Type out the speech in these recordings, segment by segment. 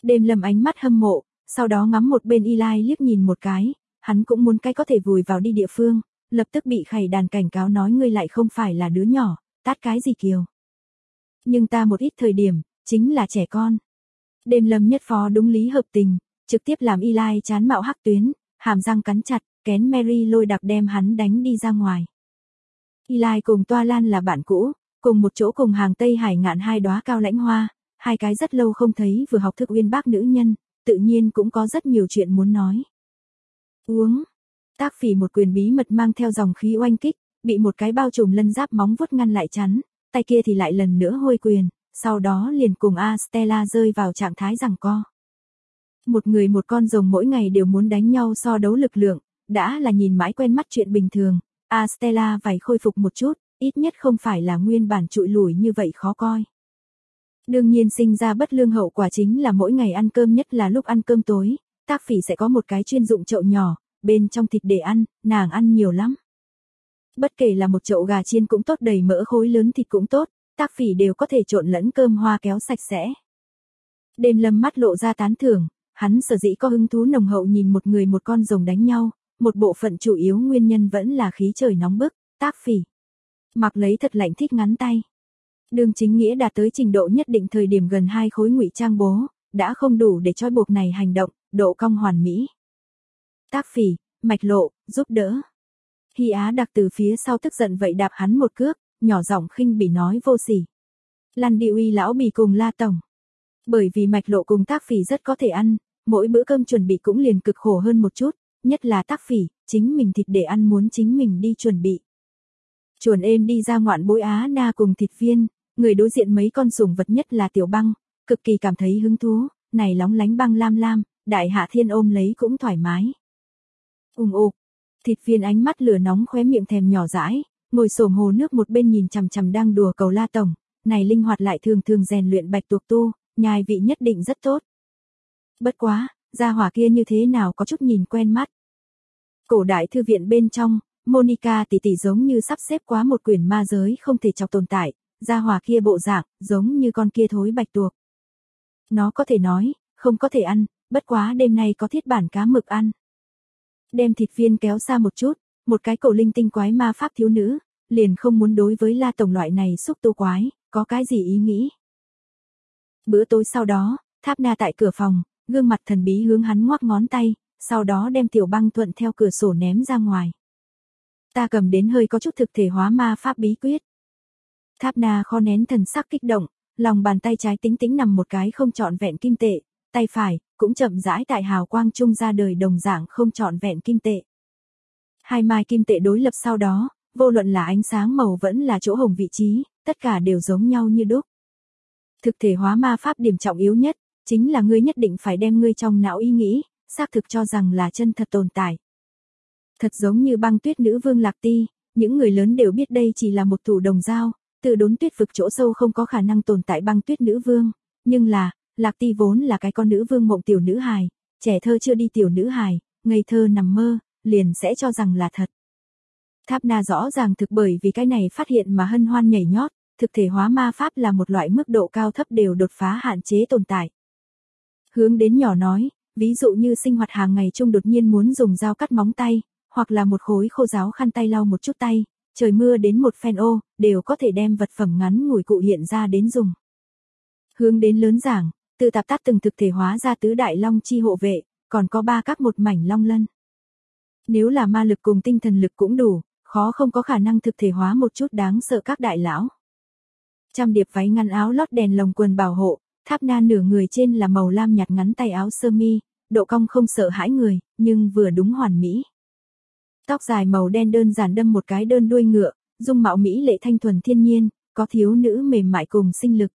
Đêm Lâm ánh mắt hâm mộ, sau đó ngắm một bên Eli liếc nhìn một cái, hắn cũng muốn cái có thể vùi vào đi địa phương, lập tức bị khẩy đàn cảnh cáo nói ngươi lại không phải là đứa nhỏ, tát cái gì kiều. Nhưng ta một ít thời điểm, chính là trẻ con. Đêm Lâm nhất phó đúng lý hợp tình, trực tiếp làm Eli chán mạo hắc tuyến, hàm răng cắn chặt, kén Mary lôi đặc đem hắn đánh đi ra ngoài. Eli cùng Toa Lan là bạn cũ, cùng một chỗ cùng hàng Tây Hải ngạn hai đóa cao lãnh hoa, hai cái rất lâu không thấy vừa học thức uyên bác nữ nhân, tự nhiên cũng có rất nhiều chuyện muốn nói. Uống. Tác Phỉ một quyền bí mật mang theo dòng khí oanh kích, bị một cái bao trùm lân giáp móng vuốt ngăn lại chắn, tay kia thì lại lần nữa hôi quyền, sau đó liền cùng Astella rơi vào trạng thái giằng co. Một người một con rồng mỗi ngày đều muốn đánh nhau so đấu lực lượng, đã là nhìn mãi quen mắt chuyện bình thường, Astella phải khôi phục một chút, ít nhất không phải là nguyên bản trụi lủi như vậy khó coi. Đương nhiên sinh ra bất lương hậu quả chính là mỗi ngày ăn cơm nhất là lúc ăn cơm tối, Tác Phỉ sẽ có một cái chuyên dụng chậu nhỏ, bên trong thịt để ăn, nàng ăn nhiều lắm. Bất kể là một chậu gà chiên cũng tốt đầy mỡ khối lớn thịt cũng tốt, Tác Phỉ đều có thể trộn lẫn cơm hoa kéo sạch sẽ. Đêm Lâm mắt lộ ra tán thưởng, hắn sở dĩ có hứng thú nồng hậu nhìn một người một con rồng đánh nhau, một bộ phận chủ yếu nguyên nhân vẫn là khí trời nóng bức, Tác Phỉ mặc lấy thật lạnh thích ngắn tay. Đường Chính Nghĩa đạt tới trình độ nhất định thời điểm gần 2 khối ngụy trang bố, đã không đủ để trói buộc này hành động, độ cong hoàn mỹ. Tác Phỉ, Mạch Lộ, giúp đỡ. Hy Á đặc từ phía sau tức giận vậy đạp hắn một cước, nhỏ giọng khinh bỉ nói vô sỉ. Lăn đi uy lão bì cùng La Tổng. Bởi vì Mạch Lộ cùng Tác Phỉ rất có thể ăn, mỗi bữa cơm chuẩn bị cũng liền cực khổ hơn một chút, nhất là Tác Phỉ, chính mình thịt để ăn muốn chính mình đi chuẩn bị. Chuồn êm đi ra ngoạn bối Á Na cùng thịt viên, người đối diện mấy con sủng vật nhất là Tiểu Băng, cực kỳ cảm thấy hứng thú, này lóng lánh băng lam lam, đại hạ thiên ôm lấy cũng thoải mái. Ục, thịt viên ánh mắt lửa nóng khóe miệng thèm nhỏ dãi, ngồi xổm hồ nước một bên nhìn chằm chằm đang đùa cầu La Tổng, này linh hoạt lại thường thường rèn luyện bạch tuộc tu, nhai vị nhất định rất tốt. Bất quá, gia hỏa kia như thế nào có chút nhìn quen mắt. Cổ đại thư viện bên trong, Monica tỷ tỷ giống như sắp xếp quá một quyển ma giới không thể chọc tồn tại, gia hỏa kia bộ dạng, giống như con kia thối bạch tuộc. Nó có thể nói, không có thể ăn, bất quá đêm nay có thiết bản cá mực ăn. Đem thịt viên kéo xa một chút, một cái cổ linh tinh quái ma pháp thiếu nữ, liền không muốn đối với La Tổng loại này xúc tu quái, có cái gì ý nghĩ. Bữa tối sau đó, Tháp Na tại cửa phòng, gương mặt thần bí hướng hắn ngoắc ngón tay, sau đó đem Tiểu Băng thuận theo cửa sổ ném ra ngoài. Ta cầm đến hơi có chút thực thể hóa ma pháp bí quyết. Tháp Na kho nén thần sắc kích động, lòng bàn tay trái tính tính nằm một cái không trọn vẹn kim tệ, tay phải cũng chậm rãi tại hào quang trung ra đời đồng dạng không trọn vẹn kim tệ. Hai mai kim tệ đối lập sau đó, vô luận là ánh sáng màu vẫn là chỗ hồng vị trí, tất cả đều giống nhau như đúc. Thực thể hóa ma pháp điểm trọng yếu nhất, chính là ngươi nhất định phải đem ngươi trong não ý nghĩ, xác thực cho rằng là chân thật tồn tại. Thật giống như Băng Tuyết nữ vương Lạc Ti, những người lớn đều biết đây chỉ là một thủ đồng dao, tự đốn tuyết vực chỗ sâu không có khả năng tồn tại Băng Tuyết nữ vương, nhưng là, Lạc Ti vốn là cái con nữ vương mộng tiểu nữ hài, trẻ thơ chưa đi tiểu nữ hài, ngây thơ nằm mơ, liền sẽ cho rằng là thật. Tháp Na rõ ràng thực bởi vì cái này phát hiện mà hân hoan nhảy nhót, thực thể hóa ma pháp là một loại mức độ cao thấp đều đột phá hạn chế tồn tại. Hướng đến nhỏ nói, ví dụ như sinh hoạt hàng ngày chung đột nhiên muốn dùng dao cắt móng tay, hoặc là một khối khô ráo khăn tay lau một chút tay, trời mưa đến một phen ô, đều có thể đem vật phẩm ngắn ngủi cụ hiện ra đến dùng. Hướng đến lớn giảng, từ tạp tát từng thực thể hóa ra tứ đại long chi hộ vệ, còn có 3 các một mảnh long lân. Nếu là ma lực cùng tinh thần lực cũng đủ, khó không có khả năng thực thể hóa một chút đáng sợ các đại lão. Trăm điệp váy ngắn áo lót đèn lồng quần bảo hộ, Tháp Na nửa người trên là màu lam nhạt ngắn tay áo sơ mi, độ cong không sợ hãi người, nhưng vừa đúng hoàn mỹ. Tóc dài màu đen đơn giản đâm một cái đơn đuôi ngựa, dung mạo mỹ lệ thanh thuần thiên nhiên, có thiếu nữ mềm mại cùng sinh lực.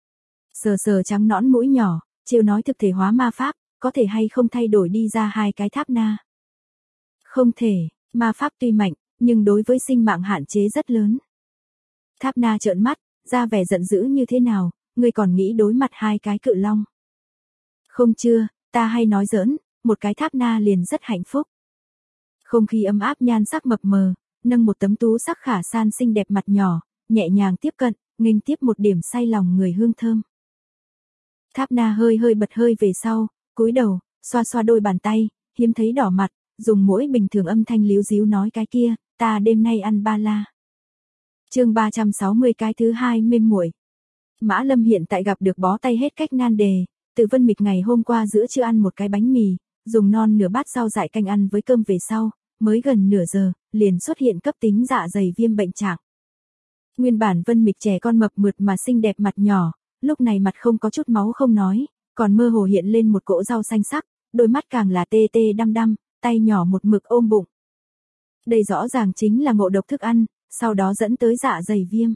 Sờ sờ trắng nõn mũi nhỏ, chiêu nói thực thể hóa ma pháp, có thể hay không thay đổi đi ra hai cái Tháp Na. Không thể, ma pháp tuy mạnh, nhưng đối với sinh mạng hạn chế rất lớn. Tháp Na trợn mắt, ra vẻ giận dữ như thế nào, ngươi còn nghĩ đối mặt hai cái cự long. Không chưa, ta hay nói giỡn, một cái Tháp Na liền rất hạnh phúc. Không khí ấm áp nhan sắc mập mờ, nâng một tấm tú sắc khả san xinh đẹp mặt nhỏ, nhẹ nhàng tiếp cận, nghênh tiếp một điểm say lòng người hương thơm. Tháp Na hơi hơi bật hơi về sau, cúi đầu, xoa xoa đôi bàn tay, hiếm thấy đỏ mặt, dùng mỗi bình thường âm thanh líu díu nói cái kia, ta đêm nay ăn ba la. Chương 360 cái thứ hai mềm muội. Mã Lâm hiện tại gặp được bó tay hết cách nan đề, từ Vân Mịch ngày hôm qua giữa trưa ăn một cái bánh mì, dùng non nửa bát rau dại canh ăn với cơm về sau, mới gần nửa giờ, liền xuất hiện cấp tính dạ dày viêm bệnh trạng. Nguyên bản Vân Mịch trẻ con mập mượt mà xinh đẹp mặt nhỏ, lúc này mặt không có chút máu không nói, còn mơ hồ hiện lên một cỗ rau xanh sắc, đôi mắt càng là tê tê đăm đăm, tay nhỏ một mực ôm bụng. Đây rõ ràng chính là ngộ độc thức ăn, sau đó dẫn tới dạ dày viêm.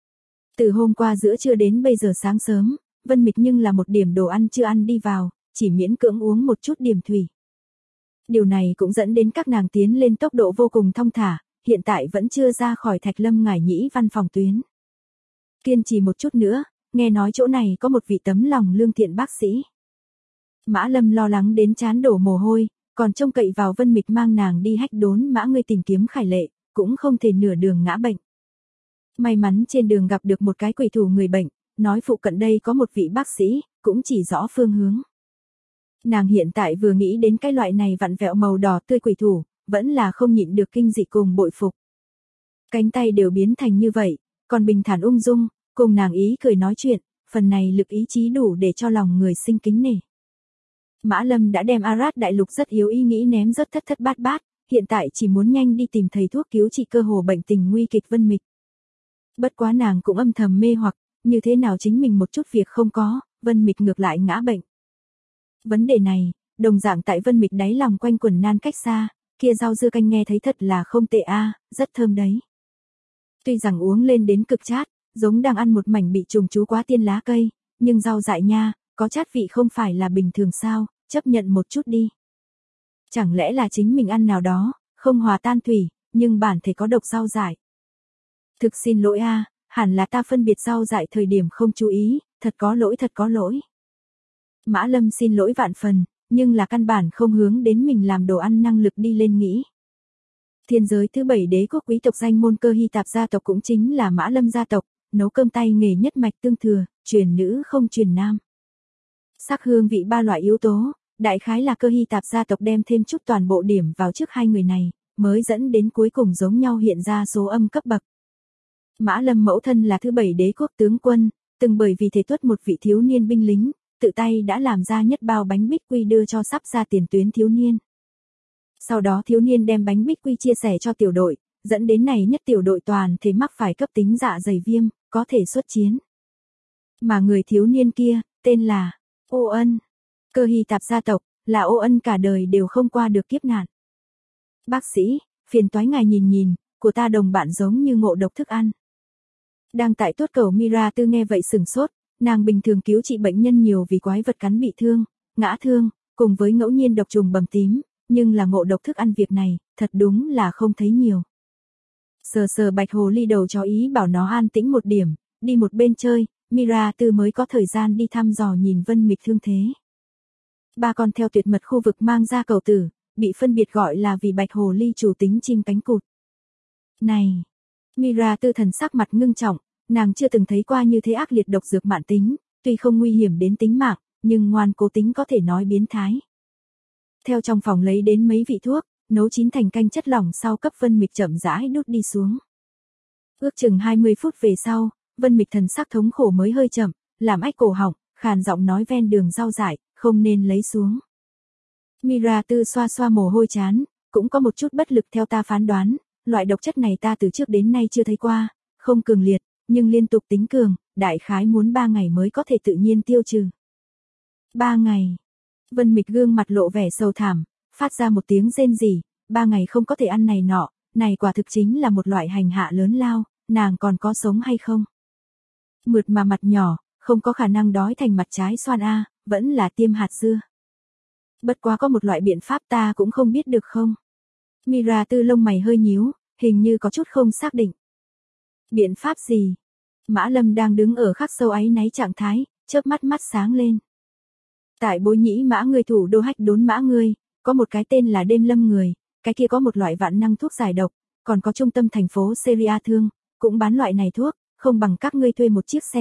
Từ hôm qua giữa trưa đến bây giờ sáng sớm, Vân Mịch nhưng là một điểm đồ ăn chưa ăn đi vào, chỉ miễn cưỡng uống một chút điểm thủy. Điều này cũng dẫn đến các nàng tiến lên tốc độ vô cùng thong thả, hiện tại vẫn chưa ra khỏi Thạch Lâm Ngải Nhĩ văn phòng tuyến. Kiên trì một chút nữa, nghe nói chỗ này có một vị tấm lòng lương thiện bác sĩ. Mã Lâm lo lắng đến trán đổ mồ hôi, còn trông cậy vào Vân Mịch mang nàng đi hách đốn mã ngươi tìm kiếm Khải Lệ, cũng không thể nửa đường ngã bệnh. May mắn trên đường gặp được một cái quỷ thủ người bệnh, nói phụ cận đây có một vị bác sĩ, cũng chỉ rõ phương hướng. Nàng hiện tại vừa nghĩ đến cái loại này vặn vẹo màu đỏ tươi quỷ thủ, vẫn là không nhịn được kinh dị cùng bội phục. Cánh tay đều biến thành như vậy, còn bình thản ung dung, cùng nàng ý cười nói chuyện, phần này lực ý chí đủ để cho lòng người sinh kính nể. Mã Lâm đã đem Arad đại lục rất yếu ý nghĩ ném rất thất thất bát bát, hiện tại chỉ muốn nhanh đi tìm thầy thuốc cứu trị cơ hồ bệnh tình nguy kịch Vân Mịch. Bất quá nàng cũng âm thầm mê hoặc, như thế nào chính mình một chút việc không có, Vân Mịch ngược lại ngã bệnh. Vấn đề này, đồng dạng tại Vân Mịch đáy lòng quanh quẩn nan cách xa, kia rau dưa canh nghe thấy thật là không tệ a, rất thơm đấy. Tuy rằng uống lên đến cực chát, giống đang ăn một mảnh bị trùng chú quá tiên lá cây, nhưng rau dại nha, có chát vị không phải là bình thường sao, chấp nhận một chút đi. Chẳng lẽ là chính mình ăn nào đó, không hòa tan thủy, nhưng bản thể có độc rau dại. Thực xin lỗi a, hẳn là ta phân biệt rau dại thời điểm không chú ý, thật có lỗi thật có lỗi. Mã Lâm xin lỗi vạn phần, nhưng là căn bản không hướng đến mình làm đồ ăn năng lực đi lên nghĩ. Thiên giới thứ 7 đế quốc quý tộc danh môn Cơ Hy Tạp gia tộc cũng chính là Mã Lâm gia tộc, nấu cơm tay nghề nhất mạch tương thừa, truyền nữ không truyền nam. Sắc hương vị ba loại yếu tố, đại khái là Cơ Hy Tạp gia tộc đem thêm chút toàn bộ điểm vào trước hai người này, mới dẫn đến cuối cùng giống nhau hiện ra số âm cấp bậc. Mã Lâm mẫu thân là thứ 7 đế quốc tướng quân, từng bởi vì thể tuất một vị thiếu niên binh lính, tự tay đã làm ra nhất bao bánh bích quy đưa cho sắp ra tiền tuyến thiếu niên. Sau đó thiếu niên đem bánh bích quy chia sẻ cho tiểu đội, dẫn đến này nhất tiểu đội toàn thể mắc phải cấp tính dạ dày viêm, có thể xuất chiến. Mà người thiếu niên kia, tên là Ô Ân. Cơ Hy Tạp gia tộc, là Ô Ân cả đời đều không qua được kiếp nạn. Bác sĩ, phiền toái ngài nhìn nhìn, của ta đồng bạn giống như ngộ độc thức ăn. Đang tại tuốt cầu Mira Tư nghe vậy sửng sốt, nàng bình thường cứu trị bệnh nhân nhiều vì quái vật cắn bị thương, ngã thương, cùng với ngẫu nhiên độc trùng bầm tím, nhưng là ngộ độc thức ăn việc này, thật đúng là không thấy nhiều. Sờ sờ bạch hồ ly đầu chó ý bảo nó an tĩnh một điểm, đi một bên chơi, Mira Tư mới có thời gian đi thăm dò nhìn Vân Mịch thương thế. Ba con theo tuyệt mật khu vực mang ra cầu tử, bị phân biệt gọi là vì bạch hồ ly chủ tính chim cánh cụt. Này! Mira Tư thần sắc mặt ngưng trọng, nàng chưa từng thấy qua như thế ác liệt độc dược mãn tính, tuy không nguy hiểm đến tính mạng, nhưng ngoan cố tính có thể nói biến thái. Theo trong phòng lấy đến mấy vị thuốc, nấu chín thành canh chất lỏng sau cấp Vân Mịch chậm rãi đút đi xuống. Ước chừng 20 phút về sau, Vân Mịch thần sắc thống khổ mới hơi chậm, làm ách cổ họng, khàn giọng nói ven đường rau dại, không nên lấy xuống. Mira Tư xoa xoa mồ hôi chán, cũng có một chút bất lực theo ta phán đoán, loại độc chất này ta từ trước đến nay chưa thấy qua, không cường liệt, nhưng liên tục tính cường, đại khái muốn 3 ngày mới có thể tự nhiên tiêu trừ. 3 ngày. Vân Mịch gương mặt lộ vẻ sầu thảm, phát ra một tiếng rên rỉ, 3 ngày không có thể ăn này nọ, này quả thực chính là một loại hành hạ lớn lao, nàng còn có sống hay không? Mượt mà mặt nhỏ, không có khả năng đói thành mặt trái xoan a, vẫn là tiêm hạt dưa. Bất quá có một loại biện pháp ta cũng không biết được không? Mira Tư lông mày hơi nhíu, hình như có chút không xác định. Biện pháp gì? Mã Lâm đang đứng ở khắc sâu áy náy trạng thái, chớp mắt mắt sáng lên. Tại Bối Nhĩ Mã người thủ đô hách đốn mã ngươi, có một cái tên là Đêm Lâm người, cái kia có một loại vạn năng thuốc giải độc, còn có trung tâm thành phố Syria thương, cũng bán loại này thuốc, không bằng các ngươi thuê một chiếc xe ngựa,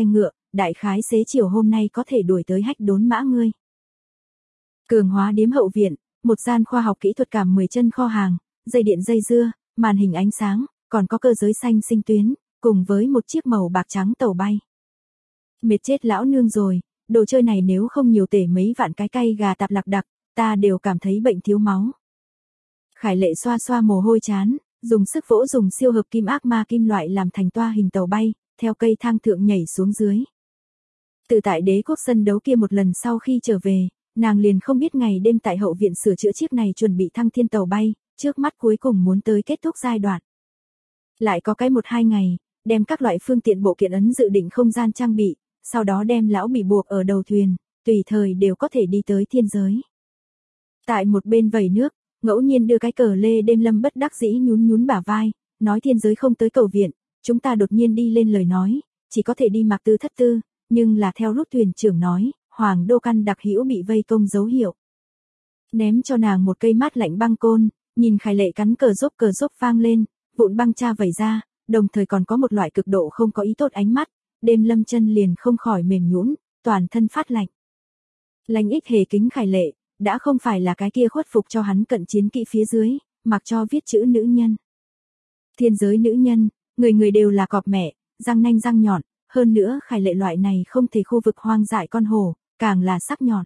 đại khái xế chiều hôm nay có thể đuổi tới Hách Đốn Mã ngươi. Cường Hóa điếm hậu viện, một gian khoa học kỹ thuật cảm 10 chân kho hàng, dây điện dây dưa, màn hình ánh sáng, còn có cơ giới xanh sinh tuyến, cùng với một chiếc màu bạc trắng tàu bay. Mệt chết lão nương rồi, đồ chơi này nếu không nhiều tể mấy vạn cái cay gà tạp lạc đặc, ta đều cảm thấy bệnh thiếu máu. Khải Lệ xoa xoa mồ hôi chán, dùng sức vỗ dùng siêu hợp kim ác ma kim loại làm thành toa hình tàu bay, theo cây thang thượng nhảy xuống dưới. Từ tại đế quốc sân đấu kia một lần sau khi trở về, nàng liền không biết ngày đêm tại hậu viện sửa chữa chiếc này chuẩn bị thăng thiên tàu bay, trước mắt cuối cùng muốn tới kết thúc giai đoạn. Lại có cái 1-2 ngày, đem các loại phương tiện bộ kiện ấn dự định không gian trang bị, sau đó đem lão bị buộc ở đầu thuyền, tùy thời đều có thể đi tới thiên giới. Tại một bên vẩy nước, ngẫu nhiên đưa cái cờ lê Đêm Lâm bất đắc dĩ nhún nhún bả vai, nói thiên giới không tới cầu viện, chúng ta đột nhiên đi lên lời nói, chỉ có thể đi Mạc Tư Thất Tư, nhưng là theo lúc thuyền trưởng nói, Hoàng Đô Căn đặc hữu bị vây công dấu hiệu. Ném cho nàng một cây mát lạnh băng côn, nhìn Khải Lệ cắn cờ rốp vang lên, vụn băng cha vẩy ra, đồng thời còn có một loại cực độ không có ý tốt ánh mắt, Đêm Lâm chân liền không khỏi mềm nhũn, toàn thân phát lạnh. Lành ích hề kính Khải Lệ, đã không phải là cái kia khuất phục cho hắn cận chiến kỵ phía dưới, mặc cho viết chữ nữ nhân. Thiên giới nữ nhân, người người đều là cọp mẹ, răng nanh răng nhọn, hơn nữa Khải Lệ loại này không thể khu vực hoang dại con hổ, càng là sắc nhọn.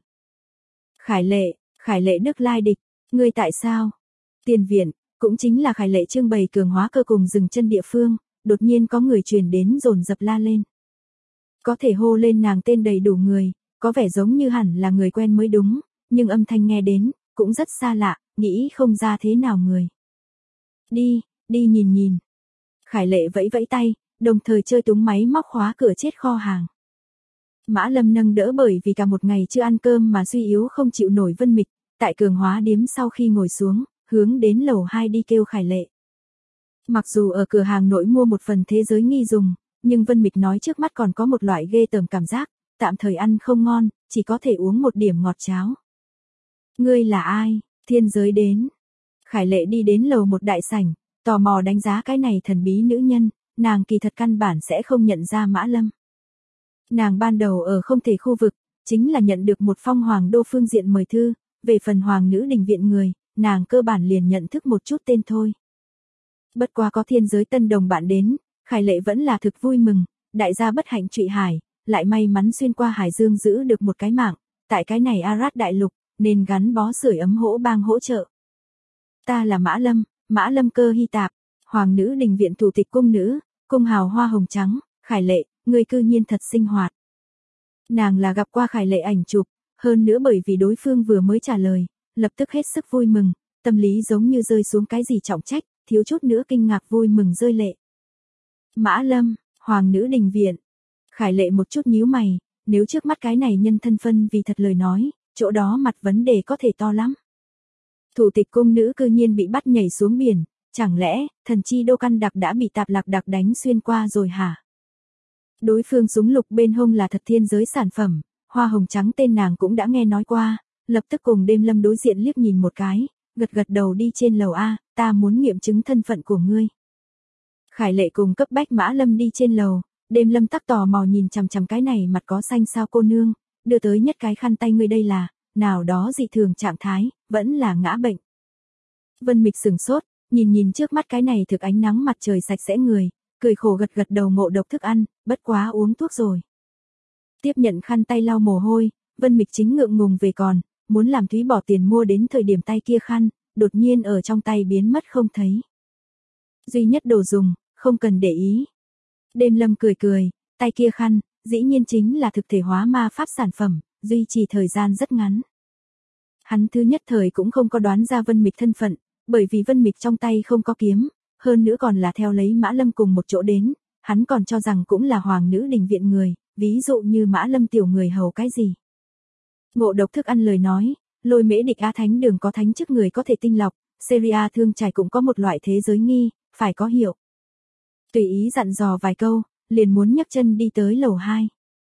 Khải Lệ Đức lai địch, ngươi tại sao? Tiền viện, cũng chính là Khải Lệ trưng bày cường hóa cơ cùng dừng chân địa phương, đột nhiên có người truyền đến dồn dập la lên. Có thể hô lên nàng tên đầy đủ người, có vẻ giống như hẳn là người quen mới đúng, nhưng âm thanh nghe đến, cũng rất xa lạ, nghĩ không ra thế nào người. Đi nhìn nhìn. Khải Lệ vẫy vẫy tay, đồng thời chơi túng máy móc khóa cửa chết kho hàng. Mã Lâm nâng đỡ bởi vì cả một ngày chưa ăn cơm mà suy yếu không chịu nổi Vân Mịch, tại cường hóa điếm sau khi ngồi xuống, hướng đến lầu 2 đi kêu Khải Lệ. Mặc dù ở cửa hàng nội mua một phần thế giới nghi dùng, nhưng Vân Mịch nói trước mắt còn có một loại ghê tởm cảm giác, tạm thời ăn không ngon, chỉ có thể uống một điểm ngọt cháo. Ngươi là ai? Thiên giới đến. Khải Lệ đi đến lầu một đại sảnh, tò mò đánh giá cái này thần bí nữ nhân, nàng kỳ thật căn bản sẽ không nhận ra Mã Lâm. Nàng ban đầu ở không thể khu vực, chính là nhận được một phong Hoàng Đô phương diện mời thư, về phần Hoàng nữ đình viện người, nàng cơ bản liền nhận thức một chút tên thôi. Bất quá có thiên giới tân đồng bạn đến, Khải Lệ vẫn là thực vui mừng, đại gia bất hạnh trụy hải, lại may mắn xuyên qua Hải Dương giữ được một cái mạng, tại cái này Arad đại lục, nên gắn bó sưởi ấm hỗ bang hỗ trợ. Ta là Mã Lâm Cơ Hy Tạp, Hoàng nữ đình viện thủ tịch cung nữ, cung hào hoa hồng trắng, Khải Lệ, ngươi cư nhiên thật sinh hoạt. Nàng là gặp qua Khải Lệ ảnh chụp, hơn nữa bởi vì đối phương vừa mới trả lời, lập tức hết sức vui mừng, tâm lý giống như rơi xuống cái gì trọng trách, thiếu chút nữa kinh ngạc vui mừng rơi lệ. Mã Lâm, Hoàng nữ đình viện. Khải Lệ một chút nhíu mày, nếu trước mắt cái này nhân thân phân vì thật lời nói, chỗ đó mặt vấn đề có thể to lắm. Thủ tịch cung nữ cư nhiên bị bắt nhảy xuống biển, chẳng lẽ thần chi Đô Căn đặc đã bị tạp lạc đặc đánh xuyên qua rồi hả? Đối phương súng lục bên hông là thật thiên giới sản phẩm, hoa hồng trắng tên nàng cũng đã nghe nói qua, lập tức cùng Đêm Lâm đối diện liếc nhìn một cái, gật đầu đi trên lầu A, ta muốn nghiệm chứng thân phận của ngươi. Khải Lệ cùng cấp bách Mã Lâm đi trên lầu, Đêm Lâm tắc tò mò nhìn chằm chằm cái này mặt có xanh sao cô nương, đưa tới nhất cái khăn tay ngươi đây là, nào đó dị thường trạng thái, vẫn là ngã bệnh. Vân Mịch sửng sốt, nhìn trước mắt cái này thực ánh nắng mặt trời sạch sẽ người, cười khổ gật đầu ngộ độc thức ăn, bất quá uống thuốc rồi. Tiếp nhận khăn tay lau mồ hôi, Vân Mịch chính ngượng ngùng về còn, muốn làm Thúy bỏ tiền mua đến thời điểm tay kia khăn, đột nhiên ở trong tay biến mất không thấy. Duy nhất đồ dùng, không cần để ý. Đêm Lâm cười, tay kia khăn, dĩ nhiên chính là thực thể hóa ma pháp sản phẩm, duy trì thời gian rất ngắn. Hắn thứ nhất thời cũng không có đoán ra Vân Mịch thân phận, bởi vì Vân Mịch trong tay không có kiếm, hơn nữa còn là theo lấy Mã Lâm cùng một chỗ đến, hắn còn cho rằng cũng là Hoàng nữ đình viện người, ví dụ như Mã Lâm tiểu người hầu cái gì. Ngộ độc thức ăn lời nói, Lôi Mễ Địch A Thánh đường có thánh chức người có thể tinh lọc, Syria thương trải cũng có một loại thế giới nghi, phải có hiệu. Tùy ý dặn dò vài câu, liền muốn nhấc chân đi tới lầu 2.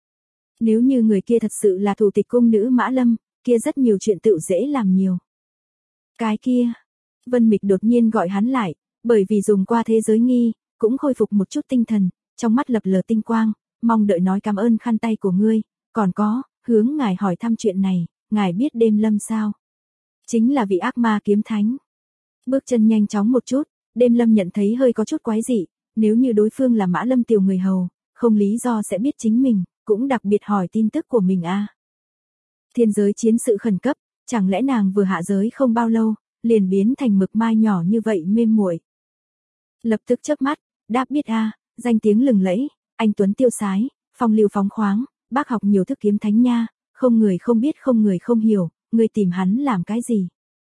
Nếu như người kia thật sự là thủ tịch cung nữ Mã Lâm, kia rất nhiều chuyện tự dễ làm nhiều. Cái kia, Vân Mịch đột nhiên gọi hắn lại, bởi vì dùng qua thế giới nghi, cũng khôi phục một chút tinh thần, trong mắt lập lờ tinh quang, mong đợi nói cảm ơn khăn tay của ngươi, còn có, hướng ngài hỏi thăm chuyện này, ngài biết Đêm Lâm sao? Chính là vị ác ma kiếm thánh. Bước chân nhanh chóng một chút, Đêm Lâm nhận thấy hơi có chút quái dị, nếu như đối phương là Mã Lâm Tiểu người hầu, không lý do sẽ biết chính mình, cũng đặc biệt hỏi tin tức của mình a. Thiên giới chiến sự khẩn cấp, chẳng lẽ nàng vừa hạ giới không bao lâu, liền biến thành mực mai nhỏ như vậy mềm muội. Lập tức chớp mắt, đáp biết a, danh tiếng lừng lẫy, anh tuấn tiêu sái, phong lưu phóng khoáng, bác học nhiều thức kiếm thánh nha, không người không biết không người không hiểu, người tìm hắn làm cái gì?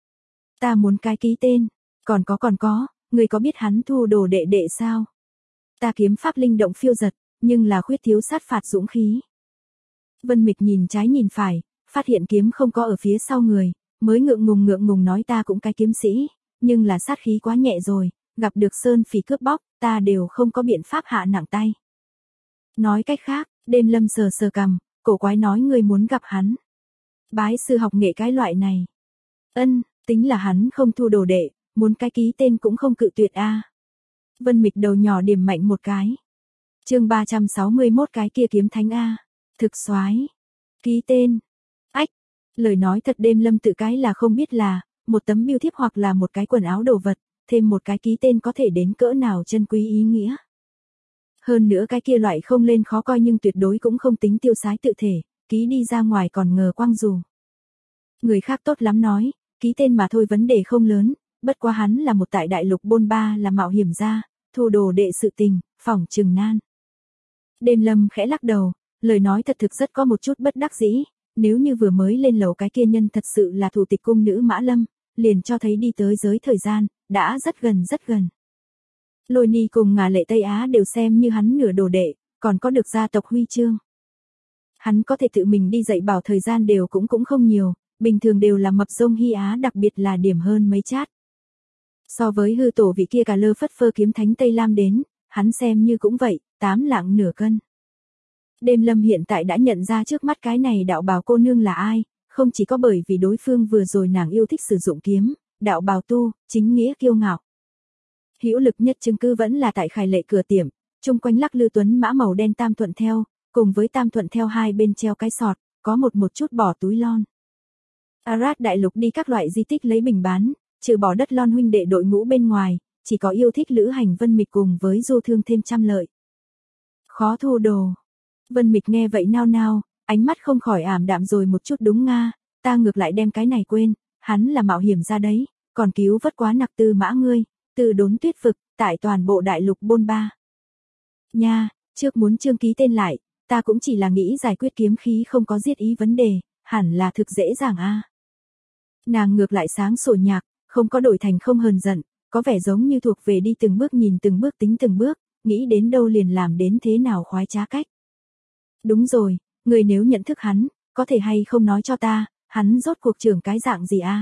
Ta muốn cái ký tên, còn có, người có biết hắn thu đồ đệ đệ sao? Ta kiếm pháp linh động phiêu giật, nhưng là khuyết thiếu sát phạt dũng khí. Vân Mịch nhìn trái nhìn phải, phát hiện kiếm không có ở phía sau người, mới ngượng ngùng nói ta cũng cái kiếm sĩ, nhưng là sát khí quá nhẹ rồi, gặp được sơn phỉ cướp bóc, ta đều không có biện pháp hạ nặng tay. Nói cách khác, Đêm Lâm sờ cằm, cổ quái nói ngươi muốn gặp hắn. Bái sư học nghệ cái loại này. Tính là hắn không thu đồ đệ, muốn cái ký tên cũng không cự tuyệt a. Vân Mịch đầu nhỏ điểm mạnh một cái. Chương 361 cái kia kiếm thánh a, thực soái. Ký tên. Ách, lời nói thật Đêm Lâm tự cái là không biết là một tấm bưu thiếp hoặc là một cái quần áo đồ vật, thêm một cái ký tên có thể đến cỡ nào chân quý ý nghĩa. Hơn nữa cái kia loại không lên khó coi nhưng tuyệt đối cũng không tính tiêu sái tự thể, ký đi ra ngoài còn ngờ quang dù. Người khác tốt lắm nói, ký tên mà thôi vấn đề không lớn, bất quá hắn là một tại đại lục bôn ba là mạo hiểm gia, thu đồ đệ sự tình, phỏng chừng nan. Đêm Lâm khẽ lắc đầu, lời nói thật thực rất có một chút bất đắc dĩ, nếu như vừa mới lên lầu cái kia nhân thật sự là thủ tịch cung nữ Mã Lâm, liền cho thấy đi tới giới thời gian, đã rất gần. Lôi Ni cùng Ngà Lệ Tây Á đều xem như hắn nửa đồ đệ, còn có được gia tộc huy chương. Hắn có thể tự mình đi dạy bảo thời gian đều cũng không nhiều, bình thường đều là mập rông Hy Á đặc biệt là điểm hơn mấy chát. So với hư tổ vị kia cà lơ phất phơ kiếm thánh Tây Lam đến, hắn xem như cũng vậy, 8 lạng nửa cân. Đêm Lâm hiện tại đã nhận ra trước mắt cái này đạo bào cô nương là ai, không chỉ có bởi vì đối phương vừa rồi nàng yêu thích sử dụng kiếm, đạo bào tu, chính nghĩa kiêu ngạo. Hữu lực nhất chứng cứ vẫn là tại Khải Lệ cửa tiệm, chung quanh lắc lư tuấn mã màu đen tam thuận theo, cùng với tam thuận theo hai bên treo cái sọt, có một chút bỏ túi lon. Arad đại lục đi các loại di tích lấy bình bán, trừ bỏ đất lon huynh đệ đội ngũ bên ngoài, chỉ có yêu thích lữ hành Vân Mịch cùng với du thương thêm trăm lợi. Khó thu đồ. Vân Mịch nghe vậy nao, ánh mắt không khỏi ảm đạm rồi một chút đúng nga, ta ngược lại đem cái này quên, hắn là mạo hiểm ra đấy, còn cứu vất quá nặc Tư Mã ngươi, từ đốn tuyết vực, tại toàn bộ đại lục bôn ba. Nha, trước muốn chương ký tên lại, ta cũng chỉ là nghĩ giải quyết kiếm khí không có giết ý vấn đề, hẳn là thực dễ dàng a. Nàng ngược lại sáng sủa nhạc, không có đổi thành không hờn giận, có vẻ giống như thuộc về đi từng bước nhìn từng bước tính từng bước, nghĩ đến đâu liền làm đến thế nào khoái trá cách. Đúng rồi, người nếu nhận thức hắn, có thể hay không nói cho ta, hắn rốt cuộc trưởng cái dạng gì a?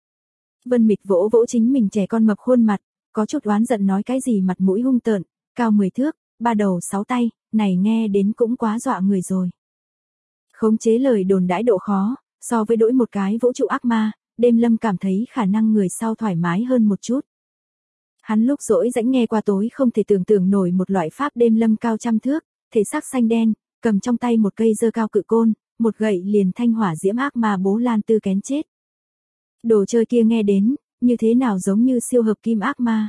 Vân Mịch vỗ chính mình trẻ con mập khuôn mặt, có chút oán giận nói cái gì mặt mũi hung tợn, cao 10 thước, 3 đầu 6 tay, này nghe đến cũng quá dọa người rồi. Khống chế lời đồn đãi độ khó, so với đổi một cái vũ trụ ác ma, Đêm Lâm cảm thấy khả năng người sau thoải mái hơn một chút. Hắn lúc rỗi rãnh nghe qua tối không thể tưởng tượng nổi một loại pháp Đêm Lâm cao trăm thước, thể xác xanh đen, cầm trong tay một cây dơ cao cự côn, một gậy liền thanh hỏa diễm ác ma bố Lan Tư kén chết. Đồ chơi kia nghe đến, như thế nào giống như siêu hợp kim ác ma.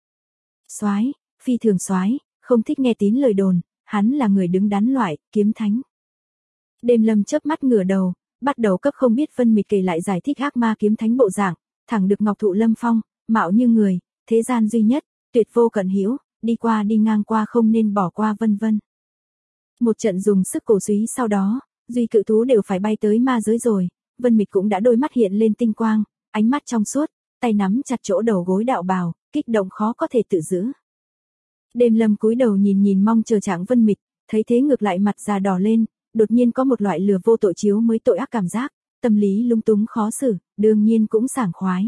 Soái, phi thường soái, không thích nghe tín lời đồn, hắn là người đứng đắn loại, kiếm thánh. Đêm Lâm chớp mắt ngửa đầu, bắt đầu cấp không biết Vân Mịch kể lại giải thích ác ma kiếm thánh bộ dạng, thẳng được ngọc thụ lâm phong, mạo như người, thế gian duy nhất, tuyệt vô cận hữu, đi qua đi ngang qua không nên bỏ qua vân vân. Một trận dùng sức cổ suý sau đó, duy cự thú đều phải bay tới ma giới rồi, Vân Mịch cũng đã đôi mắt hiện lên tinh quang, ánh mắt trong suốt, tay nắm chặt chỗ đầu gối đạo bào, kích động khó có thể tự giữ. Đêm Lâm cúi đầu nhìn mong chờ trạng Vân Mịch, thấy thế ngược lại mặt già đỏ lên, đột nhiên có một loại lừa vô tội chiếu mới tội ác cảm giác, tâm lý lung túng khó xử, đương nhiên cũng sảng khoái.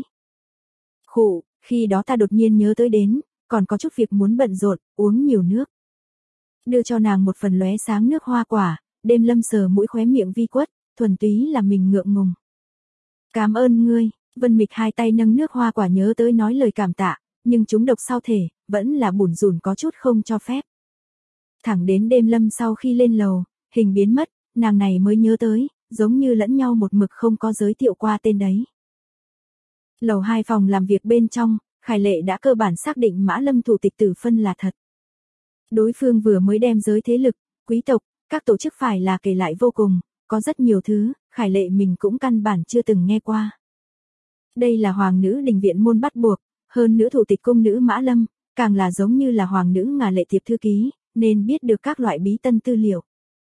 Khụ, khi đó ta đột nhiên nhớ tới đến, còn có chút việc muốn bận rộn, uống nhiều nước. Đưa cho nàng một phần lóe sáng nước hoa quả, Đêm Lâm sờ mũi khóe miệng vi quất, thuần túy là mình ngượng ngùng. Cảm ơn ngươi, Vân Mịch hai tay nâng nước hoa quả nhớ tới nói lời cảm tạ, nhưng chúng độc sau thể, vẫn là bủn rủn có chút không cho phép. Thẳng đến đêm lâm sau khi lên lầu, hình biến mất, nàng này mới nhớ tới, giống như lẫn nhau một mực không có giới thiệu qua tên đấy. Lầu 2 phòng làm việc bên trong, Khải Lệ đã cơ bản xác định Mã Lâm thủ tịch tử phân là thật. Đối phương vừa mới đem giới thế lực, quý tộc, các tổ chức phải là kể lại vô cùng, có rất nhiều thứ, Khải Lệ mình cũng căn bản chưa từng nghe qua. Đây là hoàng nữ đình viện môn bắt buộc, hơn nữa thủ tịch cung nữ Mã Lâm, càng là giống như là hoàng nữ Ngà Lệ Tiệp thư ký, nên biết được các loại bí tân tư liệu.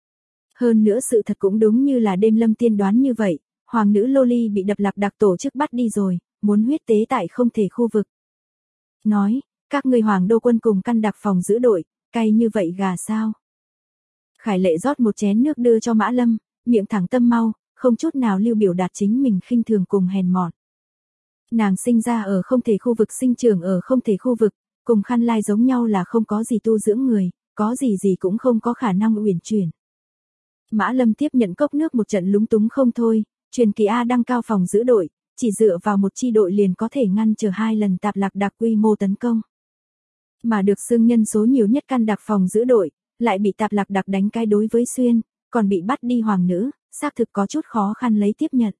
Hơn nữa sự thật cũng đúng như là đêm lâm tiên đoán như vậy, hoàng nữ Loli bị đập lạc đặc tổ chức bắt đi rồi, muốn huyết tế tại không thể khu vực. Nói, các ngươi hoàng đô quân cùng căn đặc phòng giữ đội, cay như vậy gà sao? Khải Lệ rót một chén nước đưa cho Mã Lâm, miệng thẳng tâm mau, không chút nào lưu biểu đạt chính mình khinh thường cùng hèn mọn. Nàng sinh ra ở không thể khu vực, sinh trưởng ở không thể khu vực, cùng Khăn Lai giống nhau là không có gì tu dưỡng người, có gì cũng không có khả năng uyển chuyển. Mã Lâm tiếp nhận cốc nước một trận lúng túng không thôi, truyền kỳ A đăng cao phòng giữ đội, chỉ dựa vào một chi đội liền có thể ngăn trở 2 lần tạp lạc đặc quy mô tấn công. Mà được xưng nhân số nhiều nhất căn đặc phòng giữ đội, lại bị tạp lạc đặc đánh cái đối với xuyên, còn bị bắt đi hoàng nữ, xác thực có chút khó khăn lấy tiếp nhận.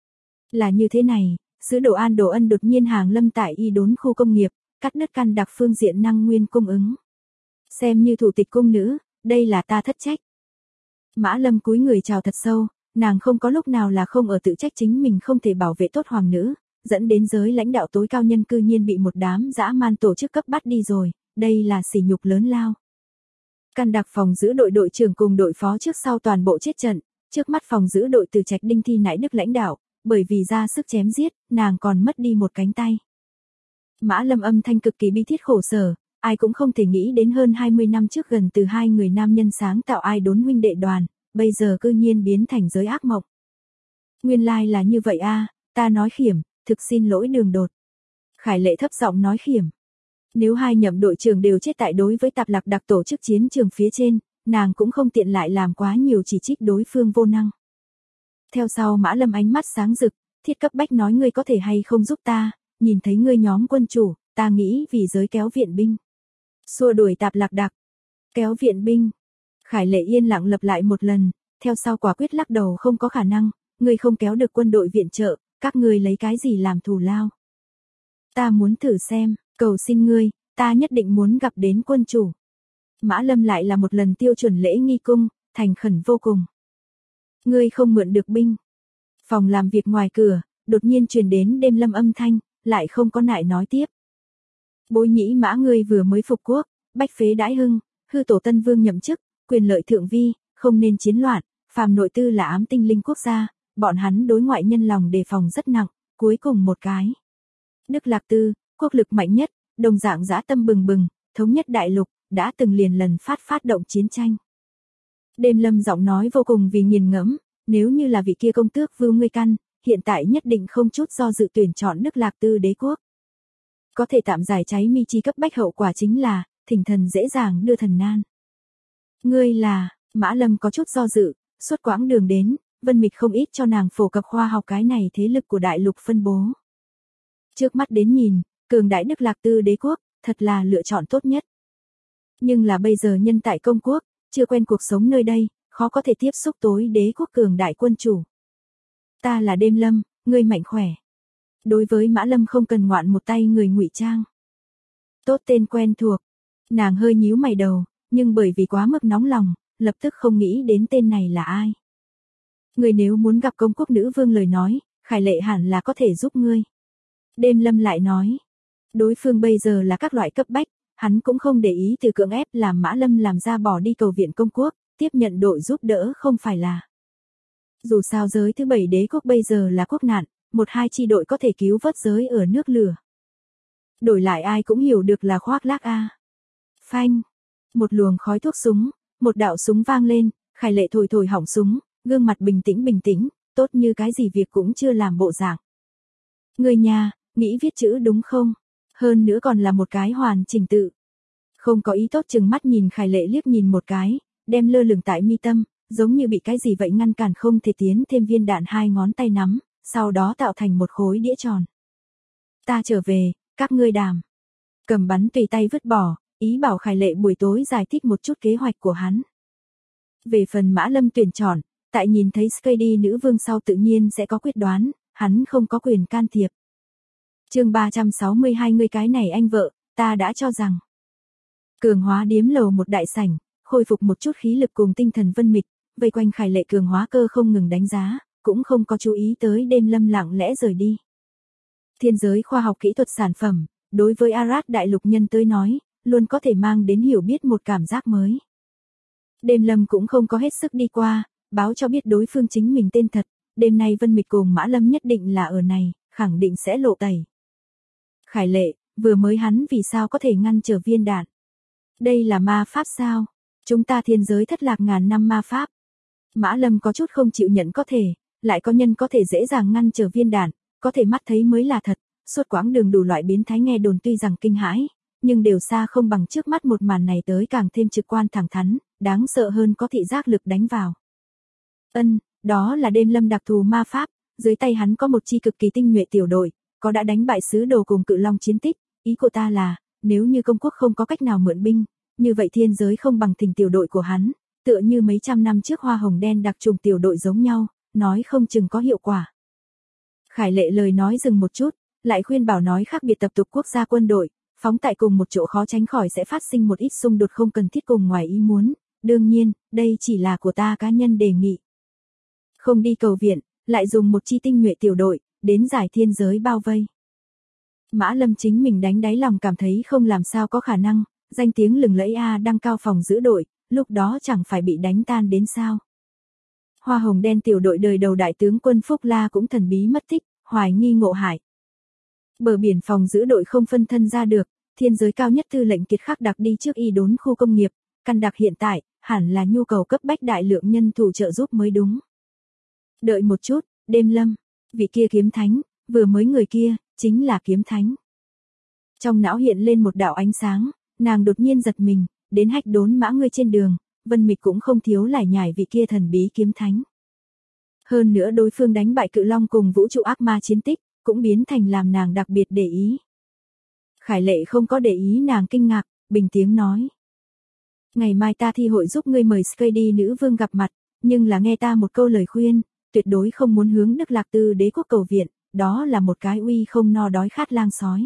Là như thế này, sứ đồ An Đồ Ân đột nhiên hàng lâm tại y đốn khu công nghiệp, cắt đứt căn đặc phương diện năng nguyên cung ứng. Xem như thủ tịch cung nữ, đây là ta thất trách. Mã Lâm cúi người chào thật sâu, nàng không có lúc nào là không ở tự trách chính mình không thể bảo vệ tốt hoàng nữ, dẫn đến giới lãnh đạo tối cao nhân cư nhiên bị một đám dã man tổ chức cấp bắt đi rồi, đây là sỉ nhục lớn lao. Căn đặc phòng giữ đội đội trưởng cùng đội phó trước sau toàn bộ chết trận, trước mắt phòng giữ đội từ Trạch Đinh Thi Nãi Đức lãnh đạo, bởi vì ra sức chém giết, nàng còn mất đi một cánh tay. Mã Lâm âm thanh cực kỳ bi thiết khổ sở, ai cũng không thể nghĩ đến hơn 20 năm trước gần từ 2 người nam nhân sáng tạo ai đốn huynh đệ đoàn, bây giờ cư nhiên biến thành giới ác mộng. Nguyên lai là như vậy a, ta nói khiểm, thực xin lỗi Đường Đột. Khải Lệ thấp giọng nói khiểm. Nếu 2 nhậm đội trưởng đều chết tại đối với tạp lạc đặc tổ chức chiến trường phía trên, nàng cũng không tiện lại làm quá nhiều chỉ trích đối phương vô năng. Theo sau Mã Lâm ánh mắt sáng rực, thiết cấp bách nói ngươi có thể hay không giúp ta, nhìn thấy ngươi nhóm quân chủ, ta nghĩ vì giới kéo viện binh. Xua đuổi tạp lạc đặc, kéo viện binh. Khải Lệ yên lặng lặp lại một lần, theo sau quả quyết lắc đầu không có khả năng, ngươi không kéo được quân đội viện trợ, các ngươi lấy cái gì làm thù lao. Ta muốn thử xem, cầu xin ngươi, ta nhất định muốn gặp đến quân chủ. Mã Lâm lại là một lần tiêu chuẩn lễ nghi cung, thành khẩn vô cùng. Ngươi không mượn được binh. Phòng làm việc ngoài cửa, đột nhiên truyền đến đêm lâm âm thanh, lại không có nại nói tiếp. Bối nhĩ Mã ngươi vừa mới phục quốc, bách phế đãi hưng, hư tổ tân vương nhậm chức, quyền lợi thượng vi, không nên chiến loạn, phàm nội tư là ám tinh linh quốc gia, bọn hắn đối ngoại nhân lòng đề phòng rất nặng, cuối cùng một cái. Đức Lạc Tư, quốc lực mạnh nhất, đồng dạng dã tâm bừng bừng, thống nhất đại lục, đã từng liền lần phát động chiến tranh. Đêm lâm giọng nói vô cùng vì nghiền ngẫm, nếu như là vị kia công tước Vưu Ngươi Căn, hiện tại nhất định không chút do dự tuyển chọn Đức Lạc Tư đế quốc. Có thể tạm giải cháy mi chi cấp bách hậu quả chính là, thỉnh thần dễ dàng đưa thần nan. Ngươi là, Mã Lâm có chút do dự, suốt quãng đường đến, Vân Mịch không ít cho nàng phổ cập khoa học cái này thế lực của đại lục phân bố. Trước mắt đến nhìn, cường đại Đức Lạc Tư đế quốc, thật là lựa chọn tốt nhất. Nhưng là bây giờ nhân tại công quốc, chưa quen cuộc sống nơi đây, khó có thể tiếp xúc tối đế quốc cường đại quân chủ. Ta là Đêm Lâm, ngươi mạnh khỏe. Đối với Mã Lâm không cần ngoạn một tay người ngụy trang. Tốt tên quen thuộc. Nàng hơi nhíu mày đầu, nhưng bởi vì quá mức nóng lòng, lập tức không nghĩ đến tên này là ai. Ngươi nếu muốn gặp công quốc nữ vương lời nói, Khải Lệ hẳn là có thể giúp ngươi. Đêm Lâm lại nói. Đối phương bây giờ là các loại cấp bách, hắn cũng không để ý từ cưỡng ép làm Mã Lâm làm ra bỏ đi cầu viện công quốc, tiếp nhận đội giúp đỡ không phải là. Dù sao giới thứ 7 đế quốc bây giờ là quốc nạn, 1-2 chi đội có thể cứu vớt giới ở nước lửa. Đổi lại ai cũng hiểu được là khoác lác a. Phanh, một luồng khói thuốc súng, một đạo súng vang lên, Khải Lệ thổi hỏng súng, gương mặt bình tĩnh, tốt như cái gì việc cũng chưa làm bộ dạng. Người nhà, nghĩ viết chữ đúng không? Hơn nữa còn là một cái hoàn chỉnh tự. Không có ý tốt chừng mắt nhìn Khải Lệ liếc nhìn một cái, đem lơ lửng tại mi tâm, giống như bị cái gì vậy ngăn cản không thể tiến thêm viên đạn 2 ngón tay nắm, sau đó tạo thành một khối đĩa tròn. Ta trở về, các ngươi đàm. Cầm bắn tùy tay vứt bỏ, ý bảo Khải Lệ buổi tối giải thích một chút kế hoạch của hắn. Về phần Mã Lâm tuyển chọn, tại nhìn thấy Skady nữ vương sau tự nhiên sẽ có quyết đoán, hắn không có quyền can thiệp. Chương 362 ngươi cái này anh vợ, ta đã cho rằng. Cường hóa điếm lầu một đại sảnh, khôi phục một chút khí lực cùng tinh thần Vân Mịch, vây quanh Khải Lệ cường hóa cơ không ngừng đánh giá, cũng không có chú ý tới Đêm Lâm lặng lẽ rời đi. Thiên giới khoa học kỹ thuật sản phẩm, đối với Arad đại lục nhân tới nói, luôn có thể mang đến hiểu biết một cảm giác mới. Đêm Lâm cũng không có hết sức đi qua, báo cho biết đối phương chính mình tên thật, đêm nay Vân Mịch cùng Mã Lâm nhất định là ở này, khẳng định sẽ lộ tẩy. Khải Lệ, vừa mới hắn vì sao có thể ngăn trở viên đạn? Đây là ma pháp sao? Chúng ta thiên giới thất lạc ngàn năm ma pháp. Mã Lâm có chút không chịu nhận có thể, lại có nhân có thể dễ dàng ngăn trở viên đạn, có thể mắt thấy mới là thật, suốt quãng đường đủ loại biến thái nghe đồn tuy rằng kinh hãi, nhưng đều xa không bằng trước mắt một màn này tới càng thêm trực quan thẳng thắn, đáng sợ hơn có thị giác lực đánh vào. Đó là Đêm Lâm đặc thù ma pháp, dưới tay hắn có một chi cực kỳ tinh nhuệ tiểu đội, có đã đánh bại sứ đồ cùng cự long chiến tích, ý của ta là, nếu như công quốc không có cách nào mượn binh, như vậy thiên giới không bằng thình tiểu đội của hắn, tựa như mấy trăm năm trước hoa hồng đen đặc trùng tiểu đội giống nhau, nói không chừng có hiệu quả. Khải Lệ lời nói dừng một chút, lại khuyên bảo nói khác biệt tập tục quốc gia quân đội, phóng tại cùng một chỗ khó tránh khỏi sẽ phát sinh một ít xung đột không cần thiết cùng ngoài ý muốn, đương nhiên, đây chỉ là của ta cá nhân đề nghị. Không đi cầu viện, lại dùng một chi tinh nhuệ tiểu đội, đến giải thiên giới bao vây. Mã Lâm chính mình đánh đáy lòng cảm thấy không làm sao có khả năng, danh tiếng lừng lẫy đăng cao phòng giữ đội, lúc đó chẳng phải bị đánh tan đến sao. Hoa hồng đen tiểu đội đời đầu đại tướng quân Phúc La cũng thần bí mất tích, hoài nghi ngộ hại. Bờ biển phòng giữ đội không phân thân ra được, thiên giới cao nhất tư lệnh Kiệt Khắc đặc đi trước y đốn khu công nghiệp, căn đặc hiện tại, hẳn là nhu cầu cấp bách đại lượng nhân thủ trợ giúp mới đúng. Đợi một chút, Đêm Lâm, vị kia kiếm thánh, vừa mới người kia, chính là kiếm thánh. Trong não hiện lên một đạo ánh sáng, nàng đột nhiên giật mình, đến hách đốn mã ngươi trên đường, Vân Mịch cũng không thiếu lải nhải vị kia thần bí kiếm thánh. Hơn nữa đối phương đánh bại cự long cùng vũ trụ ác ma chiến tích, cũng biến thành làm nàng đặc biệt để ý. Khải Lệ không có để ý nàng kinh ngạc, bình tiếng nói. Ngày mai ta thi hội giúp ngươi mời Skady nữ vương gặp mặt, nhưng là nghe ta một câu lời khuyên, tuyệt đối không muốn hướng Đức Lạc Tư đế quốc cầu viện, đó là một cái uy không no đói khát lang sói.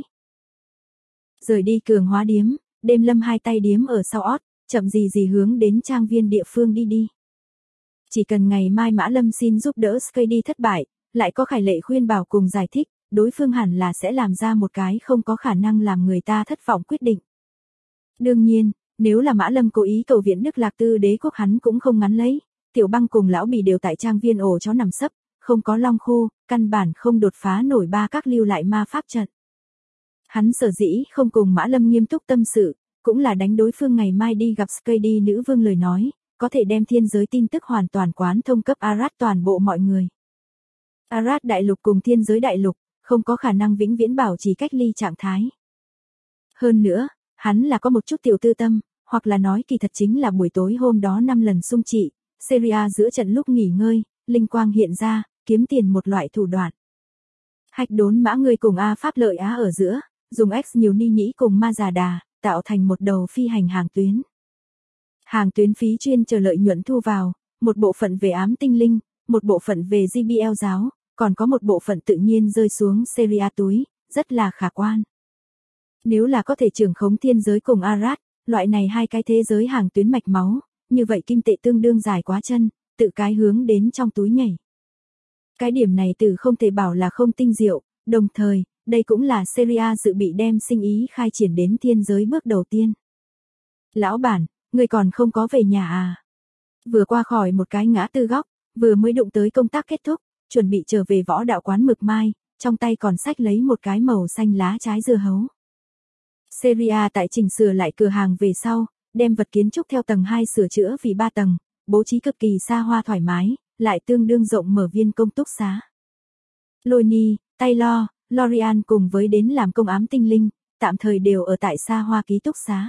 Rời đi cường hóa điếm, Đêm Lâm hai tay điếm ở sau ót, chậm gì hướng đến trang viên địa phương đi. Chỉ cần ngày mai Mã Lâm xin giúp đỡ Skady thất bại, lại có Khải Lệ khuyên bảo cùng giải thích, đối phương hẳn là sẽ làm ra một cái không có khả năng làm người ta thất vọng quyết định. Đương nhiên, nếu là Mã Lâm cố ý cầu viện Đức Lạc Tư đế quốc hắn cũng không ngắn lấy, Tiểu Băng cùng lão Bì đều tại trang viên ổ chó nằm sấp, không có long khu, căn bản không đột phá nổi ba các lưu lại ma pháp trận. Hắn sở dĩ không cùng Mã Lâm nghiêm túc tâm sự, cũng là đánh đối phương ngày mai đi gặp Skady nữ vương lời nói, có thể đem thiên giới tin tức hoàn toàn quán thông cấp Arad toàn bộ mọi người. Arad đại lục cùng thiên giới đại lục, không có khả năng vĩnh viễn bảo trì cách ly trạng thái. Hơn nữa, hắn là có một chút tiểu tư tâm, hoặc là nói kỳ thật chính là buổi tối hôm đó 5 lần xung trị, Syria giữa trận lúc nghỉ ngơi, linh quang hiện ra, kiếm tiền một loại thủ đoạn. Hạch đốn mã người cùng A Pháp lợi Á ở giữa, dùng X nhiều ni nhĩ cùng ma già đà, tạo thành một đầu phi hành hàng tuyến. Hàng tuyến phí chuyên chờ lợi nhuận thu vào, một bộ phận về ám tinh linh, một bộ phận về GBL giáo, còn có một bộ phận tự nhiên rơi xuống Syria túi, rất là khả quan. Nếu là có thể trưởng khống thiên giới cùng Arad, loại này hai cái thế giới hàng tuyến mạch máu, như vậy kim tệ tương đương dài quá chân, tự cái hướng đến trong túi nhảy. Cái điểm này từ không thể bảo là không tinh diệu, đồng thời, đây cũng là Syria dự bị đem sinh ý khai triển đến thiên giới bước đầu tiên. Lão bản, người còn không có về nhà à? Vừa qua khỏi một cái ngã tư góc, vừa mới đụng tới công tác kết thúc, chuẩn bị trở về võ đạo quán Mực Mai, trong tay còn xách lấy một cái màu xanh lá trái dưa hấu. Syria tại chỉnh sửa lại cửa hàng về sau, đem vật kiến trúc theo tầng 2 sửa chữa vì 3 tầng, bố trí cực kỳ xa hoa thoải mái, lại tương đương rộng mở viên công túc xá. Loni, Taylor, Lorian cùng với đến làm công ám tinh linh, tạm thời đều ở tại xa hoa ký túc xá.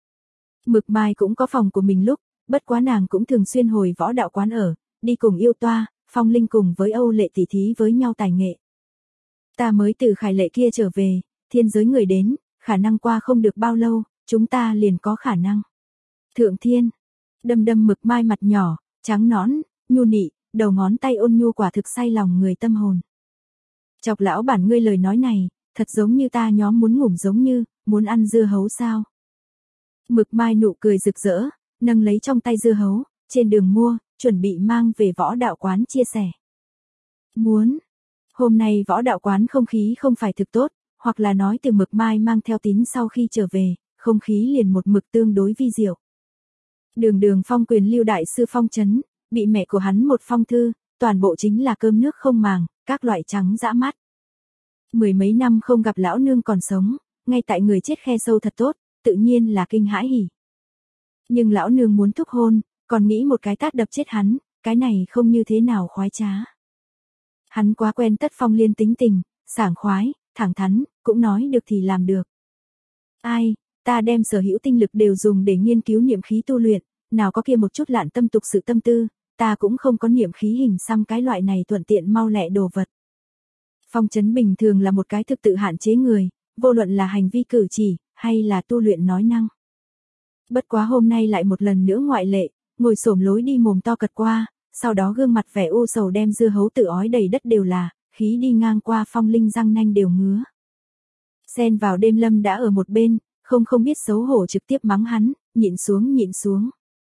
Mực Mai cũng có phòng của mình lúc, bất quá nàng cũng thường xuyên hồi võ đạo quán ở, đi cùng yêu toa, Phong Linh cùng với Âu Lệ tỉ thí với nhau tài nghệ. Ta mới từ Khải Lệ kia trở về, thiên giới người đến, khả năng qua không được bao lâu, chúng ta liền có khả năng. Thượng thiên, Đâm Đâm Mực Mai mặt nhỏ, trắng nõn, nhu nị, đầu ngón tay ôn nhu quả thực say lòng người tâm hồn. Chọc lão bản ngươi lời nói này, thật giống như ta nhóm muốn ngủm giống như, muốn ăn dưa hấu sao. Mực Mai nụ cười rực rỡ, nâng lấy trong tay dưa hấu, trên đường mua, chuẩn bị mang về võ đạo quán chia sẻ. Muốn. Hôm nay võ đạo quán không khí không phải thực tốt, hoặc là nói từ Mực Mai mang theo Tín sau khi trở về, không khí liền một mực tương đối vi diệu. Đường phong quyền lưu đại sư phong trấn, bị mẹ của hắn một phong thư, toàn bộ chính là cơm nước không màng, các loại trắng dã mắt. Mười mấy năm không gặp lão nương còn sống, ngay tại người chết khe sâu thật tốt, tự nhiên là kinh hãi hỉ. Nhưng lão nương muốn thúc hôn, còn nghĩ một cái tát đập chết hắn, cái này không như thế nào khoái trá. Hắn quá quen Tất Phong Liên tính tình, sảng khoái, thẳng thắn, cũng nói được thì làm được. Ai, ta đem sở hữu tinh lực đều dùng để nghiên cứu niệm khí tu luyện, nào có kia một chút lạn tâm tục sự tâm tư, ta cũng không có niệm khí hình xăm cái loại này thuận tiện mau lẹ đồ vật. Phong trấn bình thường là một cái thực tự hạn chế người, vô luận là hành vi cử chỉ, hay là tu luyện nói năng. Bất quá hôm nay lại một lần nữa ngoại lệ, ngồi xổm lối đi mồm to cật qua, sau đó gương mặt vẻ u sầu đem dưa hấu tự ói đầy đất đều là, khí đi ngang qua Phong Linh răng nanh đều ngứa. Xen vào Đêm Lâm đã ở một bên, không biết xấu hổ trực tiếp mắng hắn, nhịn xuống.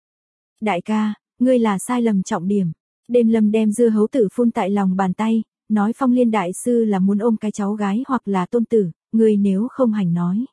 Đại ca, ngươi là sai lầm trọng điểm. Đêm Lâm đem dưa hấu tử phun tại lòng bàn tay, nói Phong Liên đại sư là muốn ôm cái cháu gái hoặc là tôn tử, ngươi nếu không hành nói.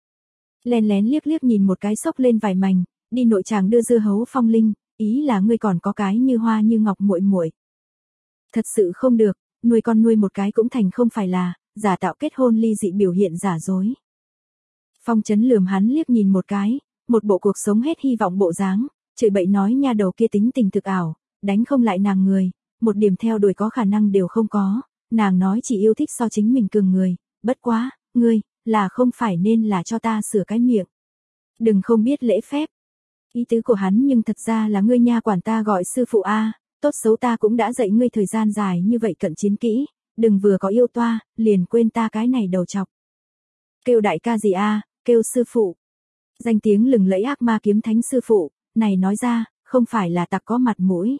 Lén lén liếc nhìn một cái xốc lên vài mảnh, đi nội tràng đưa dưa hấu Phong Linh, ý là ngươi còn có cái như hoa như ngọc muội muội. Thật sự không được, nuôi con nuôi một cái cũng thành không phải là, giả tạo kết hôn ly dị biểu hiện giả dối. Phong trấn lườm hắn liếc nhìn một cái, một bộ cuộc sống hết hy vọng bộ dáng, chửi bậy nói nha đầu kia tính tình thực ảo, đánh không lại nàng người, một điểm theo đuổi có khả năng đều không có, nàng nói chỉ yêu thích so chính mình cường người, bất quá, ngươi, là không phải nên là cho ta sửa cái miệng. Đừng không biết lễ phép. Ý tứ của hắn nhưng thật ra là ngươi nha quản ta gọi sư phụ a, tốt xấu ta cũng đã dạy ngươi thời gian dài như vậy cận chiến kỹ, đừng vừa có yêu toa, liền quên ta cái này đầu chọc. Kêu đại ca gì a, kêu sư phụ. Danh tiếng lừng lẫy ác ma kiếm thánh sư phụ, này nói ra, không phải là tặc có mặt mũi.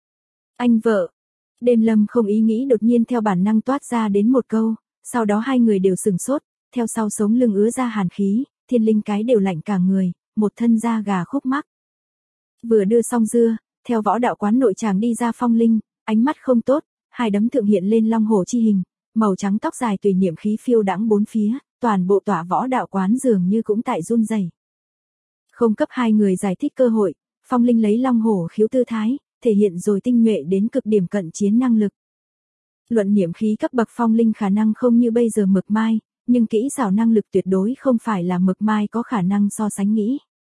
Anh vợ. Đêm Lâm không ý nghĩ đột nhiên theo bản năng toát ra đến một câu, sau đó hai người đều sừng sốt, theo sau sống lưng ứa ra hàn khí, thiên linh cái đều lạnh cả người, một thân da gà khúc mắc. Vừa đưa xong dưa, theo võ đạo quán nội tràng đi ra Phong Linh, ánh mắt không tốt, hai đấm thượng hiện lên long hổ chi hình, màu trắng tóc dài tùy niệm khí phiêu đãng bốn phía, toàn bộ tỏa võ đạo quán dường như cũng tại run rẩy. Không cấp hai người giải thích cơ hội, Phong Linh lấy long hổ khiếu tư thái, thể hiện rồi tinh nhuệ đến cực điểm cận chiến năng lực. Luận niệm khí cấp bậc Phong Linh khả năng không như bây giờ Mực Mai, nhưng kỹ xảo năng lực tuyệt đối không phải là Mực Mai có khả năng so sánh nghĩ.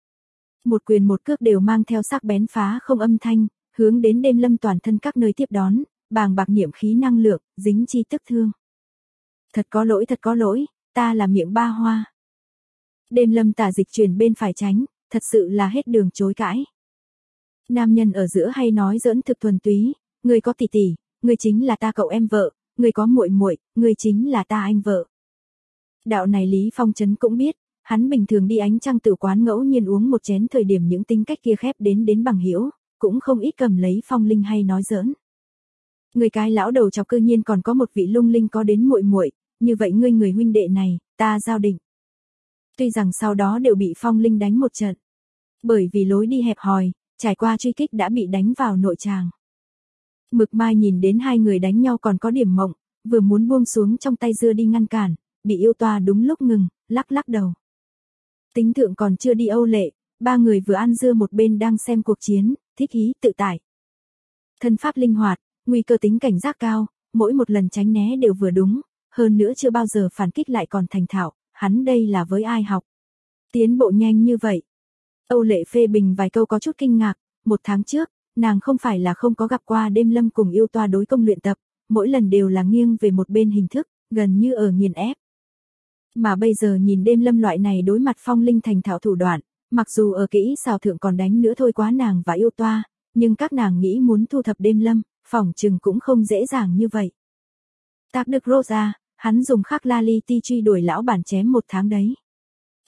Một quyền một cước đều mang theo sắc bén phá không âm thanh, hướng đến Đêm Lâm toàn thân các nơi tiếp đón, bàng bạc niệm khí năng lượng, dính chi tức thương. Thật có lỗi, ta là miệng ba hoa. Đêm Lâm tả dịch chuyển bên phải tránh, thật sự là hết đường chối cãi. Nam nhân ở giữa hay nói giỡn thực thuần túy, người có tỷ tỷ, người chính là ta cậu em vợ, người có muội muội, người chính là ta anh vợ. Đạo này Lý Phong trấn cũng biết, hắn bình thường đi ánh trăng tử quán ngẫu nhiên uống một chén thời điểm những tính cách kia khép đến bằng hữu, cũng không ít cầm lấy Phong Linh hay nói giỡn. Người cái lão đầu chọc cư nhiên còn có một vị lung linh có đến muội muội, như vậy ngươi người huynh đệ này, ta giao định. Tuy rằng sau đó đều bị Phong Linh đánh một trận, bởi vì lối đi hẹp hòi, trải qua truy kích đã bị đánh vào nội tràng. Mực Mai nhìn đến hai người đánh nhau còn có điểm mộng, vừa muốn buông xuống trong tay dưa đi ngăn cản, bị yêu toa đúng lúc ngừng, lắc đầu. Tính thượng còn chưa đi âu lệ, ba người vừa ăn dưa một bên đang xem cuộc chiến, thích ý tự tại. Thân pháp linh hoạt, nguy cơ tính cảnh giác cao, mỗi một lần tránh né đều vừa đúng, hơn nữa chưa bao giờ phản kích lại còn thành thạo, hắn đây là với ai học. Tiến bộ nhanh như vậy. Âu lệ phê bình vài câu có chút kinh ngạc, một tháng trước, nàng không phải là không có gặp qua Đêm Lâm cùng yêu toa đối công luyện tập, mỗi lần đều là nghiêng về một bên hình thức, gần như ở nghiền ép. Mà bây giờ nhìn Đêm Lâm loại này đối mặt Phong Linh thành thạo thủ đoạn, mặc dù ở kỹ xào thượng còn đánh nữa thôi quá nàng và yêu toa, nhưng các nàng nghĩ muốn thu thập Đêm Lâm, phỏng chừng cũng không dễ dàng như vậy. Tác đức Rosa, hắn dùng khắc la li ti truy đuổi lão bản chém một tháng đấy.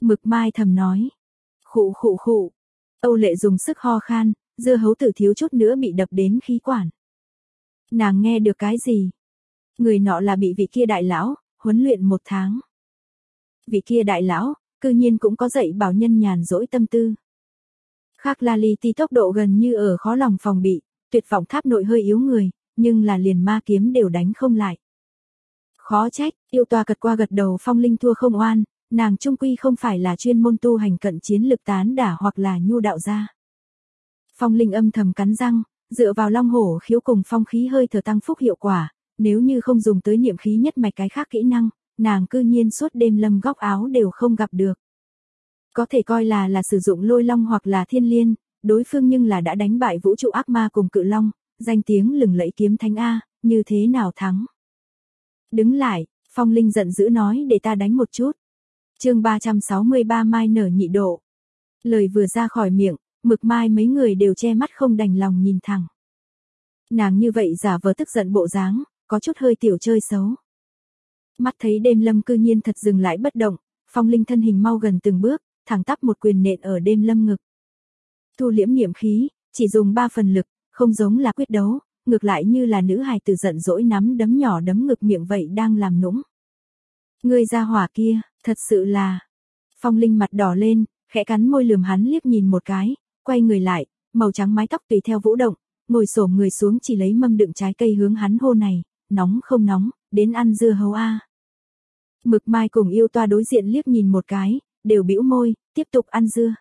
Mực Mai thầm nói. Khụ khụ khụ. Âu Lệ dùng sức ho khan, dưa hấu tử thiếu chút nữa bị đập đến khí quản. Nàng nghe được cái gì? Người nọ là bị vị kia đại lão huấn luyện 1 tháng. Vị kia đại lão cư nhiên cũng có dạy bảo nhân nhàn rỗi tâm tư. Khác La Ly Ti tốc độ gần như ở khó lòng phòng bị, tuyệt vọng tháp nội hơi yếu người, nhưng là liền ma kiếm đều đánh không lại. Khó trách, yêu toa gật qua gật đầu, Phong Linh thua không oan, nàng trung quy không phải là chuyên môn tu hành cận chiến lực tán đả hoặc là nhu đạo gia. Phong Linh âm thầm cắn răng, dựa vào long hổ khiếu cùng phong khí hơi thở tăng phúc hiệu quả, nếu như không dùng tới niệm khí nhất mạch cái khác kỹ năng, nàng cư nhiên suốt đêm lâm góc áo đều không gặp được. Có thể coi là sử dụng lôi long hoặc là thiên liên, đối phương nhưng là đã đánh bại vũ trụ ác ma cùng cự long, danh tiếng lừng lẫy kiếm thánh A, như thế nào thắng. Đứng lại, Phong Linh giận dữ nói để ta đánh một chút. Chương 363 Mai nở nhị độ. Lời vừa ra khỏi miệng, Mực Mai mấy người đều che mắt không đành lòng nhìn thẳng. Nàng như vậy giả vờ tức giận bộ dáng, có chút hơi tiểu chơi xấu. Mắt thấy Đêm Lâm cư nhiên thật dừng lại bất động, Phong Linh thân hình mau gần từng bước, thẳng tắp một quyền nện ở Đêm Lâm ngực. Thu liễm niệm khí, chỉ dùng 3 phần lực, không giống là quyết đấu, ngược lại như là nữ hài tử giận dỗi nắm đấm nhỏ đấm ngực miệng vậy đang làm nũng. Ngươi ra hỏa kia, thật sự là. Phong Linh mặt đỏ lên, khẽ cắn môi lườm hắn liếc nhìn một cái, quay người lại, màu trắng mái tóc tùy theo vũ động, ngồi xổm người xuống chỉ lấy mâm đựng trái cây hướng hắn hô này, nóng không nóng, đến ăn dưa hấu a. Mực Mai cùng yêu toa đối diện liếc nhìn một cái, đều bĩu môi, tiếp tục ăn dưa.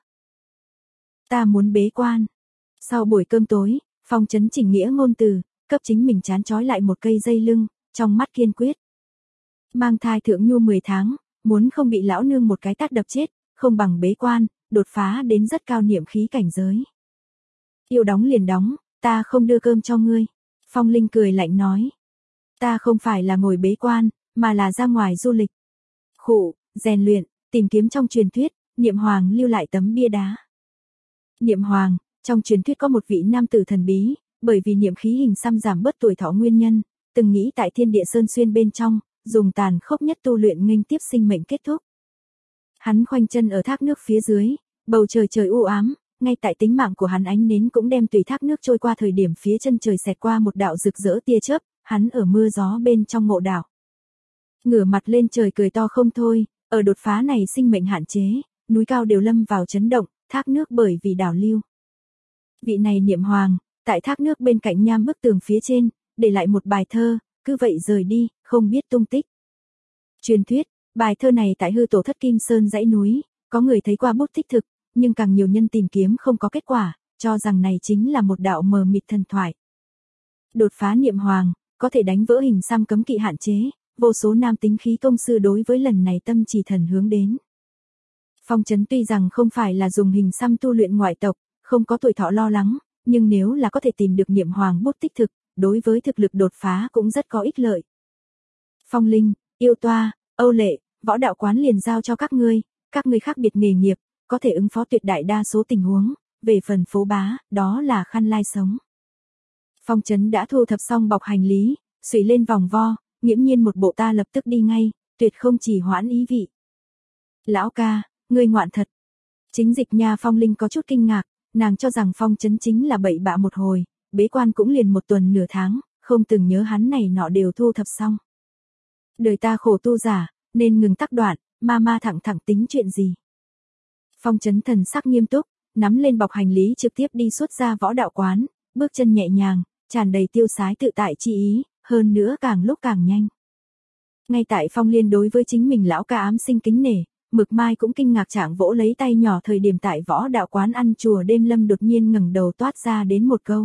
Ta muốn bế quan. Sau buổi cơm tối, Phong chấn chỉnh nghĩa ngôn từ, cấp chính mình chán trói lại một cây dây lưng, trong mắt kiên quyết. Mang thai thượng nhu 10 tháng, muốn không bị lão nương một cái tát đập chết, không bằng bế quan, đột phá đến rất cao niệm khí cảnh giới. Yêu đóng liền đóng, ta không đưa cơm cho ngươi. Phong Linh cười lạnh nói. Ta không phải là ngồi bế quan, mà là ra ngoài du lịch. Khụ, rèn luyện, tìm kiếm trong truyền thuyết, Niệm Hoàng lưu lại tấm bia đá. Niệm Hoàng, trong truyền thuyết có một vị nam tử thần bí, bởi vì niệm khí hình xăm giảm bớt tuổi thọ nguyên nhân, từng nghĩ tại Thiên Địa Sơn Xuyên bên trong, dùng tàn khốc nhất tu luyện nghênh tiếp sinh mệnh kết thúc. Hắn khoanh chân ở thác nước phía dưới, bầu trời trời u ám, ngay tại tính mạng của hắn ánh nến cũng đem tùy thác nước trôi qua thời điểm phía chân trời xẹt qua một đạo rực rỡ tia chớp, hắn ở mưa gió bên trong ngộ đạo. Ngửa mặt lên trời cười to không thôi, ở đột phá này sinh mệnh hạn chế, núi cao đều lâm vào chấn động, thác nước bởi vì đảo lưu. Vị này Niệm Hoàng, tại thác nước bên cạnh nham bức tường phía trên, để lại một bài thơ, cứ vậy rời đi, không biết tung tích. Truyền thuyết, bài thơ này tại hư tổ thất Kim Sơn dãy núi, có người thấy qua bút tích thực, nhưng càng nhiều nhân tìm kiếm không có kết quả, cho rằng này chính là một đạo mờ mịt thần thoại. Đột phá Niệm Hoàng, có thể đánh vỡ hình xăm cấm kỵ hạn chế, vô số nam tính khí công sư đối với lần này tâm trì thần hướng đến. Phong Chấn tuy rằng không phải là dùng hình xăm tu luyện ngoại tộc, không có tuổi thọ lo lắng, nhưng nếu là có thể tìm được Niệm Hoàng bút tích thực, đối với thực lực đột phá cũng rất có ích lợi. Phong Linh, yêu toa, Âu Lệ, võ đạo quán liền giao cho các ngươi khác biệt nghề nghiệp, có thể ứng phó tuyệt đại đa số tình huống, về phần phố bá, đó là khăn lai sống. Phong Chấn đã thu thập xong bọc hành lý, xùy lên vòng vo, nghiễm nhiên một bộ ta lập tức đi ngay, tuyệt không chỉ hoãn ý vị. Lão ca, ngươi ngoạn thật. Chính dịch nha Phong Linh có chút kinh ngạc, nàng cho rằng Phong Chấn chính là bậy bạ một hồi, bế quan cũng liền 1 tuần nửa tháng, không từng nhớ hắn này nọ đều thu thập xong. Đời ta khổ tu giả, nên ngừng tắc đoạn, ma thẳng tính chuyện gì. Phong Chấn thần sắc nghiêm túc, nắm lên bọc hành lý trực tiếp đi xuất ra võ đạo quán, bước chân nhẹ nhàng, tràn đầy tiêu sái tự tại chi ý, hơn nữa càng lúc càng nhanh. Ngay tại Phong Liên đối với chính mình lão ca ám sinh kính nể, Mực Mai cũng kinh ngạc trạng vỗ lấy tay nhỏ thời điểm tại võ đạo quán ăn chùa Đêm Lâm đột nhiên ngẩng đầu toát ra đến một câu.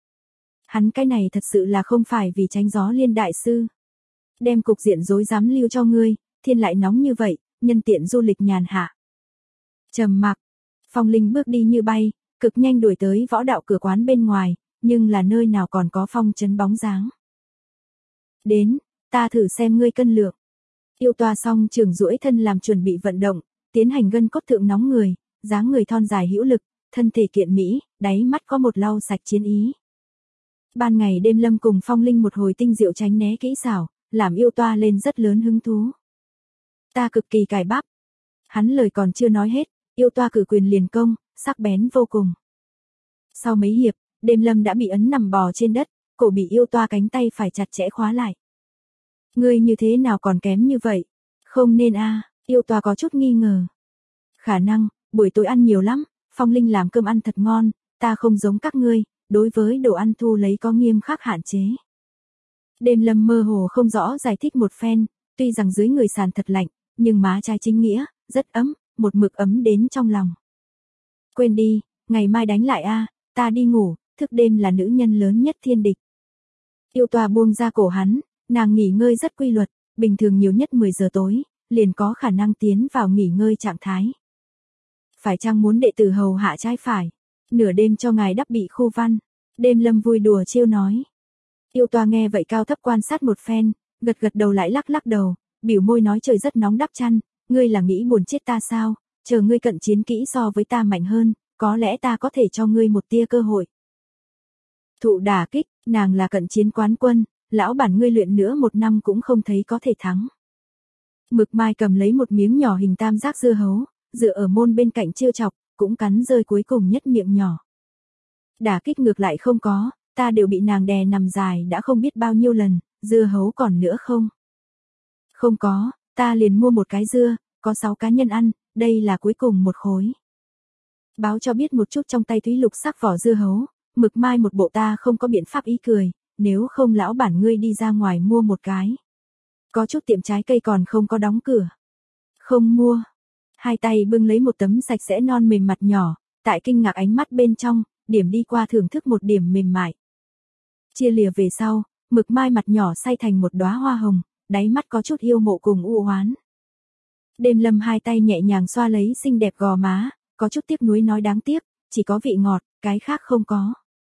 Hắn cái này thật sự là không phải vì tránh gió Liên đại sư. Đem cục diện rối rắm lưu cho ngươi, thiên lại nóng như vậy, nhân tiện du lịch nhàn hạ. Trầm mặc, Phong Linh bước đi như bay, cực nhanh đuổi tới võ đạo cửa quán bên ngoài, nhưng là nơi nào còn có Phong Chấn bóng dáng. Đến, ta thử xem ngươi cân lượng. Yêu toa song trường duỗi thân làm chuẩn bị vận động, tiến hành gân cốt thượng nóng người, dáng người thon dài hữu lực, thân thể kiện mỹ, đáy mắt có một lau sạch chiến ý. Ban ngày Đêm Lâm cùng Phong Linh một hồi tinh diệu tránh né kỹ xảo, làm yêu toa lên rất lớn hứng thú. Ta cực kỳ cải bắp. Hắn lời còn chưa nói hết, yêu toa cử quyền liền công, sắc bén vô cùng. Sau mấy hiệp, Đêm Lâm đã bị ấn nằm bò trên đất, cổ bị yêu toa cánh tay phải chặt chẽ khóa lại. Ngươi như thế nào còn kém như vậy? Không nên a, yêu toa có chút nghi ngờ. Khả năng, buổi tối ăn nhiều lắm, Phong Linh làm cơm ăn thật ngon, ta không giống các ngươi, đối với đồ ăn thu lấy có nghiêm khắc hạn chế. Đêm Lâm mơ hồ không rõ giải thích một phen, tuy rằng dưới người sàn thật lạnh, nhưng má trái chính nghĩa, rất ấm, một mực ấm đến trong lòng. Quên đi, ngày mai đánh lại a, ta đi ngủ, thức đêm là nữ nhân lớn nhất thiên địch. Yêu toa buông ra cổ hắn, nàng nghỉ ngơi rất quy luật, bình thường nhiều nhất 10 giờ tối, liền có khả năng tiến vào nghỉ ngơi trạng thái. Phải chăng muốn đệ tử hầu hạ trái phải, nửa đêm cho ngài đắp bị khu văn, Đêm Lâm vui đùa trêu nói. Yêu toa nghe vậy cao thấp quan sát một phen, gật gật đầu lại lắc lắc đầu, biểu môi nói trời rất nóng đắp chăn, ngươi là nghĩ buồn chết ta sao, chờ ngươi cận chiến kỹ so với ta mạnh hơn, có lẽ ta có thể cho ngươi một tia cơ hội. Thụ đả kích, nàng là cận chiến quán quân, lão bản ngươi luyện nữa 1 năm cũng không thấy có thể thắng. Mực Mai cầm lấy một miếng nhỏ hình tam giác dưa hấu, dựa ở môn bên cạnh trêu chọc, cũng cắn rơi cuối cùng nhất miệng nhỏ. Đả kích ngược lại không có, ta đều bị nàng đè nằm dài đã không biết bao nhiêu lần, dưa hấu còn nữa không? Không có, ta liền mua một cái dưa, có 6 cá nhân ăn, đây là cuối cùng một khối. Báo cho biết một chút trong tay Thúy Lục sắc vỏ dưa hấu, Mực Mai một bộ ta không có biện pháp ý cười, nếu không lão bản ngươi đi ra ngoài mua một cái. Có chút tiệm trái cây còn không có đóng cửa. Không mua. Hai tay bưng lấy một tấm sạch sẽ non mềm mặt nhỏ, tại kinh ngạc ánh mắt bên trong, điểm đi qua thưởng thức một điểm mềm mại. Chia lìa về sau, Mực Mai mặt nhỏ say thành một đóa hoa hồng, đáy mắt có chút yêu mộ cùng u oán. Đêm Lâm hai tay nhẹ nhàng xoa lấy xinh đẹp gò má, có chút tiếc nuối nói đáng tiếc, chỉ có vị ngọt, cái khác không có.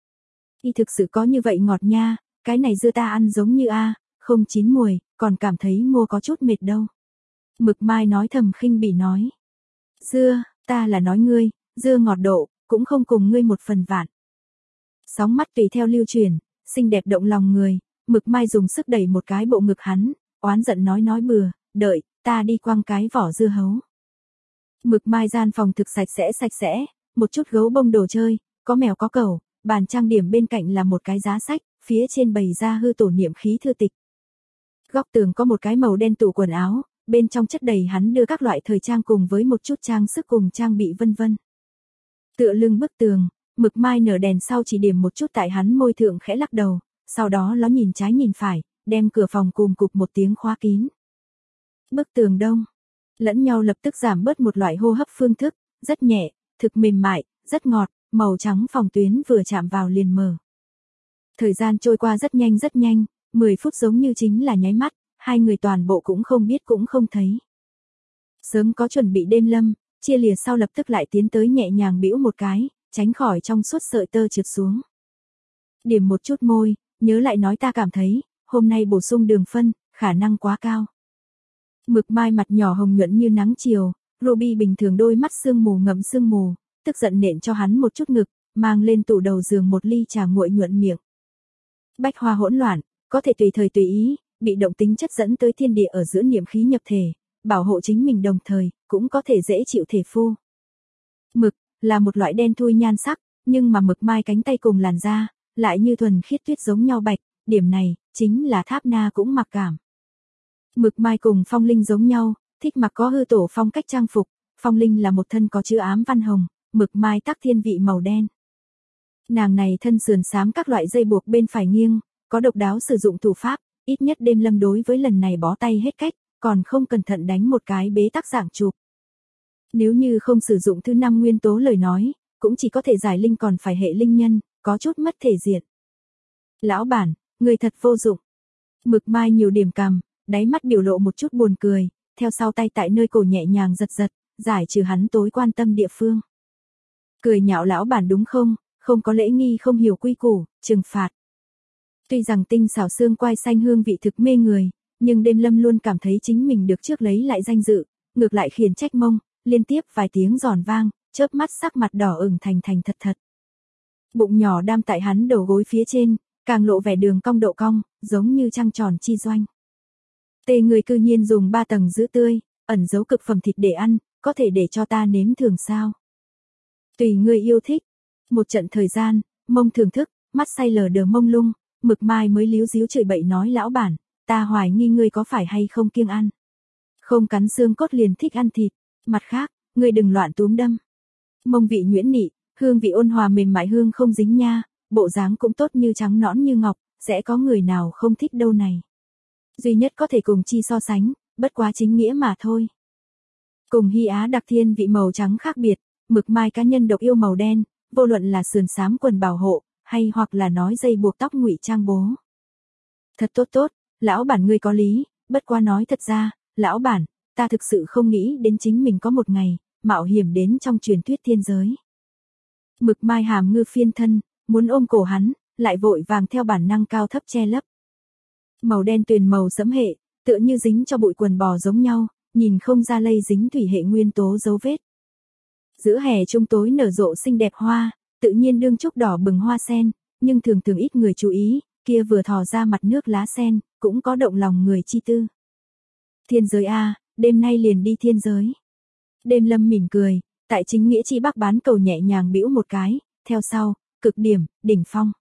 Y thực sự có như vậy ngọt nha, cái này dưa ta ăn giống như không chín mùi, còn cảm thấy mua có chút mệt đâu. Mực Mai nói thầm khinh bỉ nói. Dưa, ta là nói ngươi, dưa ngọt độ, cũng không cùng ngươi một phần vạn. Sóng mắt tùy theo lưu truyền, xinh đẹp động lòng người, Mực Mai dùng sức đẩy một cái bộ ngực hắn, oán giận nói bừa, đợi, ta đi quăng cái vỏ dưa hấu. Mực Mai gian phòng thực sạch sẽ, một chút gấu bông đồ chơi, có mèo có cẩu, bàn trang điểm bên cạnh là một cái giá sách, phía trên bày ra hư tổ niệm khí thư tịch. Góc tường có một cái màu đen tủ quần áo, bên trong chất đầy hắn đưa các loại thời trang cùng với một chút trang sức cùng trang bị vân vân. Tựa lưng bức tường, Mực Mai nở đèn sau chỉ điểm một chút tại hắn môi thượng khẽ lắc đầu, sau đó nó nhìn trái nhìn phải, đem cửa phòng cùm cụp một tiếng khóa kín. Bức tường đông, lẫn nhau lập tức giảm bớt một loại hô hấp phương thức, rất nhẹ, thực mềm mại, rất ngọt, màu trắng phòng tuyến vừa chạm vào liền mở. Thời gian trôi qua rất nhanh, 10 phút giống như chính là nháy mắt, hai người toàn bộ cũng không biết cũng không thấy. Sớm có chuẩn bị Đêm Lâm, chia lìa sau lập tức lại tiến tới nhẹ nhàng bĩu một cái, tránh khỏi trong suốt sợi tơ trượt xuống. Điểm một chút môi, nhớ lại nói ta cảm thấy, hôm nay bổ sung đường phân, khả năng quá cao. Mực Mai mặt nhỏ hồng nhuận như nắng chiều, Ruby bình thường đôi mắt sương mù ngậm sương mù, tức giận nện cho hắn một chút ngực, mang lên tủ đầu giường một ly trà nguội nhuận miệng. Bách hoa hỗn loạn, có thể tùy thời tùy ý, bị động tính chất dẫn tới thiên địa ở giữa niệm khí nhập thể, bảo hộ chính mình đồng thời, cũng có thể dễ chịu thể phu. Mực, là một loại đen thui nhan sắc, nhưng mà Mực Mai cánh tay cùng làn da, lại như thuần khiết tuyết giống nhau bạch, điểm này, chính là Tháp Na cũng mặc cảm. Mực Mai cùng Phong Linh giống nhau, thích mặc có hư tổ phong cách trang phục, Phong Linh là một thân có chữ ám văn hồng, Mực Mai tắc thiên vị màu đen. Nàng này thân sườn xám các loại dây buộc bên phải nghiêng, có độc đáo sử dụng thủ pháp, ít nhất Đêm Lâm đối với lần này bó tay hết cách, còn không cẩn thận đánh một cái bế tắc dạng chụp. Nếu như không sử dụng thứ 5 nguyên tố lời nói, cũng chỉ có thể giải linh còn phải hệ linh nhân, có chút mất thể diện. Lão bản, người thật vô dụng. Mực Mai nhiều điểm cằm, đáy mắt biểu lộ một chút buồn cười, theo sau tay tại nơi cổ nhẹ nhàng giật, giải trừ hắn tối quan tâm địa phương. Cười nhạo lão bản đúng không có lễ nghi không hiểu quy củ, trừng phạt. Tuy rằng tinh xảo xương quai xanh hương vị thực mê người, nhưng Đêm Lâm luôn cảm thấy chính mình được trước lấy lại danh dự, ngược lại khiển trách mông, liên tiếp vài tiếng giòn vang, chớp mắt sắc mặt đỏ ửng thành thật. Bụng nhỏ đam tại hắn đầu gối phía trên, càng lộ vẻ đường cong độ cong, giống như trăng tròn chi doanh. Tê người cư nhiên dùng 3 tầng giữ tươi, ẩn giấu cực phẩm thịt để ăn, có thể để cho ta nếm thử sao? Tùy ngươi yêu thích. Một trận thời gian, Mông thưởng thức, mắt say lờ đờ mông lung, Mực Mai mới líu díu chửi bậy nói lão bản, ta hoài nghi ngươi có phải hay không kiêng ăn. Không cắn xương cốt liền thích ăn thịt, mặt khác, ngươi đừng loạn túm đâm. Mông vị nhuyễn nị, hương vị ôn hòa mềm mại hương không dính nha, bộ dáng cũng tốt như trắng nõn như ngọc, sẽ có người nào không thích đâu này. Duy nhất có thể cùng chi so sánh, bất quá chính nghĩa mà thôi. Cùng Hy Á đặc thiên vị màu trắng khác biệt, Mực Mai cá nhân độc yêu màu đen, vô luận là sườn xám quần bảo hộ, hay hoặc là nói dây buộc tóc ngụy trang bố. Thật tốt tốt, lão bản ngươi có lý, bất quá nói thật ra, lão bản, ta thực sự không nghĩ đến chính mình có một ngày, mạo hiểm đến trong truyền thuyết thiên giới. Mực Mai hàm ngư phiên thân, muốn ôm cổ hắn, lại vội vàng theo bản năng cao thấp che lấp. Màu đen tuyền màu sẫm hệ, tựa như dính cho bụi quần bò giống nhau, nhìn không ra lây dính thủy hệ nguyên tố dấu vết. Giữa hè trung tối nở rộ xinh đẹp hoa, tự nhiên đương trúc đỏ bừng hoa sen, nhưng thường thường ít người chú ý, kia vừa thò ra mặt nước lá sen, cũng có động lòng người chi tư. Thiên giới a, đêm nay liền đi thiên giới. Đêm Lâm mỉm cười, tại chính nghĩa chi bắc bán cầu nhẹ nhàng bĩu một cái, theo sau, cực điểm, đỉnh phong.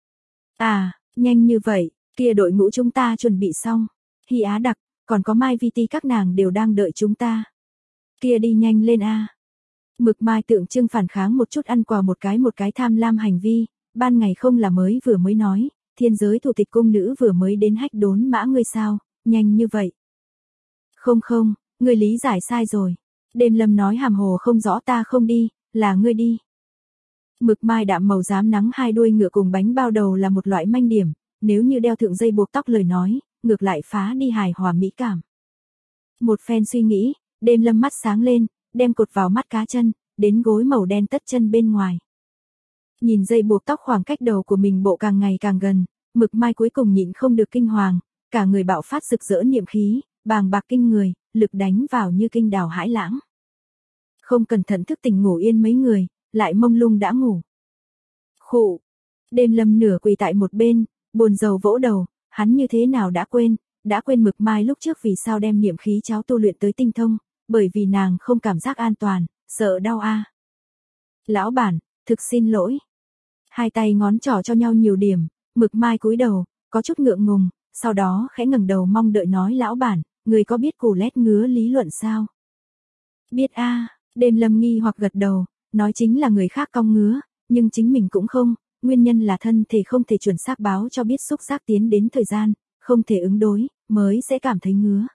À, nhanh như vậy, kia đội ngũ chúng ta chuẩn bị xong. Hy Á đặc, còn có Mai Vi Ti các nàng đều đang đợi chúng ta. Kia đi nhanh lên a. Mực Mai tượng trưng phản kháng một chút ăn quà một cái tham lam hành vi, ban ngày không là vừa mới nói, thiên giới thủ tịch cung nữ vừa mới đến hách đốn mã ngươi sao, nhanh như vậy. Không không, ngươi lý giải sai rồi. Đêm Lâm nói hàm hồ không rõ ta không đi, là ngươi đi. Mực Mai đạm màu rám nắng hai đuôi ngựa cùng bánh bao đầu là một loại manh điểm, nếu như đeo thượng dây buộc tóc lời nói, ngược lại phá đi hài hòa mỹ cảm. Một phen suy nghĩ, Đêm Lâm mắt sáng lên, đem cột vào mắt cá chân, đến gối màu đen tất chân bên ngoài. Nhìn dây buộc tóc khoảng cách đầu của mình bộ càng ngày càng gần, Mực Mai cuối cùng nhịn không được kinh hoàng, cả người bạo phát rực rỡ niệm khí, bàng bạc kinh người, lực đánh vào như kinh đào hãi lãng. Không cẩn thận thức tỉnh ngủ yên mấy người, lại mông lung đã ngủ. Khụ. Đêm Lâm nửa quỳ tại một bên, buồn rầu vỗ đầu, hắn như thế nào đã quên Mực Mai lúc trước vì sao đem niệm khí cháo tu luyện tới tinh thông, bởi vì nàng không cảm giác an toàn, sợ đau a. Lão bản, thực xin lỗi. Hai tay ngón trỏ cho nhau nhiều điểm, Mực Mai cúi đầu, có chút ngượng ngùng, sau đó khẽ ngẩng đầu mong đợi nói lão bản, người có biết củ lét ngứa lý luận sao? Biết a. Đêm Lâm nghi hoặc gật đầu, nói chính là người khác cong ngứa, nhưng chính mình cũng không, nguyên nhân là thân thể không thể chuẩn xác báo cho biết xúc giác tiến đến thời gian, không thể ứng đối, mới sẽ cảm thấy ngứa.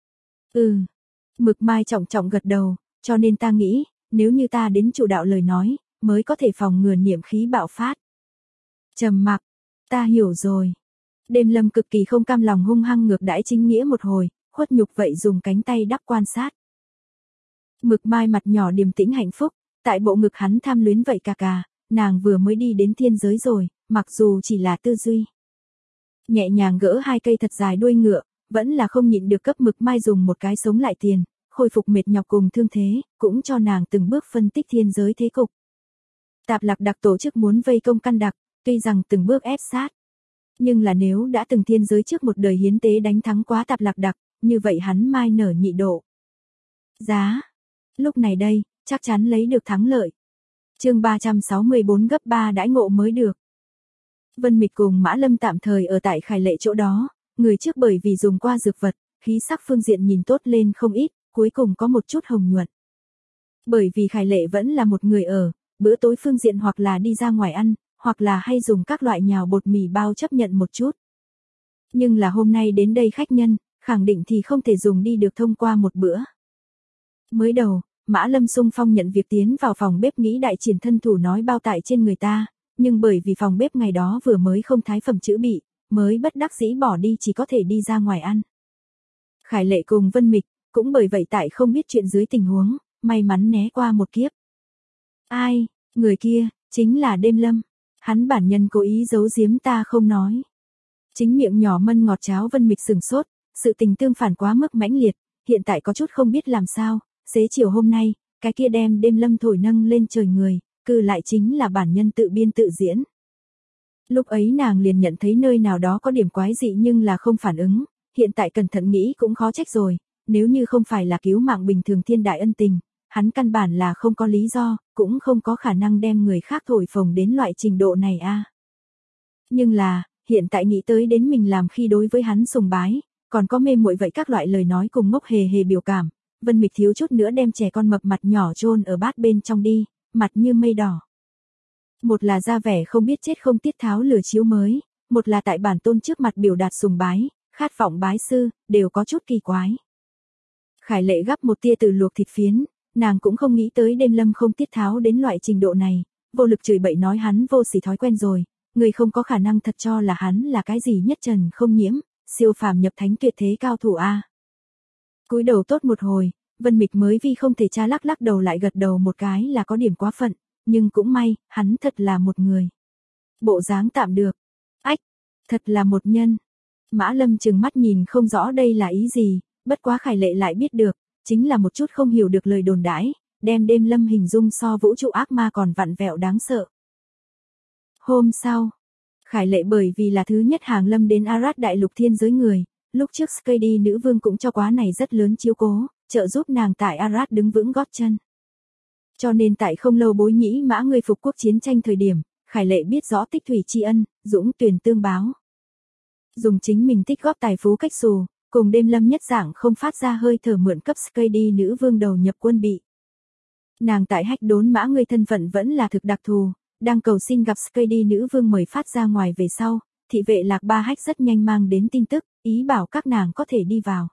Mực Mai trọng trọng gật đầu, cho nên ta nghĩ, nếu như ta đến chủ đạo lời nói, mới có thể phòng ngừa niệm khí bạo phát. Trầm mặc, ta hiểu rồi. Đêm Lâm cực kỳ không cam lòng hung hăng ngược đãi chính nghĩa một hồi, khuất nhục vậy dùng cánh tay đắp quan sát. Mực Mai mặt nhỏ điềm tĩnh hạnh phúc, tại bộ ngực hắn tham luyến vậy cà, nàng vừa mới đi đến thiên giới rồi, mặc dù chỉ là tư duy. Nhẹ nhàng gỡ hai cây thật dài đuôi ngựa, vẫn là không nhịn được cấp Mực Mai dùng một cái sống lại tiền, khôi phục mệt nhọc cùng thương thế, cũng cho nàng từng bước phân tích thiên giới thế cục. Tạp Lạc Đặc tổ chức muốn vây công Căn Đặc, tuy rằng từng bước ép sát. Nhưng là nếu đã từng thiên giới trước một đời hiến tế đánh thắng quá Tạp Lạc Đặc, như vậy hắn mai nở nhị độ. Giá. Lúc này đây, chắc chắn lấy được thắng lợi. Chương 364 gấp 3 đãi ngộ mới được. Vân Mịch cùng Mã Lâm tạm thời ở tại Khải Lệ chỗ đó, người trước bởi vì dùng qua dược vật, khí sắc phương diện nhìn tốt lên không ít, cuối cùng có một chút hồng nhuận. Bởi vì Khải Lệ vẫn là một người ở, bữa tối phương diện hoặc là đi ra ngoài ăn, hoặc là hay dùng các loại nhào bột mì bao chấp nhận một chút. Nhưng là hôm nay đến đây khách nhân, khẳng định thì không thể dùng đi được thông qua một bữa. Mới đầu, Mã Lâm xung phong nhận việc tiến vào phòng bếp nghĩ đại triển thân thủ nói bao tại trên người ta, nhưng bởi vì phòng bếp ngày đó vừa mới không thái phẩm chữ bị, mới bất đắc dĩ bỏ đi chỉ có thể đi ra ngoài ăn. Khải Lệ cùng Vân Mịch, cũng bởi vậy tại không biết chuyện dưới tình huống, may mắn né qua một kiếp. Ai, người kia, chính là Đêm Lâm. Hắn bản nhân cố ý giấu giếm ta không nói. Chính miệng nhỏ mân ngọt cháo Vân Mịch sừng sốt, sự tình tương phản quá mức mãnh liệt, hiện tại có chút không biết làm sao, xế chiều hôm nay, cái kia đem Đêm Lâm thổi nâng lên trời người, cư lại chính là bản nhân tự biên tự diễn. Lúc ấy nàng liền nhận thấy nơi nào đó có điểm quái dị nhưng là không phản ứng, hiện tại cẩn thận nghĩ cũng khó trách rồi, nếu như không phải là cứu mạng bình thường thiên đại ân tình, hắn căn bản là không có lý do, cũng không có khả năng đem người khác thổi phồng đến loại trình độ này a. Nhưng là, hiện tại nghĩ tới đến mình làm khi đối với hắn sùng bái, còn có mê muội vậy các loại lời nói cùng ngốc hề hề biểu cảm, Vân Mịch thiếu chút nữa đem trẻ con mập mặt nhỏ chôn ở bát bên trong đi, mặt như mây đỏ. Một là ra vẻ không biết chết không tiết tháo lửa chiếu mới, một là tại bản tôn trước mặt biểu đạt sùng bái, khát vọng bái sư, đều có chút kỳ quái. Khải Lệ gắp một tia từ luộc thịt phiến, nàng cũng không nghĩ tới đêm lâm không tiết tháo đến loại trình độ này, vô lực chửi bậy nói hắn vô sỉ thói quen rồi, người không có khả năng thật cho là hắn là cái gì nhất trần không nhiễm, siêu phàm nhập thánh tuyệt thế cao thủ a. Cúi đầu tốt một hồi, Vân Mịch mới vì không thể tra lắc lắc đầu lại gật đầu một cái là có điểm quá phận, nhưng cũng may, hắn thật là một người. Bộ dáng tạm được. Ách, thật là một nhân. Mã Lâm trừng mắt nhìn không rõ đây là ý gì, bất quá Khải Lệ lại biết được, chính là một chút không hiểu được lời đồn đãi, đem đêm lâm hình dung so vũ trụ ác ma còn vặn vẹo đáng sợ. Hôm sau, Khải Lệ bởi vì là thứ nhất hàng lâm đến Arad đại lục thiên giới người, lúc trước Skady nữ vương cũng cho quá này rất lớn chiếu cố, trợ giúp nàng tại Arad đứng vững gót chân. Cho nên tại không lâu Bối Nhĩ Mã người phục quốc chiến tranh thời điểm, Khải Lệ biết rõ tích thủy tri ân, dũng tuyển tương báo. Dùng chính mình tích góp tài phú cách xù, cùng đêm lâm nhất dạng không phát ra hơi thở mượn cấp Skady nữ vương đầu nhập quân bị. Nàng tại Hách Đốn Mã người thân phận vẫn là thực đặc thù, đang cầu xin gặp Skady nữ vương mời phát ra ngoài về sau, thị vệ Lạc Ba Hách rất nhanh mang đến tin tức, ý bảo các nàng có thể đi vào.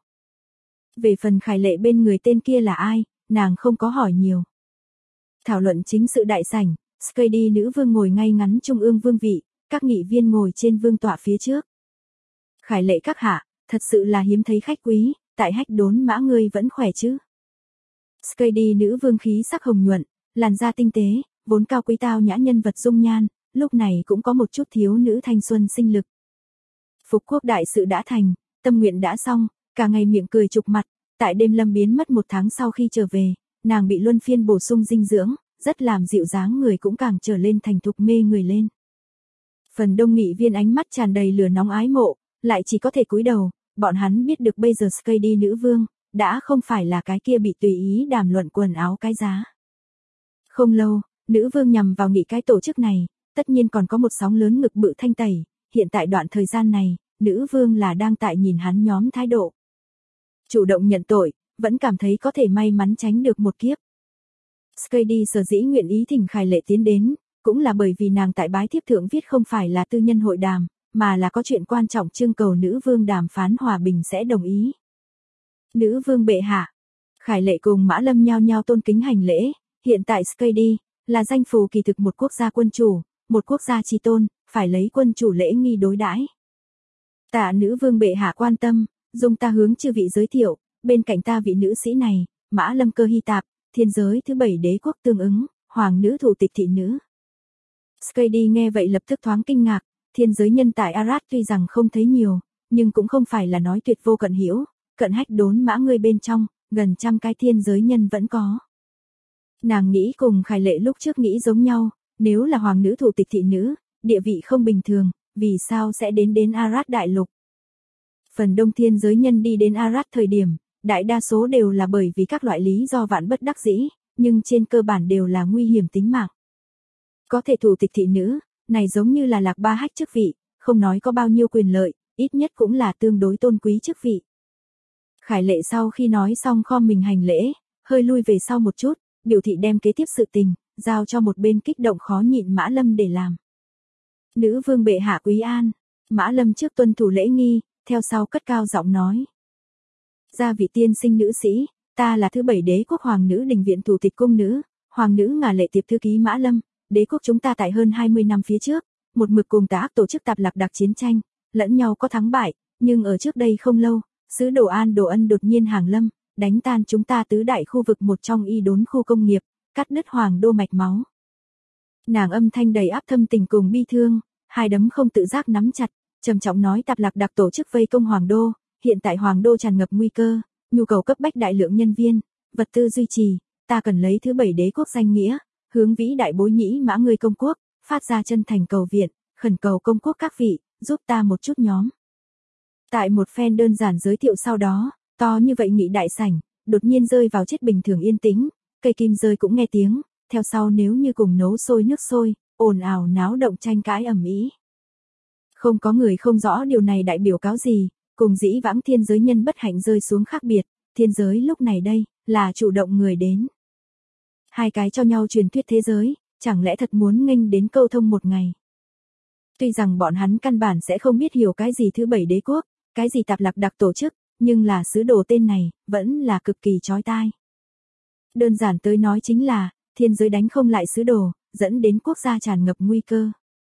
Về phần Khải Lệ bên người tên kia là ai, nàng không có hỏi nhiều. Thảo luận chính sự đại sảnh, Skady nữ vương ngồi ngay ngắn trung ương vương vị, các nghị viên ngồi trên vương tọa phía trước. Khải Lệ các hạ, thật sự là hiếm thấy khách quý, tại Hách Đốn Mã ngươi vẫn khỏe chứ? Skady nữ vương khí sắc hồng nhuận, làn da tinh tế, vốn cao quý tao nhã nhân vật dung nhan, lúc này cũng có một chút thiếu nữ thanh xuân sinh lực. Phục quốc đại sự đã thành, tâm nguyện đã xong, cả ngày miệng cười trục mặt, tại đêm lâm biến mất 1 tháng sau khi trở về, nàng bị luân phiên bổ sung dinh dưỡng, rất làm dịu dáng người cũng càng trở lên thành thục mê người lên. Phần đông nghị viên ánh mắt tràn đầy lửa nóng ái mộ, lại chỉ có thể cúi đầu, bọn hắn biết được bây giờ Skady nữ vương, đã không phải là cái kia bị tùy ý đàm luận quần áo cái giá. Không lâu, nữ vương nhằm vào nghị cái tổ chức này, tất nhiên còn có một sóng lớn ngực bự thanh tẩy, hiện tại đoạn thời gian này, nữ vương là đang tại nhìn hắn nhóm thái độ. Chủ động nhận tội, vẫn cảm thấy có thể may mắn tránh được một kiếp. Skady sở dĩ nguyện ý thỉnh Khải Lệ tiến đến, cũng là bởi vì nàng tại bái thiếp thượng viết không phải là tư nhân hội đàm, mà là có chuyện quan trọng trưng cầu nữ vương đàm phán hòa bình sẽ đồng ý. Nữ vương bệ hạ. Khải Lệ cùng Mã Lâm nhao nhao tôn kính hành lễ, hiện tại Skady là danh phù kỳ thực một quốc gia quân chủ, một quốc gia chi tôn, phải lấy quân chủ lễ nghi đối đãi. Tạ nữ vương bệ hạ quan tâm, dung ta hướng chư vị giới thiệu, bên cạnh ta vị nữ sĩ này, Mã Lâm Cơ Hy Tạp, thiên giới thứ 7 đế quốc tương ứng, hoàng nữ thủ tịch thị nữ. Skady nghe vậy lập tức thoáng kinh ngạc, thiên giới nhân tại Arad tuy rằng không thấy nhiều, nhưng cũng không phải là nói tuyệt vô cận hữu, cận Hách Đốn Mã ngươi bên trong, gần 100 cái thiên giới nhân vẫn có. Nàng nghĩ cùng Khải Lệ lúc trước nghĩ giống nhau, nếu là hoàng nữ thủ tịch thị nữ, địa vị không bình thường, vì sao sẽ đến Arad đại lục. Phần đông thiên giới nhân đi đến Arad thời điểm, đại đa số đều là bởi vì các loại lý do vạn bất đắc dĩ, nhưng trên cơ bản đều là nguy hiểm tính mạng. Có thể thủ tịch thị nữ, này giống như là Lạc Ba Hách chức vị, không nói có bao nhiêu quyền lợi, ít nhất cũng là tương đối tôn quý chức vị. Khải Lệ sau khi nói xong khom mình hành lễ, hơi lui về sau một chút, biểu thị đem kế tiếp sự tình, giao cho một bên kích động khó nhịn Mã Lâm để làm. Nữ vương bệ hạ quý an, Mã Lâm trước tuân thủ lễ nghi, theo sau cất cao giọng nói. Gia vị tiên sinh nữ sĩ, ta là thứ 7 đế quốc hoàng nữ đình viện thủ tịch cung nữ, hoàng nữ Ngà Lệ Tiệp thư ký Mã Lâm, đế quốc chúng ta tại hơn 20 năm phía trước, một mực cùng tà ác tổ chức tạp lạc đặc chiến tranh, lẫn nhau có thắng bại, nhưng ở trước đây không lâu, sứ đồ An Đồ Ân đột nhiên hàng lâm, đánh tan chúng ta tứ đại khu vực một trong y đốn khu công nghiệp, cắt đứt hoàng đô mạch máu. Nàng âm thanh đầy áp thâm tình cùng bi thương, hai đấm không tự giác nắm chặt, trầm trọng nói tạp lạc đặc tổ chức vây công hoàng đô, hiện tại hoàng đô tràn ngập nguy cơ, nhu cầu cấp bách đại lượng nhân viên, vật tư duy trì, ta cần lấy thứ 7 đế quốc danh nghĩa, hướng vĩ đại Bối Nhĩ Mã ngươi công quốc, phát ra chân thành cầu viện, khẩn cầu công quốc các vị, giúp ta một chút nhóm. Tại một phen đơn giản giới thiệu sau đó, to như vậy nghị đại sảnh, đột nhiên rơi vào chết bình thường yên tĩnh, cây kim rơi cũng nghe tiếng, theo sau nếu như cùng nấu sôi nước sôi, ồn ào náo động tranh cãi ầm ĩ. Không có người không rõ điều này đại biểu cáo gì, cùng dĩ vãng thiên giới nhân bất hạnh rơi xuống khác biệt, thiên giới lúc này đây, là chủ động người đến. Hai cái cho nhau truyền thuyết thế giới, chẳng lẽ thật muốn nghênh đến câu thông một ngày. Tuy rằng bọn hắn căn bản sẽ không biết hiểu cái gì thứ bảy đế quốc, cái gì tạp lạc đặc tổ chức, nhưng là sứ đồ tên này, vẫn là cực kỳ chói tai. Đơn giản tới nói chính là, thiên giới đánh không lại sứ đồ, dẫn đến quốc gia tràn ngập nguy cơ.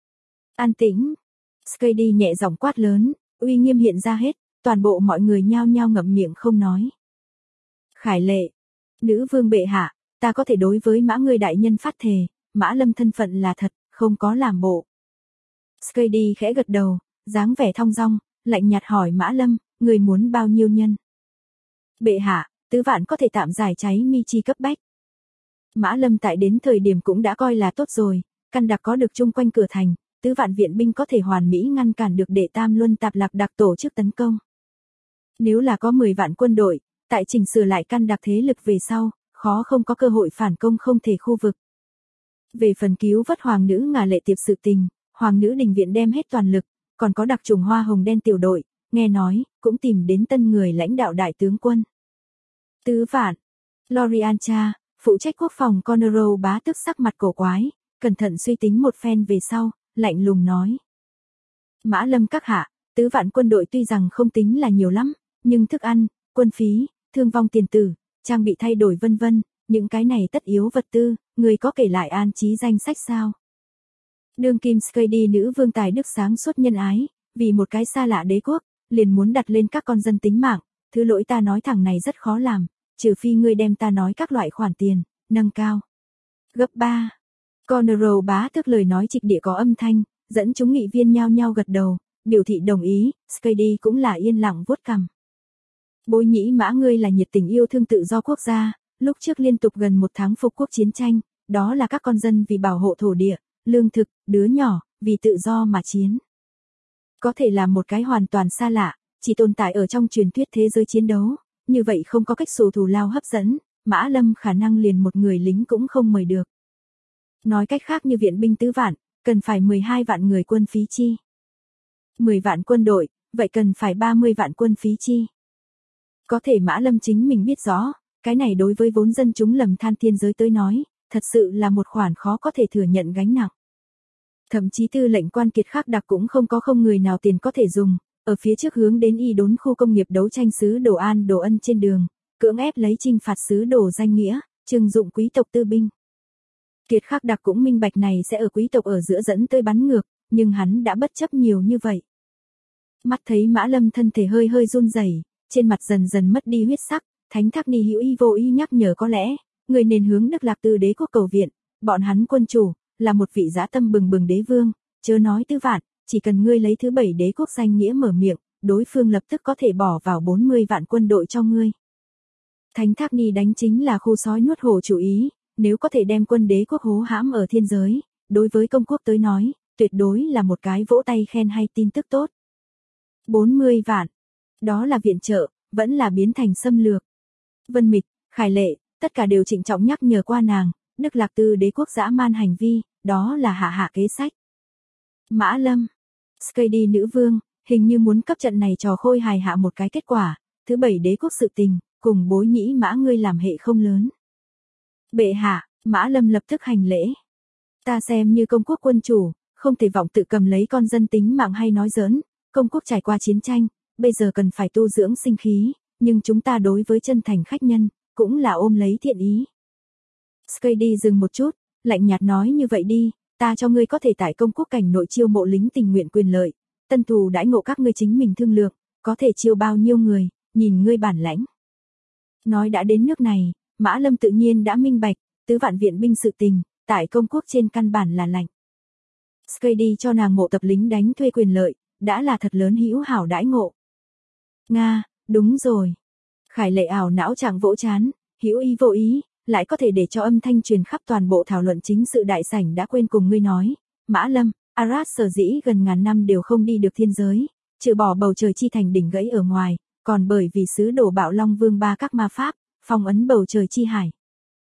An tĩnh. Skady nhẹ giọng quát lớn, uy nghiêm hiện ra hết, toàn bộ mọi người nhao nhao ngậm miệng không nói. Khải Lệ. Nữ vương bệ hạ, ta có thể đối với Mã ngươi đại nhân phát thề, Mã Lâm thân phận là thật, không có làm bộ. Skady khẽ gật đầu, dáng vẻ thong dong, lạnh nhạt hỏi Mã Lâm, người muốn bao nhiêu nhân? Bệ hạ, tứ vạn có thể tạm giải cháy mi chi cấp bách. Mã Lâm tại đến thời điểm cũng đã coi là tốt rồi, căn đặc có được chung quanh cửa thành, tứ vạn viện binh có thể hoàn mỹ ngăn cản được đệ tam luân tạp lạc đặc tổ chức tấn công. Nếu là có 10 vạn quân đội, tại chỉnh sửa lại căn đặc thế lực về sau, khó không có cơ hội phản công không thể khu vực. Về phần cứu vớt hoàng nữ Ngà Lệ Tiệp sự tình, hoàng nữ đình viện đem hết toàn lực, còn có đặc trùng hoa hồng đen tiểu đội, nghe nói, cũng tìm đến tân người lãnh đạo đại tướng quân. Tứ vạn. Lorian Cha, phụ trách quốc phòng Conero bá tức sắc mặt cổ quái, cẩn thận suy tính một phen về sau, lạnh lùng nói. Mã Lâm các hạ, tứ vạn quân đội tuy rằng không tính là nhiều lắm, nhưng thức ăn, quân phí, thương vong tiền tử, trang bị thay đổi vân vân, những cái này tất yếu vật tư, người có kể lại an trí danh sách sao? Đương kim Skady nữ vương tài đức sáng suốt nhân ái, vì một cái xa lạ đế quốc, liền muốn đặt lên các con dân tính mạng, thứ lỗi ta nói thẳng này rất khó làm, trừ phi ngươi đem ta nói các loại khoản tiền, nâng cao. Gấp 3. Conero bá tức lời nói trịch địa có âm thanh, dẫn chúng nghị viên nhao nhao gật đầu, biểu thị đồng ý, Skady cũng là yên lặng vuốt cằm. Bối nhĩ Mã ngươi là nhiệt tình yêu thương tự do quốc gia, lúc trước liên tục gần 1 tháng phục quốc chiến tranh, đó là các con dân vì bảo hộ thổ địa, lương thực, đứa nhỏ, vì tự do mà chiến. Có thể là một cái hoàn toàn xa lạ, chỉ tồn tại ở trong truyền thuyết thế giới chiến đấu, như vậy không có cách xù thù lao hấp dẫn, Mã Lâm khả năng liền một người lính cũng không mời được. Nói cách khác như viện binh tứ vạn, cần phải 12 vạn người quân phí chi. 10 vạn quân đội, vậy cần phải 30 vạn quân phí chi. Có thể Mã Lâm chính mình biết rõ, cái này đối với vốn dân chúng lầm than thiên giới tới nói, thật sự là một khoản khó có thể thừa nhận gánh nặng. Thậm chí tư lệnh quan kiệt khác đặc cũng không người nào tiền có thể dùng, ở phía trước hướng đến y đốn khu công nghiệp đấu tranh sứ đồ An Đồ Ân trên đường, cưỡng ép lấy trinh phạt sứ đồ danh nghĩa, trừng dụng quý tộc tư binh. Kiệt khác đặc cũng minh bạch này sẽ ở quý tộc ở giữa dẫn tới bắn ngược, nhưng hắn đã bất chấp nhiều như vậy. Mắt thấy Mã Lâm thân thể hơi hơi run rẩy, trên mặt dần dần mất đi huyết sắc, Thánh Thác Ni hữu y vô ý nhắc nhở có lẽ, người nên hướng Đức Lạc Tư đế quốc cầu viện, bọn hắn quân chủ, là một vị dã tâm bừng bừng đế vương, chớ nói tứ vạn, chỉ cần ngươi lấy thứ 7 đế quốc danh nghĩa mở miệng, đối phương lập tức có thể bỏ vào 40 vạn quân đội cho ngươi. Thánh Thác Ni đánh chính là khu sói nuốt hổ chủ ý, nếu có thể đem quân đế quốc hố hãm ở thiên giới, đối với công quốc tới nói, tuyệt đối là một cái vỗ tay khen hay tin tức tốt. 40 vạn. Đó là viện trợ, vẫn là biến thành xâm lược. Vân Mịch, Khải Lệ, tất cả đều trịnh trọng nhắc nhở qua nàng, Đức Lạc Tư đế quốc dã man hành vi, đó là hạ kế sách. Mã Lâm, Skady nữ vương, hình như muốn cấp trận này trò khôi hài hạ một cái kết quả, thứ 7 đế quốc sự tình, cùng bối nhĩ Mã ngươi làm hệ không lớn. Bệ hạ, Mã Lâm lập tức hành lễ. Ta xem như công quốc quân chủ, không thể vọng tự cầm lấy con dân tính mạng hay nói giỡn, công quốc trải qua chiến tranh, bây giờ cần phải tu dưỡng sinh khí, nhưng chúng ta đối với chân thành khách nhân, cũng là ôm lấy thiện ý. Skady dừng một chút, lạnh nhạt nói như vậy đi, ta cho ngươi có thể tại công quốc cảnh nội chiêu mộ lính tình nguyện quyền lợi, tân thù đãi ngộ các ngươi chính mình thương lượng, có thể chiêu bao nhiêu người, nhìn ngươi bản lãnh. Nói đã đến nước này, Mã Lâm tự nhiên đã minh bạch, tứ vạn viện binh sự tình, tại công quốc trên căn bản là lạnh. Skady cho nàng mộ tập lính đánh thuê quyền lợi, đã là thật lớn hữu hảo đãi ngộ. Nga, đúng rồi. Khải Lệ ảo não chẳng vỗ chán, hữu ý vô ý, lại có thể để cho âm thanh truyền khắp toàn bộ thảo luận chính sự đại sảnh đã quên cùng ngươi nói. Mã Lâm, Arad sở dĩ gần ngàn năm đều không đi được thiên giới, trừ bỏ bầu trời chi thành đỉnh gãy ở ngoài, còn bởi vì sứ đồ Bạo Long Vương ba các ma pháp, phong ấn bầu trời chi hải.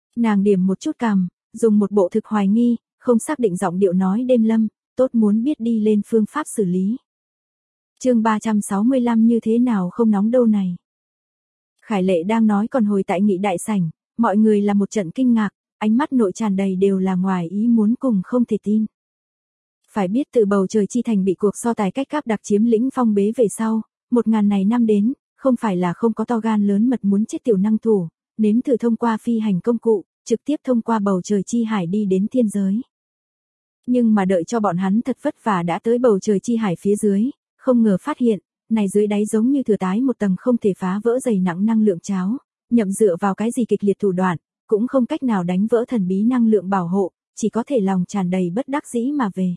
Nàng điểm một chút cằm, dùng một bộ thực hoài nghi, không xác định giọng điệu nói Đêm Lâm, tốt muốn biết đi lên phương pháp xử lý. Chương 365 như thế nào không nóng đâu này. Khải Lệ đang nói còn hồi tại nghị đại sảnh, mọi người là một trận kinh ngạc, ánh mắt nội tràn đầy đều là ngoài ý muốn cùng không thể tin. Phải biết từ bầu trời chi thành bị cuộc so tài cách cáp đặc chiếm lĩnh phong bế về sau, 1000 này năm đến, không phải là không có to gan lớn mật muốn chết tiểu năng thủ, nếm thử thông qua phi hành công cụ, trực tiếp thông qua bầu trời chi hải đi đến thiên giới. Nhưng mà đợi cho bọn hắn thật vất vả đã tới bầu trời chi hải phía dưới, không ngờ phát hiện, này dưới đáy giống như thừa tái một tầng không thể phá vỡ dày nặng năng lượng cháo, nhậm dựa vào cái gì kịch liệt thủ đoạn, cũng không cách nào đánh vỡ thần bí năng lượng bảo hộ, chỉ có thể lòng tràn đầy bất đắc dĩ mà về.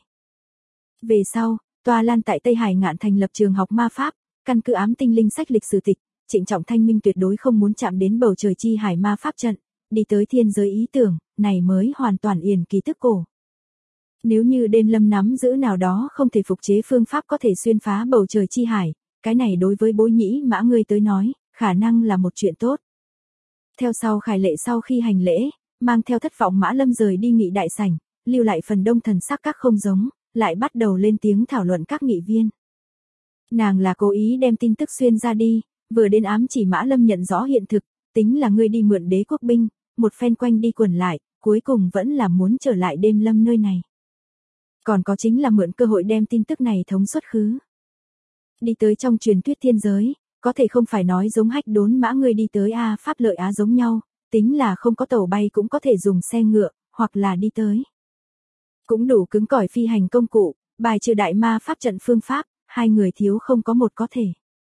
Về sau, Toa Lan tại Tây Hải Ngạn thành lập trường học ma pháp, căn cứ ám tinh linh sách lịch sử tịch, Trịnh Trọng Thanh Minh tuyệt đối không muốn chạm đến bầu trời chi hải ma pháp trận, đi tới thiên giới ý tưởng, này mới hoàn toàn yển kỳ thức cổ. Nếu như Đêm Lâm nắm giữ nào đó không thể phục chế phương pháp có thể xuyên phá bầu trời chi hải, cái này đối với Bối Nhĩ Mã ngươi tới nói, khả năng là một chuyện tốt. Theo sau Khải Lệ sau khi hành lễ, mang theo thất vọng Mã Lâm rời đi nghị đại sảnh, lưu lại phần đông thần sắc các không giống, lại bắt đầu lên tiếng thảo luận các nghị viên. Nàng là cố ý đem tin tức xuyên ra đi, vừa đến ám chỉ Mã Lâm nhận rõ hiện thực, tính là ngươi đi mượn đế quốc binh, một phen quanh đi quẩn lại, cuối cùng vẫn là muốn trở lại Đêm Lâm nơi này. Còn có chính là mượn cơ hội đem tin tức này thống xuất khứ. Đi tới trong truyền thuyết thiên giới, có thể không phải nói giống Hách Đốn Mã ngươi đi tới Pháp Lợi Á giống nhau, tính là không có tàu bay cũng có thể dùng xe ngựa, hoặc là đi tới. Cũng đủ cứng cỏi phi hành công cụ, bài trừ đại ma pháp trận phương pháp, hai người thiếu không có một có thể.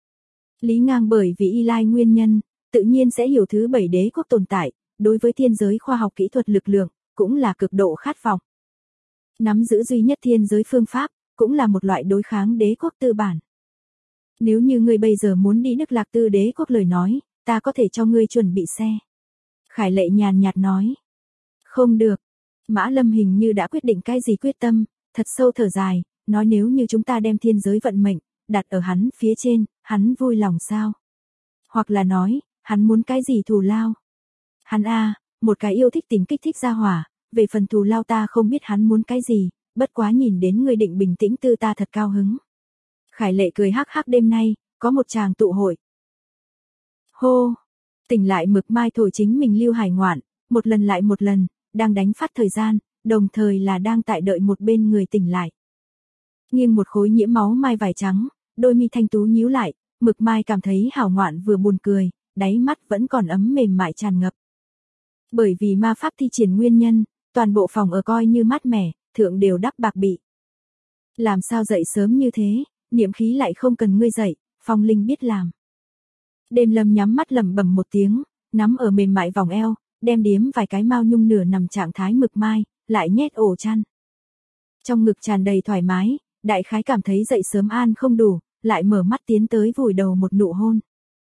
Lý Ngang bởi vì Y Lai nguyên nhân, tự nhiên sẽ hiểu thứ 7 đế quốc tồn tại, đối với thiên giới khoa học kỹ thuật lực lượng, cũng là cực độ khát vọng. Nắm giữ duy nhất thiên giới phương pháp, cũng là một loại đối kháng đế quốc tư bản. Nếu như ngươi bây giờ muốn đi Đức Lạc Tư đế quốc lời nói, ta có thể cho ngươi chuẩn bị xe. Khải Lệ nhàn nhạt nói. Không được. Mã Lâm hình như đã quyết định cái gì quyết tâm, thật sâu thở dài, nói nếu như chúng ta đem thiên giới vận mệnh, đặt ở hắn phía trên, hắn vui lòng sao? Hoặc là nói, hắn muốn cái gì thù lao? Hắn một cái yêu thích tìm kích thích ra hỏa, về phần thù lao ta không biết hắn muốn cái gì, bất quá nhìn đến người định bình tĩnh tư ta thật cao hứng. Khải Lệ cười hắc hắc đêm nay, có một chàng tụ hội. Hô! Tỉnh lại Mực Mai thổi chính mình lưu hải ngoạn, một lần lại một lần, đang đánh phát thời gian, đồng thời là đang tại đợi một bên người tỉnh lại. Nghiêng một khối nhiễm máu mai vải trắng, đôi mi thanh tú nhíu lại, Mực Mai cảm thấy hảo ngoạn vừa buồn cười, đáy mắt vẫn còn ấm mềm mại tràn ngập. Bởi vì ma pháp thi triển nguyên nhân, toàn bộ phòng ở coi như mát mẻ, thượng đều đắp bạc bị. Làm sao dậy sớm như thế, niệm khí lại không cần ngươi dậy, Phong Linh biết làm. Đêm Lâm nhắm mắt lẩm bẩm một tiếng, nắm ở mềm mại vòng eo, đem điếm vài cái mao nhung nửa nằm trạng thái Mực Mai, lại nhét ổ chăn. Trong ngực tràn đầy thoải mái, đại khái cảm thấy dậy sớm an không đủ, lại mở mắt tiến tới vùi đầu một nụ hôn.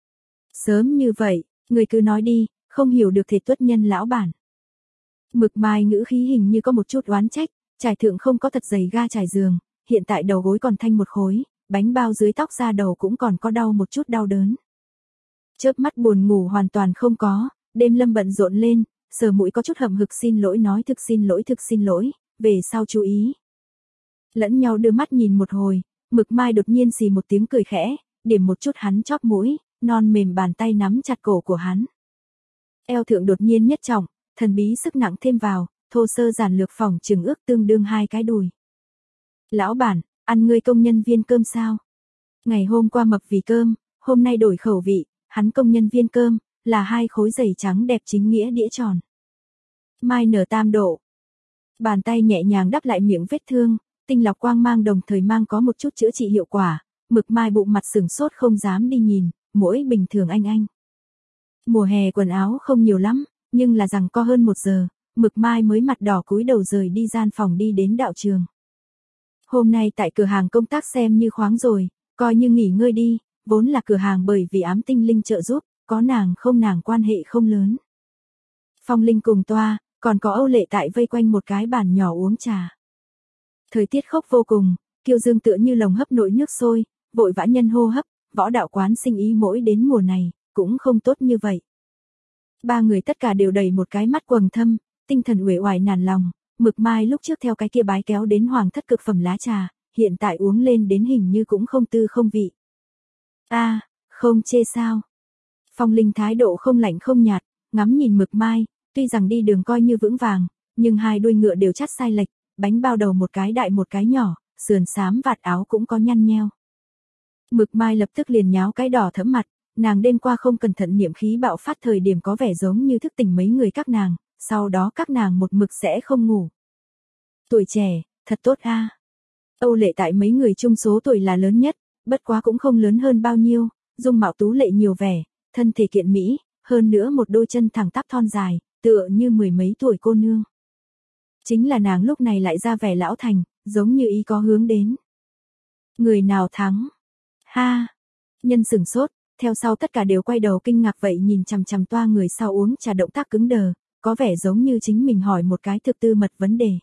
Sớm như vậy, người cứ nói đi, không hiểu được thể tuất nhân lão bản. Mực Mai ngữ khí hình như có một chút oán trách, trải thượng không có thật dày ga trải giường, hiện tại đầu gối còn thanh một khối, bánh bao dưới tóc ra đầu cũng còn có đau một chút đau đớn. Chớp mắt buồn ngủ hoàn toàn không có, Đêm Lâm bận rộn lên, sờ mũi có chút hậm hực xin lỗi nói thực xin lỗi, về sau chú ý. Lẫn nhau đưa mắt nhìn một hồi, Mực Mai đột nhiên xì một tiếng cười khẽ, điểm một chút hắn chóp mũi, non mềm bàn tay nắm chặt cổ của hắn. Eo thượng đột nhiên nhất trọng, thần bí sức nặng thêm vào, thô sơ giản lược phòng chừng ước tương đương 2 cái đùi. Lão bản, ăn ngươi công nhân viên cơm sao? Ngày hôm qua mập vì cơm, hôm nay đổi khẩu vị, hắn công nhân viên cơm, là 2 khối dày trắng đẹp chính nghĩa đĩa tròn. Mai nở tam độ. Bàn tay nhẹ nhàng đắp lại miệng vết thương, tinh lọc quang mang đồng thời mang có một chút chữa trị hiệu quả, Mực Mai bụng mặt sừng sốt không dám đi nhìn, mỗi bình thường anh. Mùa hè quần áo không nhiều lắm, nhưng là rằng co hơn 1 giờ, Mực Mai mới mặt đỏ cúi đầu rời đi gian phòng đi đến đạo trường. Hôm nay tại cửa hàng công tác xem như khoáng rồi, coi như nghỉ ngơi đi, vốn là cửa hàng bởi vì ám tinh linh trợ giúp, có nàng không nàng quan hệ không lớn. Phong Linh cùng Toa, còn có Âu Lệ tại vây quanh một cái bàn nhỏ uống trà. Thời tiết khốc vô cùng, Kiêu Dương tựa như lồng hấp nổi nước sôi, vội vã nhân hô hấp, võ đạo quán sinh ý mỗi đến mùa này, cũng không tốt như vậy. Ba người tất cả đều đầy một cái mắt quầng thâm, tinh thần uể oải nản lòng. Mực Mai lúc trước theo cái kia bái kéo đến hoàng thất cực phẩm lá trà, hiện tại uống lên đến hình như cũng không tư không vị. Không chê sao? Phong Linh thái độ không lạnh không nhạt, ngắm nhìn Mực Mai, tuy rằng đi đường coi như vững vàng, nhưng hai đuôi ngựa đều chắt sai lệch, bánh bao đầu một cái đại một cái nhỏ, sườn xám vạt áo cũng có nhăn nheo. Mực Mai lập tức liền nháo cái đỏ thẫm mặt, nàng đêm qua không cẩn thận niệm khí bạo phát thời điểm có vẻ giống như thức tỉnh mấy người các nàng, sau đó các nàng một mực sẽ không ngủ. Tuổi trẻ, thật tốt a. Âu Lệ tại mấy người chung số tuổi là lớn nhất, bất quá cũng không lớn hơn bao nhiêu, dung mạo tú lệ nhiều vẻ, thân thể kiện mỹ, hơn nữa một đôi chân thẳng tắp thon dài, tựa như mười mấy tuổi cô nương. Chính là nàng lúc này lại ra vẻ lão thành, giống như ý có hướng đến. Người nào thắng? Ha! Nhân sửng sốt, theo sau tất cả đều quay đầu kinh ngạc vậy nhìn chằm chằm toa người sau uống trà động tác cứng đờ, có vẻ giống như chính mình hỏi một cái thực tư mật vấn đề.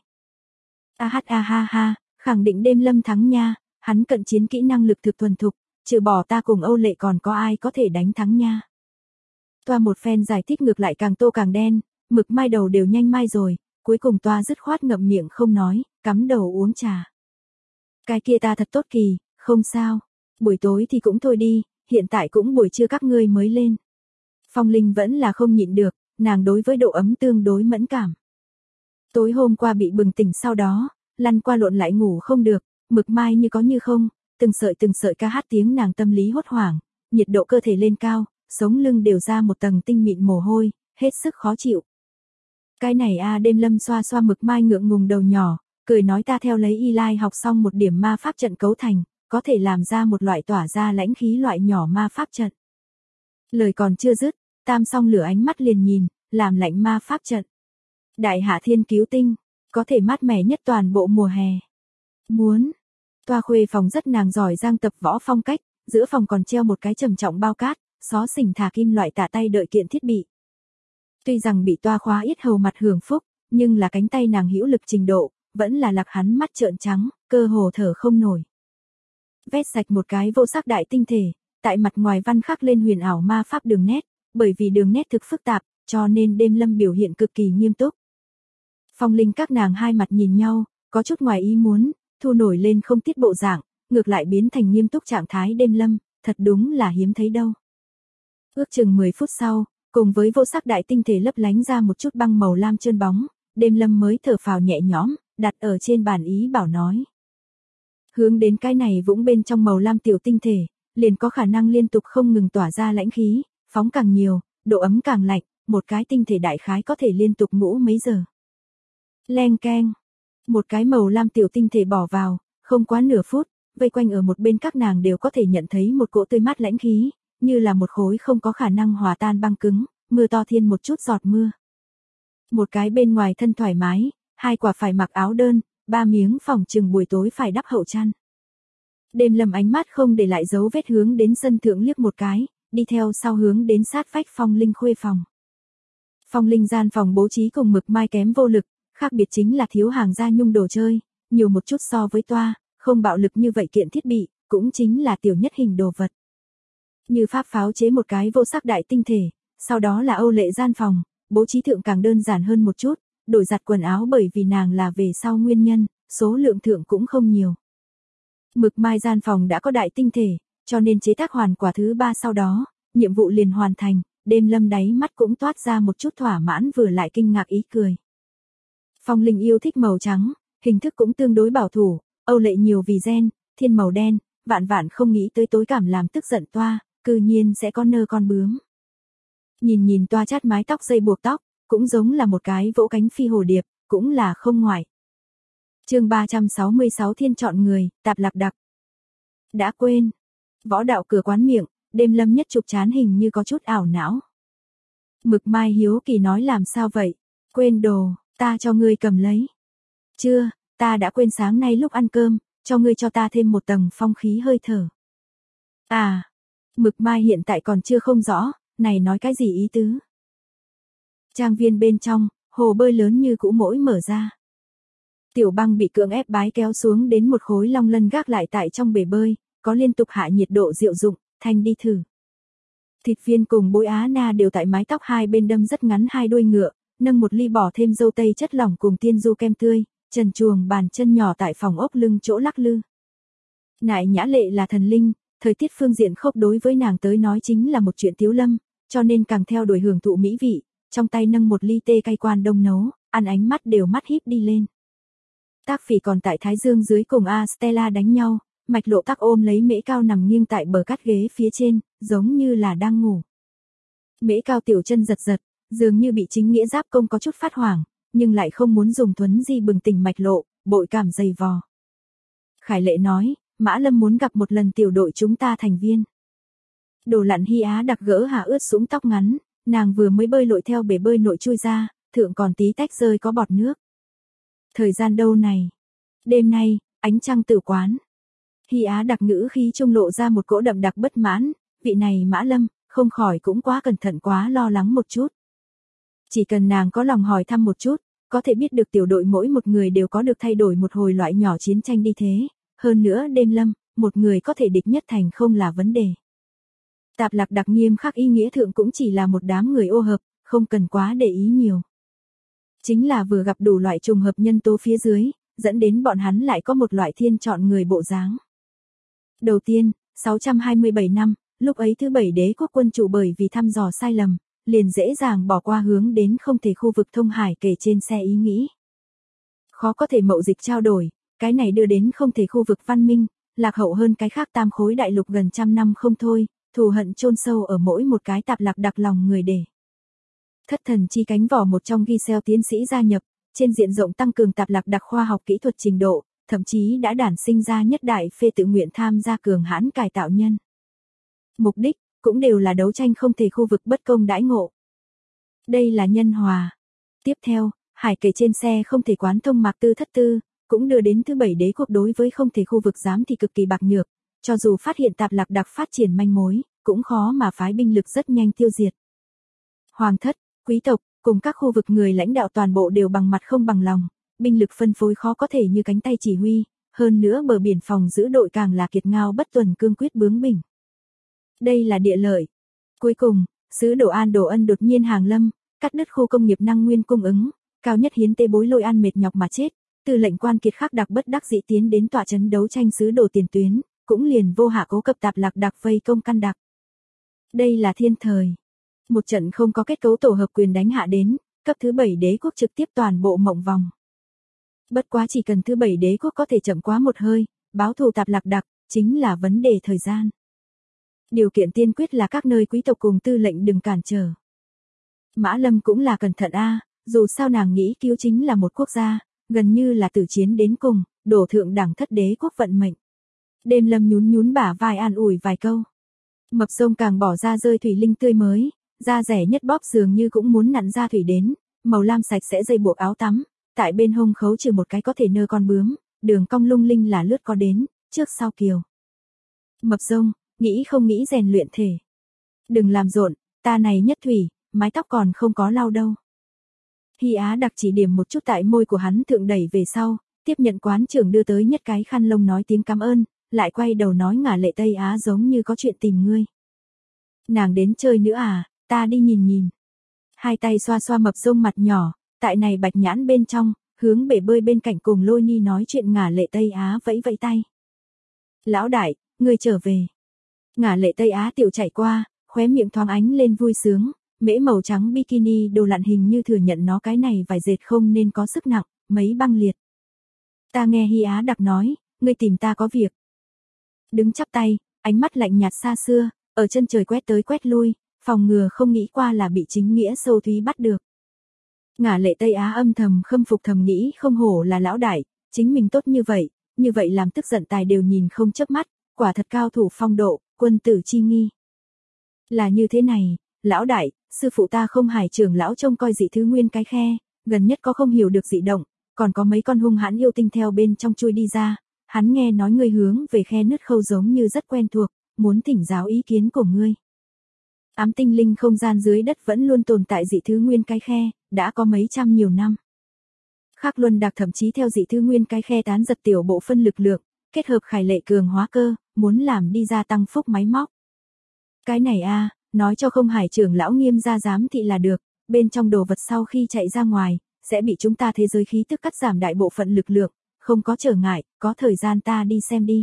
Ha, khẳng định đêm Lâm thắng nha, hắn cận chiến kỹ năng lực thực thuần thục, trừ bỏ ta cùng Âu Lệ còn có ai có thể đánh thắng nha. Toa một phen giải thích ngược lại càng tô càng đen, Mực Mai đầu đều nhanh mai rồi, cuối cùng toa dứt khoát ngậm miệng không nói, cắm đầu uống trà. Cái kia ta thật tốt kỳ, không sao, buổi tối thì cũng thôi đi, hiện tại cũng buổi trưa các ngươi mới lên. Phong Linh vẫn là không nhịn được, nàng đối với độ ấm tương đối mẫn cảm. Tối hôm qua bị bừng tỉnh sau đó, lăn qua lộn lại ngủ không được, Mực Mai như có như không, từng sợi ca hát tiếng nàng tâm lý hốt hoảng, nhiệt độ cơ thể lên cao, sống lưng đều ra một tầng tinh mịn mồ hôi, hết sức khó chịu. Cái này đêm Lâm xoa xoa Mực Mai ngượng ngùng đầu nhỏ, cười nói ta theo lấy y lai học xong một điểm ma pháp trận cấu thành, có thể làm ra một loại tỏa ra lãnh khí loại nhỏ ma pháp trận. Lời còn chưa dứt, Tam Song lửa ánh mắt liền nhìn, làm lạnh ma pháp trận. Đại hạ thiên cứu tinh, có thể mát mẻ nhất toàn bộ mùa hè. Muốn. Toa khuê phòng rất nàng giỏi giang tập võ phong cách, giữa phòng còn treo một cái trầm trọng bao cát, xó xỉnh thả kim loại tả tay đợi kiện thiết bị. Tuy rằng bị toa khóa yết hầu mặt hưởng phúc, nhưng là cánh tay nàng hữu lực trình độ, vẫn là lạc hắn mắt trợn trắng, cơ hồ thở không nổi. Vét sạch một cái vô sắc đại tinh thể, tại mặt ngoài văn khắc lên huyền ảo ma pháp đường nét, bởi vì đường nét thực phức tạp, cho nên đêm Lâm biểu hiện cực kỳ nghiêm túc. Phong Linh các nàng hai mặt nhìn nhau, có chút ngoài ý muốn, thu nổi lên không tiết bộ dạng, ngược lại biến thành nghiêm túc trạng thái đêm Lâm, thật đúng là hiếm thấy đâu. Ước chừng 10 phút sau, cùng với vô sắc đại tinh thể lấp lánh ra một chút băng màu lam trơn bóng, đêm Lâm mới thở phào nhẹ nhõm, đặt ở trên bàn ý bảo nói. Hướng đến cái này vũng bên trong màu lam tiểu tinh thể, liền có khả năng liên tục không ngừng tỏa ra lãnh khí, phóng càng nhiều, độ ấm càng lạnh, một cái tinh thể đại khái có thể liên tục ngủ mấy giờ. Leng keng, một cái màu lam tiểu tinh thể bỏ vào, không quá nửa phút, vây quanh ở một bên các nàng đều có thể nhận thấy một cỗ tươi mát lãnh khí, như là một khối không có khả năng hòa tan băng cứng, mưa to thiên một chút giọt mưa. Một cái bên ngoài thân thoải mái, hai quả phải mặc áo đơn, ba miếng phòng chừng buổi tối phải đắp hậu chăn. Đêm Lâm ánh mắt không để lại dấu vết hướng đến sân thượng liếc một cái, đi theo sau hướng đến sát vách Phong Linh khuê phòng. Phong Linh gian phòng bố trí cùng Mực Mai kém vô lực, khác biệt chính là thiếu hàng gia nhung đồ chơi, nhiều một chút so với toa, không bạo lực như vậy kiện thiết bị, cũng chính là tiểu nhất hình đồ vật. Như pháp pháo chế một cái vô sắc đại tinh thể, sau đó là Âu Lệ gian phòng, bố trí thượng càng đơn giản hơn một chút, đổi giặt quần áo bởi vì nàng là về sau nguyên nhân, số lượng thượng cũng không nhiều. Mực Mai gian phòng đã có đại tinh thể, cho nên chế tác hoàn quả thứ 3 sau đó, nhiệm vụ liền hoàn thành, đêm Lâm đáy mắt cũng toát ra một chút thỏa mãn vừa lại kinh ngạc ý cười. Phong Linh yêu thích màu trắng, hình thức cũng tương đối bảo thủ, Âu Lệ nhiều vì gen, thiên màu đen, vạn không nghĩ tới tối cảm làm tức giận toa, cư nhiên sẽ có nơ con bướm. Nhìn toa chát mái tóc dây buộc tóc, cũng giống là một cái vỗ cánh phi hồ điệp, cũng là không ngoại. Chương 366 thiên chọn người, tạp lạc đặc. Đã quên. Võ đạo cửa quán miệng, đêm Lâm nhất trục chán hình như có chút ảo não. Mực Mai hiếu kỳ nói làm sao vậy? Quên đồ, ta cho ngươi cầm lấy. Chưa, ta đã quên sáng nay lúc ăn cơm, cho ngươi cho ta thêm một tầng phong khí hơi thở. Mực Mai hiện tại còn chưa không rõ, này nói cái gì ý tứ? Trang viên bên trong, hồ bơi lớn như cũ mỗi mở ra. Tiểu Băng bị cưỡng ép bái kéo xuống đến một khối long lân gác lại tại trong bể bơi, có liên tục hạ nhiệt độ diệu dụng, thanh đi thử. Thịt viên cùng bối Á Na đều tại mái tóc hai bên đâm rất ngắn hai đuôi ngựa, nâng một ly bỏ thêm dâu tây chất lỏng cùng tiên du kem tươi, trần truồng bàn chân nhỏ tại phòng ốc lưng chỗ lắc lư. Nại Nhã Lệ là thần linh, thời tiết phương diện khốc đối với nàng tới nói chính là một chuyện tiếu lâm, cho nên càng theo đuổi hưởng thụ mỹ vị, trong tay nâng một ly tê cay Quan Đông nấu, ăn ánh mắt đều mắt híp đi lên. Tác Phỉ còn tại Thái Dương dưới cùng A Stella đánh nhau, Mạch Lộ Tắc ôm lấy Mễ Cao nằm nghiêng tại bờ cát ghế phía trên, giống như là đang ngủ. Mễ Cao tiểu chân giật giật, dường như bị chính nghĩa giáp công có chút phát hoảng, nhưng lại không muốn dùng thuấn di bừng tỉnh Mạch Lộ, bội cảm dày vò. Khải Lệ nói, Mã Lâm muốn gặp một lần tiểu đội chúng ta thành viên. Đồ Lặn Hy Á đặc gỡ hạ ướt sũng tóc ngắn, nàng vừa mới bơi lội theo bể bơi nội chui ra, thượng còn tí tách rơi có bọt nước. Thời gian đâu này? Đêm nay, ánh trăng tử quán. Hy Á đặc ngữ khí trung lộ ra một cỗ đậm đặc bất mãn, vị này Mã Lâm, không khỏi cũng quá cẩn thận quá lo lắng một chút. Chỉ cần nàng có lòng hỏi thăm một chút, có thể biết được tiểu đội mỗi một người đều có được thay đổi một hồi loại nhỏ chiến tranh đi thế. Hơn nữa đêm lâm, một người có thể địch nhất thành không là vấn đề. Tạp Lạc Đặc nghiêm khắc ý nghĩa thượng cũng chỉ là một đám người ô hợp, không cần quá để ý nhiều. Chính là vừa gặp đủ loại trùng hợp nhân tố phía dưới, dẫn đến bọn hắn lại có một loại thiên chọn người bộ dáng. Đầu tiên, 627 năm, lúc ấy thứ bảy đế quốc quân chủ bởi vì thăm dò sai lầm, liền dễ dàng bỏ qua hướng đến không thể khu vực thông hải kể trên xe ý nghĩ. Khó có thể mậu dịch trao đổi, cái này đưa đến không thể khu vực văn minh, lạc hậu hơn cái khác tam khối đại lục gần trăm năm không thôi, thù hận chôn sâu ở mỗi một cái Tạp Lạc Đặc lòng người để. Thất thần chi cánh vỏ một trong Giselle tiến sĩ gia nhập, trên diện rộng tăng cường Tạp Lạc Đặc khoa học kỹ thuật trình độ, thậm chí đã đản sinh ra nhất đại phê tự nguyện tham gia cường hãn cải tạo nhân. Mục đích, cũng đều là đấu tranh không thể khu vực bất công đãi ngộ. Đây là nhân hòa. Tiếp theo, hải kể trên xe không thể quán thông Mạc Tư Thất Tư, cũng đưa đến thứ bảy đế quốc đối với không thể khu vực giám thì cực kỳ bạc nhược, cho dù phát hiện Tạp Lạc Đặc phát triển manh mối, cũng khó mà phái binh lực rất nhanh tiêu diệt. Hoàng thất, quý tộc, cùng các khu vực người lãnh đạo toàn bộ đều bằng mặt không bằng lòng, binh lực phân phối khó có thể như cánh tay chỉ huy, hơn nữa bờ biển phòng giữ đội càng là kiệt ngao bất tuần cương quyết bướng bỉnh. Đây là địa lợi. Cuối cùng, sứ đồ An Đồ Ân đột nhiên hàng lâm, cắt đứt khu công nghiệp năng nguyên cung ứng, cao nhất hiến tế bối Lôi An mệt nhọc mà chết, tư lệnh Quan Kiệt Khắc đặc bất đắc dĩ tiến đến tọa trấn đấu tranh sứ đồ tiền tuyến, cũng liền vô hạ cố cập Tạp Lạc Đặc vây công căn đặc. Đây là thiên thời. Một trận không có kết cấu tổ hợp quyền đánh hạ đến, cấp thứ bảy đế quốc trực tiếp toàn bộ mộng vòng. Bất quá chỉ cần thứ bảy đế quốc có thể chậm quá một hơi, báo thù Tạp Lạc Đặc, chính là vấn đề thời gian. Điều kiện tiên quyết là các nơi quý tộc cùng tư lệnh đừng cản trở. Mã Lâm cũng là cẩn thận dù sao nàng nghĩ cứu chính là một quốc gia, gần như là tử chiến đến cùng, đổ thượng đẳng thất đế quốc vận mệnh. Đêm Lâm nhún nhún bả vai an ủi vài câu. Mập Rông càng bỏ ra rơi thủy linh tươi mới, da rẻ nhất bóp dường như cũng muốn nặn ra thủy đến, màu lam sạch sẽ dây buộc áo tắm, tại bên hông khấu trừ một cái có thể nơ con bướm, đường cong lung linh là lướt có đến, trước sau kiều. Mập Rông, nghĩ không nghĩ rèn luyện thể. Đừng làm rộn, ta này nhất thủy, mái tóc còn không có lau đâu. Hy Á đặc chỉ điểm một chút tại môi của hắn thượng đẩy về sau, tiếp nhận quán trưởng đưa tới nhất cái khăn lông nói tiếng cảm ơn, lại quay đầu nói Ngả Lệ Tây Á giống như có chuyện tìm ngươi. Nàng đến chơi nữa ta đi nhìn nhìn. Hai tay xoa xoa Mập Rông mặt nhỏ, tại này bạch nhãn bên trong, hướng bể bơi bên cạnh cùng Lôi Ni nói chuyện Ngả Lệ Tây Á vẫy vẫy tay. Lão đại, ngươi trở về. Ngả Lệ Tây Á tiểu chạy qua, khóe miệng thoáng ánh lên vui sướng, mễ màu trắng bikini Đồ Lặn hình như thừa nhận nó cái này vải dệt không nên có sức nặng, mấy băng liệt. Ta nghe Hy Á đặc nói, ngươi tìm ta có việc. Đứng chắp tay, ánh mắt lạnh nhạt xa xưa, ở chân trời quét tới quét lui, phòng ngừa không nghĩ qua là bị chính nghĩa sâu thúy bắt được. Ngả Lệ Tây Á âm thầm khâm phục thầm nghĩ không hổ là lão đại, chính mình tốt như vậy làm tức giận tài đều nhìn không chớp mắt, quả thật cao thủ phong độ, quân tử chi nghi. Là như thế này, lão đại, sư phụ ta không hải trưởng lão trông coi dị thứ nguyên cái khe, gần nhất có không hiểu được dị động, còn có mấy con hung hãn yêu tinh theo bên trong chui đi ra, hắn nghe nói ngươi hướng về khe nứt khâu giống như rất quen thuộc, muốn thỉnh giáo ý kiến của ngươi. Ám tinh linh không gian dưới đất vẫn luôn tồn tại dị thứ nguyên cái khe, đã có mấy trăm nhiều năm. Khắc Luân Đặc thậm chí theo dị thứ nguyên cái khe tán giật tiểu bộ phân lực lượng, kết hợp Khải Lệ cường hóa cơ, muốn làm đi ra tăng phúc máy móc. Cái này nói cho Không Hải trưởng lão Nghiêm gia giám thị là được, bên trong đồ vật sau khi chạy ra ngoài, sẽ bị chúng ta thế giới khí tức cắt giảm đại bộ phận lực lượng, không có trở ngại, có thời gian ta đi xem đi.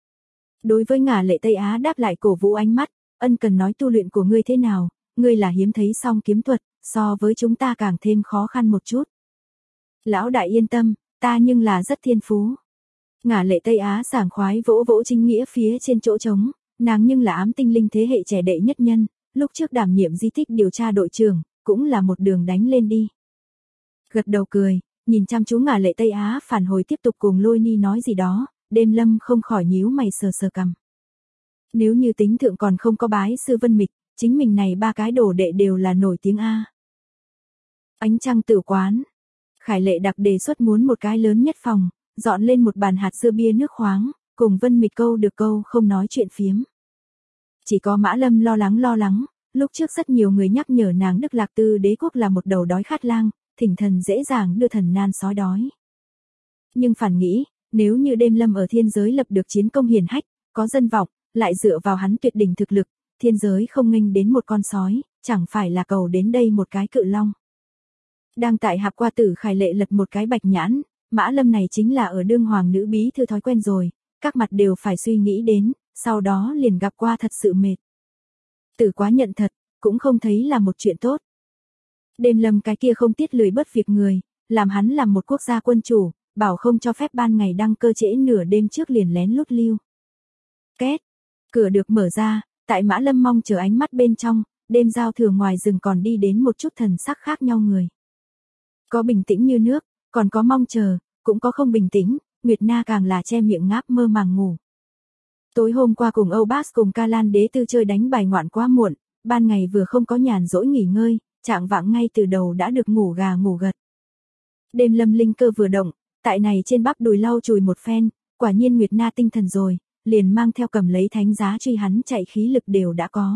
Đối với Ngả Lệ Tây Á đáp lại cổ vũ ánh mắt, ân cần nói tu luyện của ngươi thế nào, ngươi là hiếm thấy song kiếm thuật, so với chúng ta càng thêm khó khăn một chút. Lão đại yên tâm, ta nhưng là rất thiên phú. Ngả Lệ Tây Á sảng khoái vỗ vỗ chính nghĩa phía trên chỗ trống, nàng nhưng là ám tinh linh thế hệ trẻ đệ nhất nhân, lúc trước đảm nhiệm di tích điều tra đội trưởng, cũng là một đường đánh lên đi. Gật đầu cười, nhìn chăm chú Ngả Lệ Tây Á phản hồi tiếp tục cùng Lôi Ni nói gì đó, Đêm Lâm không khỏi nhíu mày sờ sờ cằm. Nếu như tính thượng còn không có bái sư Vân Mịch, chính mình này ba cái đồ đệ đều là nổi tiếng A. Ánh trăng tử quán. Khải Lệ đặc đề xuất muốn một cái lớn nhất phòng, dọn lên một bàn hạt dưa bia nước khoáng, cùng Vân Mịch câu được câu không nói chuyện phiếm. Chỉ có Mã Lâm lo lắng, lúc trước rất nhiều người nhắc nhở nàng Đức Lạc Tư đế quốc là một đầu đói khát lang, thỉnh thần dễ dàng đưa thần nan sói đói. Nhưng phản nghĩ, nếu như Đêm Lâm ở thiên giới lập được chiến công hiển hách, có dân vọng, lại dựa vào hắn tuyệt đỉnh thực lực, thiên giới không nghênh đến một con sói, chẳng phải là cầu đến đây một cái cự long. Đang tại hạp qua tử Khải Lệ lật một cái bạch nhãn, Mã Lâm này chính là ở đương hoàng nữ bí thư thói quen rồi, các mặt đều phải suy nghĩ đến, sau đó liền gặp qua thật sự mệt. Tử quá nhận thật, cũng không thấy là một chuyện tốt. Đêm Lâm cái kia không tiết lười bớt việc người, làm hắn làm một quốc gia quân chủ, bảo không cho phép ban ngày đăng cơ trễ nửa đêm trước liền lén lút lưu. Két, cửa được mở ra, tại Mã Lâm mong chờ ánh mắt bên trong, đêm giao thừa ngoài rừng còn đi đến một chút thần sắc khác nhau người. Có bình tĩnh như nước, còn có mong chờ, cũng có không bình tĩnh, Nguyệt Na càng là che miệng ngáp mơ màng ngủ. Tối hôm qua cùng Âu Bas cùng Ca Lan đế tư chơi đánh bài ngoạn quá muộn, ban ngày vừa không có nhàn rỗi nghỉ ngơi, trạng vạng ngay từ đầu đã được ngủ gà ngủ gật. Đêm Lâm linh cơ vừa động, tại này trên bắp đùi lau chùi một phen, quả nhiên Nguyệt Na tinh thần rồi, liền mang theo cầm lấy thánh giá truy hắn chạy khí lực đều đã có.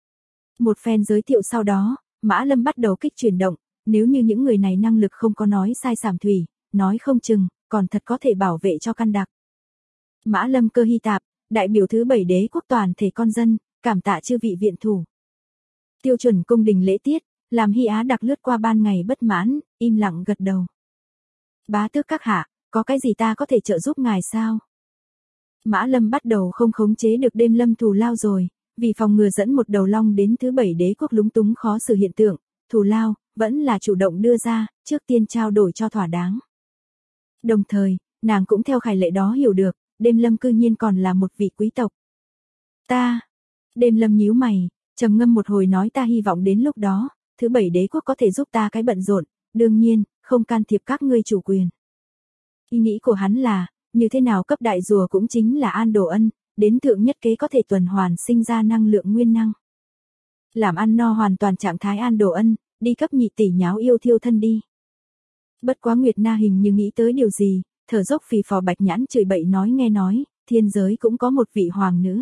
Một phen giới thiệu sau đó, Mã Lâm bắt đầu kích chuyển động, nếu như những người này năng lực không có nói sai sảm thủy, nói không chừng, còn thật có thể bảo vệ cho căn đặc. Mã Lâm cơ hy tạp, đại biểu thứ 7 đế quốc toàn thể con dân, cảm tạ chư vị viện thủ. Tiêu chuẩn cung đình lễ tiết, làm Hy Á đặc lướt qua ban ngày bất mãn, im lặng gật đầu. Bá tước các hạ, có cái gì ta có thể trợ giúp ngài sao? Mã Lâm bắt đầu không khống chế được Đêm Lâm thù lao rồi, vì phòng ngừa dẫn một đầu long đến thứ 7 đế quốc lúng túng khó xử hiện tượng, thù lao vẫn là chủ động đưa ra, trước tiên trao đổi cho thỏa đáng. Đồng thời, nàng cũng theo Khải Lệ đó hiểu được, Đêm Lâm cư nhiên còn là một vị quý tộc. Đêm Lâm nhíu mày, trầm ngâm một hồi nói ta hy vọng đến lúc đó, thứ 7 đế quốc có thể giúp ta cái bận rộn, đương nhiên, không can thiệp các ngươi chủ quyền. Ý nghĩ của hắn là, như thế nào cấp đại rùa cũng chính là An Đồ Ân, đến thượng nhất kế có thể tuần hoàn sinh ra năng lượng nguyên năng. Làm ăn no hoàn toàn trạng thái An Đồ Ân, đi cấp nhị tỷ nháo yêu thiêu thân đi. Bất quá Nguyệt Na hình như nghĩ tới điều gì, thở dốc phì phò bạch nhãn chửi bậy nói nghe nói, thiên giới cũng có một vị hoàng nữ.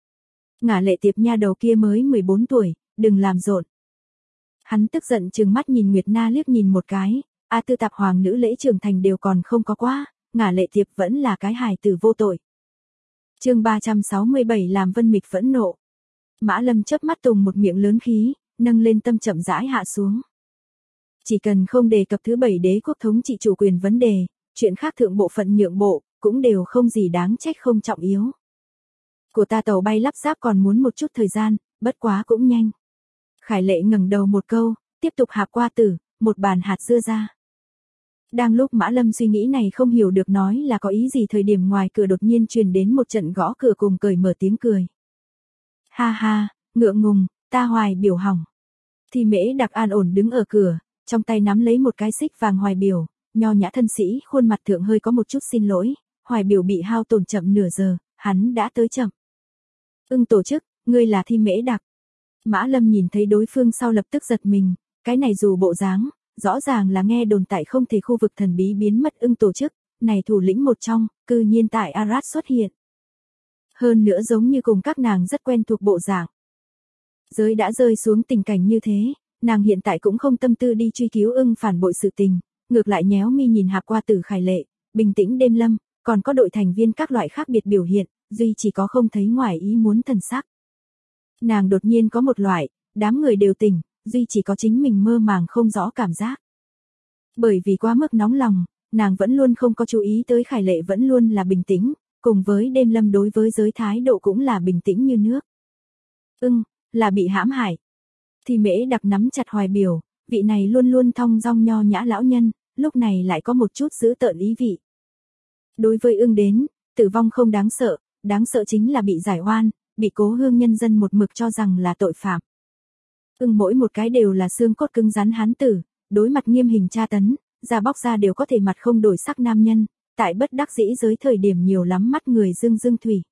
Ngả Lệ tiệp nha đầu kia mới 14 tuổi, đừng làm rộn. Hắn tức giận trừng mắt nhìn Nguyệt Na liếc nhìn một cái, tư tạp hoàng nữ lễ trưởng thành đều còn không có qua, Ngả Lệ tiệp vẫn là cái hài tử vô tội. Chương 367 làm Vân Mịch phẫn nộ. Mã Lâm chớp mắt tùng một miệng lớn khí, nâng lên tâm chậm rãi hạ xuống. Chỉ cần không đề cập thứ 7 đế quốc thống trị chủ quyền vấn đề, chuyện khác thượng bộ phận nhượng bộ, cũng đều không gì đáng trách không trọng yếu. Của ta tàu bay lắp ráp còn muốn một chút thời gian, bất quá cũng nhanh. Khải Lệ ngẩng đầu một câu, tiếp tục hạp qua tử, một bàn hạt dưa ra. Đang lúc Mã Lâm suy nghĩ này không hiểu được nói là có ý gì thời điểm ngoài cửa đột nhiên truyền đến một trận gõ cửa cùng cởi mở tiếng cười. Ha ha, ngượng ngùng, ta Hoài biểu hỏng. Thì Mễ Đặc an ổn đứng ở cửa, trong tay nắm lấy một cái xích vàng Hoài biểu, nho nhã thân sĩ khuôn mặt thượng hơi có một chút xin lỗi, Hoài biểu bị hao tổn chậm nửa giờ, hắn đã tới chậm. Tổ chức, ngươi là Thi Mễ Đặc. Mã Lâm nhìn thấy đối phương sau lập tức giật mình, cái này dù bộ dáng, rõ ràng là nghe đồn tại không thể khu vực thần bí biến mất tổ chức, này thủ lĩnh một trong, cư nhiên tại Arad xuất hiện. Hơn nữa giống như cùng các nàng rất quen thuộc bộ dạng. Giới đã rơi xuống tình cảnh như thế, nàng hiện tại cũng không tâm tư đi truy cứu phản bội sự tình, ngược lại nhéo mi nhìn hạp qua tử Khải Lệ, bình tĩnh Đêm Lâm, còn có đội thành viên các loại khác biệt biểu hiện, duy chỉ có không thấy ngoài ý muốn thần sắc. Nàng đột nhiên có một loại, đám người đều tỉnh, duy chỉ có chính mình mơ màng không rõ cảm giác. Bởi vì quá mức nóng lòng, nàng vẫn luôn không có chú ý tới Khải Lệ vẫn luôn là bình tĩnh, cùng với Đêm Lâm đối với giới thái độ cũng là bình tĩnh như nước. Là bị hãm hại. Thì Mễ Đặc nắm chặt Hoài biểu, vị này luôn luôn thong dong nho nhã lão nhân, lúc này lại có một chút dữ tợn ý vị. Đối với đến, tử vong không đáng sợ chính là bị giải oan, bị Cố Hương nhân dân một mực cho rằng là tội phạm. Mỗi một cái đều là xương cốt cứng rắn hán tử, đối mặt nghiêm hình tra tấn, da bóc ra đều có thể mặt không đổi sắc nam nhân, tại bất đắc dĩ giới thời điểm nhiều lắm mắt người dương thủy.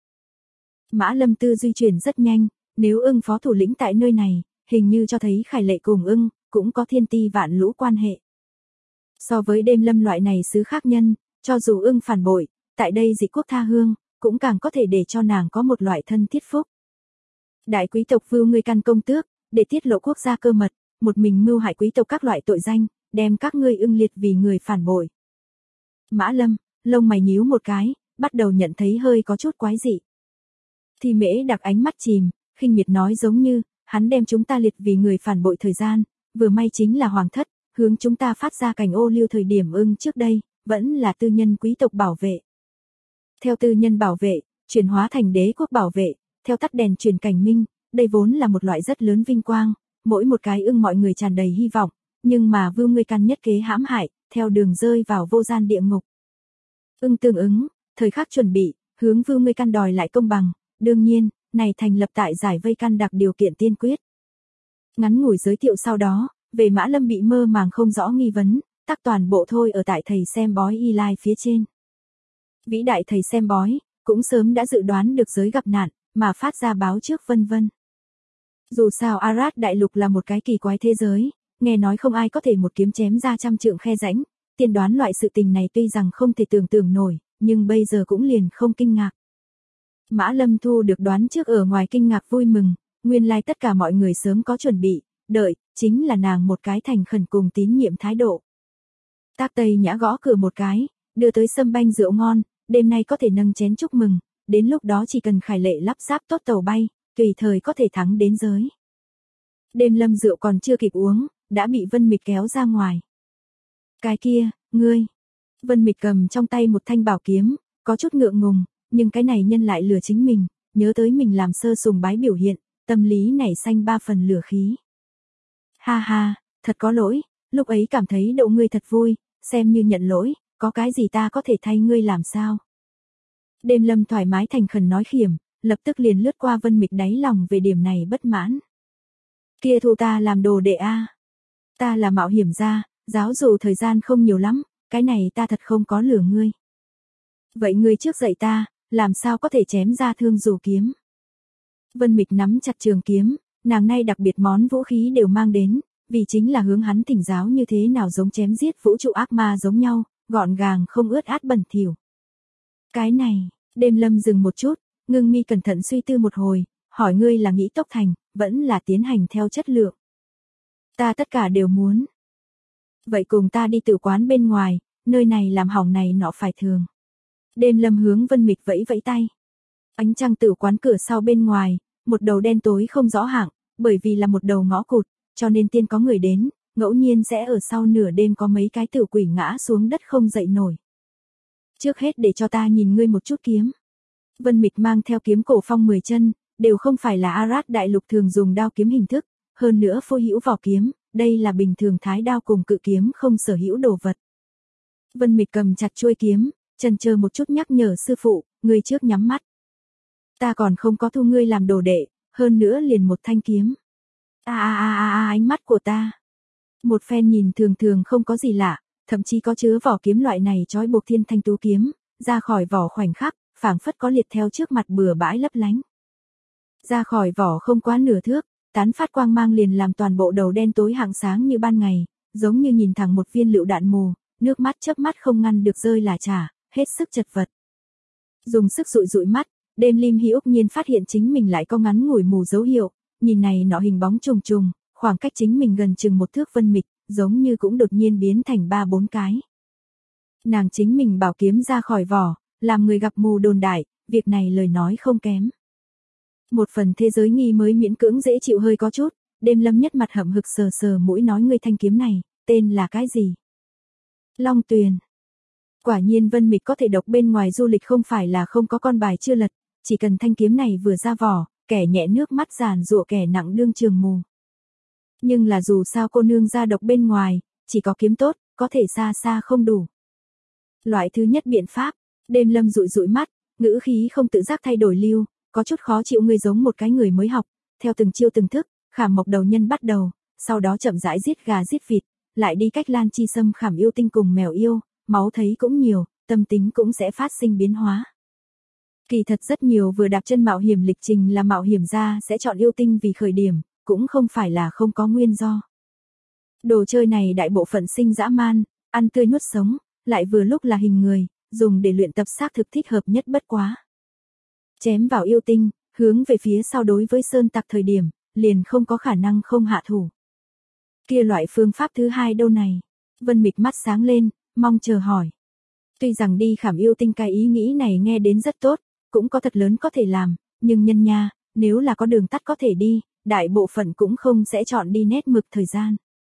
Mã Lâm tư duy chuyển rất nhanh, nếu phó thủ lĩnh tại nơi này, hình như cho thấy Khải Lệ cùng cũng có thiên ti vạn lũ quan hệ. So với Đêm Lâm loại này xứ khác nhân, cho dù phản bội, tại đây dị quốc tha hương, cũng càng có thể để cho nàng có một loại thân thiết phúc. Đại quý tộc vưu ngươi căn công tước, để tiết lộ quốc gia cơ mật, một mình mưu hại quý tộc các loại tội danh, đem các ngươi liệt vì người phản bội. Mã Lâm, lông mày nhíu một cái, bắt đầu nhận thấy hơi có chút quái dị. Thì Mễ Đặc ánh mắt chìm, khinh miệt nói giống như, hắn đem chúng ta liệt vì người phản bội thời gian, vừa may chính là hoàng thất, hướng chúng ta phát ra cảnh ô liu thời điểm trước đây, vẫn là tư nhân quý tộc bảo vệ. Theo tư nhân bảo vệ, chuyển hóa thành đế quốc bảo vệ, theo tắt đèn truyền cảnh minh, đây vốn là một loại rất lớn vinh quang, mỗi một cái mọi người tràn đầy hy vọng, nhưng mà Vưu Ngươi Căn nhất kế hãm hại, theo đường rơi vào vô gian địa ngục. Tương ứng, thời khắc chuẩn bị, hướng Vưu Ngươi Căn đòi lại công bằng, đương nhiên, này thành lập tại giải vây căn đặc điều kiện tiên quyết. Ngắn ngủi giới thiệu sau đó, về Mã Lâm bị mơ màng không rõ nghi vấn, tắc toàn bộ thôi ở tại thầy xem bói Eli phía trên. Vĩ đại thầy xem bói, cũng sớm đã dự đoán được giới gặp nạn, mà phát ra báo trước vân vân. Dù sao Arad đại lục là một cái kỳ quái thế giới, nghe nói không ai có thể một kiếm chém ra 100 trượng khe rãnh, tiên đoán loại sự tình này tuy rằng không thể tưởng tượng nổi, nhưng bây giờ cũng liền không kinh ngạc. Mã Lâm thu được đoán trước ở ngoài kinh ngạc vui mừng, nguyên lai tất cả mọi người sớm có chuẩn bị, đợi, chính là nàng một cái thành khẩn cùng tín nhiệm thái độ. Tác Tây Nhã gõ cửa một cái, đưa tới sâm banh rượu ngon, đêm nay có thể nâng chén chúc mừng, đến lúc đó chỉ cần Khải Lệ lắp ráp tốt tàu bay, tùy thời có thể thắng đến giới. Đêm Lâm rượu còn chưa kịp uống, đã bị Vân Mịch kéo ra ngoài. Cái kia, ngươi. Vân Mịch cầm trong tay một thanh bảo kiếm, có chút ngượng ngùng, nhưng cái này nhân lại lừa chính mình, nhớ tới mình làm sơ sùng bái biểu hiện, tâm lý nảy xanh 3 phần lửa khí. Ha ha, thật có lỗi, lúc ấy cảm thấy đậu ngươi thật vui, xem như nhận lỗi, có cái gì ta có thể thay ngươi làm sao. Đêm Lâm thoải mái thành khẩn nói khiểm, lập tức liền lướt qua Vân Mịch đáy lòng về điểm này bất mãn. Kia thu ta làm đồ đệ a. Ta là mạo hiểm gia, giáo dù thời gian không nhiều lắm, cái này ta thật không có lừa ngươi. Vậy ngươi trước dạy ta, làm sao có thể chém ra thương dù kiếm. Vân Mịch nắm chặt trường kiếm, nàng nay đặc biệt món vũ khí đều mang đến, vì chính là hướng hắn thỉnh giáo như thế nào giống chém giết vũ trụ ác ma giống nhau, gọn gàng không ướt át bẩn thỉu. Cái này, Đêm Lâm dừng một chút, ngưng mi cẩn thận suy tư một hồi, hỏi ngươi là nghĩ tốc thành, vẫn là tiến hành theo chất lượng. Ta tất cả đều muốn. Vậy cùng ta đi tử quán bên ngoài, nơi này làm hỏng này nọ phải thường. Đêm Lâm hướng Vân Mịch vẫy vẫy tay. Ánh trăng tử quán cửa sau bên ngoài, một đầu đen tối không rõ hạng, bởi vì là một đầu ngõ cụt, cho nên tiên có người đến, ngẫu nhiên sẽ ở sau nửa đêm có mấy cái tử quỷ ngã xuống đất không dậy nổi. Trước hết để cho ta nhìn ngươi một chút kiếm. Vân Mịch mang theo kiếm cổ phong 10 chân, đều không phải là Arad đại lục thường dùng đao kiếm hình thức, hơn nữa phôi hữu vỏ kiếm, đây là bình thường thái đao cùng cự kiếm không sở hữu đồ vật. Vân Mịch cầm chặt chuôi kiếm, chần chờ một chút nhắc nhở sư phụ, ngươi trước nhắm mắt. Ta còn không có thu ngươi làm đồ đệ, hơn nữa liền một thanh kiếm. Ánh mắt của ta. Một phen nhìn thường thường không có gì lạ, thậm chí có chứa vỏ kiếm loại này trói buộc thiên thanh tú kiếm, ra khỏi vỏ khoảnh khắc, phảng phất có liệt theo trước mặt bừa bãi lấp lánh. Ra khỏi vỏ không quá nửa thước, tán phát quang mang liền làm toàn bộ đầu đen tối hạng sáng như ban ngày, giống như nhìn thẳng một viên lựu đạn mù, nước mắt chớp mắt không ngăn được rơi là trà, hết sức chật vật. Dùng sức dụi dụi mắt, Đêm Lim Hữu nhiên phát hiện chính mình lại có ngắn ngủi mù dấu hiệu, nhìn này nọ hình bóng trùng trùng, khoảng cách chính mình gần chừng một thước Vân Mịch, giống như cũng đột nhiên biến thành 3-4 cái. Nàng chính mình bảo kiếm ra khỏi vỏ, làm người gặp mù đồn đại, việc này lời nói không kém. Một phần thế giới nghi mới miễn cưỡng dễ chịu hơi có chút, Đêm Lâm nhất mặt hậm hực sờ sờ mũi nói ngươi thanh kiếm này, tên là cái gì? Long Tuyền. Quả nhiên Vân Mịch có thể độc bên ngoài du lịch không phải là không có con bài chưa lật, chỉ cần thanh kiếm này vừa ra vỏ, kẻ nhẹ nước mắt giàn giụa kẻ nặng đương trường mù. Nhưng là dù sao cô nương ra độc bên ngoài, chỉ có kiếm tốt, có thể xa xa không đủ. Loại thứ nhất biện pháp, Đêm Lâm dụi dụi mắt, ngữ khí không tự giác thay đổi lưu, có chút khó chịu ngươi giống một cái người mới học, theo từng chiêu từng thức, khảm mộc đầu nhân bắt đầu, sau đó chậm rãi giết gà giết vịt, lại đi cách Lan Chi Sâm khảm yêu tinh cùng mèo yêu, máu thấy cũng nhiều, tâm tính cũng sẽ phát sinh biến hóa. Kỳ thật rất nhiều vừa đạp chân mạo hiểm lịch trình là mạo hiểm ra sẽ chọn yêu tinh vì khởi điểm, cũng không phải là không có nguyên do. Đồ chơi này đại bộ phận sinh dã man, ăn tươi nuốt sống, lại vừa lúc là hình người, dùng để luyện tập xác thực thích hợp nhất bất quá. Chém vào yêu tinh, hướng về phía sau đối với sơn tặc thời điểm, liền không có khả năng không hạ thủ. Kia loại phương pháp thứ hai đâu này? Vân Mịch mắt sáng lên, mong chờ hỏi. Tuy rằng đi khảm yêu tinh cái ý nghĩ này nghe đến rất tốt, cũng có thật lớn có thể làm, nhưng nhân nha, nếu là có đường tắt có thể đi, đại bộ phận cũng không sẽ chọn đi nét mực thời gian.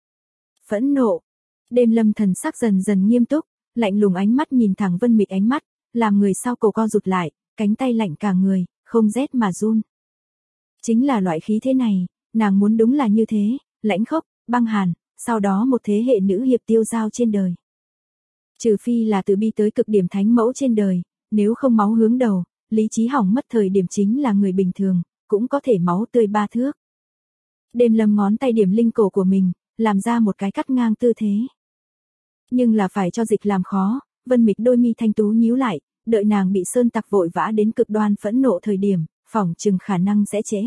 Phẫn nộ. Đêm Lâm thần sắc dần dần nghiêm túc, lạnh lùng ánh mắt nhìn thẳng Vân Mịch ánh mắt, làm người sau cổ co rụt lại, cánh tay lạnh cả người, không rét mà run. Chính là loại khí thế này, nàng muốn đúng là như thế, lãnh khốc, băng hàn, sau đó một thế hệ nữ hiệp tiêu dao trên đời. Trừ phi là từ bi tới cực điểm thánh mẫu trên đời, nếu không máu hướng đầu, lý trí hỏng mất thời điểm chính là người bình thường, cũng có thể máu tươi ba thước. Đêm Lâm ngón tay điểm linh cổ của mình, làm ra một cái cắt ngang tư thế. Nhưng là phải cho dịch làm khó, Vân Mịch đôi mi thanh tú nhíu lại, đợi nàng bị sơn tặc vội vã đến cực đoan phẫn nộ thời điểm, phỏng chừng khả năng sẽ trễ.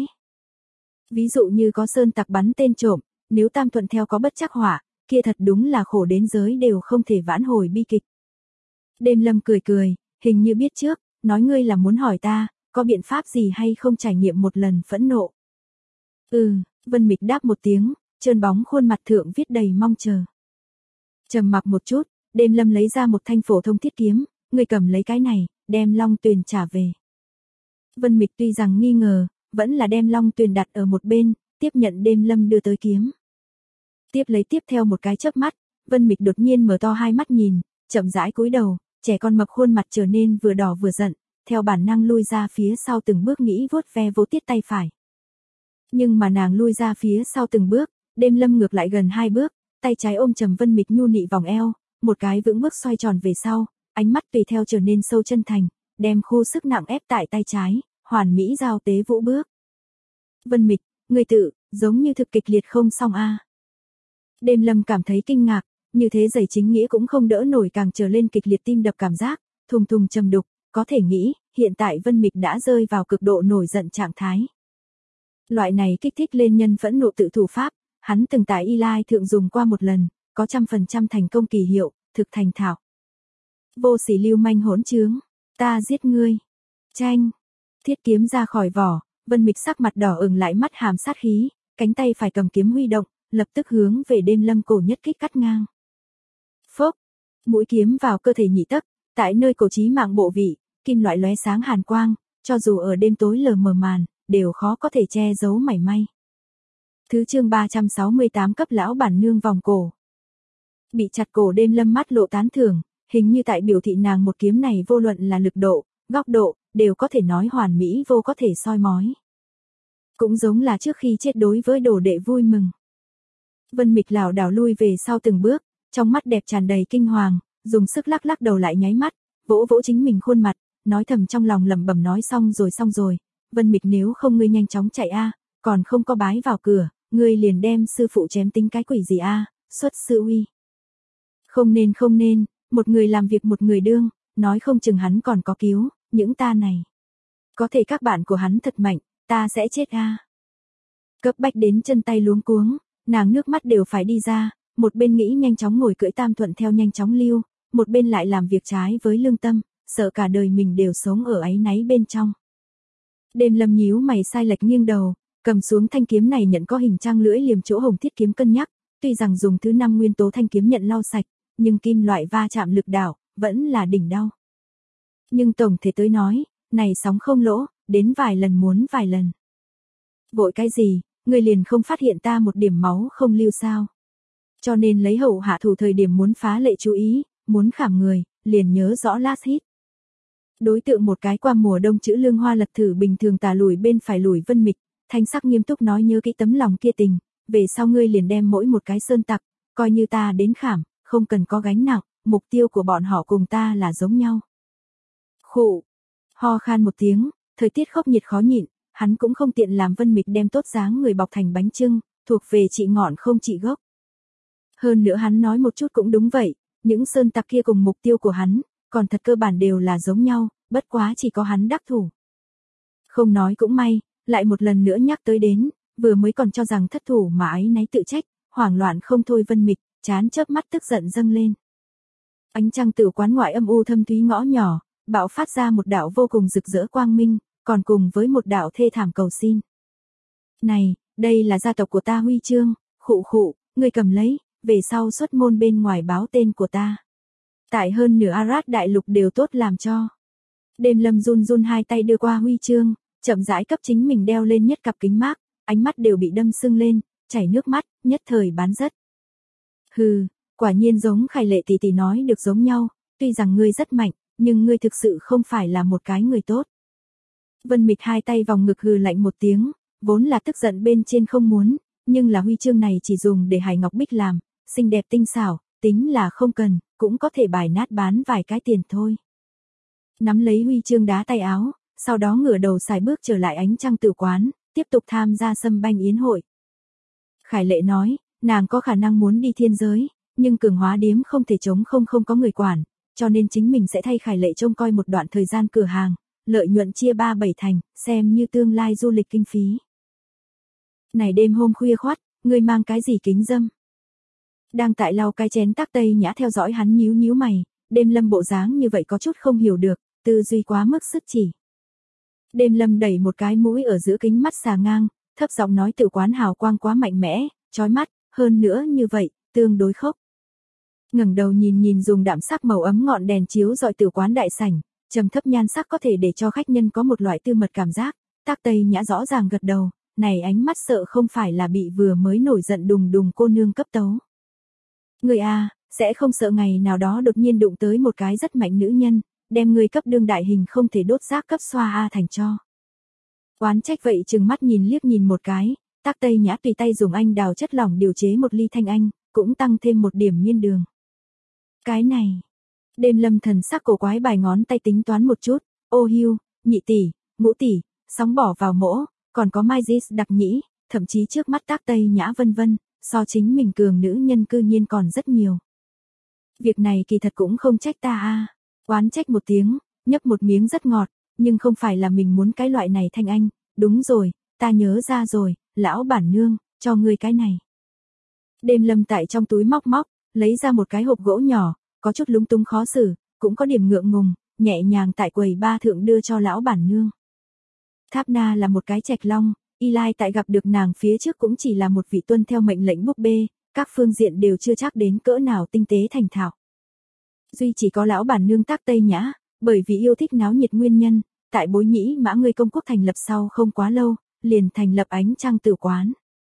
Ví dụ như có sơn tặc bắn tên trộm, nếu tam thuận theo có bất trắc họa, kia thật đúng là khổ đến giới đều không thể vãn hồi bi kịch. Đêm Lâm cười cười, hình như biết trước, nói ngươi là muốn hỏi ta, có biện pháp gì hay không trải nghiệm một lần phẫn nộ. Vân Mịch đáp một tiếng, trơn bóng khuôn mặt thượng viết đầy mong chờ. Trầm mặc một chút, Đêm Lâm lấy ra một thanh phổ thông thiết kiếm, ngươi cầm lấy cái này, đem Long Tuyền trả về. Vân Mịch tuy rằng nghi ngờ, vẫn là đem Long Tuyền đặt ở một bên, tiếp nhận Đêm Lâm đưa tới kiếm. Tiếp theo một cái chớp mắt, Vân Mịch đột nhiên mở to hai mắt nhìn, chậm rãi cúi đầu, trẻ con mập khuôn mặt trở nên vừa đỏ vừa giận, theo bản năng lui ra phía sau từng bước nghĩ vuốt ve vô tiết tay phải. Nhưng mà nàng lui ra phía sau từng bước, Đêm Lâm ngược lại gần hai bước, tay trái ôm chầm Vân Mịch nhu nị vòng eo, một cái vững bước xoay tròn về sau, ánh mắt tùy theo trở nên sâu chân thành, đem khô sức nặng ép tại tay trái, hoàn mỹ giao tế vũ bước. Vân Mịch, người tự, giống như thực kịch liệt không xong a. Đêm Lâm cảm thấy kinh ngạc, như thế giày chính nghĩa cũng không đỡ nổi càng trở lên kịch liệt tim đập cảm giác, thùng thùng trầm đục, có thể nghĩ, hiện tại Vân Mịch đã rơi vào cực độ nổi giận trạng thái. Loại này kích thích lên nhân phẫn nộ tự thủ pháp, hắn từng tại Y Lai thượng dùng qua một lần, có 100% thành công kỳ hiệu, thực thành thạo. Vô sỉ lưu manh hỗn trướng, ta giết ngươi. Chanh, thiết kiếm ra khỏi vỏ, Vân Mịch sắc mặt đỏ ửng lại mắt hàm sát khí, cánh tay phải cầm kiếm huy động, lập tức hướng về Đêm Lâm cổ nhất kích cắt ngang. Phốc, mũi kiếm vào cơ thể nhị tấc, tại nơi cổ chí mạng bộ vị, kim loại lóe sáng hàn quang, cho dù ở đêm tối lờ mờ màn, đều khó có thể che giấu mảy may. Thứ chương 368 cấp lão bản nương vòng cổ. Bị chặt cổ Đêm Lâm mắt lộ tán thưởng, hình như tại biểu thị nàng một kiếm này vô luận là lực độ, góc độ, đều có thể nói hoàn mỹ vô có thể soi mói. Cũng giống là trước khi chết đối với đồ đệ vui mừng. Vân Mịch lảo đảo lui về sau từng bước, trong mắt đẹp tràn đầy kinh hoàng, dùng sức lắc lắc đầu lại nháy mắt, vỗ vỗ chính mình khuôn mặt, nói thầm trong lòng lẩm bẩm nói xong rồi, Vân Mịch nếu không ngươi nhanh chóng chạy a, còn không có bái vào cửa, ngươi liền đem sư phụ chém tính cái quỷ gì a, xuất sư uy. Không nên, một người làm việc một người đương, nói không chừng hắn còn có cứu, những ta này. Có thể các bạn của hắn thật mạnh, ta sẽ chết a. Cấp bách đến chân tay luống cuống, nàng nước mắt đều phải đi ra, một bên nghĩ nhanh chóng ngồi cưỡi tam thuận theo nhanh chóng lưu, một bên lại làm việc trái với lương tâm, sợ cả đời mình đều sống ở áy náy bên trong. Đêm Lâm nhíu mày sai lệch nghiêng đầu, cầm xuống thanh kiếm này nhận có hình trang lưỡi liềm chỗ hồng thiết kiếm cân nhắc, tuy rằng dùng thứ 5 nguyên tố thanh kiếm nhận lau sạch, nhưng kim loại va chạm lực đạo vẫn là đỉnh đau. Nhưng tổng thể tới nói, này sóng không lỗ, đến vài lần muốn vài lần. Vội cái gì, ngươi liền không phát hiện ta một điểm máu không lưu sao? Cho nên lấy hậu hạ thủ thời điểm muốn phá lệ chú ý, muốn khảm người, liền nhớ rõ last hit. Đối tượng một cái qua mùa đông chữ lương hoa lật thử bình thường tà lùi bên phải lùi Vân Mịch, thanh sắc nghiêm túc nói nhớ kỹ tấm lòng kia tình, về sau ngươi liền đem mỗi một cái sơn tặc, coi như ta đến khảm, không cần có gánh nặng, mục tiêu của bọn họ cùng ta là giống nhau. Khụ, ho khan một tiếng, thời tiết khốc nhiệt khó nhịn, hắn cũng không tiện làm Vân Mịch đem tốt dáng người bọc thành bánh chưng, thuộc về trị ngọn không trị gốc. Hơn nữa hắn nói một chút cũng đúng vậy, những sơn tặc kia cùng mục tiêu của hắn, còn thật cơ bản đều là giống nhau, bất quá chỉ có hắn đắc thủ. Không nói cũng may, lại một lần nữa nhắc tới đến, vừa mới còn cho rằng thất thủ mà áy náy tự trách, hoảng loạn không thôi Vân Mịch, chán chớp mắt tức giận dâng lên. Ánh trăng từ quán ngoại âm u thâm thúy ngõ nhỏ, bạo phát ra một đạo vô cùng rực rỡ quang minh, còn cùng với một đạo thê thảm cầu xin. Này, đây là gia tộc của ta huy chương, khụ khụ, ngươi cầm lấy, về sau xuất môn bên ngoài báo tên của ta. Tại hơn nửa Arad đại lục đều tốt làm cho. Đêm Lâm run run hai tay đưa qua huy chương, chậm rãi cấp chính mình đeo lên nhất cặp kính mác, ánh mắt đều bị đâm sưng lên, chảy nước mắt, nhất thời bán rất. Hừ, quả nhiên giống Khải Lệ tỷ tỷ nói được giống nhau, tuy rằng ngươi rất mạnh, nhưng ngươi thực sự không phải là một cái người tốt. Vân Mịch hai tay vòng ngực hừ lạnh một tiếng, vốn là tức giận bên trên không muốn, nhưng là huy chương này chỉ dùng để Hải Ngọc Bích làm, xinh đẹp tinh xảo, tính là không cần, cũng có thể bài nát bán vài cái tiền thôi. Nắm lấy huy chương đá tay áo, sau đó ngửa đầu xài bước trở lại ánh trăng tử quán, tiếp tục tham gia sâm banh yến hội. Khải Lệ nói, nàng có khả năng muốn đi thiên giới, nhưng cường hóa điếm không thể chống không có người quản, cho nên chính mình sẽ thay Khải Lệ trông coi một đoạn thời gian cửa hàng, lợi nhuận chia 3/7 thành, xem như tương lai du lịch kinh phí. Này đêm hôm khuya khoắt, ngươi mang cái gì kính dâm? Đang tại lau cái chén Tắc Tây Nhã theo dõi hắn nhíu nhíu mày, Đêm Lâm bộ dáng như vậy có chút không hiểu được, tư duy quá mức sức chỉ. Đêm Lâm đẩy một cái mũi ở giữa kính mắt xà ngang, thấp giọng nói tự quán hào quang quá mạnh mẽ, chói mắt, hơn nữa như vậy, tương đối khốc. Ngẩng đầu nhìn dùng đạm sắc màu ấm ngọn đèn chiếu rọi tử quán đại sảnh, trầm thấp nhan sắc có thể để cho khách nhân có một loại tư mật cảm giác. Tắc Tây Nhã rõ ràng gật đầu, này ánh mắt sợ không phải là bị vừa mới nổi giận đùng đùng cô nương cấp tấu. Người a, sẽ không sợ ngày nào đó đột nhiên đụng tới một cái rất mạnh nữ nhân, đem người cấp đương đại hình không thể đốt rác cấp xoa a thành cho. Oán trách vậy chừng mắt nhìn liếc nhìn một cái, Tắc Tây Nhã tùy tay dùng anh đào chất lỏng điều chế một ly thanh anh, cũng tăng thêm một điểm miên đường. Cái này, Đêm Lâm thần sắc cổ quái bài ngón tay tính toán một chút, ô hưu, nhị tỷ, ngũ tỷ, sóng bỏ vào mỗ, còn có Mai Gis đặc nhĩ, thậm chí trước mắt Tắc Tây Nhã vân vân, so chính mình cường nữ nhân cư nhiên còn rất nhiều. Việc này kỳ thật cũng không trách ta a. Oán trách một tiếng, nhấp một miếng rất ngọt, nhưng không phải là mình muốn cái loại này thanh anh, đúng rồi, ta nhớ ra rồi, lão bản nương, cho ngươi cái này. Đêm Lâm tại trong túi móc, lấy ra một cái hộp gỗ nhỏ, có chút lúng túng khó xử, cũng có điểm ngượng ngùng, nhẹ nhàng tại quầy ba thượng đưa cho lão bản nương. Tháp Na là một cái trạch long, Eli tại gặp được nàng phía trước cũng chỉ là một vị tuân theo mệnh lệnh búp bê, các phương diện đều chưa chắc đến cỡ nào tinh tế thành thạo. Duy chỉ có lão bản nương Tắc Tây Nhã, bởi vì yêu thích náo nhiệt nguyên nhân, tại Bối Nhĩ Mã Ngươi công quốc thành lập sau không quá lâu, liền thành lập Ánh Trăng Tử quán.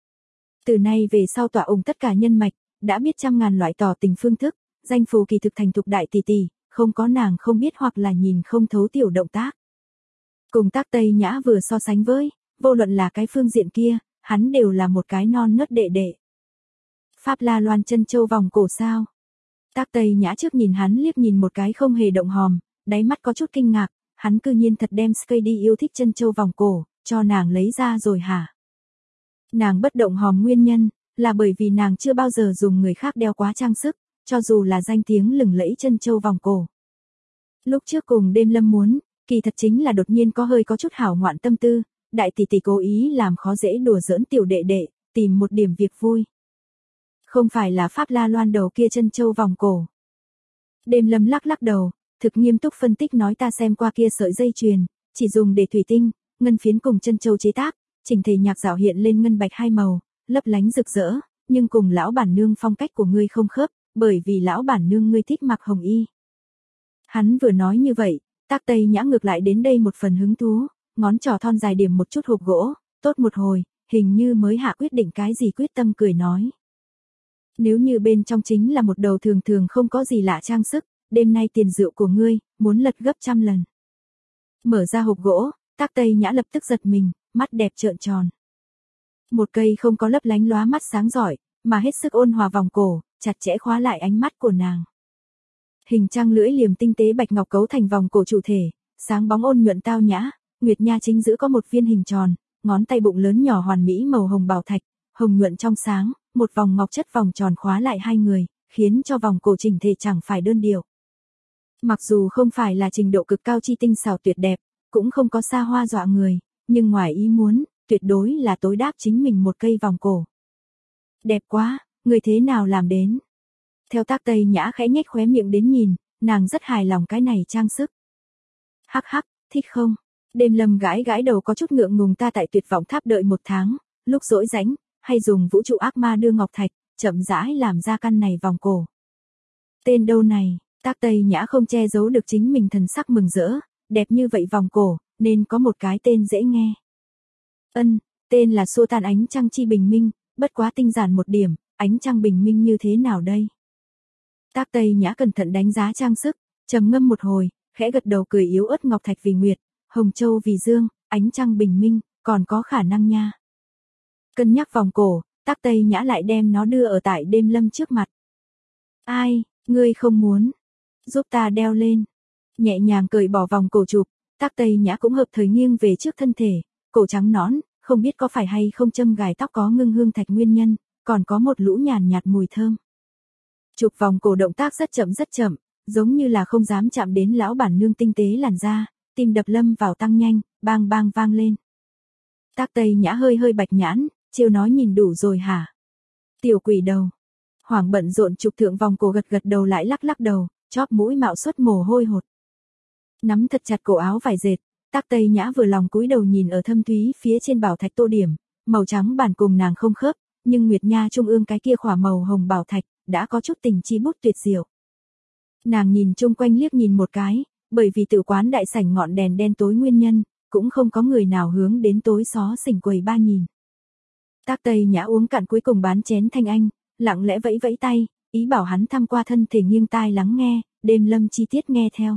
Từ nay về sau tọa ủng tất cả nhân mạch, đã biết trăm ngàn loại tỏ tình phương thức, danh phù kỳ thực thành thục đại tỷ tỷ, không có nàng không biết hoặc là nhìn không thấu tiểu động tác. Cùng Tắc Tây Nhã vừa so sánh với, vô luận là cái phương diện kia, hắn đều là một cái non nớt đệ đệ. Pháp La Loan chân châu vòng cổ sao? Tắc Tây Nhã trước nhìn hắn liếc nhìn một cái không hề động hòm, đáy mắt có chút kinh ngạc, hắn cư nhiên thật đem Skady yêu thích chân châu vòng cổ, cho nàng lấy ra rồi hả? Nàng bất động hòm nguyên nhân, là bởi vì nàng chưa bao giờ dùng người khác đeo quá trang sức, cho dù là danh tiếng lừng lẫy chân châu vòng cổ. Lúc trước cùng Đêm Lâm muốn, kỳ thật chính là đột nhiên có chút hảo ngoạn tâm tư, đại tỷ tỷ cố ý làm khó dễ đùa giỡn tiểu đệ đệ, tìm một điểm việc vui. Không phải là Pháp La Loan đầu kia chân châu vòng cổ. Đêm Lâm lắc đầu, thực nghiêm túc phân tích nói ta xem qua kia sợi dây chuyền, chỉ dùng để thủy tinh, ngân phiến cùng chân châu chế tác, chỉnh thể nhạc dạo hiện lên ngân bạch hai màu, lấp lánh rực rỡ, nhưng cùng lão bản nương phong cách của ngươi không khớp, bởi vì lão bản nương ngươi thích mặc hồng y. Hắn vừa nói như vậy, Tắc Tây Nhã ngược lại đến đây một phần hứng thú, ngón trỏ thon dài điểm một chút hộp gỗ, tốt một hồi, hình như mới hạ quyết định cái gì quyết tâm cười nói. Nếu như bên trong chính là một đầu thường thường không có gì lạ trang sức, đêm nay tiền rượu của ngươi, muốn lật gấp 100 lần. Mở ra hộp gỗ, Tác Tây Nhã lập tức giật mình, mắt đẹp trợn tròn. Một cây không có lấp lánh lóa mắt sáng giỏi, mà hết sức ôn hòa vòng cổ, chặt chẽ khóa lại ánh mắt của nàng. Hình trăng lưỡi liềm tinh tế bạch ngọc cấu thành vòng cổ chủ thể, sáng bóng ôn nhuận tao nhã, nguyệt nha chính giữa có một viên hình tròn, ngón tay bụng lớn nhỏ hoàn mỹ màu hồng bảo thạch, hồng nhuận trong sáng, một vòng ngọc chất vòng tròn khóa lại hai người, khiến cho vòng cổ chỉnh thể chẳng phải đơn điệu. Mặc dù không phải là trình độ cực cao chi tinh xảo tuyệt đẹp, cũng không có xa hoa dọa người, nhưng ngoài ý muốn, tuyệt đối là tối đáp chính mình một cây vòng cổ. Đẹp quá, người thế nào làm đến? Theo Tác Tây Nhã khẽ nhếch khóe miệng đến nhìn, nàng rất hài lòng cái này trang sức. Hắc hắc, thích không? Đêm Lâm gãi gãi đầu có chút ngượng ngùng, ta tại Tuyệt Vọng Tháp đợi 1 tháng, lúc rỗi rãnh, hay dùng vũ trụ ác ma đưa ngọc thạch, chậm rãi làm ra căn này vòng cổ. Tên đâu này? Tác Tây Nhã không che giấu được chính mình thần sắc mừng rỡ, đẹp như vậy vòng cổ, nên có một cái tên dễ nghe. Tên là xua tan ánh trăng chi bình minh, bất quá tinh giản một điểm, ánh trăng bình minh như thế nào đây? Tác Tây Nhã cẩn thận đánh giá trang sức, trầm ngâm một hồi, khẽ gật đầu cười yếu ớt, ngọc thạch vì nguyệt, hồng châu vì dương, ánh trăng bình minh, còn có khả năng nha. Cân nhắc vòng cổ, Tác Tây Nhã lại đem nó đưa ở tại Đêm Lâm trước mặt. Ai, ngươi không muốn? Giúp ta đeo lên. Nhẹ nhàng cởi bỏ vòng cổ chụp, Tác Tây Nhã cũng hợp thời nghiêng về trước thân thể, cổ trắng nõn, không biết có phải hay không châm gài tóc có ngưng hương thạch nguyên nhân, còn có một lũ nhàn nhạt mùi thơm. Chụp vòng cổ động tác rất chậm, giống như là không dám chạm đến lão bản nương tinh tế làn da, tim đập Lâm vào tăng nhanh, bang bang vang lên. Tác Tây Nhã hơi bạch nhãn, trêu nói nhìn đủ rồi hả? Tiểu quỷ đầu. Hoảng bận rộn chụp thượng vòng cổ gật đầu lại lắc đầu, chóp mũi mạo xuất mồ hôi hột. Nắm thật chặt cổ áo vải dệt, Tác Tây Nhã vừa lòng cúi đầu nhìn ở thâm thúy phía trên bảo thạch tô điểm, màu trắng bản cùng nàng không khớp, nhưng nguyệt nha trung ương cái kia khỏa màu hồng bảo thạch, đã có chút tình chi bút tuyệt diệu. Nàng nhìn chung quanh liếc nhìn một cái, bởi vì tự quán đại sảnh ngọn đèn đen tối nguyên nhân, cũng không có người nào hướng đến tối xó xỉnh quầy ba nhìn. Tác Tây Nhã uống cạn cuối cùng bán chén thanh anh, lặng lẽ vẫy vẫy tay, ý bảo hắn thăm qua thân thể nghiêng tai lắng nghe, Đêm Lâm chi tiết nghe theo.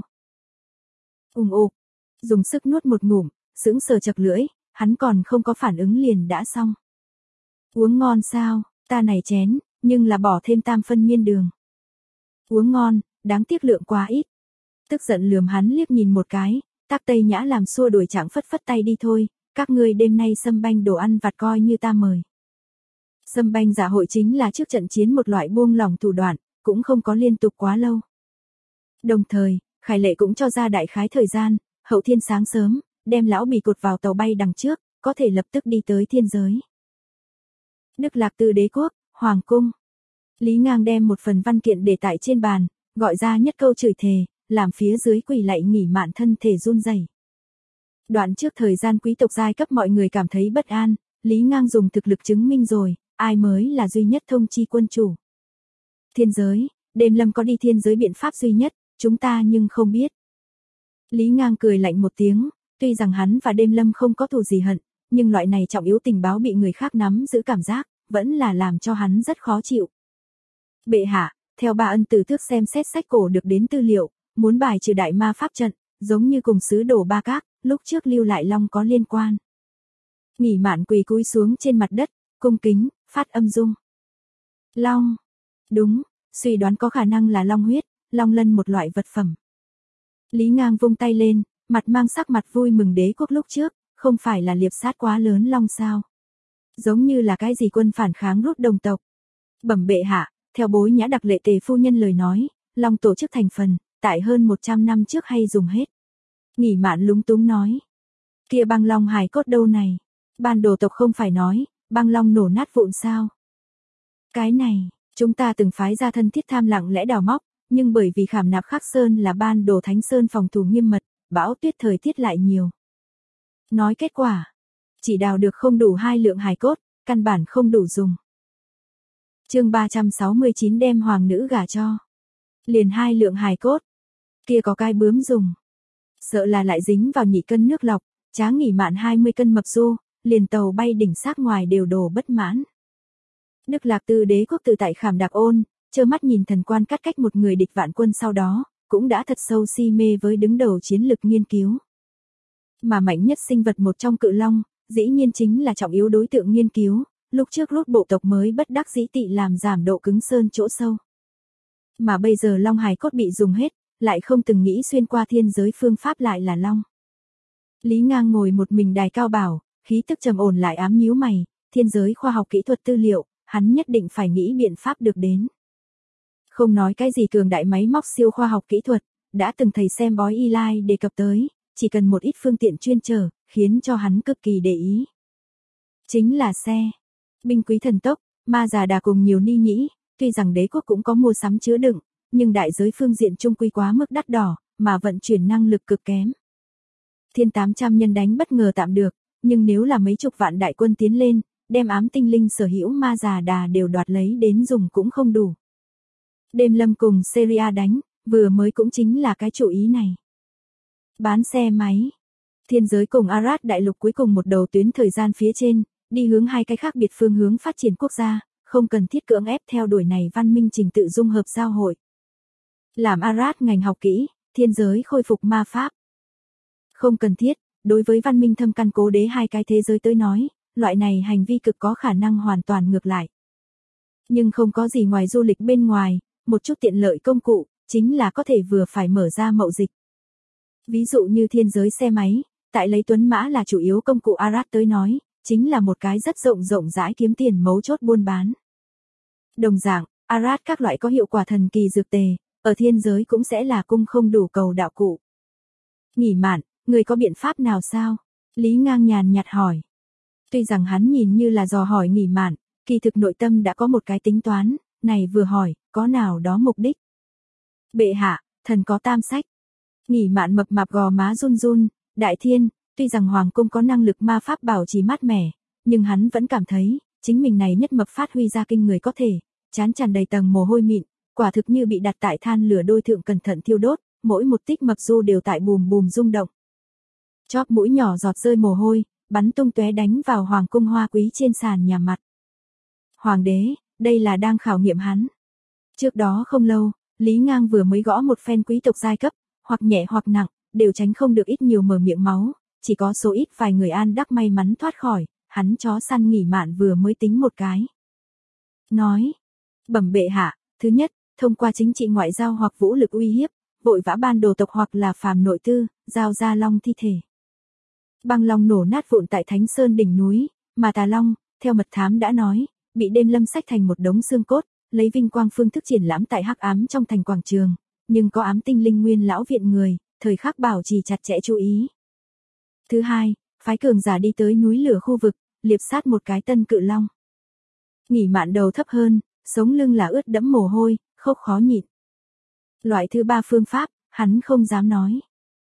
Ục, dùng sức nuốt một ngụm, sững sờ chật lưỡi, hắn còn không có phản ứng liền đã xong. Uống ngon sao, ta này chén, nhưng là bỏ thêm 3 phân miên đường. Uống ngon, đáng tiếc lượng quá ít. Tức giận lườm hắn liếc nhìn một cái, Tác Tây Nhã làm xua đuổi chẳng phất tay đi thôi, các ngươi đêm nay sâm banh đồ ăn vặt coi như ta mời. Sâm banh dạ hội chính là trước trận chiến một loại buông lỏng thủ đoạn, cũng không có liên tục quá lâu. Đồng thời, Khải Lệ cũng cho ra đại khái thời gian, hậu thiên sáng sớm, đem lão bì cột vào tàu bay đằng trước, có thể lập tức đi tới thiên giới. Đức Lạc Từ đế quốc, Hoàng cung. Lý Ngang đem một phần văn kiện để tại trên bàn, gọi ra nhất câu chửi thề, làm phía dưới quỳ lạy nghỉ mạn thân thể run rẩy. Đoạn trước thời gian quý tộc giai cấp mọi người cảm thấy bất an, Lý Ngang dùng thực lực chứng minh rồi, ai mới là duy nhất thông chi quân chủ. Thiên giới, Đêm Lâm có đi thiên giới biện pháp duy nhất, chúng ta nhưng không biết. Lý Ngang cười lạnh một tiếng, tuy rằng hắn và Đêm Lâm không có thù gì hận, nhưng loại này trọng yếu tình báo bị người khác nắm giữ cảm giác, vẫn là làm cho hắn rất khó chịu. Bệ hạ, theo Ba Ân Tử Tước xem xét sách cổ được đến tư liệu, muốn bài trừ đại ma pháp trận, giống như cùng sứ đồ Ba Các, lúc trước Lưu Lại Long có liên quan. Nghỉ mạn quỳ cúi xuống trên mặt đất, cung kính, phát âm dung. Long. Đúng, suy đoán có khả năng là long huyết, long lân một loại vật phẩm. Lý Ngang vung tay lên, mặt mang sắc mặt vui mừng, đế quốc lúc trước, không phải là liệp sát quá lớn long sao. Giống như là cái gì quân phản kháng rút đồng tộc. Bẩm bệ hạ, theo Bối Nhã Đặc Lệ Tề phu nhân lời nói, long tổ chức thành phần, tại hơn 100 năm trước hay dùng hết. Nghỉ mạn lúng túng nói. Kia băng long hài cốt đâu này? Ban đồ tộc không phải nói, băng long nổ nát vụn sao? Cái này, chúng ta từng phái ra thân thiết tham lặng lẽ đào móc, nhưng bởi vì Khảm Nạp Khắc Sơn là ban đồ thánh sơn phòng thủ nghiêm mật, bão tuyết thời tiết lại nhiều. Nói kết quả, chỉ đào được không đủ 2 lượng hài cốt, căn bản không đủ dùng. Chương 369 đem hoàng nữ gả cho. Liền 2 lượng hài cốt. Kia có cái bướm dùng. Sợ là lại dính vào nhị cân nước lọc, Trá nghỉ mạn 20 cân mập du, liền tàu bay đỉnh xác ngoài đều đồ bất mãn. Đức Lạc Tư đế quốc tự tại Khảm Đạc Ôn, trơ mắt nhìn thần quan cắt cách một người địch vạn quân sau đó, cũng đã thật sâu si mê với đứng đầu chiến lực nghiên cứu. Mà mạnh nhất sinh vật một trong cự long, dĩ nhiên chính là trọng yếu đối tượng nghiên cứu, lúc trước rút bộ tộc mới bất đắc dĩ tị làm giảm độ cứng sơn chỗ sâu. Mà bây giờ long hài cốt bị dùng hết, lại không từng nghĩ xuyên qua thiên giới phương pháp lại là long. Lý Ngang ngồi một mình đài cao bảo, khí tức trầm ổn lại ám nhíu mày, thiên giới khoa học kỹ thuật tư liệu, hắn nhất định phải nghĩ biện pháp được đến. Không nói cái gì cường đại máy móc siêu khoa học kỹ thuật, đã từng thầy xem bói Eli đề cập tới, chỉ cần một ít phương tiện chuyên chở, khiến cho hắn cực kỳ để ý. Chính là xe, binh quý thần tốc, ma già đà cùng nhiều ni nhĩ, tuy rằng đế quốc cũng có mua sắm chứa đựng, nhưng đại giới phương diện trung quy quá mức đắt đỏ, mà vận chuyển năng lực cực kém. Thiên 800 nhân đánh bất ngờ tạm được, nhưng nếu là mấy chục vạn đại quân tiến lên, đem ám tinh linh sở hữu ma già đà đều đoạt lấy đến dùng cũng không đủ. Đêm Lâm cùng Syria đánh, vừa mới cũng chính là cái chủ ý này. Bán xe máy. Thiên giới cùng Arad đại lục cuối cùng một đầu tuyến thời gian phía trên, đi hướng hai cái khác biệt phương hướng phát triển quốc gia, không cần thiết cưỡng ép theo đuổi này văn minh trình tự dung hợp giao hội. Làm Arad ngành học kỹ, thiên giới khôi phục ma pháp. Không cần thiết, đối với văn minh thâm căn cố đế hai cái thế giới tới nói, loại này hành vi cực có khả năng hoàn toàn ngược lại. Nhưng không có gì ngoài du lịch bên ngoài, một chút tiện lợi công cụ, chính là có thể vừa phải mở ra mậu dịch. Ví dụ như thiên giới xe máy, tại lấy tuấn mã là chủ yếu công cụ Arad tới nói, chính là một cái rất rộng rãi kiếm tiền mấu chốt buôn bán. Đồng dạng, Arad các loại có hiệu quả thần kỳ dược tề, ở thiên giới cũng sẽ là cung không đủ cầu đạo cụ. Nghỉ mạn, người có biện pháp nào sao? Lý Ngang nhàn nhạt hỏi. Tuy rằng hắn nhìn như là dò hỏi nghỉ mạn, kỳ thực nội tâm đã có một cái tính toán, này vừa hỏi, có nào đó mục đích. Bệ hạ, thần có tam sách. Nghỉ mạn mập mạp gò má run run, đại thiên, tuy rằng hoàng cung có năng lực ma pháp bảo trì mát mẻ, nhưng hắn vẫn cảm thấy, chính mình này nhất mập phát huy ra kinh người có thể, trán tràn đầy tầng mồ hôi mịn, quả thực như bị đặt tại than lửa đôi thượng cẩn thận thiêu đốt, mỗi một tích mập du đều tại bùm bùm rung động. Chóp mũi nhỏ giọt rơi mồ hôi, bắn tung tóe đánh vào hoàng cung hoa quý trên sàn nhà mặt. Hoàng đế, đây là đang khảo nghiệm hắn. Trước đó không lâu, Lý Ngang vừa mới gõ một phen quý tộc giai cấp, hoặc nhẹ hoặc nặng, đều tránh không được ít nhiều mở miệng máu, chỉ có số ít vài người an đắc may mắn thoát khỏi, hắn chó săn nghỉ mạn vừa mới tính một cái. Nói, bẩm bệ hạ, thứ nhất, thông qua chính trị ngoại giao hoặc vũ lực uy hiếp, vội vã ban đồ tộc hoặc là phàm nội tư, giao ra long thi thể. Băng long nổ nát vụn tại Thánh Sơn đỉnh núi, mà Tà Long, theo mật thám đã nói, bị đêm lâm sách thành một đống xương cốt, lấy vinh quang phương thức triển lãm tại hắc ám trong thành quảng trường, nhưng có ám tinh linh nguyên lão viện người, thời khắc bảo trì chặt chẽ chú ý. Thứ hai, phái cường giả đi tới núi lửa khu vực, liệp sát một cái tân cự long. Nghỉ mạn đầu thấp hơn, sống lưng là ướt đẫm mồ hôi, khốc khó nhịn. Loại thứ ba phương pháp, hắn không dám nói.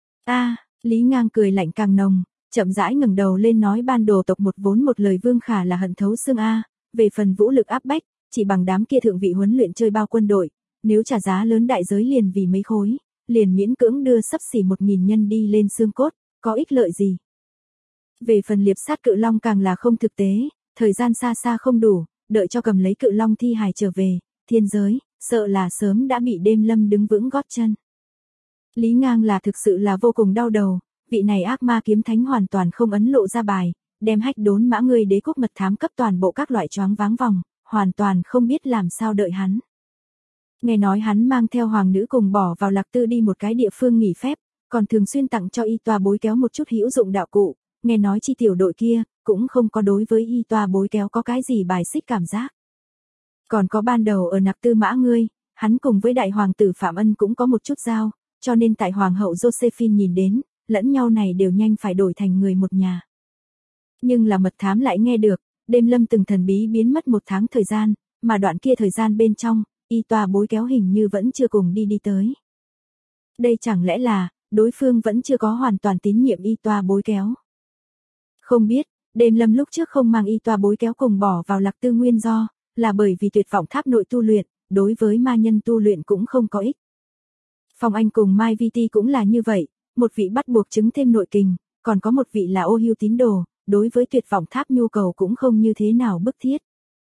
Lý Ngang cười lạnh càng nồng, chậm rãi ngẩng đầu lên nói ban đồ tộc một vốn một lời vương khả là hận thấu xương về phần vũ lực áp bách, chỉ bằng đám kia thượng vị huấn luyện chơi bao quân đội, nếu trả giá lớn đại giới liền vì mấy khối, liền miễn cưỡng đưa sấp xỉ 1000 nhân đi lên xương cốt, có ích lợi gì? Về phần liệp sát cự long càng là không thực tế, thời gian xa xa không đủ, đợi cho cầm lấy cự long thi hài trở về, thiên giới, sợ là sớm đã bị đêm lâm đứng vững gót chân. Lý Ngang là thực sự là vô cùng đau đầu, vị này ác ma kiếm thánh hoàn toàn không ấn lộ ra bài, đem hách đốn mã người đế quốc mật thám cấp toàn bộ các loại choáng váng vòng, hoàn toàn không biết làm sao đợi hắn. Nghe nói hắn mang theo hoàng nữ cùng bỏ vào Lạc Tư đi một cái địa phương nghỉ phép, còn thường xuyên tặng cho y toa bối kéo một chút hữu dụng đạo cụ, nghe nói chi tiểu đội kia, cũng không có đối với y toa bối kéo có cái gì bài xích cảm giác. Còn có ban đầu ở Lạc Tư mã ngươi, hắn cùng với đại hoàng tử Phạm Ân cũng có một chút giao, cho nên tại hoàng hậu Josephine nhìn đến, lẫn nhau này đều nhanh phải đổi thành người một nhà. Nhưng là mật thám lại nghe được, đêm lâm từng thần bí biến mất 1 tháng thời gian, mà đoạn kia thời gian bên trong, y toa bối kéo hình như vẫn chưa cùng đi tới. Đây chẳng lẽ là, đối phương vẫn chưa có hoàn toàn tín nhiệm y toa bối kéo. Không biết, đêm lâm lúc trước không mang y toa bối kéo cùng bỏ vào Lạc Tư nguyên do, là bởi vì tuyệt vọng tháp nội tu luyện, đối với ma nhân tu luyện cũng không có ích. Phong Anh cùng Mai Vi Ti cũng là như vậy, một vị bắt buộc chứng thêm nội kình, còn có một vị là Ô Hưu tín đồ, đối với tuyệt vọng tháp nhu cầu cũng không như thế nào bức thiết.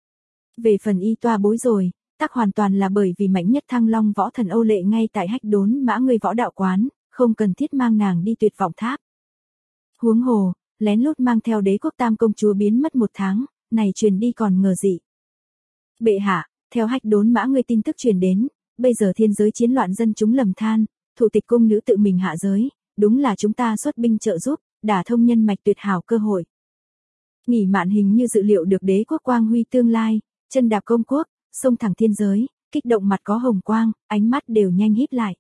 Về phần y toa bối rồi, tắc hoàn toàn là bởi vì mạnh nhất Thăng Long võ thần Âu Lệ ngay tại Hách Đốn Mã người võ đạo quán, không cần thiết mang nàng đi tuyệt vọng tháp. Huống hồ, lén lút mang theo Đế quốc Tam công chúa biến mất 1 tháng, này truyền đi còn ngờ gì. Bệ hạ, theo Hách Đốn Mã người tin tức truyền đến, bây giờ thiên giới chiến loạn dân chúng lầm than, thủ tịch cung nữ tự mình hạ giới, đúng là chúng ta xuất binh trợ giúp, đả thông nhân mạch tuyệt hảo cơ hội. Nghỉ Mạn hình như dự liệu được Đế quốc quang huy tương lai, chân đạp công quốc, xông thẳng thiên giới, kích động mặt có hồng quang, ánh mắt đều nhanh híp lại.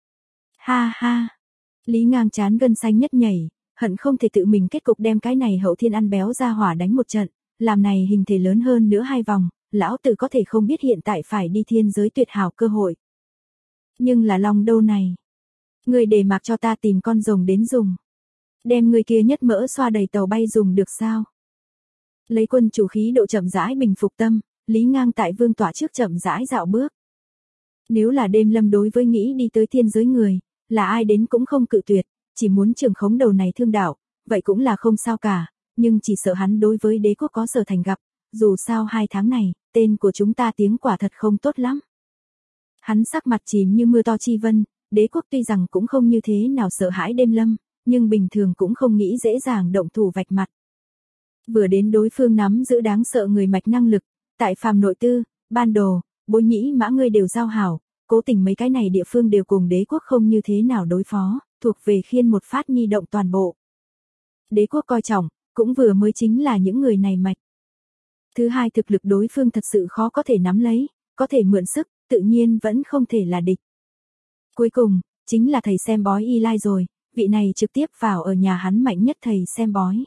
Ha ha. Lý Ngang chán gân xanh nhất nhảy, hận không thể tự mình kết cục đem cái này hậu thiên ăn béo ra hỏa đánh một trận, làm này hình thể lớn hơn nữa 2 vòng, lão tử có thể không biết hiện tại phải đi thiên giới tuyệt hảo cơ hội. Nhưng là lòng đâu này. Người để mặc cho ta tìm con rồng đến dùng. Đem người kia nhất mỡ xoa đầy tàu bay dùng được sao? Lấy quân chủ khí độ chậm rãi bình phục tâm, Lý Ngang tại vương tọa trước chậm rãi dạo bước. Nếu là đêm lâm đối với nghĩ đi tới thiên giới người, là ai đến cũng không cự tuyệt, chỉ muốn trưởng khống đầu này thương đạo, vậy cũng là không sao cả, nhưng chỉ sợ hắn đối với Đế quốc có sở thành gặp, dù sao 2 tháng này, tên của chúng ta tiếng quả thật không tốt lắm. Hắn sắc mặt chìm như mưa to chi vân, Đế quốc tuy rằng cũng không như thế nào sợ hãi đêm lâm, nhưng bình thường cũng không nghĩ dễ dàng động thủ vạch mặt. Vừa đến đối phương nắm giữ đáng sợ người mạch năng lực, tại phàm nội tư, ban đồ, Bối Nhĩ Mã ngươi đều giao hảo, cố tình mấy cái này địa phương đều cùng Đế quốc không như thế nào đối phó, thuộc về khiên một phát nhi động toàn bộ. Đế quốc coi trọng, cũng vừa mới chính là những người này mạch. Thứ hai, thực lực đối phương thật sự khó có thể nắm lấy, có thể mượn sức, tự nhiên vẫn không thể là địch. Cuối cùng, chính là thầy xem bói Y Lai rồi, vị này trực tiếp vào ở nhà hắn mạnh nhất thầy xem bói.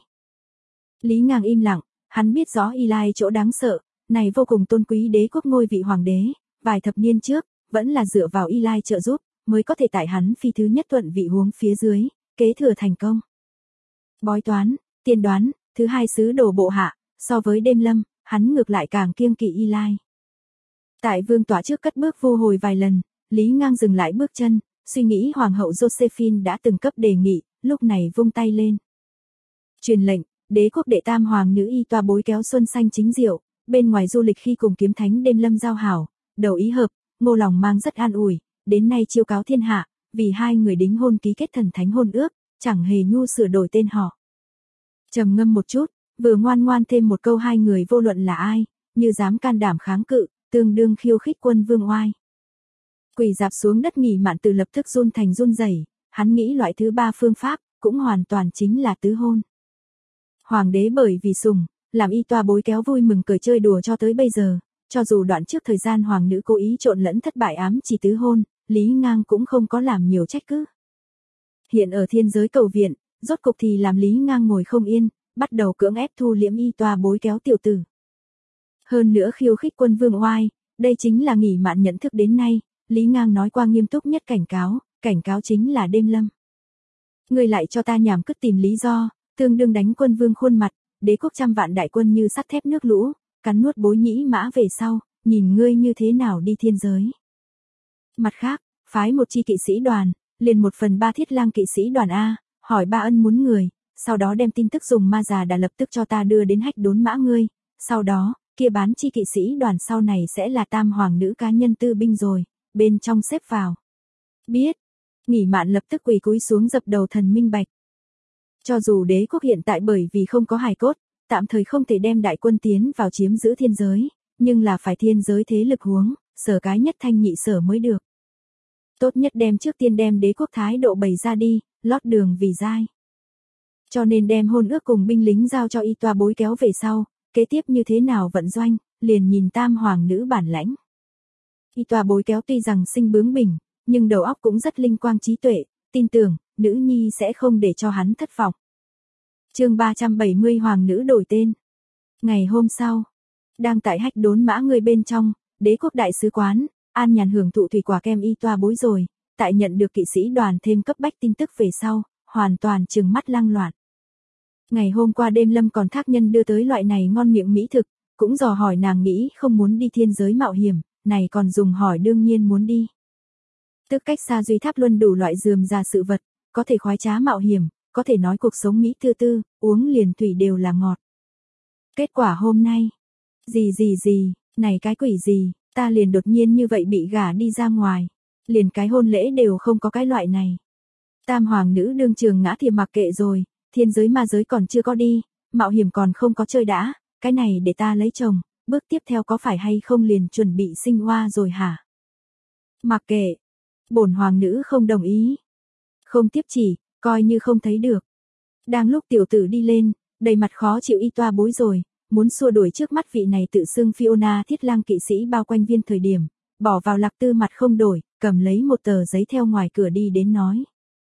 Lý Ngang im lặng, hắn biết rõ Y Lai chỗ đáng sợ, này vô cùng tôn quý Đế quốc ngôi vị hoàng đế, vài thập niên trước, vẫn là dựa vào Y Lai trợ giúp, mới có thể tại hắn phi thứ nhất thuận vị huống phía dưới, kế thừa thành công. Bói toán, tiên đoán, thứ hai sứ đồ bộ hạ, so với đêm lâm, hắn ngược lại càng kiêng kỵ Y Lai. Tại vương tọa trước cất bước vô hồi vài lần, Lý Ngang dừng lại bước chân, suy nghĩ hoàng hậu Josephine đã từng cấp đề nghị, lúc này vung tay lên. Truyền lệnh, Đế quốc đệ tam hoàng nữ Y toa bối kéo xuân xanh chính diệu, bên ngoài du lịch khi cùng kiếm thánh đêm lâm giao hảo, đầu ý hợp, ngô lòng mang rất an ủi, đến nay chiêu cáo thiên hạ, vì 2 người đính hôn ký kết thần thánh hôn ước, chẳng hề nhu sửa đổi tên họ. Trầm ngâm một chút, vừa ngoan ngoan thêm một câu 2 người vô luận là ai, như dám can đảm kháng cự, tương đương khiêu khích quân vương oai. Quỳ dạp xuống đất Nghỉ Mạn từ lập tức run thành run rẩy, hắn nghĩ loại thứ 3 phương pháp, cũng hoàn toàn chính là tứ hôn. Hoàng đế bởi vì sủng, làm Y toa bối kéo vui mừng cười chơi đùa cho tới bây giờ, cho dù đoạn trước thời gian hoàng nữ cố ý trộn lẫn thất bại ám chỉ tứ hôn, Lý Ngang cũng không có làm nhiều trách cứ. Hiện ở thiên giới cầu viện, rốt cục thì làm Lý Ngang ngồi không yên, bắt đầu cưỡng ép thu liễm Y toa bối kéo tiểu tử. Hơn nữa khiêu khích quân vương oai, đây chính là Nghỉ Mạn nhận thức đến nay, Lý Ngang nói qua nghiêm túc nhất cảnh cáo chính là đêm lâm. Người lại cho ta nhảm cứt tìm lý do, tương đương đánh quân vương khuôn mặt, Đế quốc trăm vạn đại quân như sắt thép nước lũ, cắn nuốt Bối Nhĩ Mã về sau, nhìn ngươi như thế nào đi thiên giới. Mặt khác, phái một chi kỵ sĩ đoàn, liền 1/3 thiết lang kỵ sĩ đoàn A, hỏi Ba Ân muốn người, sau đó đem tin tức dùng ma già đã lập tức cho ta đưa đến Hách Đốn Mã ngươi, sau đó, kia bán chi kỵ sĩ đoàn sau này sẽ là tam hoàng nữ cá nhân tư binh rồi, bên trong xếp vào. Biết. Nghỉ Mạn lập tức quỳ cúi xuống dập đầu thần minh bạch. Cho dù Đế quốc hiện tại bởi vì không có hài cốt, tạm thời không thể đem đại quân tiến vào chiếm giữ thiên giới, nhưng là phải thiên giới thế lực huống, sở cái nhất thanh nhị sở mới được. Tốt nhất trước tiên đem Đế quốc thái độ bày ra đi, lót đường vì giai. Cho nên đem hôn ước cùng binh lính giao cho Y toa bối kéo về sau, kế tiếp như thế nào vận doanh, liền nhìn tam hoàng nữ bản lãnh. Y toa bối kéo tuy rằng sinh bướng bỉnh, nhưng đầu óc cũng rất linh quang trí tuệ, tin tưởng, nữ nhi sẽ không để cho hắn thất vọng. Chương 370 hoàng nữ đổi tên. Ngày hôm sau, đang tại Hách Đốn Mã người bên trong, Đế quốc đại sứ quán, an nhàn hưởng thụ thủy quả kem Y toa bối rồi, tại nhận được kỵ sĩ đoàn thêm cấp bách tin tức về sau, hoàn toàn trừng mắt lăng loạn. Ngày hôm qua đêm lâm còn thác nhân đưa tới loại này ngon miệng mỹ thực, cũng dò hỏi nàng nghĩ không muốn đi thiên giới mạo hiểm, này còn dùng hỏi đương nhiên muốn đi. Tức cách xa duy tháp luân đủ loại dườm ra sự vật, có thể khoái trá mạo hiểm, có thể nói cuộc sống Mỹ tư tư, uống liền thủy đều là ngọt. Kết quả hôm nay, gì, này cái quỷ gì, ta liền đột nhiên như vậy bị gả đi ra ngoài, liền cái hôn lễ đều không có cái loại này. Tam hoàng nữ đương trường ngã thiệp mặc kệ rồi, thiên giới ma giới còn chưa có đi, mạo hiểm còn không có chơi đã, cái này để ta lấy chồng, bước tiếp theo có phải hay không liền chuẩn bị sinh hoa rồi hả? Mặc kệ, bổn hoàng nữ không đồng ý. Không tiếp chỉ, coi như không thấy được. Đang lúc tiểu tử đi lên, đầy mặt khó chịu y toa bối rồi, muốn xua đuổi trước mắt vị này tự xưng Fiona thiết lang kỵ sĩ bao quanh viên thời điểm, bỏ vào Lạc Tư mặt không đổi, cầm lấy một tờ giấy theo ngoài cửa đi đến nói.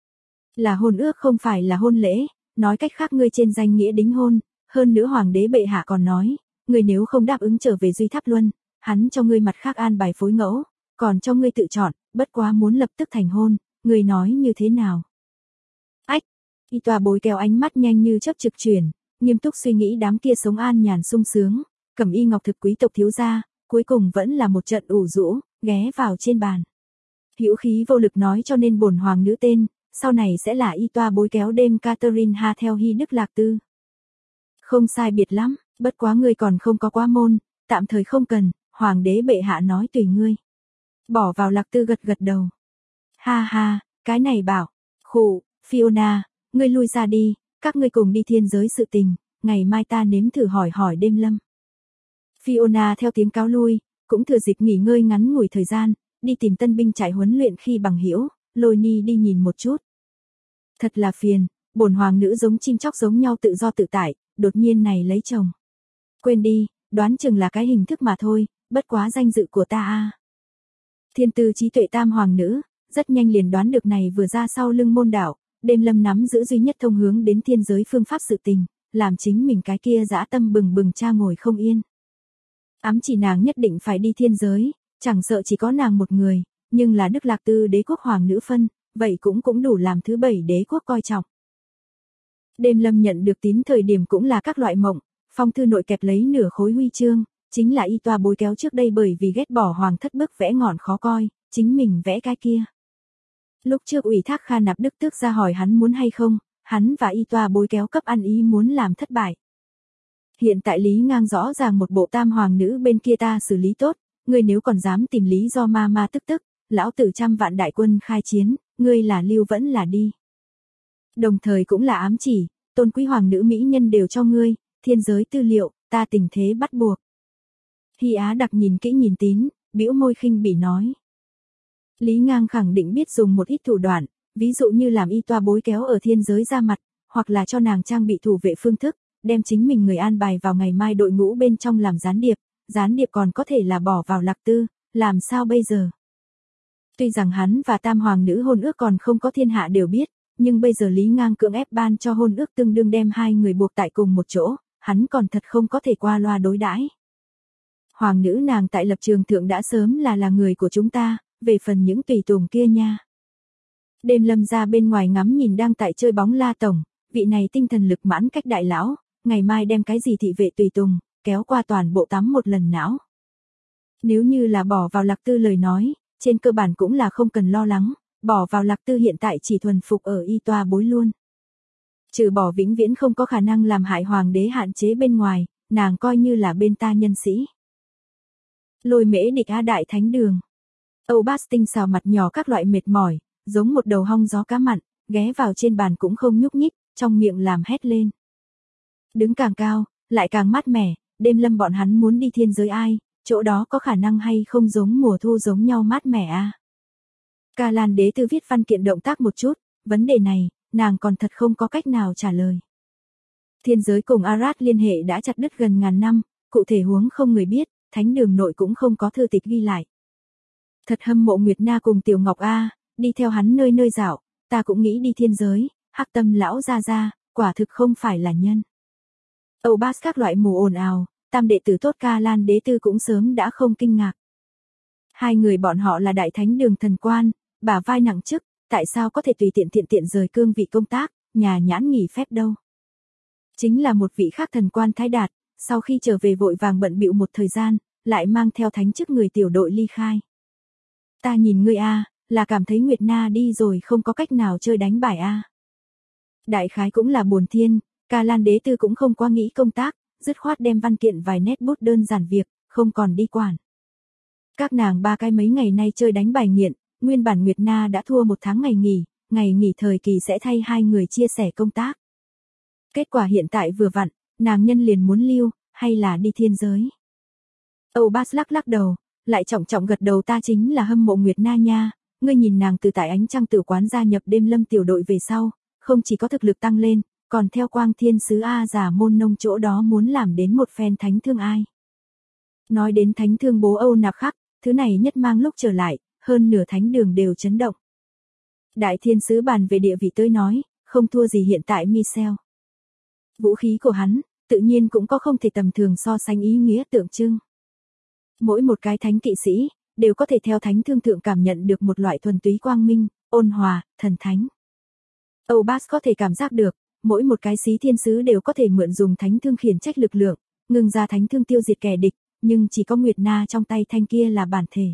Là hôn ước không phải là hôn lễ, nói cách khác ngươi trên danh nghĩa đính hôn, hơn nữa hoàng đế bệ hạ còn nói, ngươi nếu không đáp ứng trở về Duy Tháp Luân, hắn cho ngươi mặt khác an bài phối ngẫu, còn cho ngươi tự chọn, bất quá muốn lập tức thành hôn, ngươi nói như thế nào? Ách, y toa bối kéo ánh mắt nhanh như chớp trực chuyển, nghiêm túc suy nghĩ đám kia sống an nhàn sung sướng, cẩm y ngọc thực quý tộc thiếu gia, cuối cùng vẫn là một trận ủ rũ, ghé vào trên bàn. Hữu khí vô lực nói cho nên bổn hoàng nữ tên, sau này sẽ là y toa bối kéo đêm Catherine Ha theo Hy Đức Lạc Tư. Không sai biệt lắm, bất quá ngươi còn không có quá môn, tạm thời không cần, hoàng đế bệ hạ nói tùy ngươi. Bỏ vào Lạc Tư gật gật đầu. Ha ha, cái này bảo, khụ, Fiona, ngươi lui ra đi, các ngươi cùng đi thiên giới sự tình, ngày mai ta nếm thử hỏi đêm lâm. Fiona theo tiếng cáo lui, cũng thừa dịp nghỉ ngơi ngắn ngủi thời gian, đi tìm tân binh trại huấn luyện khi bằng hữu, lôi Ni đi nhìn một chút. Thật là phiền, bổn hoàng nữ giống chim chóc giống nhau tự do tự tại, đột nhiên này lấy chồng. Quên đi, đoán chừng là cái hình thức mà thôi, bất quá danh dự của ta a. Thiên tư trí tuệ tam hoàng nữ, rất nhanh liền đoán được này vừa ra sau lưng môn đảo, đêm lâm nắm giữ duy nhất thông hướng đến thiên giới phương pháp sự tình, làm chính mình cái kia dã tâm bừng bừng cha ngồi không yên. Ám chỉ nàng nhất định phải đi thiên giới, chẳng sợ chỉ có nàng một người, nhưng là Đức Lạc Tư đế quốc hoàng nữ phân, vậy cũng đủ làm thứ 7 đế quốc coi trọng. Đêm lâm nhận được tín thời điểm cũng là các loại mộng, phong thư nội kẹp lấy nửa khối huy chương, chính là y toa bối kéo trước đây bởi vì ghét bỏ hoàng thất bức vẽ ngọn khó coi, chính mình vẽ cái kia. Lúc trước ủy thác Kha Nạp Đức tước ra hỏi hắn muốn hay không, hắn và y toa bối kéo cấp ăn ý muốn làm thất bại. Hiện tại Lý Ngang rõ ràng một bộ tam hoàng nữ bên kia ta xử lý tốt, ngươi nếu còn dám tìm lý do ma tức, lão tử 100 vạn đại quân khai chiến, ngươi là lưu vẫn là đi. Đồng thời cũng là ám chỉ, tôn quý hoàng nữ mỹ nhân đều cho ngươi, thiên giới tư liệu, ta tình thế bắt buộc. Hy Á đặc nhìn kỹ nhìn tín, bĩu môi khinh bỉ nói. Lý Ngang khẳng định biết dùng một ít thủ đoạn, ví dụ như làm y toa bối kéo ở thiên giới ra mặt, hoặc là cho nàng trang bị thủ vệ phương thức, đem chính mình người an bài vào ngày mai đội ngũ bên trong làm gián điệp còn có thể là bỏ vào Lạc Tư, làm sao bây giờ? Tuy rằng hắn và tam hoàng nữ hôn ước còn không có thiên hạ đều biết, nhưng bây giờ Lý Ngang cưỡng ép ban cho hôn ước tương đương đem hai người buộc tại cùng một chỗ, hắn còn thật không có thể qua loa đối đãi. Hoàng nữ nàng tại lập trường thượng đã sớm là người của chúng ta, về phần những tùy tùng kia nha. Đêm lâm ra bên ngoài ngắm nhìn đang tại chơi bóng La Tổng, vị này tinh thần lực mãn cách đại lão, ngày mai đem cái gì thị vệ tùy tùng, kéo qua toàn bộ tắm một lần não. Nếu như là bỏ vào Lạc Tư lời nói, trên cơ bản cũng là không cần lo lắng, bỏ vào Lạc Tư hiện tại chỉ thuần phục ở y toa bối luôn. Trừ bỏ vĩnh viễn không có khả năng làm hại hoàng đế hạn chế bên ngoài, nàng coi như là bên ta nhân sĩ. Lôi Mễ Địch A Đại Thánh Đường. Âu Bát Tinh xào mặt nhỏ các loại mệt mỏi, giống một đầu hong gió cá mặn, ghé vào trên bàn cũng không nhúc nhích, trong miệng làm hét lên. Đứng càng cao, lại càng mát mẻ, đêm lâm bọn hắn muốn đi thiên giới ai, chỗ đó có khả năng hay không giống mùa thu giống nhau mát mẻ a. Ca Lan đế tư viết văn kiện động tác một chút, vấn đề này, nàng còn thật không có cách nào trả lời. Thiên giới cùng Arad liên hệ đã chặt đứt gần ngàn năm, cụ thể huống không người biết, thánh đường nội cũng không có thư tịch ghi lại. Thật hâm mộ Nguyệt Na cùng Tiểu Ngọc A, đi theo hắn nơi nơi dạo, ta cũng nghĩ đi thiên giới, hắc tâm lão ra, quả thực không phải là nhân. Âu Bát các loại mù ồn ào, tam đệ tử tốt Ca Lan đế tư cũng sớm đã không kinh ngạc. Hai người bọn họ là đại thánh đường thần quan, bả vai nặng chức, tại sao có thể tùy tiện rời cương vị công tác, nhà nhãn nghỉ phép đâu. Chính là một vị khác thần quan Thái Đạt, sau khi trở về vội vàng bận bịu một thời gian, lại mang theo thánh chức người tiểu đội ly khai. Ta nhìn ngươi a, là cảm thấy Nguyệt Na đi rồi không có cách nào chơi đánh bài a. Đại khái cũng là buồn thiên, Ca Lan đế tư cũng không quá nghĩ công tác, dứt khoát đem văn kiện vài nét bút đơn giản việc, không còn đi quản. Các nàng ba cái mấy ngày nay chơi đánh bài nghiện, nguyên bản Nguyệt Na đã thua 1 tháng ngày nghỉ thời kỳ sẽ thay hai người chia sẻ công tác. Kết quả hiện tại vừa vặn, nàng nhân liền muốn lưu, hay là đi thiên giới. Âu Bas lắc lắc đầu, lại trọng trọng gật đầu, ta chính là hâm mộ Nguyệt Na nha, ngươi nhìn nàng từ tại ánh trăng tử quán gia nhập đêm lâm tiểu đội về sau, không chỉ có thực lực tăng lên, còn theo Quang Thiên sứ A Già Môn Nông chỗ đó muốn làm đến một phen thánh thương ai. Nói đến thánh thương bố Âu Nạp Khắc, thứ này nhất mang lúc trở lại, hơn nửa thánh đường đều chấn động. Đại thiên sứ bàn về địa vị tới nói, không thua gì hiện tại Michel. Vũ khí của hắn, tự nhiên cũng có không thể tầm thường so sánh ý nghĩa tượng trưng. Mỗi một cái thánh kỵ sĩ, đều có thể theo thánh thương thượng cảm nhận được một loại thuần túy quang minh, ôn hòa, thần thánh. Âu Bas có thể cảm giác được, mỗi một cái xí thiên sứ đều có thể mượn dùng thánh thương khiển trách lực lượng, ngừng ra thánh thương tiêu diệt kẻ địch, nhưng chỉ có Nguyệt Na trong tay thanh kia là bản thể.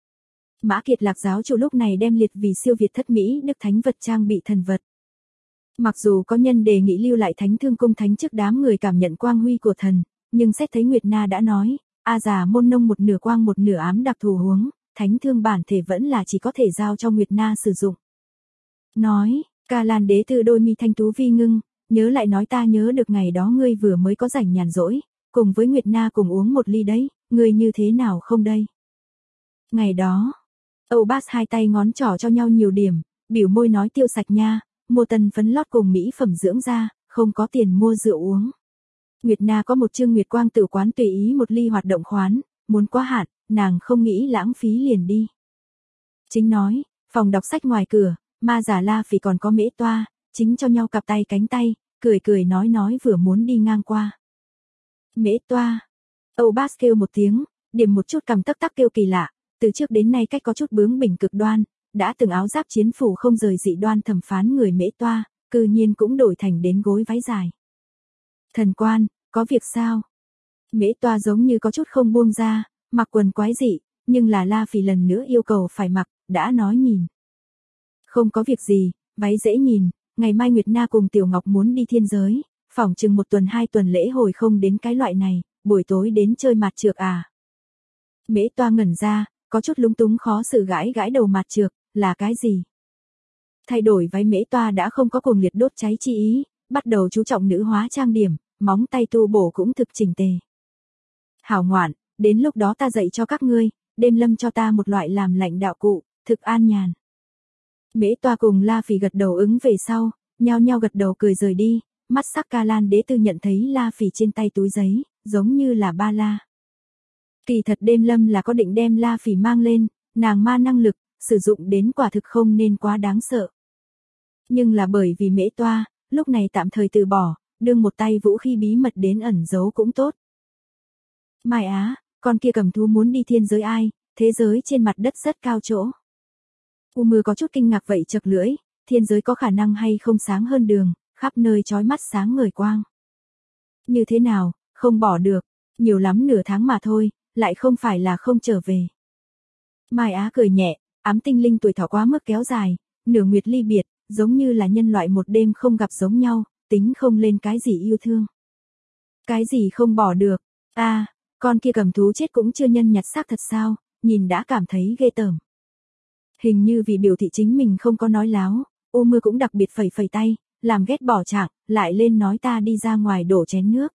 Mã Kiệt Lạc giáo chủ lúc này đem liệt vì siêu việt thất mỹ đức thánh vật trang bị thần vật. Mặc dù có nhân đề nghị lưu lại thánh thương cung thánh trước đám người cảm nhận quang huy của thần, nhưng xét thấy Nguyệt Na đã nói, A Già Môn Nông một nửa quang một nửa ám đặc thù huống, thánh thương bản thể vẫn là chỉ có thể giao cho Nguyệt Na sử dụng. Nói, Ca Lan đế tư đôi mi thanh tú vi ngưng, nhớ lại nói ta nhớ được ngày đó ngươi vừa mới có rảnh nhàn rỗi, cùng với Nguyệt Na cùng uống một ly đấy, ngươi như thế nào không đây? Ngày đó, Âu Bas hai tay ngón trỏ cho nhau nhiều điểm, biểu môi nói tiêu sạch nha, mua tân phấn lót cùng mỹ phẩm dưỡng da, không có tiền mua rượu uống. Nguyệt Na có một chương Nguyệt Quang Tử quán tùy ý một ly hoạt động khoán, muốn quá hạn, nàng không nghĩ lãng phí liền đi. Chính nói, phòng đọc sách ngoài cửa, ma giả La Phỉ còn có Mễ Toa, chính cho nhau cặp tay cánh tay, cười cười nói vừa muốn đi ngang qua. Mễ Toa. Âu Bas kêu một tiếng, điểm một chút cầm tắc tắc kêu kỳ lạ, từ trước đến nay cách có chút bướng bỉnh cực đoan, đã từng áo giáp chiến phủ không rời dị đoan thẩm phán người Mễ Toa, cư nhiên cũng đổi thành đến gối váy dài. Thần quan, có việc sao? Mễ Toa giống như có chút không buông ra, mặc quần quái dị, nhưng là La Phỉ lần nữa yêu cầu phải mặc, đã nói nhìn. Không có việc gì, váy dễ nhìn, ngày mai Nguyệt Na cùng Tiểu Ngọc muốn đi thiên giới, phỏng chừng 1 tuần 2 tuần lễ hồi không đến cái loại này, buổi tối đến chơi mạt trược à. Mễ Toa ngẩn ra, có chút lúng túng khó xử gãi gãi đầu mạt trược, là cái gì? Thay đổi váy Mễ Toa đã không có cuồng liệt đốt cháy chi ý, bắt đầu chú trọng nữ hóa trang điểm, móng tay tu bổ cũng thực chỉnh tề. Hảo ngoạn, đến lúc đó ta dạy cho các ngươi, đêm lâm cho ta một loại làm lạnh đạo cụ, thực an nhàn. Mễ Toa cùng La Phỉ gật đầu ứng về sau, nhao nhao gật đầu cười rời đi, mắt sắc Ca Lan đế tư nhận thấy La Phỉ trên tay túi giấy, giống như là ba la. Kỳ thật đêm lâm là có định đem La Phỉ mang lên, nàng ma năng lực, sử dụng đến quả thực không nên quá đáng sợ. Nhưng là bởi vì Mễ Toa, lúc này tạm thời từ bỏ, đương một tay vũ khí bí mật đến ẩn giấu cũng tốt. Mai Á, con kia cầm thú muốn đi thiên giới ai, thế giới trên mặt đất rất cao chỗ. U Mưa có chút kinh ngạc vậy chật lưỡi, thiên giới có khả năng hay không sáng hơn đường, khắp nơi chói mắt sáng ngời quang. Như thế nào, không bỏ được, nhiều lắm nửa tháng mà thôi, lại không phải là không trở về. Mai Á cười nhẹ, ám tinh linh tuổi thọ quá mức kéo dài, nửa nguyệt ly biệt, giống như là nhân loại một đêm không gặp giống nhau, tính không lên cái gì yêu thương. Cái gì không bỏ được, con kia cầm thú chết cũng chưa nhân nhặt xác thật sao, nhìn đã cảm thấy ghê tởm. Hình như vì biểu thị chính mình không có nói láo, U Mưa cũng đặc biệt phẩy phẩy tay, làm ghét bỏ trạng, lại lên nói ta đi ra ngoài đổ chén nước.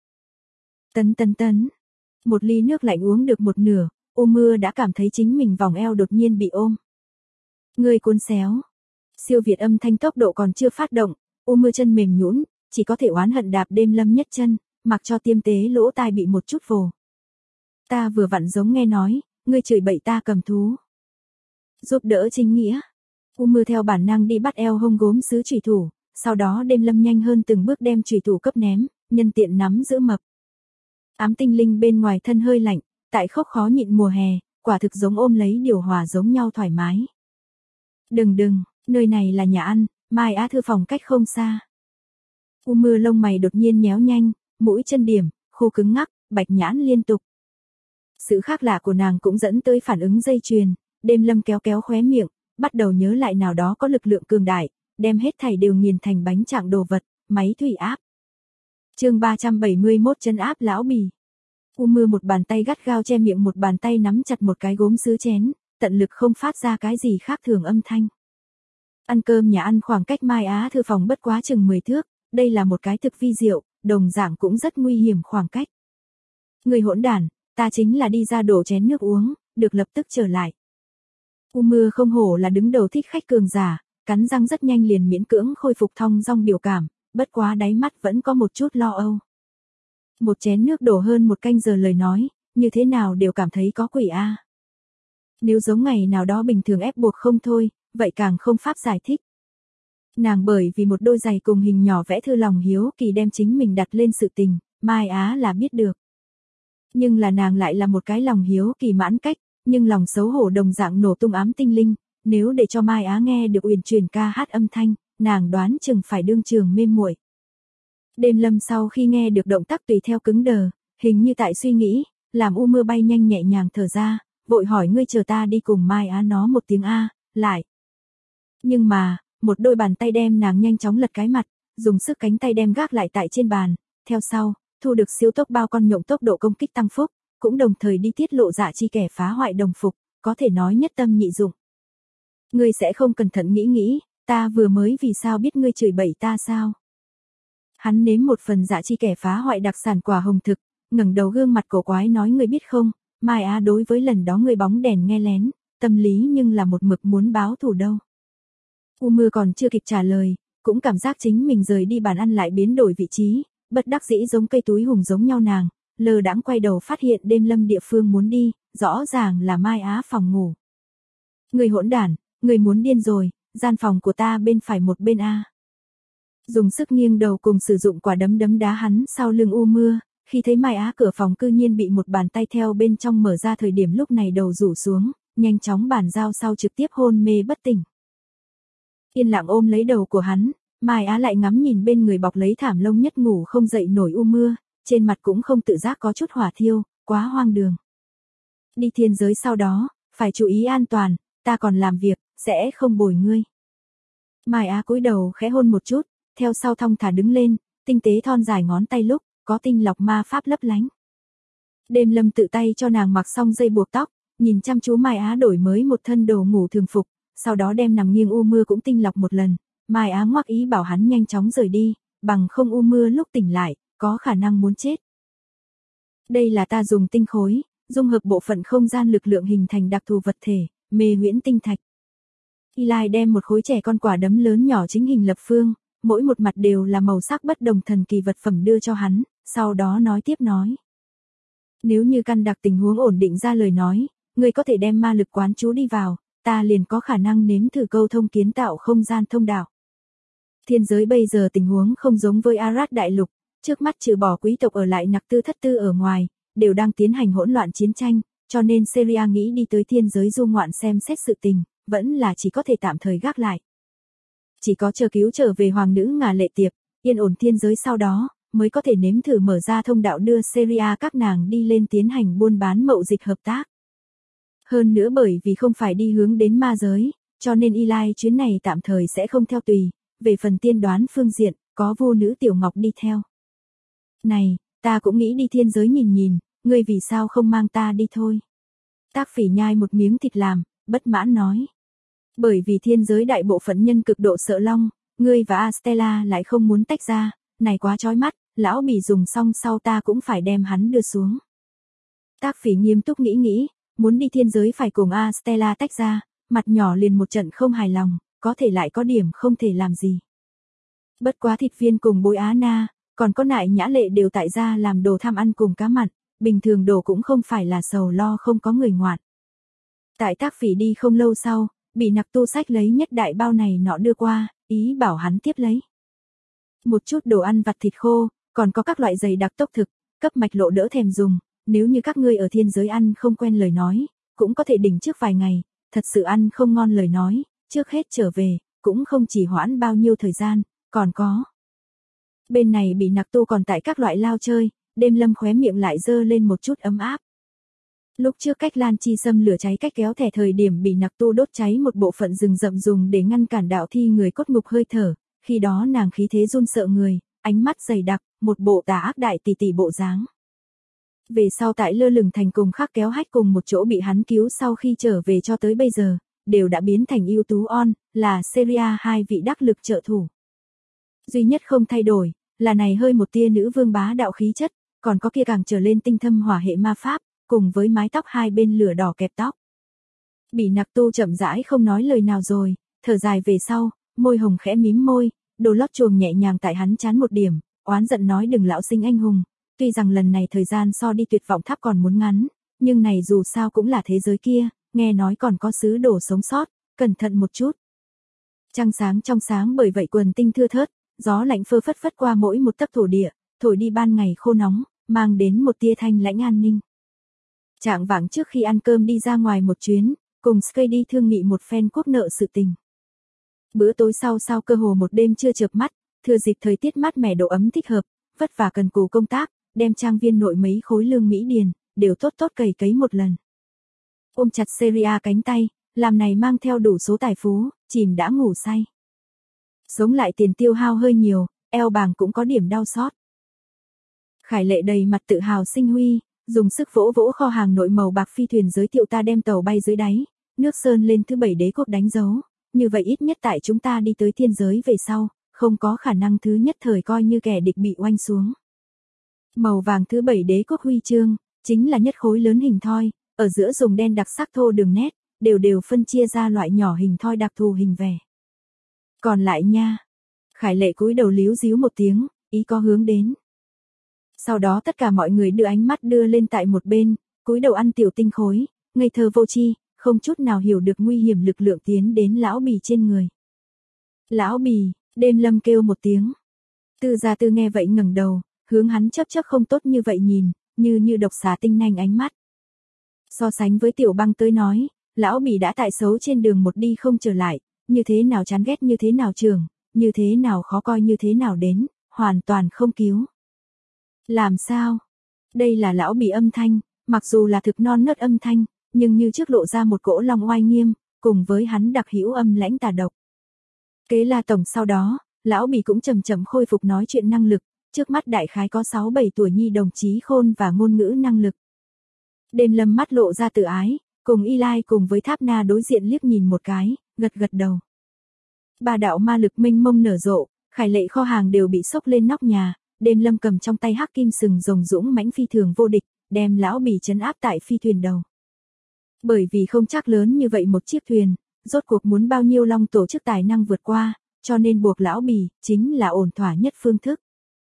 Tấn. Một ly nước lạnh uống được một nửa, U Mưa đã cảm thấy chính mình vòng eo đột nhiên bị ôm. Người cuốn xéo. Siêu việt âm thanh tốc độ còn chưa phát động, U Mưa chân mềm nhũn, chỉ có thể oán hận đạp đêm lâm nhất chân, mặc cho tiêm tế lỗ tai bị một chút vồ. Ta vừa vặn giống nghe nói, ngươi chửi bậy ta cầm thú. Giúp đỡ chính nghĩa. U Mưa theo bản năng đi bắt eo hông gốm sứ chủy thủ, sau đó đêm lâm nhanh hơn từng bước đem chủy thủ cấp ném, nhân tiện nắm giữ mập. Ám tinh linh bên ngoài thân hơi lạnh, tại khốc khó nhịn mùa hè, quả thực giống ôm lấy điều hòa giống nhau thoải mái. Đừng, nơi này là nhà ăn, Mai Á thư phòng cách không xa. U Mưa lông mày đột nhiên nhéo nhanh, mũi chân điểm, khô cứng ngắc, bạch nhãn liên tục. Sự khác lạ của nàng cũng dẫn tới phản ứng dây chuyền, đêm lâm kéo khóe miệng, bắt đầu nhớ lại nào đó có lực lượng cường đại, đem hết thảy đều nghiền thành bánh trạng đồ vật, máy thủy áp. Chương 371 trấn áp lão bì. Mưa một bàn tay gắt gao che miệng, một bàn tay nắm chặt một cái gốm sứ chén, tận lực không phát ra cái gì khác thường âm thanh. Ăn cơm nhà ăn khoảng cách Mai Á thư phòng bất quá chừng 10 thước, đây là một cái thực vi diệu, đồng dạng cũng rất nguy hiểm khoảng cách. Người hỗn đản, ta chính là đi ra đổ chén nước uống, được lập tức trở lại. Mưa không hổ là đứng đầu thích khách cường giả, cắn răng rất nhanh liền miễn cưỡng khôi phục thong dong biểu cảm, bất quá đáy mắt vẫn có một chút lo âu. Một chén nước đổ hơn một canh giờ lời nói, như thế nào đều cảm thấy có quỷ a. Nếu giống ngày nào đó bình thường ép buộc không thôi, vậy càng không pháp giải thích. Nàng bởi vì một đôi giày cùng hình nhỏ vẽ thư lòng hiếu kỳ đem chính mình đặt lên sự tình, Mai Á là biết được. Nhưng là nàng lại là một cái lòng hiếu kỳ mãn cách, nhưng lòng xấu hổ đồng dạng nổ tung ám tinh linh, nếu để cho Mai Á nghe được uyển chuyển ca hát âm thanh, nàng đoán chừng phải đương trường mê muội. Đêm Lâm sau khi nghe được động tác tùy theo cứng đờ, hình như tại suy nghĩ, làm mưa bay nhanh nhẹ nhàng thở ra, vội hỏi ngươi chờ ta đi cùng Mai Á nó một tiếng a, lại. Nhưng mà, một đôi bàn tay đem nàng nhanh chóng lật cái mặt, dùng sức cánh tay đem gác lại tại trên bàn, theo sau, thu được siêu tốc bao con nhộng tốc độ công kích tăng phúc, cũng đồng thời đi tiết lộ dạ chi kẻ phá hoại đồng phục, có thể nói nhất tâm nhị dụng. Ngươi sẽ không cẩn thận nghĩ, ta vừa mới vì sao biết ngươi chửi bậy ta sao? Hắn nếm một phần dạ chi kẻ phá hoại đặc sản quả hồng thực, ngẩng đầu gương mặt cổ quái nói ngươi biết không, Mai Á đối với lần đó ngươi bóng đèn nghe lén, tâm lý nhưng là một mực muốn báo thù đâu. Mưa còn chưa kịp trả lời, cũng cảm giác chính mình rời đi bàn ăn lại biến đổi vị trí, bất đắc dĩ giống cây túi hùng giống nhau nàng, lơ đãng quay đầu phát hiện Đêm Lâm địa phương muốn đi, rõ ràng là Mai Á phòng ngủ. Người hỗn đản, người muốn điên rồi, gian phòng của ta bên phải một bên a. Dùng sức nghiêng đầu cùng sử dụng quả đấm đấm đá hắn sau lưng mưa, khi thấy Mai Á cửa phòng cư nhiên bị một bàn tay theo bên trong mở ra thời điểm lúc này đầu rủ xuống, nhanh chóng bàn giao sau trực tiếp hôn mê bất tỉnh. Yên lặng ôm lấy đầu của hắn, Mai Á lại ngắm nhìn bên người bọc lấy thảm lông nhất ngủ không dậy nổi mưa, trên mặt cũng không tự giác có chút hỏa thiêu, quá hoang đường. Đi thiên giới sau đó, phải chú ý an toàn, ta còn làm việc, sẽ không bồi ngươi. Mai Á cúi đầu khẽ hôn một chút, theo sau thong thả đứng lên, tinh tế thon dài ngón tay lúc, có tinh lọc ma pháp lấp lánh. Đêm Lâm tự tay cho nàng mặc xong dây buộc tóc, nhìn chăm chú Mai Á đổi mới một thân đồ ngủ thường phục, sau đó đem nằm nghiêng mưa cũng tinh lọc một lần, Mai Á ngoắc ý bảo hắn nhanh chóng rời đi, bằng không mưa lúc tỉnh lại, có khả năng muốn chết. Đây là ta dùng tinh khối, dung hợp bộ phận không gian lực lượng hình thành đặc thù vật thể, mê huyễn tinh thạch. Eli đem một khối trẻ con quả đấm lớn nhỏ chính hình lập phương, mỗi một mặt đều là màu sắc bất đồng thần kỳ vật phẩm đưa cho hắn, sau đó nói tiếp nói. Nếu như căn đặc tình huống ổn định ra lời nói, ngươi có thể đem ma lực quán chú đi vào, ta liền có khả năng nếm thử câu thông kiến tạo không gian thông đạo. Thiên giới bây giờ tình huống không giống với Arad đại lục, trước mắt trừ bỏ quý tộc ở lại nặc tư thất tư ở ngoài, đều đang tiến hành hỗn loạn chiến tranh, cho nên Syria nghĩ đi tới thiên giới du ngoạn xem xét sự tình, vẫn là chỉ có thể tạm thời gác lại. Chỉ có chờ cứu trở về hoàng nữ Ngà Lệ Tiệp, yên ổn thiên giới sau đó, mới có thể nếm thử mở ra thông đạo đưa Syria các nàng đi lên tiến hành buôn bán mậu dịch hợp tác. Hơn nữa bởi vì không phải đi hướng đến ma giới, cho nên Eli chuyến này tạm thời sẽ không theo tùy, về phần tiên đoán phương diện, có vô nữ Tiểu Ngọc đi theo. Này, ta cũng nghĩ đi thiên giới nhìn nhìn, ngươi vì sao không mang ta đi thôi. Tác Phỉ nhai một miếng thịt làm, bất mãn nói. Bởi vì thiên giới đại bộ phận nhân cực độ sợ long, ngươi và Astella lại không muốn tách ra, này quá chói mắt, lão bỉ dùng xong sau ta cũng phải đem hắn đưa xuống. Tác Phỉ nghiêm túc nghĩ, muốn đi thiên giới phải cùng Astella tách ra, mặt nhỏ liền một trận không hài lòng, có thể lại có điểm không thể làm gì. Bất quá thịt viên cùng Bối Á Na, còn có Nại Nhã Lệ đều tại gia làm đồ tham ăn cùng cá mặn, bình thường đồ cũng không phải là sầu lo không có người ngoạn. Tại Tác Phỉ đi không lâu sau, bị nặc tu sách lấy nhất đại bao này nọ đưa qua, ý bảo hắn tiếp lấy. Một chút đồ ăn vặt thịt khô, còn có các loại dày đặc tốc thực, cấp mạch lộ đỡ thèm dùng, nếu như các ngươi ở thiên giới ăn không quen lời nói, cũng có thể đỉnh trước vài ngày, thật sự ăn không ngon lời nói, trước hết trở về, cũng không chỉ hoãn bao nhiêu thời gian, còn có. Bên này bị nặc tu còn tại các loại lao chơi, Đêm Lâm khóe miệng lại dơ lên một chút ấm áp. Lúc trước cách Lan Chi Sâm lửa cháy cách kéo thẻ thời điểm bị Nặc Tu đốt cháy một bộ phận rừng rậm dùng để ngăn cản đạo thi người cốt ngục hơi thở, khi đó nàng khí thế run sợ người, ánh mắt dày đặc, một bộ tà ác đại tỷ tỷ bộ dáng. Về sau tại Lơ Lửng Thành cùng Khắc Kéo Hách cùng một chỗ bị hắn cứu sau khi trở về cho tới bây giờ, đều đã biến thành ưu tú on, là Seria hai vị đắc lực trợ thủ. Duy nhất không thay đổi, là này hơi một tia nữ vương bá đạo khí chất, còn có kia càng trở lên tinh thâm hỏa hệ ma pháp, cùng với mái tóc hai bên lửa đỏ kẹp tóc. Bị Nặc Tu chậm rãi không nói lời nào rồi, thở dài về sau, môi hồng khẽ mím môi, đồ lót chuồng nhẹ nhàng tại hắn chán một điểm, oán giận nói đừng lão sinh anh hùng, tuy rằng lần này thời gian so đi tuyệt vọng tháp còn muốn ngắn, nhưng này dù sao cũng là thế giới kia, nghe nói còn có sứ đồ sống sót, cẩn thận một chút. Trăng sáng trong sáng bởi vậy quần tinh thưa thớt, gió lạnh phơ phất phất qua mỗi một tấc thổ địa, thổi đi ban ngày khô nóng, mang đến một tia thanh lãnh an ninh. Trạng vạng trước khi ăn cơm đi ra ngoài một chuyến, cùng Sky đi thương nghị một phen quốc nợ sự tình. Bữa tối sau cơ hồ một đêm chưa chợp mắt, thừa dịp thời tiết mát mẻ độ ấm thích hợp, vất vả cần cù công tác, đem trang viên nội mấy khối lương Mỹ điền, đều tốt cày cấy một lần. Ôm chặt Seria cánh tay, làm này mang theo đủ số tài phú, chìm đã ngủ say. Sống lại tiền tiêu hao hơi nhiều, eo bàng cũng có điểm đau xót. Khải Lệ đầy mặt tự hào sinh huy, dùng sức vỗ vỗ kho hàng nội màu bạc phi thuyền giới thiệu ta đem tàu bay dưới đáy, nước sơn lên thứ 7 đế quốc đánh dấu, như vậy ít nhất tại chúng ta đi tới thiên giới về sau, không có khả năng thứ nhất thời coi như kẻ địch bị oanh xuống. Màu vàng thứ 7 đế quốc huy chương, chính là nhất khối lớn hình thoi, ở giữa dùng đen đặc sắc thô đường nét, đều phân chia ra loại nhỏ hình thoi đặc thù hình vẻ. Còn lại nha, Khải Lệ cúi đầu líu díu một tiếng, ý có hướng đến. Sau đó tất cả mọi người đưa ánh mắt đưa lên tại một bên, cúi đầu ăn tiểu tinh khối, ngây thơ vô tri, không chút nào hiểu được nguy hiểm lực lượng tiến đến lão bì trên người. Lão bì, Đêm Lâm kêu một tiếng. Tư Gia Tư nghe vậy ngẩng đầu, hướng hắn chớp không tốt như vậy nhìn, như độc xà tinh nhanh ánh mắt. So sánh với Tiểu Băng tới nói, lão bì đã tại xấu trên đường một đi không trở lại, như thế nào chán ghét như thế nào trường, như thế nào khó coi như thế nào đến, hoàn toàn không cứu. Làm sao? Đây là lão bì âm thanh, mặc dù là thực non nớt âm thanh, nhưng như trước lộ ra một cỗ long oai nghiêm, cùng với hắn đặc hữu âm lãnh tà độc. Kế La tổng sau đó, lão bì cũng chậm khôi phục nói chuyện năng lực, trước mắt đại khái có 6-7 tuổi nhi đồng trí khôn và ngôn ngữ năng lực. Đêm Lâm mắt lộ ra tự ái, cùng Eli cùng với Tháp Na đối diện liếc nhìn một cái, gật đầu. Ba đạo ma lực mênh mông nở rộ, Khải Lệ kho hàng đều bị sốc lên nóc nhà, Đêm Lâm cầm trong tay hắc kim sừng rồng dũng mãnh phi thường vô địch, đem lão bì trấn áp tại phi thuyền đầu. Bởi vì không chắc lớn như vậy một chiếc thuyền, rốt cuộc muốn bao nhiêu long tổ chức tài năng vượt qua, cho nên buộc lão bì chính là ổn thỏa nhất phương thức.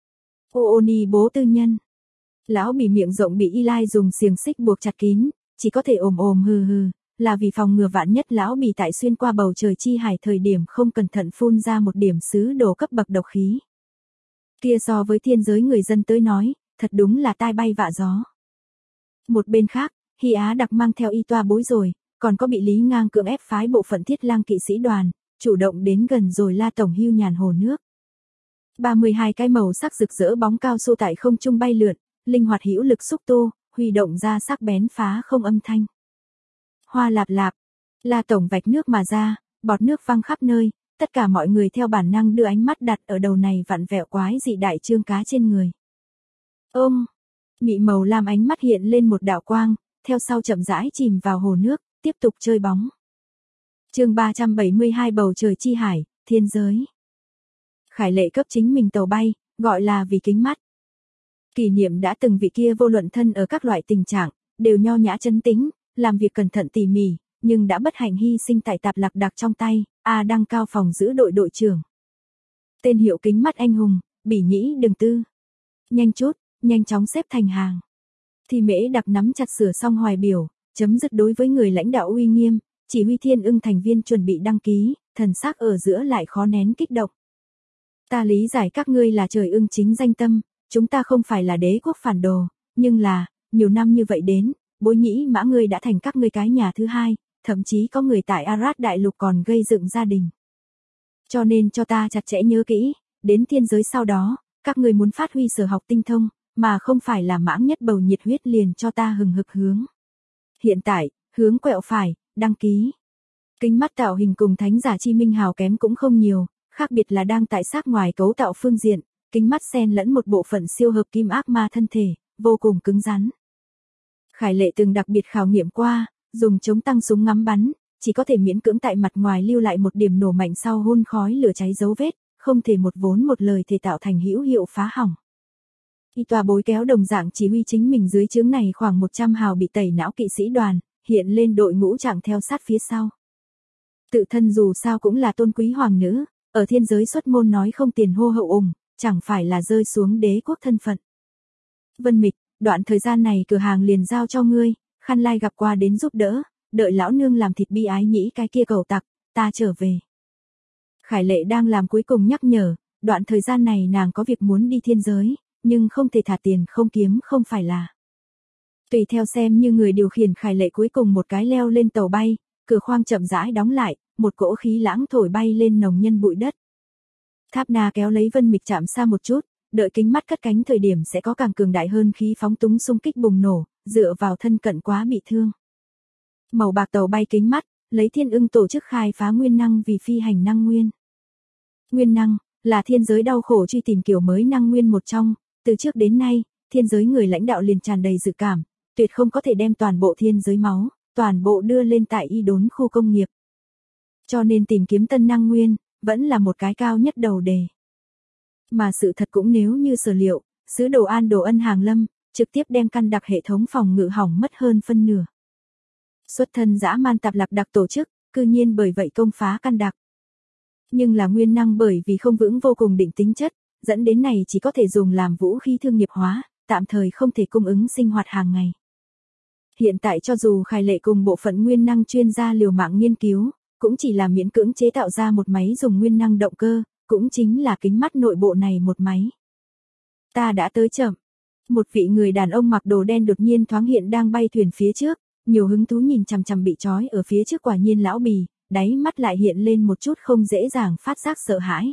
Ooni bố tư nhân. Lão bì miệng rộng bị Eli dùng xiềng xích buộc chặt kín, chỉ có thể ồm hừ, là vì phòng ngừa vạn nhất lão bì tại xuyên qua bầu trời chi hải thời điểm không cẩn thận phun ra một điểm sứ đồ cấp bậc độc khí. Kia so với thiên giới người dân tới nói, thật đúng là tai bay vạ gió. Một bên khác, Hy Á đặc mang theo y toa bối rồi, còn có bị Lý Ngang cưỡng ép phái bộ phận Thiết Lang kỵ sĩ đoàn, chủ động đến gần rồi La tổng hưu nhàn hồ nước. 32 cái màu sắc rực rỡ bóng cao su tại không trung bay lượn, linh hoạt hữu lực xúc tu, huy động ra sắc bén phá không âm thanh. Hoa lạp lạp, La tổng vạch nước mà ra, bọt nước văng khắp nơi, tất cả mọi người theo bản năng đưa ánh mắt đặt ở đầu này vặn vẹo quái dị đại trương cá trên người. Mị màu lam ánh mắt hiện lên một đạo quang, theo sau chậm rãi chìm vào hồ nước, tiếp tục chơi bóng. Chương 372 bầu trời chi hải, thiên giới. Khải Lệ cấp chính mình tàu bay, gọi là vì kính mắt. Kỷ niệm đã từng vị kia vô luận thân ở các loại tình trạng, đều nho nhã trấn tĩnh, làm việc cẩn thận tỉ mỉ, nhưng đã bất hạnh hy sinh tại tạp lạc đặc trong tay, đăng cao phòng giữ đội trưởng. Tên hiệu kính mắt anh hùng, bỉ nhĩ đừng tư. Nhanh chút, nhanh chóng xếp thành hàng. Thì Mễ đặc nắm chặt sửa xong hoài biểu, chấm dứt đối với người lãnh đạo uy nghiêm, chỉ huy Thiên Ưng thành viên chuẩn bị đăng ký, thần sắc ở giữa lại khó nén kích động. Ta lý giải các ngươi là trời ưng chính danh tâm, chúng ta không phải là đế quốc phản đồ, nhưng là, nhiều năm như vậy đến, Bối Nhĩ Mã ngươi đã thành các ngươi cái nhà thứ hai, thậm chí có người tại Arad đại lục còn gây dựng gia đình. Cho nên cho ta chặt chẽ nhớ kỹ, đến thiên giới sau đó, các ngươi muốn phát huy sở học tinh thông, mà không phải là mãng nhất bầu nhiệt huyết liền cho ta hừng hực hướng. Hiện tại, hướng quẹo phải, đăng ký. Kính mắt tạo hình cùng thánh giả chi minh hào kém cũng không nhiều, khác biệt là đang tại xác ngoài cấu tạo phương diện, kính mắt xen lẫn một bộ phận siêu hợp kim ác ma thân thể, vô cùng cứng rắn. Khải Lệ từng đặc biệt khảo nghiệm qua, dùng chống tăng súng ngắm bắn, chỉ có thể miễn cưỡng tại mặt ngoài lưu lại một điểm nổ mạnh sau hun khói lửa cháy dấu vết, không thể một vốn một lời thể tạo thành hữu hiệu phá hỏng. Y tòa bối kéo đồng dạng chỉ huy chính mình dưới trướng này khoảng 100 hào bị tẩy não kỵ sĩ đoàn, hiện lên đội ngũ trạng theo sát phía sau. Tự thân dù sao cũng là tôn quý hoàng nữ, ở thiên giới xuất môn nói không tiền hô hậu ủng, chẳng phải là rơi xuống đế quốc thân phận. Vân Mịch, đoạn thời gian này cửa hàng liền giao cho ngươi, Khăn Lai gặp qua đến giúp đỡ, đợi lão nương làm thịt bi ái nhĩ cái kia cầu tặc, ta trở về. Khải Lệ đang làm cuối cùng nhắc nhở, đoạn thời gian này nàng có việc muốn đi thiên giới, nhưng không thể thả tiền không kiếm không phải là. Tùy theo xem như người điều khiển Khải Lệ cuối cùng một cái leo lên tàu bay, cửa khoang chậm rãi đóng lại, một cỗ khí lãng thổi bay lên nồng nhân bụi đất. Tháp Na kéo lấy Vân Mịch chạm xa một chút, đợi kính mắt cất cánh thời điểm sẽ có càng cường đại hơn khí phóng túng xung kích bùng nổ, dựa vào thân cận quá bị thương. Màu bạc tàu bay kính mắt, lấy Thiên Ưng tổ chức khai phá nguyên năng vì phi hành năng nguyên. Nguyên năng là thiên giới đau khổ truy tìm kiểu mới năng nguyên một trong, từ trước đến nay, thiên giới người lãnh đạo liền tràn đầy dự cảm, tuyệt không có thể đem toàn bộ thiên giới máu, toàn bộ đưa lên tại y đốn khu công nghiệp. Cho nên tìm kiếm tân năng nguyên, vẫn là một cái cao nhất đầu đề. Mà sự thật cũng nếu như sở liệu, sứ đồ An Đồ Ân hàng lâm, trực tiếp đem căn đặc hệ thống phòng ngự hỏng mất hơn phân nửa. Xuất thân dã man tạp lạc đặc tổ chức, cư nhiên bởi vậy công phá căn đặc. Nhưng là nguyên năng bởi vì không vững vô cùng định tính chất, dẫn đến này chỉ có thể dùng làm vũ khí thương nghiệp hóa, tạm thời không thể cung ứng sinh hoạt hàng ngày. Hiện tại cho dù Khải Lệ cùng bộ phận nguyên năng chuyên gia liều mạng nghiên cứu, cũng chỉ là miễn cưỡng chế tạo ra một máy dùng nguyên năng động cơ, cũng chính là kính mắt nội bộ này một máy. Ta đã tới chậm. Một vị người đàn ông mặc đồ đen đột nhiên thoáng hiện đang bay thuyền phía trước, nhiều hứng thú nhìn chằm chằm bị trói ở phía trước quả nhiên lão bì, đáy mắt lại hiện lên một chút không dễ dàng phát giác sợ hãi.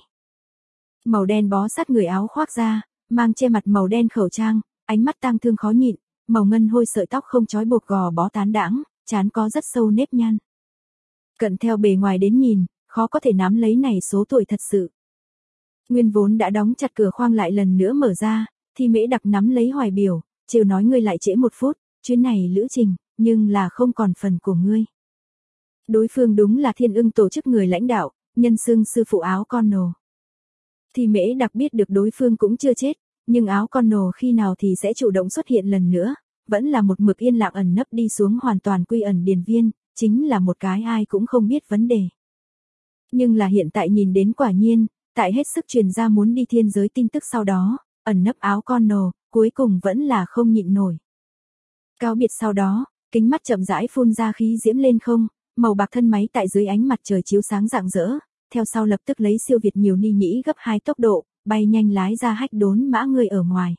Màu đen bó sát người áo khoác ra, mang che mặt màu đen khẩu trang, ánh mắt tang thương khó nhịn, màu ngân hôi sợi tóc không trói buộc gò bó tán đãng, trán có rất sâu nếp nhăn. Cận theo bề ngoài đến nhìn, khó có thể nắm lấy này số tuổi thật sự. Nguyên vốn đã đóng chặt cửa khoang lại lần nữa mở ra, thì Mễ Đặc nắm lấy Hoài Biểu, trêu nói ngươi lại trễ 1 phút, chuyến này lữ trình, nhưng là không còn phần của ngươi. Đối phương đúng là Thiên Ưng tổ chức người lãnh đạo, nhân xưng sư phụ áo con nồ. Thì Mễ Đặc biết được đối phương cũng chưa chết, nhưng áo con nồ khi nào thì sẽ chủ động xuất hiện lần nữa, vẫn là một mực yên lặng ẩn nấp đi xuống hoàn toàn quy ẩn điền viên, chính là một cái ai cũng không biết vấn đề. Nhưng là hiện tại nhìn đến quả nhiên, tại hết sức truyền ra muốn đi thiên giới tin tức sau đó, ẩn nấp áo con nồ, cuối cùng vẫn là không nhịn nổi. Cáo biệt sau đó, kính mắt chậm rãi phun ra khí diễm lên không, màu bạc thân máy tại dưới ánh mặt trời chiếu sáng rạng rỡ, theo sau lập tức lấy siêu việt nhiều ni nhĩ gấp 2 tốc độ, bay nhanh lái ra hách đốn mã người ở ngoài.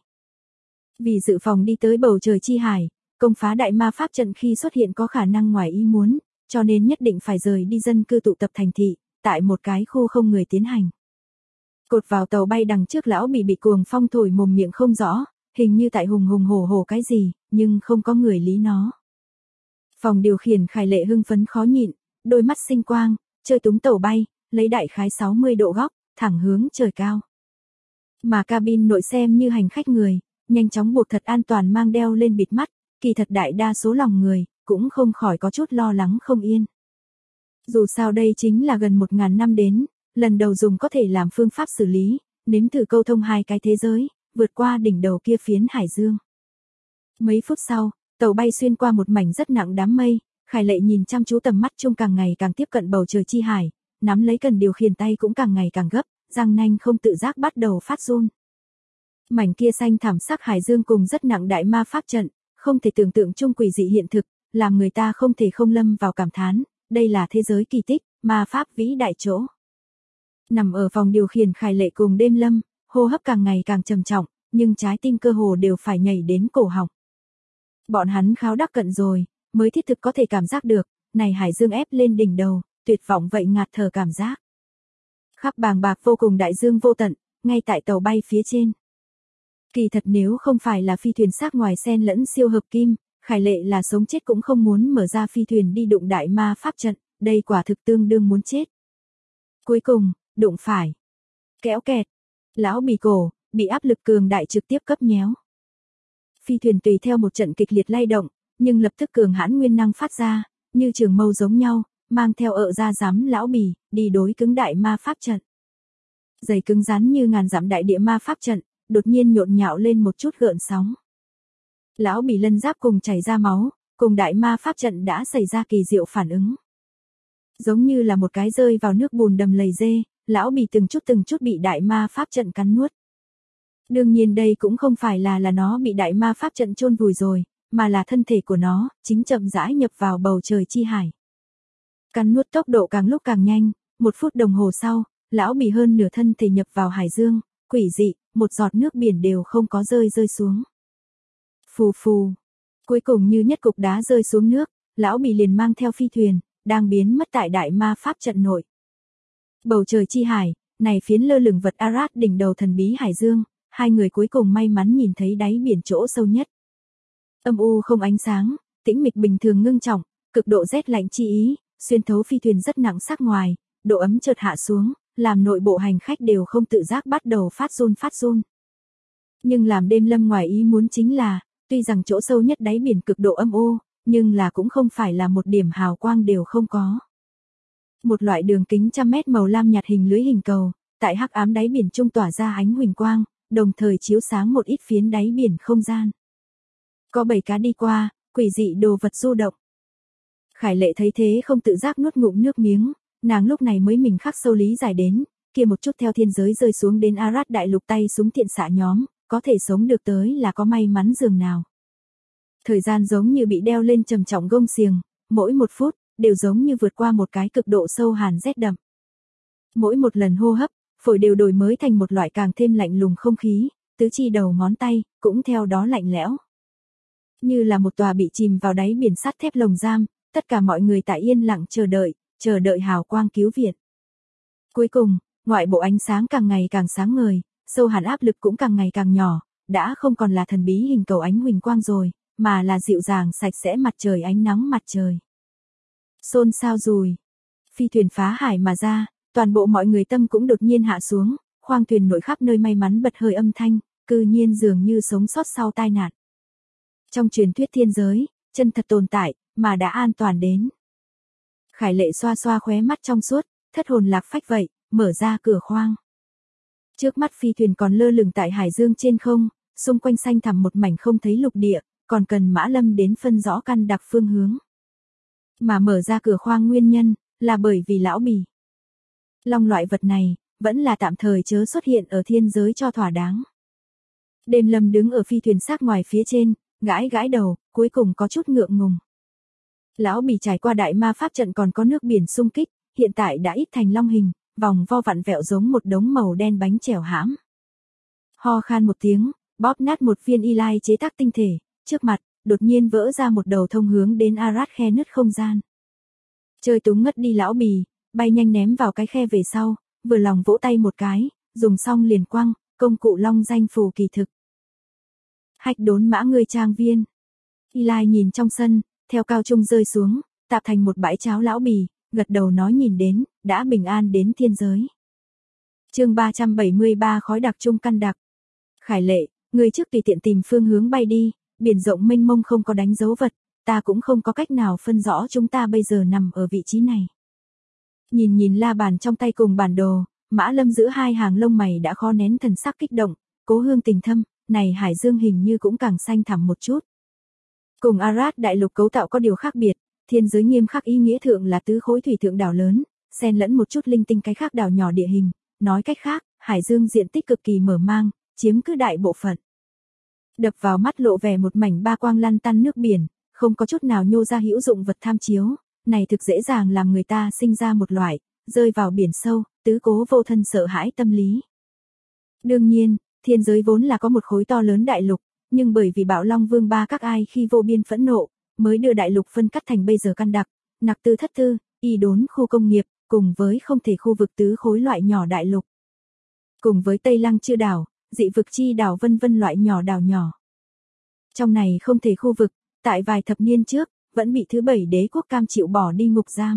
Vì dự phòng đi tới bầu trời chi hải, công phá đại ma pháp trận khi xuất hiện có khả năng ngoài ý muốn, cho nên nhất định phải rời đi dân cư tụ tập thành thị, tại một cái khu không người tiến hành. Cột vào tàu bay đằng trước lão bị cuồng phong thổi mồm miệng không rõ, hình như tại hùng hùng hổ hổ cái gì, nhưng không có người lý nó. Phòng điều khiển Khải Lệ hưng phấn khó nhịn, đôi mắt sinh quang, chơi túng tàu bay, lấy đại khái 60 độ góc, thẳng hướng trời cao. Mà cabin nội xem như hành khách người, nhanh chóng buộc thật an toàn mang đeo lên bịt mắt, kỳ thật đại đa số lòng người, cũng không khỏi có chút lo lắng không yên. Dù sao đây chính là gần 1000 năm đến, lần đầu dùng có thể làm phương pháp xử lý, nếm thử câu thông hai cái thế giới, vượt qua đỉnh đầu kia phiến hải dương. Mấy phút sau, tàu bay xuyên qua một mảnh rất nặng đám mây, Khải Lệ nhìn chăm chú tầm mắt chung càng ngày càng tiếp cận bầu trời chi hải, nắm lấy cần điều khiển tay cũng càng ngày càng gấp, răng nanh không tự giác bắt đầu phát run. Mảnh kia xanh thảm sắc hải dương cùng rất nặng đại ma pháp trận, không thể tưởng tượng chung quỷ dị hiện thực, làm người ta không thể không lâm vào cảm thán, đây là thế giới kỳ tích, ma pháp vĩ đại chỗ. Nằm ở phòng điều khiển Khải Lệ cùng Đêm Lâm, hô hấp càng ngày càng trầm trọng, nhưng trái tim cơ hồ đều phải nhảy đến cổ họng. Bọn hắn kháo đắc cận rồi, mới thiết thực có thể cảm giác được, này hải dương ép lên đỉnh đầu, tuyệt vọng vậy ngạt thở cảm giác. Khắp bàng bạc vô cùng đại dương vô tận, ngay tại tàu bay phía trên. Kỳ thật nếu không phải là phi thuyền xác ngoài xen lẫn siêu hợp kim, Khải Lệ là sống chết cũng không muốn mở ra phi thuyền đi đụng đại ma pháp trận, đây quả thực tương đương muốn chết. Cuối cùng, đụng phải. Kéo kẹt. Lão Bì cổ, bị áp lực cường đại trực tiếp cấp nhéo. Phi thuyền tùy theo một trận kịch liệt lay động, nhưng lập tức cường hãn nguyên năng phát ra, như trường mâu giống nhau, mang theo ra giám Lão Bì, đi đối cứng đại ma pháp trận. Dày cứng rắn như ngàn dặm đại địa ma pháp trận, đột nhiên nhộn nhạo lên một chút gợn sóng. Lão Bì lân giáp cùng chảy ra máu, cùng đại ma pháp trận đã xảy ra kỳ diệu phản ứng. Giống như là một cái rơi vào nước bùn đầm lầy dê, Lão Bì từng chút bị đại ma pháp trận cắn nuốt. Đương nhiên đây cũng không phải là nó bị đại ma pháp trận chôn vùi rồi, mà là thân thể của nó, chính chậm rãi nhập vào bầu trời chi hải. Cắn nuốt tốc độ càng lúc càng nhanh, 1 phút đồng hồ sau, Lão Bì hơn nửa thân thể nhập vào hải dương, quỷ dị, một giọt nước biển đều không có rơi xuống. Phù phù. Cuối cùng như nhất cục đá rơi xuống nước, Lão Bì liền mang theo phi thuyền, đang biến mất tại đại ma pháp trận nội. Bầu trời chi hải, này phiến lơ lửng vật Arad đỉnh đầu thần bí hải dương, hai người cuối cùng may mắn nhìn thấy đáy biển chỗ sâu nhất. Âm u không ánh sáng, tĩnh mịch bình thường ngưng trọng, cực độ rét lạnh chi ý, xuyên thấu phi thuyền rất nặng sắc ngoài, độ ấm chợt hạ xuống, làm nội bộ hành khách đều không tự giác bắt đầu phát run. Nhưng làm đêm lâm ngoài ý muốn chính là, tuy rằng chỗ sâu nhất đáy biển cực độ âm u, nhưng là cũng không phải là một điểm hào quang đều không có. Một loại đường kính 100 mét màu lam nhạt hình lưới hình cầu, tại hắc ám đáy biển trung tỏa ra ánh huỳnh quang, đồng thời chiếu sáng một ít phiến đáy biển không gian. Có 7 cá đi qua, quỷ dị đồ vật du động. Khải Lệ thấy thế không tự giác nuốt ngụm nước miếng, nàng lúc này mới mình khắc sâu lý giải đến, kia một chút theo thiên giới rơi xuống đến Arad đại lục tay súng thiện xạ nhóm, có thể sống được tới là có may mắn dường nào. Thời gian giống như bị đeo lên trầm trọng gông xiềng, mỗi 1 phút, đều giống như vượt qua một cái cực độ sâu hàn rét đậm. Mỗi một lần hô hấp, phổi đều đổi mới thành một loại càng thêm lạnh lùng không khí, tứ chi đầu ngón tay, cũng theo đó lạnh lẽo. Như là một tòa bị chìm vào đáy biển sắt thép lồng giam, tất cả mọi người tại yên lặng chờ đợi hào quang cứu viện. Cuối cùng, ngoại bộ ánh sáng càng ngày càng sáng ngời, sâu hàn áp lực cũng càng ngày càng nhỏ, đã không còn là thần bí hình cầu ánh huỳnh quang rồi, mà là dịu dàng sạch sẽ mặt trời ánh nắng mặt trời. Xôn xao rùi. Phi thuyền phá hải mà ra, toàn bộ mọi người tâm cũng đột nhiên hạ xuống, khoang thuyền nội khắp nơi may mắn bật hơi âm thanh, cư nhiên dường như sống sót sau tai nạn. Trong truyền thuyết thiên giới, chân thật tồn tại, mà đã an toàn đến. Khải Lệ xoa xoa khóe mắt trong suốt, thất hồn lạc phách vậy, mở ra cửa khoang. Trước mắt phi thuyền còn lơ lửng tại hải dương trên không, xung quanh xanh thẳm một mảnh không thấy lục địa, còn cần Mã Lâm đến phân rõ căn đặc phương hướng. Mà mở ra cửa khoang nguyên nhân, là bởi vì Lão Bì. Long loại vật này, vẫn là tạm thời chớ xuất hiện ở thiên giới cho thỏa đáng. Đêm Lâm đứng ở phi thuyền xác ngoài phía trên, gãi đầu, cuối cùng có chút ngượng ngùng. Lão Bì trải qua đại ma pháp trận còn có nước biển xung kích, hiện tại đã ít thành long hình, vòng vo vặn vẹo giống một đống màu đen bánh chèo hãm. Ho khan một tiếng, bóp nát một viên y lai chế tác tinh thể, trước mặt, đột nhiên vỡ ra một đầu thông hướng đến Arad khe nứt không gian. Chơi túng ngất đi Lão Bì, bay nhanh ném vào cái khe về sau, vừa lòng vỗ tay một cái, dùng xong liền quăng, công cụ long danh phù kỳ thực. Hách đốn mã ngươi trang viên. Y lai nhìn trong sân, theo cao trung rơi xuống, tạp thành một bãi cháo Lão Bì, gật đầu nói nhìn đến, đã bình an đến thiên giới. Chương 373 khói đặc trung căn đặc. Khải Lệ, ngươi trước tùy tiện tìm phương hướng bay đi, biển rộng mênh mông không có đánh dấu vật, ta cũng không có cách nào phân rõ chúng ta bây giờ nằm ở vị trí này. Nhìn la bàn trong tay cùng bản đồ, Mã Lâm giữ hai hàng lông mày đã khó nén thần sắc kích động, Cố Hương tình thâm, này hải dương hình như cũng càng xanh thẳm một chút. Cùng Arad đại lục cấu tạo có điều khác biệt, thiên giới nghiêm khắc ý nghĩa thượng là tứ khối thủy thượng đảo lớn, xen lẫn một chút linh tinh cái khác đảo nhỏ địa hình, nói cách khác, hải dương diện tích cực kỳ mở mang, chiếm cứ đại bộ phận. Đập vào mắt lộ vẻ một mảnh ba quang lăn tăn nước biển, không có chút nào nhô ra hữu dụng vật tham chiếu, này thực dễ dàng làm người ta sinh ra một loại, rơi vào biển sâu, tứ cố vô thân sợ hãi tâm lý. Đương nhiên, thiên giới vốn là có một khối to lớn đại lục, nhưng bởi vì Bạo Long Vương ba các ai khi vô biên phẫn nộ, mới đưa đại lục phân cắt thành bây giờ căn đặc, nặc tư thất tư, y đốn khu công nghiệp, cùng với không thể khu vực tứ khối loại nhỏ đại lục. Cùng với Tây Lăng Chư đảo, dị vực chi đảo vân vân loại nhỏ đảo nhỏ. Trong này không thể khu vực, tại vài thập niên trước, vẫn bị thứ 7 đế quốc cam chịu bỏ đi ngục giam.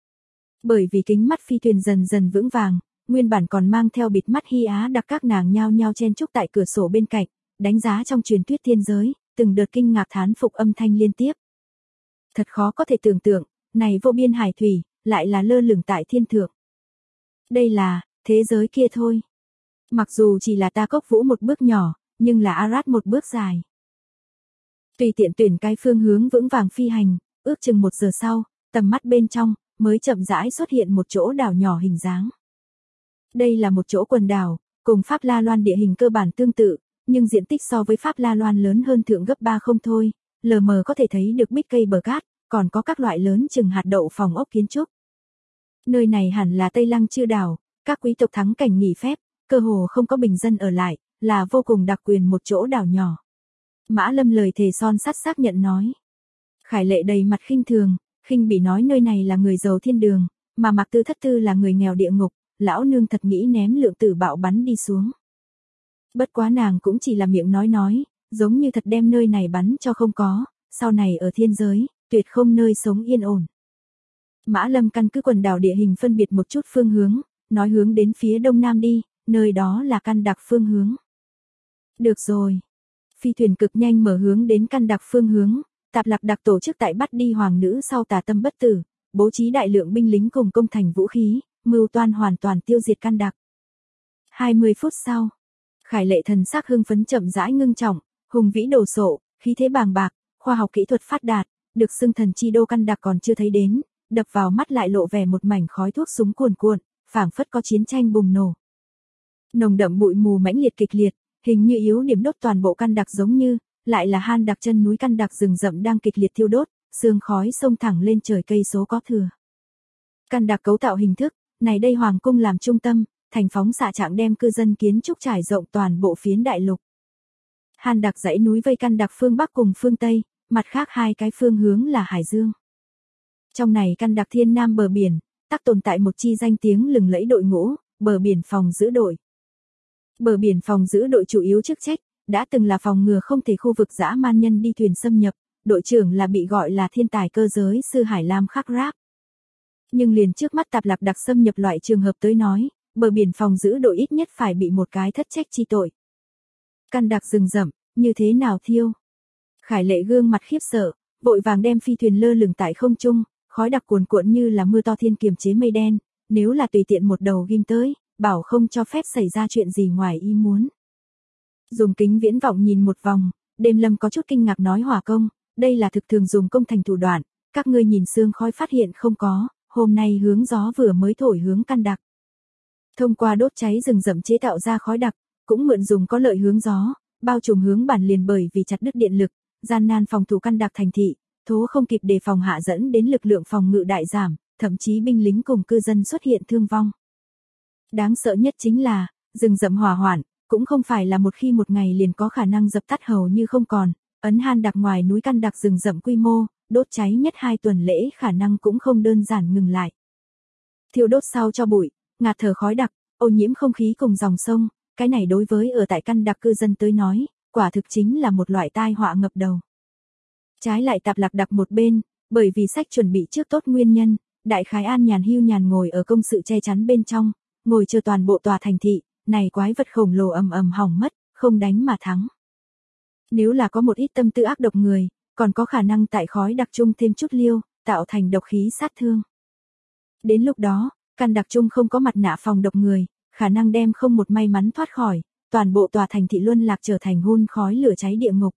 Bởi vì kính mắt phi thuyền dần dần vững vàng, nguyên bản còn mang theo bịt mắt Hy Á đặc các nàng nhao nhao chen chúc tại cửa sổ bên cạnh, đánh giá trong truyền thuyết thiên giới, từng đợt kinh ngạc thán phục âm thanh liên tiếp. Thật khó có thể tưởng tượng, này vô biên hải thủy, lại là lơ lửng tại thiên thượng. Đây là, thế giới kia thôi. Mặc dù chỉ là Ta Cốc Vũ một bước nhỏ, nhưng là Arad một bước dài. Tùy tiện tuyển cái phương hướng vững vàng phi hành, ước chừng 1 giờ sau, tầm mắt bên trong, mới chậm rãi xuất hiện một chỗ đảo nhỏ hình dáng. Đây là một chỗ quần đảo, cùng Pháp La Loan địa hình cơ bản tương tự, nhưng diện tích so với Pháp La Loan lớn hơn thượng gấp 3 không thôi, lờ mờ có thể thấy được bích cây bờ cát, còn có các loại lớn chừng hạt đậu phòng ốc kiến trúc. Nơi này hẳn là Tây Lăng Chư đảo, các quý tộc thắng cảnh nghỉ phép, cơ hồ không có bình dân ở lại, là vô cùng đặc quyền một chỗ đảo nhỏ. Mã Lâm lời thề son sắt xác nhận nói. Khải Lệ đầy mặt khinh thường, khinh bỉ nói nơi này là người giàu thiên đường, mà Mạc Tư Thất Tư là người nghèo địa ngục, lão nương thật nghĩ ném lượng tử bạo bắn đi xuống. Bất quá nàng cũng chỉ là miệng nói, giống như thật đem nơi này bắn cho không có, sau này ở thiên giới, tuyệt không nơi sống yên ổn. Mã Lâm căn cứ quần đảo địa hình phân biệt một chút phương hướng, nói hướng đến phía đông nam đi, nơi đó là căn đặc phương hướng. Được rồi. Phi thuyền cực nhanh mở hướng đến căn đặc phương hướng, Tạp Lạc Đặc tổ chức tại bắt đi hoàng nữ sau tà tâm bất tử, bố trí đại lượng binh lính cùng công thành vũ khí, mưu toan hoàn toàn tiêu diệt căn đặc. 20 phút sau, Khải Lệ thần sắc hưng phấn chậm rãi ngưng trọng, hùng vĩ đồ sộ, khí thế bàng bạc, khoa học kỹ thuật phát đạt, được xưng thần chi đô căn đặc còn chưa thấy đến, đập vào mắt lại lộ vẻ một mảnh khói thuốc súng cuồn cuộn, phảng phất có chiến tranh bùng nổ. Nồng đậm bụi mù mãnh liệt kịch liệt, hình như yếu điểm đốt toàn bộ căn đặc giống như, lại là han đặc chân núi căn đặc rừng rậm đang kịch liệt thiêu đốt, sương khói xông thẳng lên trời cây số có thừa. Căn đặc cấu tạo hình thức, này đây hoàng cung làm trung tâm, thành phóng xạ trạng đem cư dân kiến trúc trải rộng toàn bộ phiến đại lục. Han đặc dãy núi vây căn đặc phương Bắc cùng phương Tây, mặt khác hai cái phương hướng là Hải Dương. Trong này căn đặc thiên nam bờ biển, tắc tồn tại một chi danh tiếng lừng lẫy đội ngũ, bờ biển phòng giữ đội. Bờ biển phòng giữ đội chủ yếu chức trách, đã từng là phòng ngừa không thể khu vực dã man nhân đi thuyền xâm nhập, đội trưởng là bị gọi là thiên tài cơ giới sư Hải Lam Khắc Ráp. Nhưng liền trước mắt Tạp Lạc Đặc xâm nhập loại trường hợp tới nói, bờ biển phòng giữ đội ít nhất phải bị một cái thất trách chi tội. Căn đặc rừng rậm, như thế nào thiêu? Khải Lệ gương mặt khiếp sợ, vội vàng đem phi thuyền lơ lửng tại không trung, khói đặc cuồn cuộn như là mưa to thiên kiềm chế mây đen, nếu là tùy tiện một đầu ghim tới, bảo không cho phép xảy ra chuyện gì ngoài ý muốn. Dùng kính viễn vọng nhìn một vòng, Đêm Lâm có chút kinh ngạc nói hỏa công, đây là thực thường dùng công thành thủ đoạn, các ngươi nhìn sương khói phát hiện không có, hôm nay hướng gió vừa mới thổi hướng căn đặc. Thông qua đốt cháy rừng rậm chế tạo ra khói đặc, cũng mượn dùng có lợi hướng gió, bao trùm hướng bản liền bởi vì chặt đứt điện lực, gian nan phòng thủ căn đặc thành thị, thố không kịp đề phòng hạ dẫn đến lực lượng phòng ngự đại giảm, thậm chí binh lính cùng cư dân xuất hiện thương vong. Đáng sợ nhất chính là, rừng rậm hỏa hoạn, cũng không phải là một khi một ngày liền có khả năng dập tắt hầu như không còn, ấn Han đặc ngoài núi căn đặc rừng rậm quy mô, đốt cháy nhất 2 tuần lễ khả năng cũng không đơn giản ngừng lại. Thiêu đốt sau cho bụi, ngạt thở khói đặc, ô nhiễm không khí cùng dòng sông, cái này đối với ở tại căn đặc cư dân tới nói, quả thực chính là một loại tai họa ngập đầu. Trái lại Tạp Lạc Đặc một bên, bởi vì sách chuẩn bị trước tốt nguyên nhân, đại khái an nhàn hưu nhàn ngồi ở công sự che chắn bên trong, ngồi chờ toàn bộ tòa thành thị, này quái vật khổng lồ ầm ầm hỏng mất, không đánh mà thắng. Nếu là có một ít tâm tư ác độc người, còn có khả năng tại khói đặc chung thêm chút liêu, tạo thành độc khí sát thương. Đến lúc đó, căn đặc chung không có mặt nạ phòng độc người, khả năng đem không một may mắn thoát khỏi, toàn bộ tòa thành thị luân lạc trở thành hun khói lửa cháy địa ngục.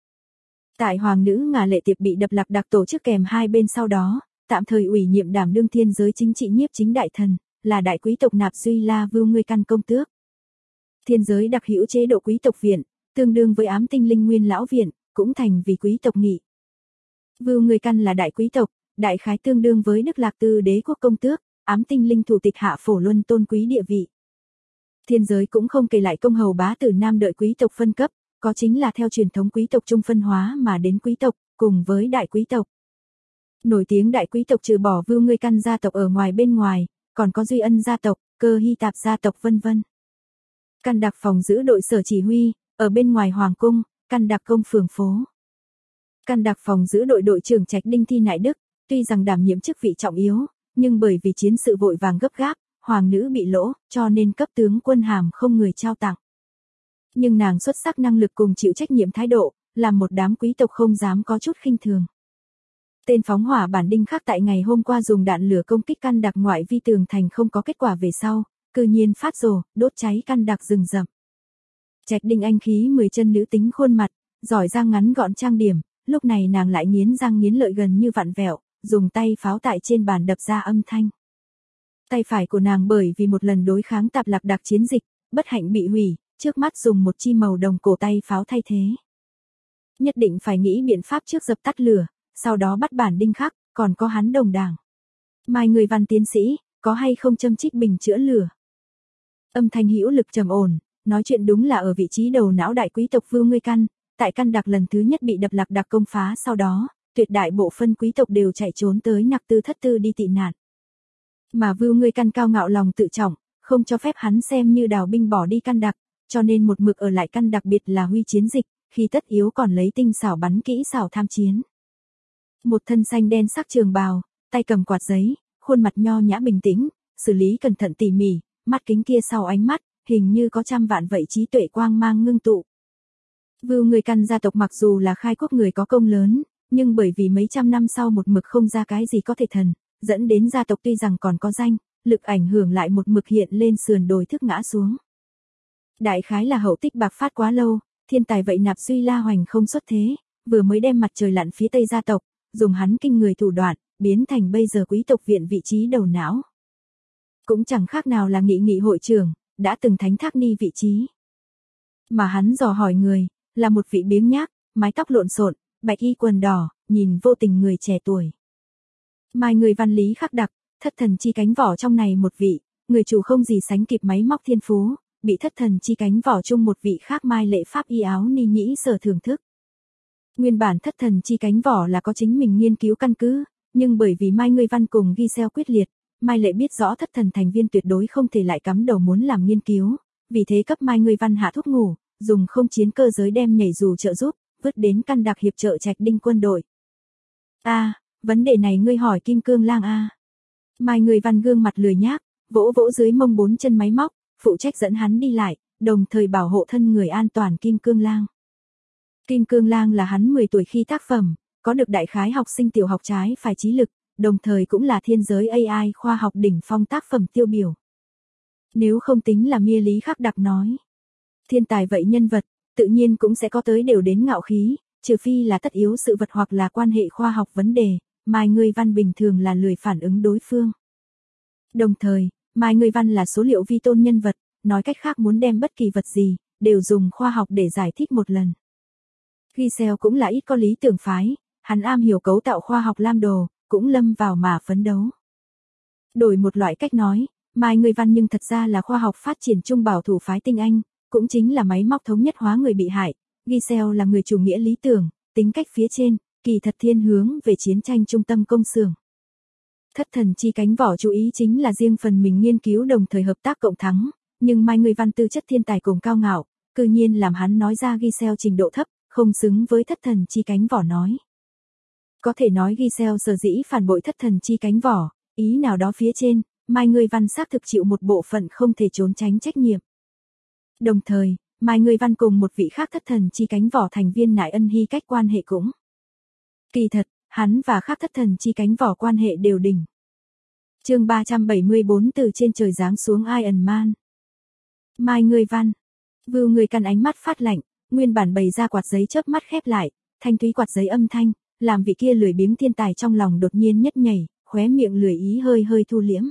Tại hoàng nữ Ngà Lệ Tiệp bị Đập Lạc Đặc tổ chức kèm hai bên sau đó, tạm thời ủy nhiệm đảm đương thiên giới chính trị nhiếp chính đại thần, là đại quý tộc Nạp Duy La Vưu Ngươi Căn công tước. Thiên giới đặc hữu chế độ quý tộc viện, tương đương với Ám Tinh Linh Nguyên lão viện, cũng thành vì quý tộc nghị. Vưu Ngươi Căn là đại quý tộc, đại khái tương đương với Đức Lạc Tư đế quốc công tước, Ám Tinh Linh thủ tịch hạ phổ luân tôn quý địa vị. Thiên giới cũng không kể lại công hầu bá tử nam đợi quý tộc phân cấp, có chính là theo truyền thống quý tộc trung phân hóa mà đến quý tộc, cùng với đại quý tộc. Nổi tiếng đại quý tộc trừ bỏ Vưu Ngươi Căn gia tộc ở ngoài bên ngoài, còn có Duy Ân gia tộc, Cơ Hy Tạp gia tộc vân vân. Căn đặc phòng giữ đội sở chỉ huy, ở bên ngoài hoàng cung, căn đặc công phường phố. Căn đặc phòng giữ đội đội trưởng Trạch Đinh Thi Nại Đức, tuy rằng đảm nhiệm chức vị trọng yếu, nhưng bởi vì chiến sự vội vàng gấp gáp, hoàng nữ bị lỗ, cho nên cấp tướng quân hàm không người trao tặng. Nhưng nàng xuất sắc năng lực cùng chịu trách nhiệm thái độ, làm một đám quý tộc không dám có chút khinh thường. Tên phóng hỏa bản đinh khác tại ngày hôm qua dùng đạn lửa công kích căn đặc ngoại vi tường thành không có kết quả về sau, cư nhiên phát rồ, đốt cháy căn đặc rừng rậm. Trạch Đinh anh khí 10 chân nữ tính khuôn mặt, giỏi giang ngắn gọn trang điểm, lúc này nàng lại nghiến răng nghiến lợi gần như vặn vẹo, dùng tay pháo tại trên bàn đập ra âm thanh. Tay phải của nàng bởi vì một lần đối kháng tạp lạc đặc chiến dịch, bất hạnh bị hủy, trước mắt dùng một chi màu đồng cổ tay pháo thay thế. Nhất định phải nghĩ biện pháp trước dập tắt lửa, sau đó bắt bản đinh khác, còn có hắn đồng đảng. Mai người Văn tiến sĩ, có hay không châm chích bình chữa lửa? Âm thanh hữu lực trầm ổn, nói chuyện đúng là ở vị trí đầu não đại quý tộc Vưu Ngươi Căn, tại căn đặc lần thứ nhất bị đập lạc đặc công phá sau đó, tuyệt đại bộ phân quý tộc đều chạy trốn tới Nặc Tư Thất Tư đi tị nạn. Mà Vưu Ngươi Căn cao ngạo lòng tự trọng, không cho phép hắn xem như đào binh bỏ đi căn đặc, cho nên một mực ở lại căn đặc biệt là huy chiến dịch, khi tất yếu còn lấy tinh xảo bắn kỹ xảo tham chiến. Một thân xanh đen sắc trường bào, tay cầm quạt giấy, khuôn mặt nho nhã bình tĩnh, xử lý cẩn thận tỉ mỉ, mắt kính kia sau ánh mắt, hình như có trăm vạn vậy trí tuệ quang mang ngưng tụ. Vưu Ngươi Căn gia tộc mặc dù là khai quốc người có công lớn, nhưng bởi vì mấy trăm năm sau một mực không ra cái gì có thể thần, dẫn đến gia tộc tuy rằng còn có danh, lực ảnh hưởng lại một mực hiện lên sườn đồi thức ngã xuống. Đại khái là hậu tích bạc phát quá lâu, thiên tài vậy nạp Duy La Hoành không xuất thế, vừa mới đem mặt trời lặn phía tây gia tộc, dùng hắn kinh người thủ đoạn, biến thành bây giờ quý tộc viện vị trí đầu não. Cũng chẳng khác nào là nghị hội trưởng, đã từng thánh thác ni vị trí. Mà hắn dò hỏi người, là một vị biếng nhác, mái tóc lộn xộn, bạch y quần đỏ, nhìn vô tình người trẻ tuổi. Mai người Văn lý khắc đặc, thất thần chi cánh vỏ trong này một vị, người chủ không gì sánh kịp máy móc thiên phú, bị thất thần chi cánh vỏ chung một vị khác Mai lệ pháp y áo ni nhĩ sở thưởng thức. Nguyên bản thất thần chi cánh vỏ là có chính mình nghiên cứu căn cứ, nhưng bởi vì Mai người Văn cùng Giselle quyết liệt, Mai lệ biết rõ thất thần thành viên tuyệt đối không thể lại cắm đầu muốn làm nghiên cứu, vì thế cấp Mai người Văn hạ thuốc ngủ, dùng không chiến cơ giới đem nhảy dù trợ giúp, vứt đến căn đặc hiệp trợ Trạch Đinh quân đội. Vấn đề này ngươi hỏi Kim Cương Lang a. Mai người Văn gương mặt lười nhác, vỗ vỗ dưới mông 4 chân máy móc, phụ trách dẫn hắn đi lại, đồng thời bảo hộ thân người an toàn Kim Cương Lang. Kim Cương Lang là hắn 10 tuổi khi tác phẩm, có được đại khái học sinh tiểu học trái phải trí lực, đồng thời cũng là thiên giới AI khoa học đỉnh phong tác phẩm tiêu biểu. Nếu không tính là Mia Lý Khắc đặc nói. Thiên tài vậy nhân vật, tự nhiên cũng sẽ có tới đều đến ngạo khí, trừ phi là tất yếu sự vật hoặc là quan hệ khoa học vấn đề, Mai người Văn bình thường là lười phản ứng đối phương. Đồng thời, Mai người Văn là số liệu vi tôn nhân vật, nói cách khác muốn đem bất kỳ vật gì, đều dùng khoa học để giải thích một lần. Giselle cũng là ít có lý tưởng phái, hắn am hiểu cấu tạo khoa học lam đồ, cũng lâm vào mà phấn đấu. Đổi một loại cách nói, Mai người Văn nhưng thật ra là khoa học phát triển trung bảo thủ phái tinh anh, cũng chính là máy móc thống nhất hóa người bị hại. Giselle là người chủ nghĩa lý tưởng, tính cách phía trên, kỳ thật thiên hướng về chiến tranh trung tâm công xưởng. Thất thần chi cánh vỏ chú ý chính là riêng phần mình nghiên cứu đồng thời hợp tác cộng thắng, nhưng Mai người Văn tư chất thiên tài cùng cao ngạo, cư nhiên làm hắn nói ra Giselle trình độ thấp, không xứng với thất thần chi cánh vỏ nói. Có thể nói Giselle sở dĩ phản bội thất thần chi cánh vỏ, ý nào đó phía trên, Mai người Văn xác thực chịu một bộ phận không thể trốn tránh trách nhiệm. Đồng thời, Mai người Văn cùng một vị khác thất thần chi cánh vỏ thành viên Nại Ân Hy cách quan hệ cũng. Kỳ thật, hắn và khác thất thần chi cánh vỏ quan hệ đều đỉnh. Chương 374 từ trên trời giáng xuống Iron Man. Mai người Văn. Vưu Ngươi Căn ánh mắt phát lạnh, nguyên bản bày ra quạt giấy chớp mắt khép lại, thanh thúy quạt giấy âm thanh, làm vị kia lười biếng thiên tài trong lòng đột nhiên nhất nhảy, khóe miệng lười ý hơi hơi thu liễm.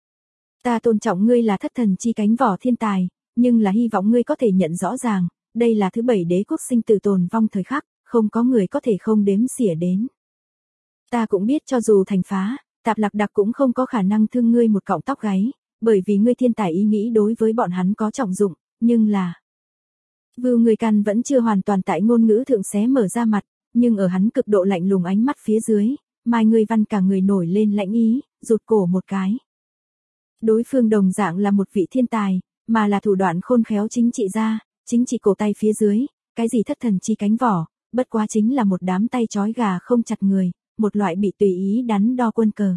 Ta tôn trọng ngươi là thất thần chi cánh vỏ thiên tài, nhưng là hy vọng ngươi có thể nhận rõ ràng, đây là thứ 7 đế quốc sinh tử tồn vong thời khắc, không có người có thể không đếm xỉa đến. Ta cũng biết cho dù thành phá, tạp lạc đặc cũng không có khả năng thương ngươi một cọng tóc gáy, bởi vì ngươi thiên tài ý nghĩ đối với bọn hắn có trọng dụng, nhưng là... Vưu Ngươi Căn vẫn chưa hoàn toàn tại ngôn ngữ thượng xé mở ra mặt, nhưng ở hắn cực độ lạnh lùng ánh mắt phía dưới, Mai người Văn cả người nổi lên lãnh ý, rụt cổ một cái. Đối phương đồng dạng là một vị thiên tài, mà là thủ đoạn khôn khéo chính trị gia, chính trị cổ tay phía dưới, cái gì thất thần chi cánh vỏ, bất quá chính là một đám tay trói gà không chặt người, một loại bị tùy ý đắn đo quân cờ.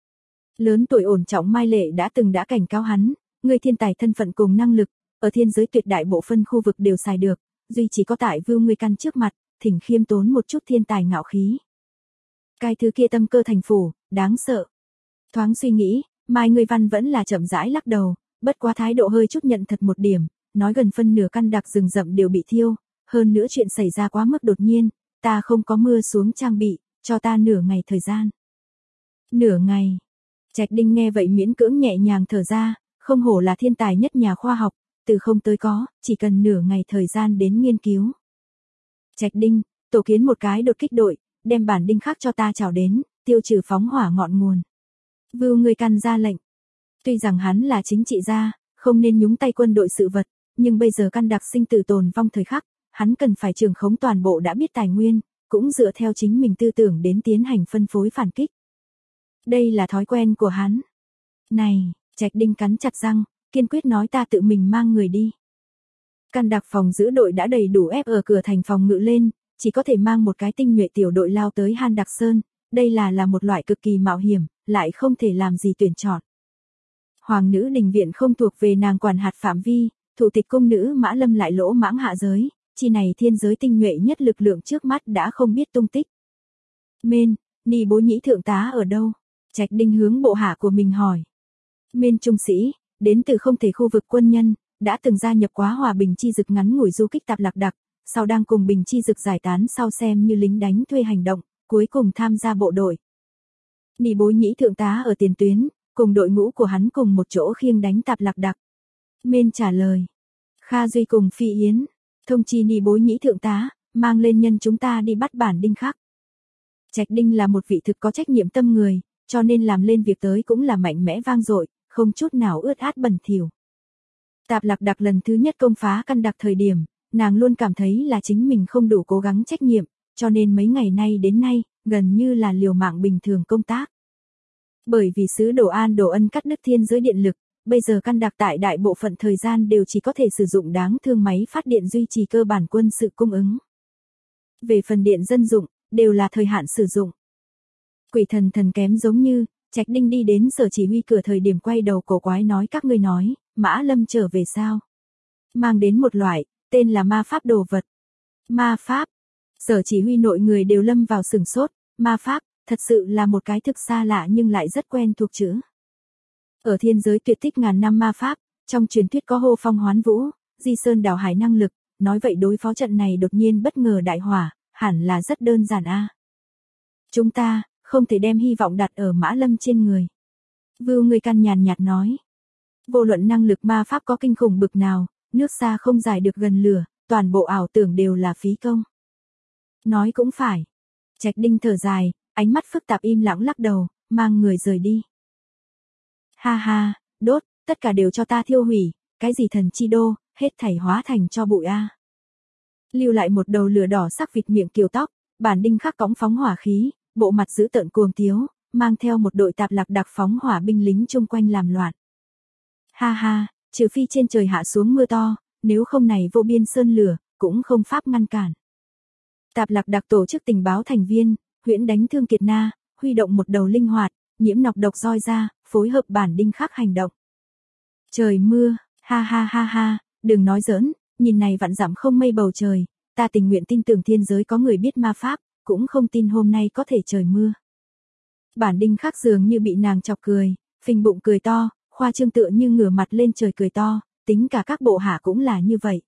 Lớn tuổi ổn trọng Mai Lệ đã cảnh cáo hắn, người thiên tài thân phận cùng năng lực, ở thiên giới tuyệt đại bộ phân khu vực đều xài được, duy chỉ có tại Vưu Ngươi Căn trước mặt, thỉnh khiêm tốn một chút thiên tài ngạo khí. Cái thứ kia tâm cơ thành phủ, đáng sợ. Thoáng suy nghĩ, Mai Ngươi Văn vẫn là chậm rãi lắc đầu, bất quá thái độ hơi chút nhận thật một điểm, nói gần phân nửa căn đặc rừng rậm đều bị thiêu, hơn nữa chuyện xảy ra quá mức đột nhiên, ta không có mưa xuống trang bị, cho ta nửa ngày thời gian. Nửa ngày. Trạch Đinh nghe vậy miễn cưỡng nhẹ nhàng thở ra, không hổ là thiên tài nhất nhà khoa học, từ không tới có, chỉ cần nửa ngày thời gian đến nghiên cứu. Trạch Đinh, tổ kiến một cái đột kích đội, đem bản đinh khác cho ta chào đến, tiêu trừ phóng hỏa ngọn nguồn. Vưu Ngươi Căn ra lệnh. Tuy rằng hắn là chính trị gia, không nên nhúng tay quân đội sự vật, nhưng bây giờ căn đặc sinh tử tồn vong thời khắc, hắn cần phải trưởng khống toàn bộ đã biết tài nguyên, cũng dựa theo chính mình tư tưởng đến tiến hành phân phối phản kích. Đây là thói quen của hắn. Này, Trạch Đinh cắn chặt răng, kiên quyết nói ta tự mình mang người đi. Căn đặc phòng giữ đội đã đầy đủ ép ở cửa thành phòng ngự lên, chỉ có thể mang một cái tinh nhuệ tiểu đội lao tới Han Đặc Sơn, đây là một loại cực kỳ mạo hiểm, lại không thể làm gì tuyển chọn. Hoàng nữ đình viện không thuộc về nàng quản hạt phạm vi, thủ tịch cung nữ Mã Lâm lại lỗ mãng hạ giới, chi này thiên giới tinh nhuệ nhất lực lượng trước mắt đã không biết tung tích. Mên, Ni Bố Nhĩ thượng tá ở đâu? Trạch Đinh hướng bộ hạ của mình hỏi. Mên trung sĩ, đến từ không thể khu vực quân nhân, đã từng gia nhập quá hòa bình chi dực ngắn ngủi du kích tạp lạc đặc, sau đang cùng bình chi dực giải tán sau xem như lính đánh thuê hành động, cuối cùng tham gia bộ đội. Ni Bố Nhĩ thượng tá ở tiền tuyến, cùng đội ngũ của hắn cùng một chỗ khiêng đánh tạp lạc đặc. Mên trả lời. Kha Duy cùng Phi Yến, thông chi Ni Bố Nhĩ thượng tá, mang lên nhân chúng ta đi bắt bản đinh khác. Trạch Đinh là một vị thực có trách nhiệm tâm người, cho nên làm lên việc tới cũng là mạnh mẽ vang dội, không chút nào ướt át bẩn thỉu. Tạp lạc đặc lần thứ nhất công phá căn đặc thời điểm, nàng luôn cảm thấy là chính mình không đủ cố gắng trách nhiệm, cho nên mấy ngày nay đến nay, gần như là liều mạng bình thường công tác. Bởi vì sứ đồ An Đồ Ân cắt đứt thiên giới điện lực, bây giờ căn đặc tại đại bộ phận thời gian đều chỉ có thể sử dụng đáng thương máy phát điện duy trì cơ bản quân sự cung ứng. Về phần điện dân dụng, đều là thời hạn sử dụng. Quỷ thần thần kém giống như, Trạch Đinh đi đến sở chỉ huy cửa thời điểm quay đầu cổ quái nói các ngươi nói, Mã Lâm trở về sao? Mang đến một loại, tên là ma pháp đồ vật. Ma pháp. Sở chỉ huy nội người đều lâm vào sửng sốt, ma pháp, thật sự là một cái thực xa lạ nhưng lại rất quen thuộc chữ. Ở thiên giới tuyệt tích ngàn năm ma pháp, trong truyền thuyết có hô phong hoán vũ, di sơn đảo hải năng lực, nói vậy đối phó trận này đột nhiên bất ngờ đại hỏa, hẳn là rất đơn giản a. Chúng ta, không thể đem hy vọng đặt ở Mã Lâm trên người. Vưu Ngươi Căn nhàn nhạt nói. Vô luận năng lực ma pháp có kinh khủng bực nào, nước xa không giải được gần lửa, toàn bộ ảo tưởng đều là phí công. Nói cũng phải. Trạch Đinh thở dài, ánh mắt phức tạp im lặng lắc đầu, mang người rời đi. Ha ha, đốt, tất cả đều cho ta thiêu hủy, cái gì thần chi đô, hết thảy hóa thành cho bụi a. Lưu lại một đầu lửa đỏ sắc vịt miệng kiều tóc, bản đinh khắc cõng phóng hỏa khí, bộ mặt dữ tợn cuồng tiếu, mang theo một đội tạp lạc đặc phóng hỏa binh lính chung quanh làm loạn. Ha ha, trừ phi trên trời hạ xuống mưa to, nếu không này vô biên sơn lửa, cũng không pháp ngăn cản. Tạp lạc đặc tổ chức tình báo thành viên, huyễn đánh thương Kiệt Na, huy động một đầu linh hoạt, nhiễm nọc độc roi ra, phối hợp bản đinh khắc hành động. Trời mưa, ha ha ha ha, đừng nói giỡn, nhìn này vạn dặm không mây bầu trời, ta tình nguyện tin tưởng thiên giới có người biết ma pháp, cũng không tin hôm nay có thể trời mưa. Bản đinh khắc dường như bị nàng chọc cười, phình bụng cười to, khoa trương tựa như ngửa mặt lên trời cười to, tính cả các bộ hạ cũng là như vậy.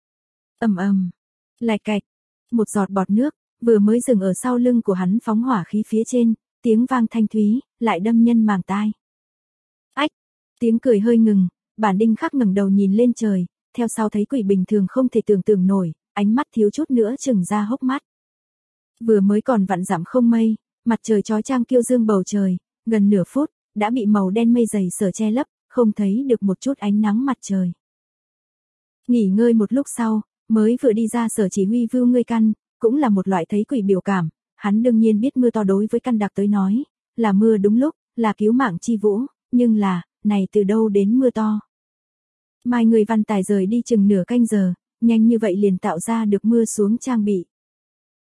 Lạch cạch, một giọt bọt nước, vừa mới dừng ở sau lưng của hắn phóng hỏa khí phía trên, tiếng vang thanh thúy, lại đâm nhân màng tai. Ách, tiếng cười hơi ngừng, bản đinh khắc ngẩng đầu nhìn lên trời, theo sau thấy quỷ bình thường không thể tưởng tượng nổi, ánh mắt thiếu chút nữa chừng ra hốc mắt. Vừa mới còn vạn dặm không mây, mặt trời chói chang kiêu dương bầu trời, gần nửa phút, đã bị màu đen mây dày sở che lấp, không thấy được một chút ánh nắng mặt trời. Nghỉ ngơi một lúc sau, mới vừa đi ra sở chỉ huy Vưu Ngươi Căn, cũng là một loại thấy quỷ biểu cảm, hắn đương nhiên biết mưa to đối với căn đặc tới nói, là mưa đúng lúc, là cứu mạng chi vũ, nhưng là, này từ đâu đến mưa to. Mai Ngươi Văn tài rời đi chừng nửa canh giờ, nhanh như vậy liền tạo ra được mưa xuống trang bị.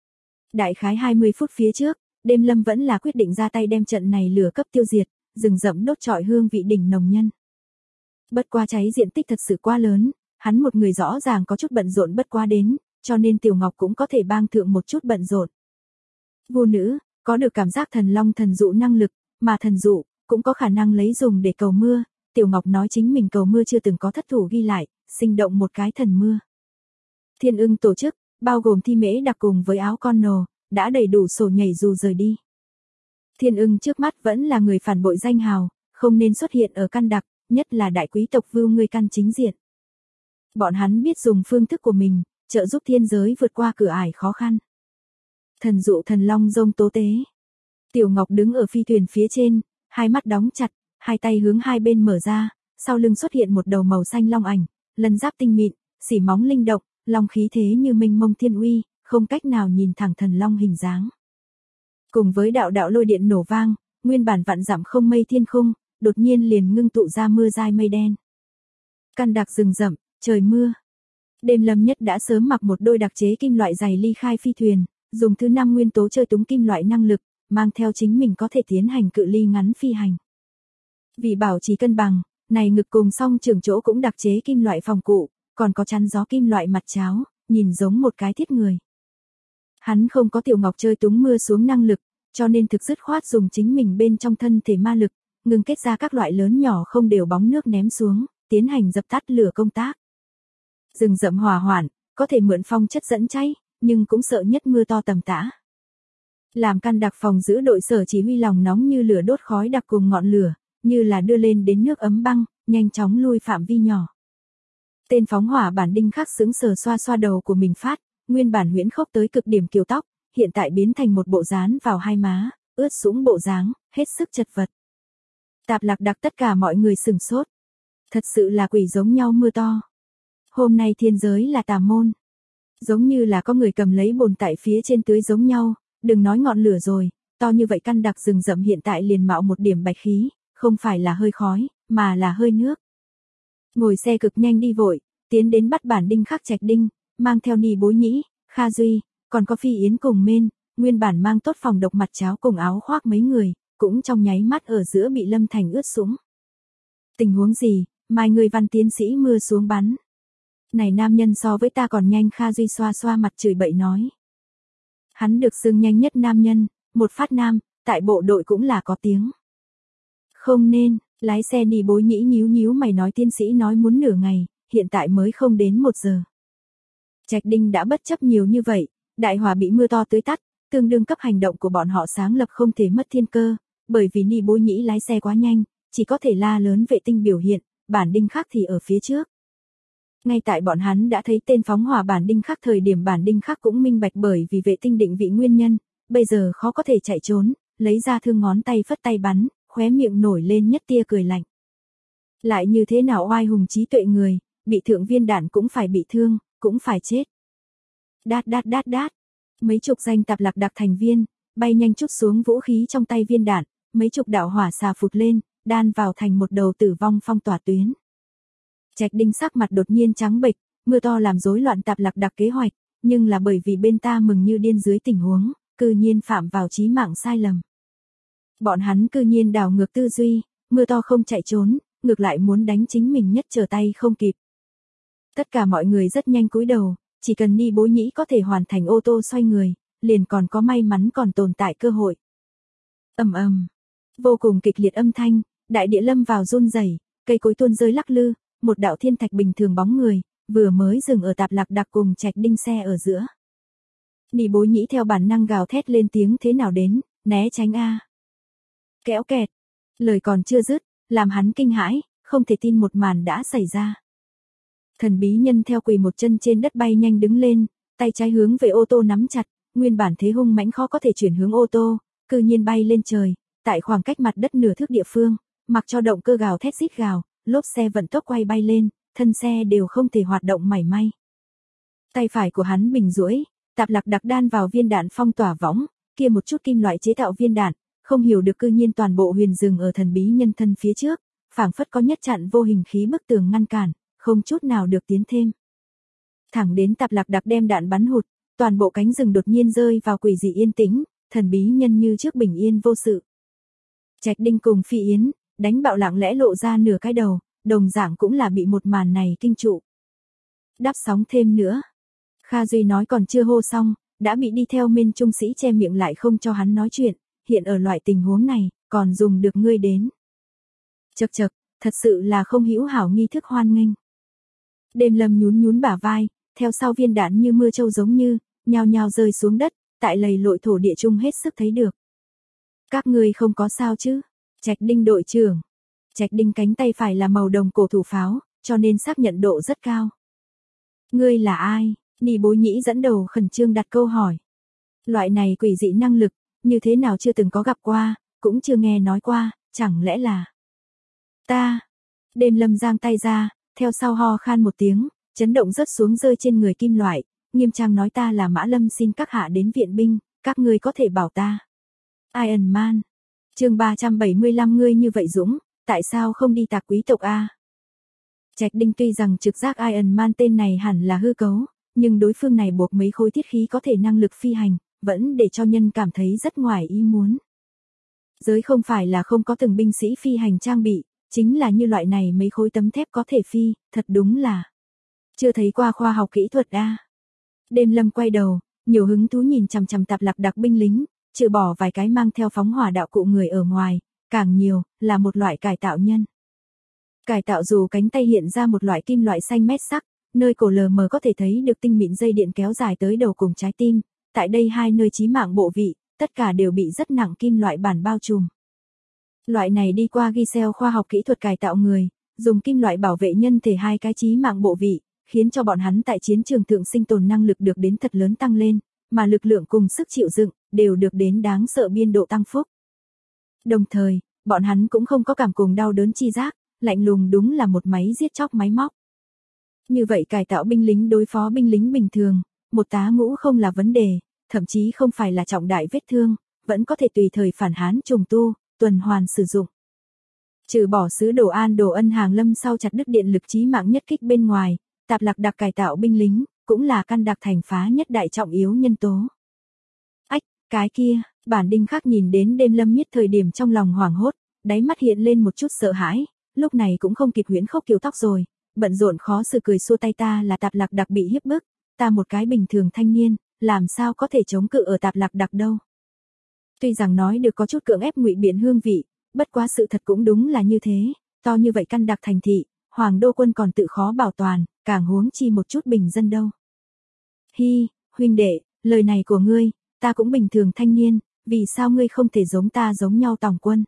Đại khái 20 phút phía trước, Đêm Lâm vẫn là quyết định ra tay đem trận này lửa cấp tiêu diệt, rừng rậm đốt trọi hương vị đỉnh nồng nhân. Bất qua cháy diện tích thật sự quá lớn, hắn một người rõ ràng có chút bận rộn bất quá đến, cho nên Tiểu Ngọc cũng có thể bang thượng một chút bận rộn. Vô nữ, có được cảm giác thần long thần dụ năng lực, mà thần dụ cũng có khả năng lấy dùng để cầu mưa. Tiểu Ngọc nói chính mình cầu mưa chưa từng có thất thủ ghi lại, sinh động một cái thần mưa. Thiên Ưng tổ chức, bao gồm Thi Mễ Đặc cùng với áo con nồ, đã đầy đủ sổ nhảy dù rời đi. Thiên Ưng trước mắt vẫn là người phản bội danh hào, không nên xuất hiện ở căn đặc, nhất là đại quý tộc Vưu Ngươi căn chính diện. Bọn hắn biết dùng phương thức của mình, trợ giúp thiên giới vượt qua cửa ải khó khăn. Thần dụ thần long rông tố tế. Tiểu Ngọc đứng ở phi thuyền phía trên, hai mắt đóng chặt, hai tay hướng hai bên mở ra, sau lưng xuất hiện một đầu màu xanh long ảnh, lân giáp tinh mịn, xỉ móng linh động, long khí thế như mênh mông thiên uy, không cách nào nhìn thẳng thần long hình dáng. Cùng với đạo đạo lôi điện nổ vang, nguyên bản vạn dặm không mây thiên khung, đột nhiên liền ngưng tụ ra mưa dai mây đen. Căn đặc rừng rậm, trời mưa. Đêm Lâm Nhất đã sớm mặc một đôi đặc chế kim loại dày ly khai phi thuyền, dùng thứ 5 nguyên tố chơi túng kim loại năng lực, mang theo chính mình có thể tiến hành cự ly ngắn phi hành. Vì bảo trì cân bằng, này ngực cùng song trường chỗ cũng đặc chế kim loại phòng cụ, còn có chắn gió kim loại mặt cháo, nhìn giống một cái thiết người. Hắn không có Tiểu Ngọc chơi túng mưa xuống năng lực, cho nên thực dứt khoát dùng chính mình bên trong thân thể ma lực, ngừng kết ra các loại lớn nhỏ không đều bóng nước ném xuống, tiến hành dập tắt lửa công tác. Rừng rậm hỏa hoạn, có thể mượn phong chất dẫn cháy, nhưng cũng sợ nhất mưa to tầm tã. Làm căn đặc phòng giữ đội sở chỉ huy lòng nóng như lửa đốt khói đặc cùng ngọn lửa, như là đưa lên đến nước ấm băng, nhanh chóng lui phạm vi nhỏ. Tên phóng hỏa bản đinh khắc sững sờ xoa xoa đầu của mình phát, nguyên bản huyễn khốc tới cực điểm kiều tóc, hiện tại biến thành một bộ dán vào hai má, ướt sũng bộ dáng, hết sức chật vật. Tạp Lạc Đặc tất cả mọi người sửng sốt. Thật sự là quỷ giống nhau mưa to. Hôm nay thiên giới là tà môn. Giống như là có người cầm lấy bồn tại phía trên tưới giống nhau, đừng nói ngọn lửa rồi, to như vậy căn đặc rừng rậm hiện tại liền mạo một điểm bạch khí, không phải là hơi khói, mà là hơi nước. Ngồi xe cực nhanh đi vội, tiến đến bắt bản đinh khắc Trạch Đinh, mang theo Ni Bối Nhĩ, Kha Duy, còn có Phi Yến cùng Mên, nguyên bản mang tốt phòng độc mặt cháo cùng áo khoác mấy người, cũng trong nháy mắt ở giữa bị Lâm Thành ướt sũng. Tình huống gì, mai người văn tiến sĩ mưa xuống bắn. Này nam nhân so với ta còn nhanh, Kha Duy xoa xoa mặt chửi bậy nói. Hắn được xưng nhanh nhất nam nhân, một phát nam, tại bộ đội cũng là có tiếng. Không nên, lái xe Ni Bối Nhĩ nhíu nhíu mày nói tiến sĩ nói muốn nửa ngày, hiện tại mới không đến 1 giờ. Trạch Đinh đã bất chấp nhiều như vậy, đại hỏa bị mưa to tưới tắt, tương đương cấp hành động của bọn họ sáng lập không thể mất thiên cơ, bởi vì Ni Bối Nhĩ lái xe quá nhanh, chỉ có thể la lớn vệ tinh biểu hiện, bản đinh khắc thì ở phía trước. Ngay tại bọn hắn đã thấy tên phóng hỏa bản đinh khắc thời điểm bản đinh khắc cũng minh bạch bởi vì vệ tinh định vị nguyên nhân, bây giờ khó có thể chạy trốn, lấy ra thương ngón tay phất tay bắn, khóe miệng nổi lên nhất tia cười lạnh. Lại như thế nào oai hùng trí tuệ người, bị thượng viên đạn cũng phải bị thương, cũng phải chết. Đát đát đát đát, mấy chục danh Tạp Lạc Đặc thành viên, bay nhanh chút xuống vũ khí trong tay viên đạn, mấy chục đạo hỏa xà phụt lên, đan vào thành một đầu tử vong phong tỏa tuyến. Trạch Đinh sắc mặt đột nhiên trắng bệch, mưa to làm rối loạn Tạp Lạc Đặc kế hoạch, nhưng là bởi vì bên ta mừng như điên dưới tình huống, cư nhiên phạm vào chí mạng sai lầm. Bọn hắn cư nhiên đảo ngược tư duy, mưa to không chạy trốn, ngược lại muốn đánh chính mình nhất trở tay không kịp. Tất cả mọi người rất nhanh cúi đầu, chỉ cần Ni Bối Nhĩ có thể hoàn thành ô tô xoay người, liền còn có may mắn còn tồn tại cơ hội. Ầm ầm, vô cùng kịch liệt âm thanh, đại địa lâm vào run rẩy, cây cối tuôn rơi lắc lư, một đạo thiên thạch bình thường bóng người, vừa mới dừng ở Tạp Lạc Đặc cùng Trạch Đinh xe ở giữa. Ni Bối Nhĩ theo bản năng gào thét lên tiếng thế nào đến, né tránh a. Kéo kẹt, lời còn chưa dứt, làm hắn kinh hãi, không thể tin một màn đã xảy ra. Thần bí nhân theo quỳ một chân trên đất bay nhanh đứng lên, tay trái hướng về ô tô nắm chặt, nguyên bản thế hung mãnh khó có thể chuyển hướng ô tô, cư nhiên bay lên trời, tại khoảng cách mặt đất nửa thước địa phương, mặc cho động cơ gào thét rít gào, lốp xe vận tốc quay bay lên, thân xe đều không thể hoạt động mảy may. Tay phải của hắn bình duỗi, Tạp Lạc Đặc đan vào viên đạn phong tỏa võng, kia một chút kim loại chế tạo viên đạn, không hiểu được cư nhiên toàn bộ huyền dừng ở thần bí nhân thân phía trước, phảng phất có nhất chặn vô hình khí bức tường ngăn cản, không chút nào được tiến thêm. Thẳng đến Tạp Lạc Đặc đem đạn bắn hụt, Toàn bộ cánh rừng đột nhiên rơi vào quỷ dị yên tĩnh, thần bí nhân như trước bình yên vô sự. Trạch Đinh cùng Phi Yến, đánh bạo lặng lẽ lộ ra nửa cái đầu, đồng dạng cũng là bị một màn này kinh trụ. Đắp sóng thêm nữa. Kha Duy nói còn chưa hô xong, đã bị đi theo Minh Trung Sĩ che miệng lại không cho hắn nói chuyện, hiện ở loại tình huống này, còn dùng được ngươi đến. Chậc chậc, thật sự là không hữu hảo nghi thức hoan nghênh. Đêm Lâm nhún nhún bả vai, theo sau viên đạn như mưa châu giống như, nhao nhao rơi xuống đất, tại lầy lội thổ địa chung hết sức thấy được. Các ngươi không có sao chứ? Trạch Đinh đội trưởng. Trạch Đinh cánh tay phải là màu đồng cổ thủ pháo, cho nên xác nhận độ rất cao. Ngươi là ai? Ni Bối Nhĩ dẫn đầu khẩn trương đặt câu hỏi. Loại này quỷ dị năng lực, như thế nào chưa từng có gặp qua, cũng chưa nghe nói qua, chẳng lẽ là... Ta. Đêm Lâm giang tay ra, theo sau ho khan một tiếng, chấn động rớt xuống rơi trên người kim loại, nghiêm trang nói ta là Mã Lâm xin các hạ đến viện binh, các ngươi có thể bảo ta. Iron Man. Chương 375 ngươi như vậy dũng, tại sao không đi tạc quý tộc a? Trạch Đinh tuy rằng trực giác Iron Man tên này hẳn là hư cấu, nhưng đối phương này buộc mấy khối thiết khí có thể năng lực phi hành, vẫn để cho nhân cảm thấy rất ngoài ý muốn. Giới không phải là không có từng binh sĩ phi hành trang bị, chính là như loại này mấy khối tấm thép có thể phi, thật đúng là chưa thấy qua khoa học kỹ thuật a. Đêm Lâm quay đầu, nhiều hứng thú nhìn chằm chằm Tạp Lạc Đặc binh lính, trừ bỏ vài cái mang theo phóng hỏa đạo cụ người ở ngoài, càng nhiều là một loại cải tạo nhân. Cải tạo dù cánh tay hiện ra một loại kim loại xanh mét sắc, nơi cổ lờ mờ có thể thấy được tinh mịn dây điện kéo dài tới đầu cùng trái tim, tại đây hai nơi chí mạng bộ vị, tất cả đều bị rất nặng kim loại bản bao trùm. Loại này đi qua ghi xeo khoa học kỹ thuật cải tạo người, dùng kim loại bảo vệ nhân thể hai cái chí mạng bộ vị, khiến cho bọn hắn tại chiến trường thượng sinh tồn năng lực được đến thật lớn tăng lên, mà lực lượng cùng sức chịu đựng đều được đến đáng sợ biên độ tăng phúc. Đồng thời, bọn hắn cũng không có cảm cùng đau đớn chi giác, lạnh lùng đúng là một máy giết chóc máy móc. Như vậy cải tạo binh lính đối phó binh lính bình thường, một tá ngũ không là vấn đề, thậm chí không phải là trọng đại vết thương, vẫn có thể tùy thời phản hán trùng tu, tuần hoàn sử dụng. Trừ bỏ sứ đồ an đồ ân hàng lâm sau chặt đứt điện lực chí mạng nhất kích bên ngoài, Tạp Lạc Đặc cải tạo binh lính, cũng là căn đặc thành phá nhất đại trọng yếu nhân tố. Ách, cái kia, Bản Đinh Khắc nhìn đến Đêm Lâm miết thời điểm trong lòng hoảng hốt, đáy mắt hiện lên một chút sợ hãi, lúc này cũng không kịp huyễn khốc kiều tóc rồi, bận rộn khó xử cười xua tay ta là Tạp Lạc Đặc bị hiếp bức, ta một cái bình thường thanh niên, làm sao có thể chống cự ở Tạp Lạc Đặc đâu. Tuy rằng nói được có chút cưỡng ép ngụy biện hương vị, bất quá sự thật cũng đúng là như thế, to như vậy căn đặc thành thị, Hoàng đô quân còn tự khó bảo toàn, càng huống chi một chút bình dân đâu. Hi, huynh đệ, lời này của ngươi, ta cũng bình thường thanh niên, vì sao ngươi không thể giống ta giống nhau tòng quân?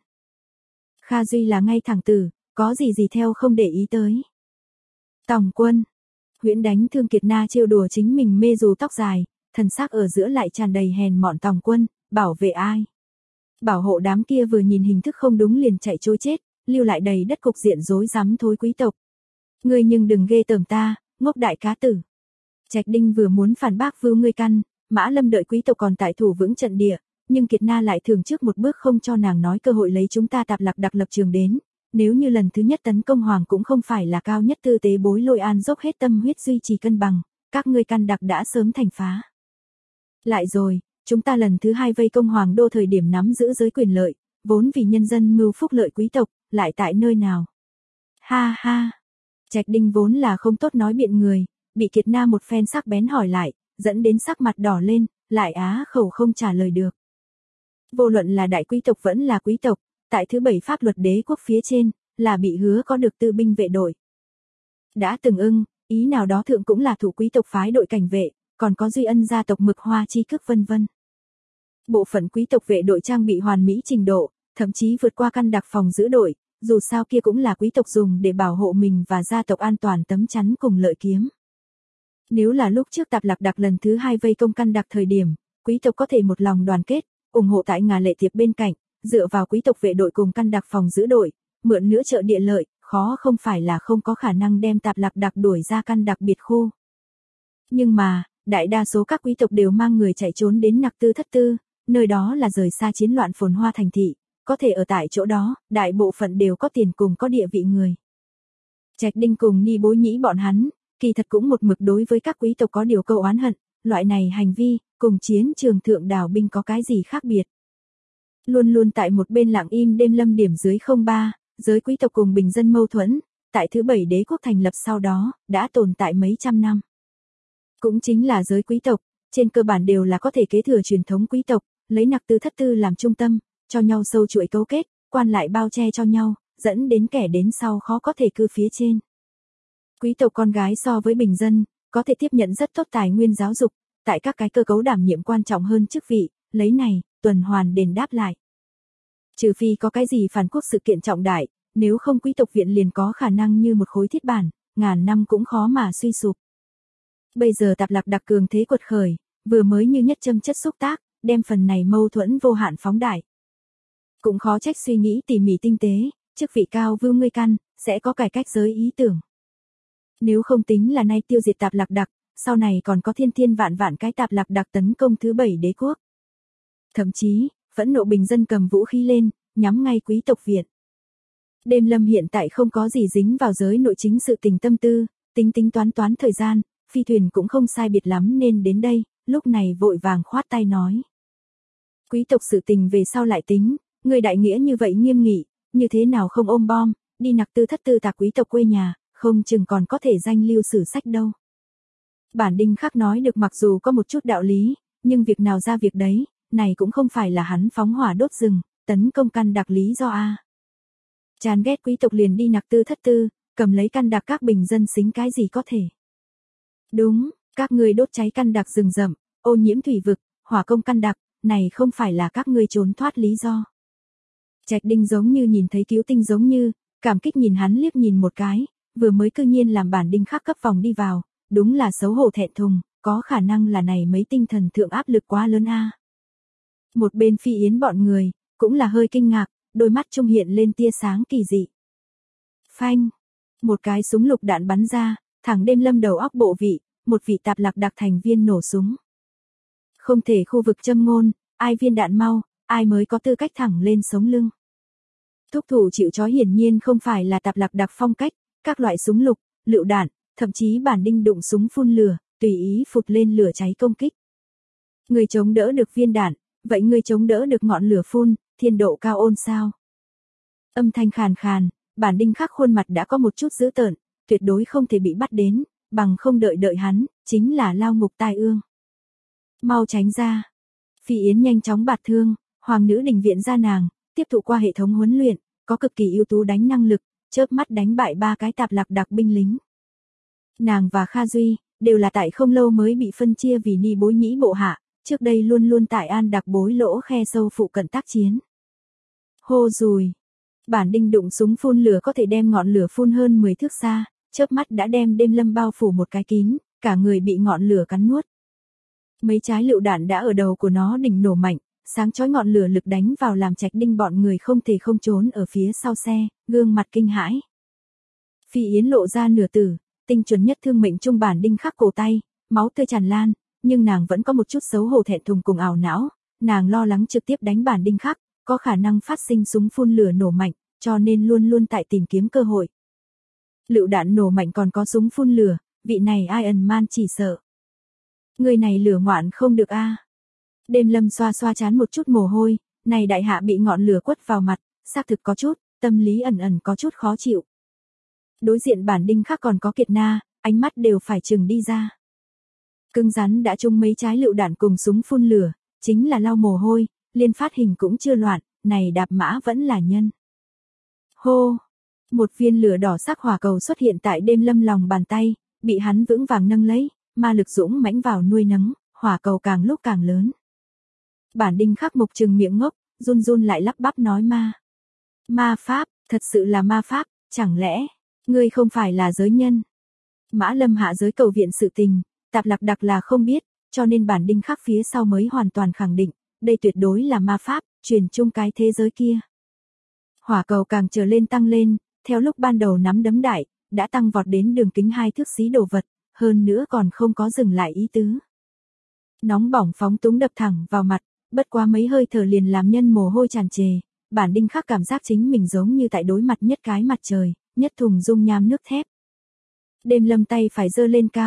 Kha Duy là ngay thẳng tử, có gì theo không để ý tới. Tòng quân. Huyễn đánh Thương Kiệt Na trêu đùa chính mình mê dù tóc dài, thần sắc ở giữa lại tràn đầy hèn mọn tòng quân, bảo vệ ai? Bảo hộ đám kia vừa nhìn hình thức không đúng liền chạy trôi chết, lưu lại đầy đất cục diện rối rắm thối quý tộc. Ngươi nhưng đừng ghê tởm ta, ngốc đại cá tử. Trạch Đinh vừa muốn phản bác Vưu ngươi căn, Mã Lâm đợi quý tộc còn tại thủ vững trận địa, nhưng Kiệt Na lại thường trước một bước không cho nàng nói cơ hội lấy chúng ta Tạp Lạc Đặc lập trường đến. Nếu như lần thứ nhất tấn công hoàng cũng không phải là cao nhất tư tế bối lôi an dốc hết tâm huyết duy trì cân bằng, các ngươi căn đặc đã sớm thành phá. Lại rồi, chúng ta lần thứ hai vây công hoàng đô thời điểm nắm giữ giới quyền lợi, vốn vì nhân dân mưu phúc lợi quý tộc, lại tại nơi nào? Ha ha! Trạch Đinh vốn là không tốt nói biện người, bị Kiệt Na một phen sắc bén hỏi lại, dẫn đến sắc mặt đỏ lên, lại á khẩu không trả lời được. Vô luận là đại quý tộc vẫn là quý tộc, tại thứ 7 pháp luật đế quốc phía trên, là bị hứa có được tư binh vệ đội. Đã từng ý nào đó thượng cũng là thủ quý tộc phái đội cảnh vệ, còn có Duy Ân gia tộc Mực Hoa chi cước vân vân. Bộ phận quý tộc vệ đội trang bị hoàn mỹ trình độ, thậm chí vượt qua căn đặc phòng giữ đội, dù sao kia cũng là quý tộc dùng để bảo hộ mình và gia tộc an toàn tấm chắn cùng lợi kiếm. Nếu là lúc trước Tạp Lạc Đặc lần thứ 2 vây công căn đặc thời điểm, quý tộc có thể một lòng đoàn kết, ủng hộ tại Ngà Lệ Tiệp bên cạnh, dựa vào quý tộc vệ đội cùng căn đặc phòng giữ đội, mượn nữa trợ địa lợi, khó không phải là không có khả năng đem Tạp Lạc Đặc đuổi ra căn đặc biệt khu. Nhưng mà, đại đa số các quý tộc đều mang người chạy trốn đến Nặc Tư Thất Tư, nơi đó là rời xa chiến loạn phồn hoa thành thị, có thể ở tại chỗ đó, đại bộ phận đều có tiền cùng có địa vị người. Trạch Đinh cùng Ni Bối Nhĩ bọn hắn, kỳ thật cũng một mực đối với các quý tộc có điều câu oán hận, loại này hành vi, cùng chiến trường thượng đảo binh có cái gì khác biệt. Luôn luôn tại một bên lặng im đêm lâm điểm dưới 03, giới quý tộc cùng bình dân mâu thuẫn, tại thứ 7 đế quốc thành lập sau đó, đã tồn tại mấy trăm năm. Cũng chính là giới quý tộc, trên cơ bản đều là có thể kế thừa truyền thống quý tộc, lấy nặc tư thất tư làm trung tâm, cho nhau sâu chuỗi cấu kết, quan lại bao che cho nhau, dẫn đến kẻ đến sau khó có thể cư phía trên. Quý tộc con gái so với bình dân, có thể tiếp nhận rất tốt tài nguyên giáo dục, tại các cái cơ cấu đảm nhiệm quan trọng hơn chức vị, lấy này, tuần hoàn đền đáp lại. Trừ phi có cái gì phản quốc sự kiện trọng đại, nếu không quý tộc viện liền có khả năng như một khối thiết bản, ngàn năm cũng khó mà suy sụp. Bây giờ Tạp Lạc Đặc cường thế quật khởi, vừa mới như nhất châm chất xúc tác, đem phần này mâu thuẫn vô hạn phóng đại. Cũng khó trách suy nghĩ tỉ mỉ tinh tế, chức vị cao vưu ngươi căn, sẽ có cải cách giới ý tưởng. Nếu không tính là nay tiêu diệt Tạp Lạc Đặc, sau này còn có thiên thiên vạn vạn cái Tạp Lạc Đặc tấn công thứ 7 đế quốc. Thậm chí, phẫn nộ bình dân cầm vũ khí lên, nhắm ngay quý tộc viện. Đêm lâm hiện tại không có gì dính vào giới nội chính sự tình tâm tư, tính toán thời gian, phi thuyền cũng không sai biệt lắm nên đến đây, lúc này vội vàng khoát tay nói. Quý tộc sự tình về sau lại tính, người đại nghĩa như vậy nghiêm nghị, như thế nào không ôm bom, đi nặc tư thất tư tạc quý tộc quê nhà, không chừng còn có thể danh lưu sử sách đâu. Bản Đinh Khắc nói được mặc dù có một chút đạo lý, nhưng việc nào ra việc đấy, này cũng không phải là hắn phóng hỏa đốt rừng, tấn công căn đặc lý do a. Chán ghét quý tộc liền đi nặc tư thất tư, cầm lấy căn đặc các bình dân xính cái gì có thể. Đúng, các ngươi đốt cháy căn đặc rừng rậm, ô nhiễm thủy vực, hỏa công căn đặc, này không phải là các ngươi trốn thoát lý do. Trạch Đinh giống như nhìn thấy cứu tinh giống như, cảm kích nhìn hắn liếc nhìn một cái, vừa mới cư nhiên làm Bản Đinh Khắc cấp vòng đi vào, đúng là xấu hổ thẹn thùng, có khả năng là này mấy tinh thần thượng áp lực quá lớn a. Một bên Phi Yến bọn người, cũng là hơi kinh ngạc, đôi mắt trung hiện lên tia sáng kỳ dị. Phanh, một cái súng lục đạn bắn ra, thẳng đêm lâm đầu óc bộ vị, một vị Tạp Lạc Đặc thành viên nổ súng. Không thể khu vực châm ngôn, ai viên đạn mau, ai mới có tư cách thẳng lên sống lưng. Thúc thủ chịu trói hiển nhiên không phải là Tạp Lạc Đặc phong cách, các loại súng lục, lựu đạn, thậm chí Bản Đinh đụng súng phun lửa, tùy ý phụt lên lửa cháy công kích. Người chống đỡ được viên đạn, vậy người chống đỡ được ngọn lửa phun, thiên độ cao ôn sao? Âm thanh khàn khàn, Bản Đinh Khắc khuôn mặt đã có một chút dữ tợn, tuyệt đối không thể bị bắt đến, bằng không đợi hắn, chính là lao ngục tai ương. Mau tránh ra. Phi Yến nhanh chóng bạt thương, Hoàng nữ đình viện ra nàng, tiếp thụ qua hệ thống huấn luyện, có cực kỳ ưu tú đánh năng lực, chớp mắt đánh bại 3 cái Tạp Lạc Đặc binh lính. Nàng và Kha Duy, đều là tại không lâu mới bị phân chia vì ni bối nhĩ bộ hạ, trước đây luôn luôn tại An Đặc bối lỗ khe sâu phụ cận tác chiến. Hô dùi. Bản Đinh đụng súng phun lửa có thể đem ngọn lửa phun hơn 10 thước xa, chớp mắt đã đem đêm lâm bao phủ một cái kín, cả người bị ngọn lửa cắn nuốt. Mấy trái lựu đạn đã ở đầu của nó đỉnh nổ mạnh, sáng chói ngọn lửa lực đánh vào làm Trạch Đinh bọn người không thể không trốn ở phía sau xe, gương mặt kinh hãi. Phi Yến lộ ra nửa tử, tinh chuẩn nhất thương mệnh trung Bản Đinh Khắc cổ tay, máu tươi tràn lan, nhưng nàng vẫn có một chút xấu hổ thẹn thùng cùng ảo não, nàng lo lắng trực tiếp đánh Bản Đinh Khắc, có khả năng phát sinh súng phun lửa nổ mạnh, cho nên luôn luôn tại tìm kiếm cơ hội. Lựu đạn nổ mạnh còn có súng phun lửa, vị này Iron Man chỉ sợ. Người này lửa ngoạn không được a. Đêm lâm xoa xoa chán một chút mồ hôi, này đại hạ bị ngọn lửa quất vào mặt, xác thực có chút, tâm lý ẩn có chút khó chịu. Đối diện Bản Đinh Khắc còn có Kiệt Na, ánh mắt đều phải chừng đi ra. Cưng rắn đã trúng mấy trái lựu đạn cùng súng phun lửa, chính là lau mồ hôi, liên phát hình cũng chưa loạn, này đạp mã vẫn là nhân. Hô! Một viên lửa đỏ sắc hỏa cầu xuất hiện tại đêm lâm lòng bàn tay, bị hắn vững vàng nâng lấy, ma lực dũng mãnh vào nuôi nấng, hỏa cầu càng lúc càng lớn. Bản Đinh Khắc mục trừng miệng ngốc, run lại lắp bắp nói ma pháp, thật sự là ma pháp, chẳng lẽ, ngươi không phải là giới nhân? Mã Lâm hạ giới cầu viện sự tình, Tạp Lạc Đặc là không biết, cho nên Bản Đinh Khắc phía sau mới hoàn toàn khẳng định, đây tuyệt đối là ma pháp, truyền chung cái thế giới kia. Hỏa cầu càng trở lên tăng lên, theo lúc ban đầu nắm đấm đại, đã tăng vọt đến đường kính 2 thước xí đồ vật, hơn nữa còn không có dừng lại ý tứ. Nóng bỏng phóng túng đập thẳng vào mặt, bất quá mấy hơi thở liền làm nhân mồ hôi tràn trề, Bản Đinh Khắc cảm giác chính mình giống như tại đối mặt nhất cái mặt trời, nhất thùng dung nham nước thép. Đêm lâm tay phải giơ lên cao,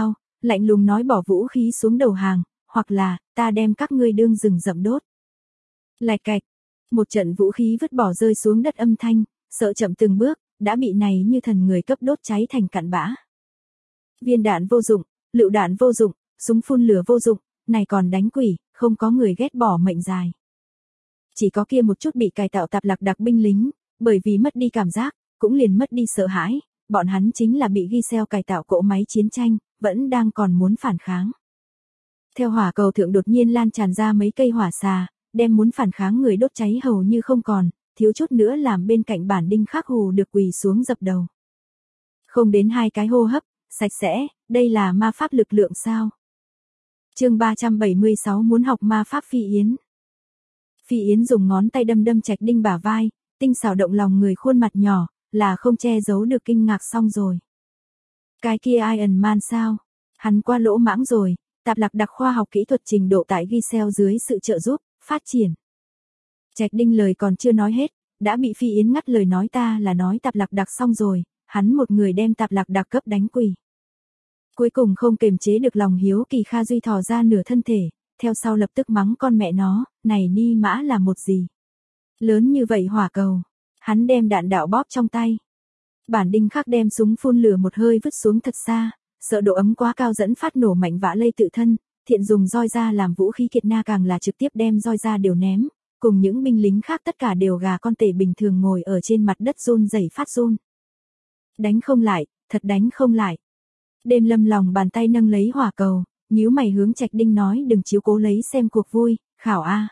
lạnh lùng nói bỏ vũ khí xuống đầu hàng, hoặc là, ta đem các ngươi đương rừng rậm đốt. Lạch cạch, một trận vũ khí vứt bỏ rơi xuống đất âm thanh, sợ chậm từng bước, đã bị này như thần người cấp đốt cháy thành cặn bã. Viên đạn vô dụng, lựu đạn vô dụng, súng phun lửa vô dụng, này còn đánh quỷ, không có người ghét bỏ mệnh dài. Chỉ có kia một chút bị cải tạo tạp lạc đặc binh lính, bởi vì mất đi cảm giác, cũng liền mất đi sợ hãi, bọn hắn chính là bị Giselle cải tạo cỗ máy chiến tranh, vẫn đang còn muốn phản kháng. Theo hỏa cầu thượng đột nhiên lan tràn ra mấy cây hỏa xà, đem muốn phản kháng người đốt cháy hầu như không còn, thiếu chút nữa làm bên cạnh bản đinh khắc hù được quỳ xuống dập đầu. Không đến 2 cái hô hấp, sạch sẽ, đây là ma pháp lực lượng sao? Chương 376 muốn học ma pháp Phi Yến. Phi Yến dùng ngón tay đâm Trạch Đinh bả vai, tinh xảo động lòng người khuôn mặt nhỏ, là không che giấu được kinh ngạc xong rồi. Cái kia Iron Man sao? Hắn qua lỗ mãng rồi, tạp lạc đặc khoa học kỹ thuật trình độ tại Giselle dưới sự trợ giúp, phát triển. Trạch Đinh lời còn chưa nói hết, đã bị Phi Yến ngắt lời nói ta là nói tạp lạc đặc xong rồi, hắn một người đem tạp lạc đặc cấp đánh quỳ. Cuối cùng không kềm chế được lòng hiếu kỳ Kha Duy thò ra nửa thân thể, theo sau lập tức mắng con mẹ nó, này ni mã là một gì? Lớn như vậy hỏa cầu, hắn đem đạn đạo bóp trong tay. Bản đinh khắc đem súng phun lửa một hơi vứt xuống thật xa, sợ độ ấm quá cao dẫn phát nổ mạnh vã lây tự thân, thiện dùng roi ra làm vũ khí kiệt na càng là trực tiếp đem roi ra đều ném, cùng những binh lính khác tất cả đều gà con tể bình thường ngồi ở trên mặt đất run rẩy phát run. Đánh không lại, thật đánh không lại. Đêm Lâm lòng bàn tay nâng lấy hỏa cầu, nhíu mày hướng Trạch Đinh nói đừng chiếu cố lấy xem cuộc vui, khảo a.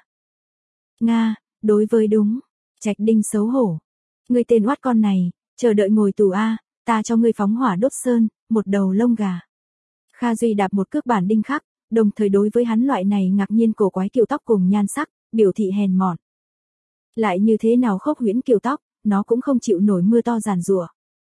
Nga, đối với đúng. Trạch Đinh xấu hổ. Ngươi tên oát con này, chờ đợi ngồi tù a, ta cho ngươi phóng hỏa đốt sơn, một đầu lông gà. Kha Duy đạp một cước bản đinh khắc, đồng thời đối với hắn loại này ngạc nhiên cổ quái kiểu tóc cùng nhan sắc, biểu thị hèn mọn. Lại như thế nào khốc huyễn kiểu tóc, nó cũng không chịu nổi mưa to giàn giụa.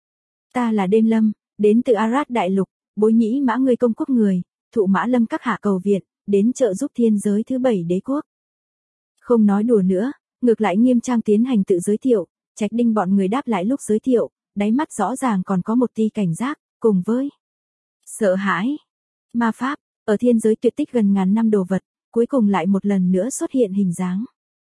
Ta là Đêm Lâm, đến từ Arad đại lục, bối nhĩ mã ngươi công quốc người, thụ mã lâm các hạ cầu viện, đến trợ giúp thiên giới thứ 7 đế quốc. Không nói đùa nữa, ngược lại nghiêm trang tiến hành tự giới thiệu, Trạch Đinh bọn người đáp lại lúc giới thiệu, đáy mắt rõ ràng còn có một tia cảnh giác, cùng với sợ hãi. Ma pháp, ở thiên giới tuyệt tích gần ngàn năm đồ vật, cuối cùng lại một lần nữa xuất hiện hình dáng.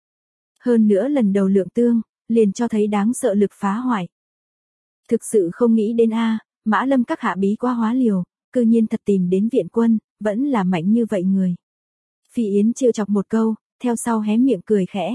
Hơn nữa lần đầu lượng tương, liền cho thấy đáng sợ lực phá hoại. Thực sự không nghĩ đến mã lâm các hạ bí quá hóa liều, cư nhiên thật tìm đến viện quân, vẫn là mạnh như vậy người. Phi Yến trêu chọc một câu, theo sau hé miệng cười khẽ.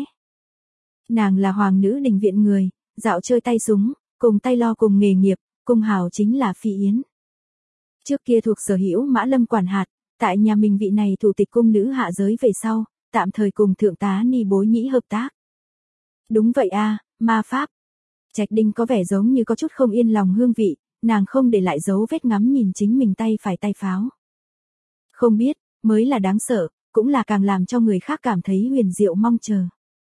Nàng là hoàng nữ đình viện người, dạo chơi tay súng, cùng tay lo cùng nghề nghiệp, cung hào chính là Phi Yến. Trước kia thuộc sở hữu mã lâm quản hạt, tại nhà mình vị này thủ tịch cung nữ hạ giới về sau, tạm thời cùng thượng tá Ni Bối Nhĩ hợp tác. Đúng vậy ma pháp. Trạch Đinh có vẻ giống như có chút không yên lòng hương vị, nàng không để lại dấu vết ngắm nhìn chính mình tay phải tay pháo. Không biết, mới là đáng sợ, cũng là càng làm cho người khác cảm thấy huyền diệu mong chờ.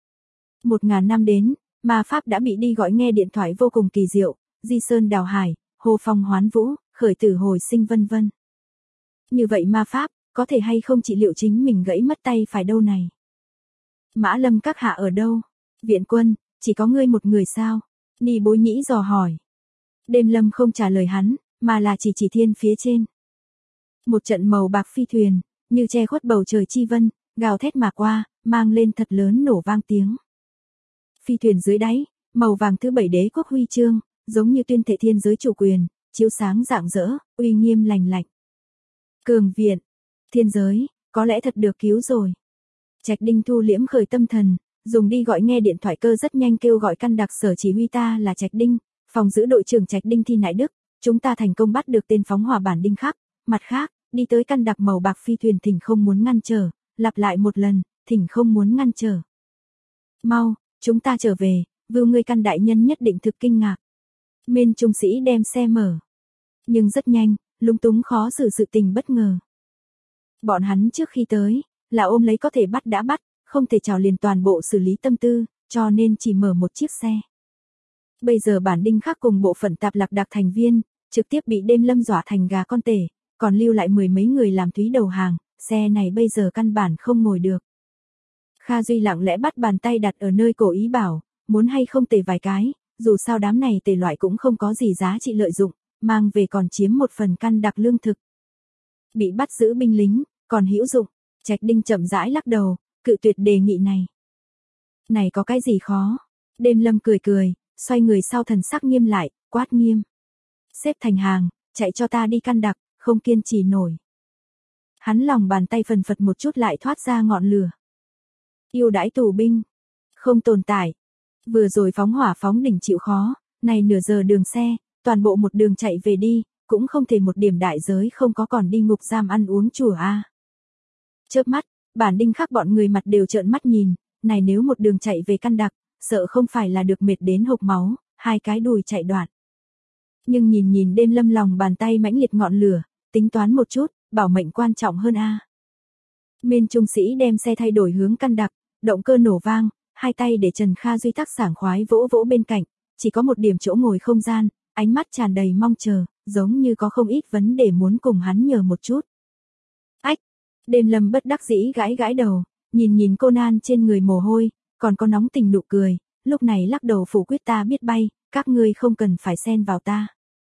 1000 năm đến, ma pháp đã bị đi gọi nghe điện thoại vô cùng kỳ diệu, di sơn đào hải, hồ phong hoán vũ, khởi tử hồi sinh vân vân. Như vậy ma pháp, có thể hay không trị liệu chính mình gãy mất tay phải đâu này? Mã lâm các hạ ở đâu? Viện quân, chỉ có ngươi một người sao? Ni Bối Nhĩ dò hỏi. Đêm Lâm không trả lời hắn, mà là chỉ thiên phía trên. Một trận màu bạc phi thuyền, như che khuất bầu trời chi vân, gào thét mà qua, mang lên thật lớn nổ vang tiếng. Phi thuyền dưới đáy, màu vàng thứ 7 đế quốc huy chương, giống như tuyên thệ thiên giới chủ quyền, chiếu sáng rạng rỡ, uy nghiêm lành lạnh. Cường viện, thiên giới, có lẽ thật được cứu rồi. Trạch Đinh thu liễm khởi tâm thần, dùng đi gọi nghe điện thoại cơ rất nhanh kêu gọi căn đặc sở chỉ huy ta là Trạch Đinh, phòng giữ đội trưởng Trạch Đinh Thi Nại Đức, chúng ta thành công bắt được tên phóng hỏa bản đinh khắc, mặt khác, đi tới căn đặc màu bạc phi thuyền thỉnh không muốn ngăn trở, lặp lại một lần, thỉnh không muốn ngăn trở. Mau, chúng ta trở về, vưu ngươi căn đại nhân nhất định thực kinh ngạc. Bên trung sĩ đem xe mở. Nhưng rất nhanh, lúng túng khó xử sự tình bất ngờ. Bọn hắn trước khi tới, là ôm lấy có thể bắt đã bắt, không thể trào liền toàn bộ xử lý tâm tư, cho nên chỉ mở một chiếc xe. Bây giờ bản đinh khắc cùng bộ phận tạp lạc đặc thành viên, trực tiếp bị Đêm Lâm dọa thành gà con tể, còn lưu lại 10 mấy người làm thúy đầu hàng, xe này bây giờ căn bản không ngồi được. Kha Duy lặng lẽ bắt bàn tay đặt ở nơi cổ ý bảo, muốn hay không tể vài cái, dù sao đám này tể loại cũng không có gì giá trị lợi dụng, mang về còn chiếm một phần căn đặc lương thực. Bị bắt giữ binh lính, còn hữu dụng. Trạch Đinh chậm rãi lắc đầu, cự tuyệt đề nghị này. Này có cái gì khó? Đêm Lâm cười cười, xoay người sau thần sắc nghiêm lại, quát nghiêm. Xếp thành hàng, chạy cho ta đi căn đặc, không kiên trì nổi. Hắn lòng bàn tay phần phật một chút lại thoát ra ngọn lửa. Yêu đãi tù binh, không tồn tại. Vừa rồi phóng hỏa phóng đỉnh chịu khó, này nửa giờ đường xe, toàn bộ một đường chạy về đi, cũng không thể một điểm đại giới không có còn đi ngục giam ăn uống chùa a. Chớp mắt, Bản Đinh Khắc bọn người mặt đều trợn mắt nhìn, này nếu một đường chạy về căn đặc, sợ không phải là được mệt đến hộc máu, hai cái đùi chạy đoạn. Nhưng nhìn Đêm Lâm lòng bàn tay mãnh liệt ngọn lửa, tính toán một chút, bảo mệnh quan trọng hơn a. Miên trung sĩ đem xe thay đổi hướng căn đặc, động cơ nổ vang, hai tay để Trần Kha Duy tắc sảng khoái vỗ vỗ bên cạnh, chỉ có một điểm chỗ ngồi không gian, ánh mắt tràn đầy mong chờ, giống như có không ít vấn đề muốn cùng hắn nhờ một chút. Ách, Đêm Lâm bất đắc dĩ gãi gãi đầu, nhìn Conan trên người mồ hôi, còn có nóng tình nụ cười, lúc này lắc đầu phủ quyết ta biết bay, các ngươi không cần phải xen vào ta.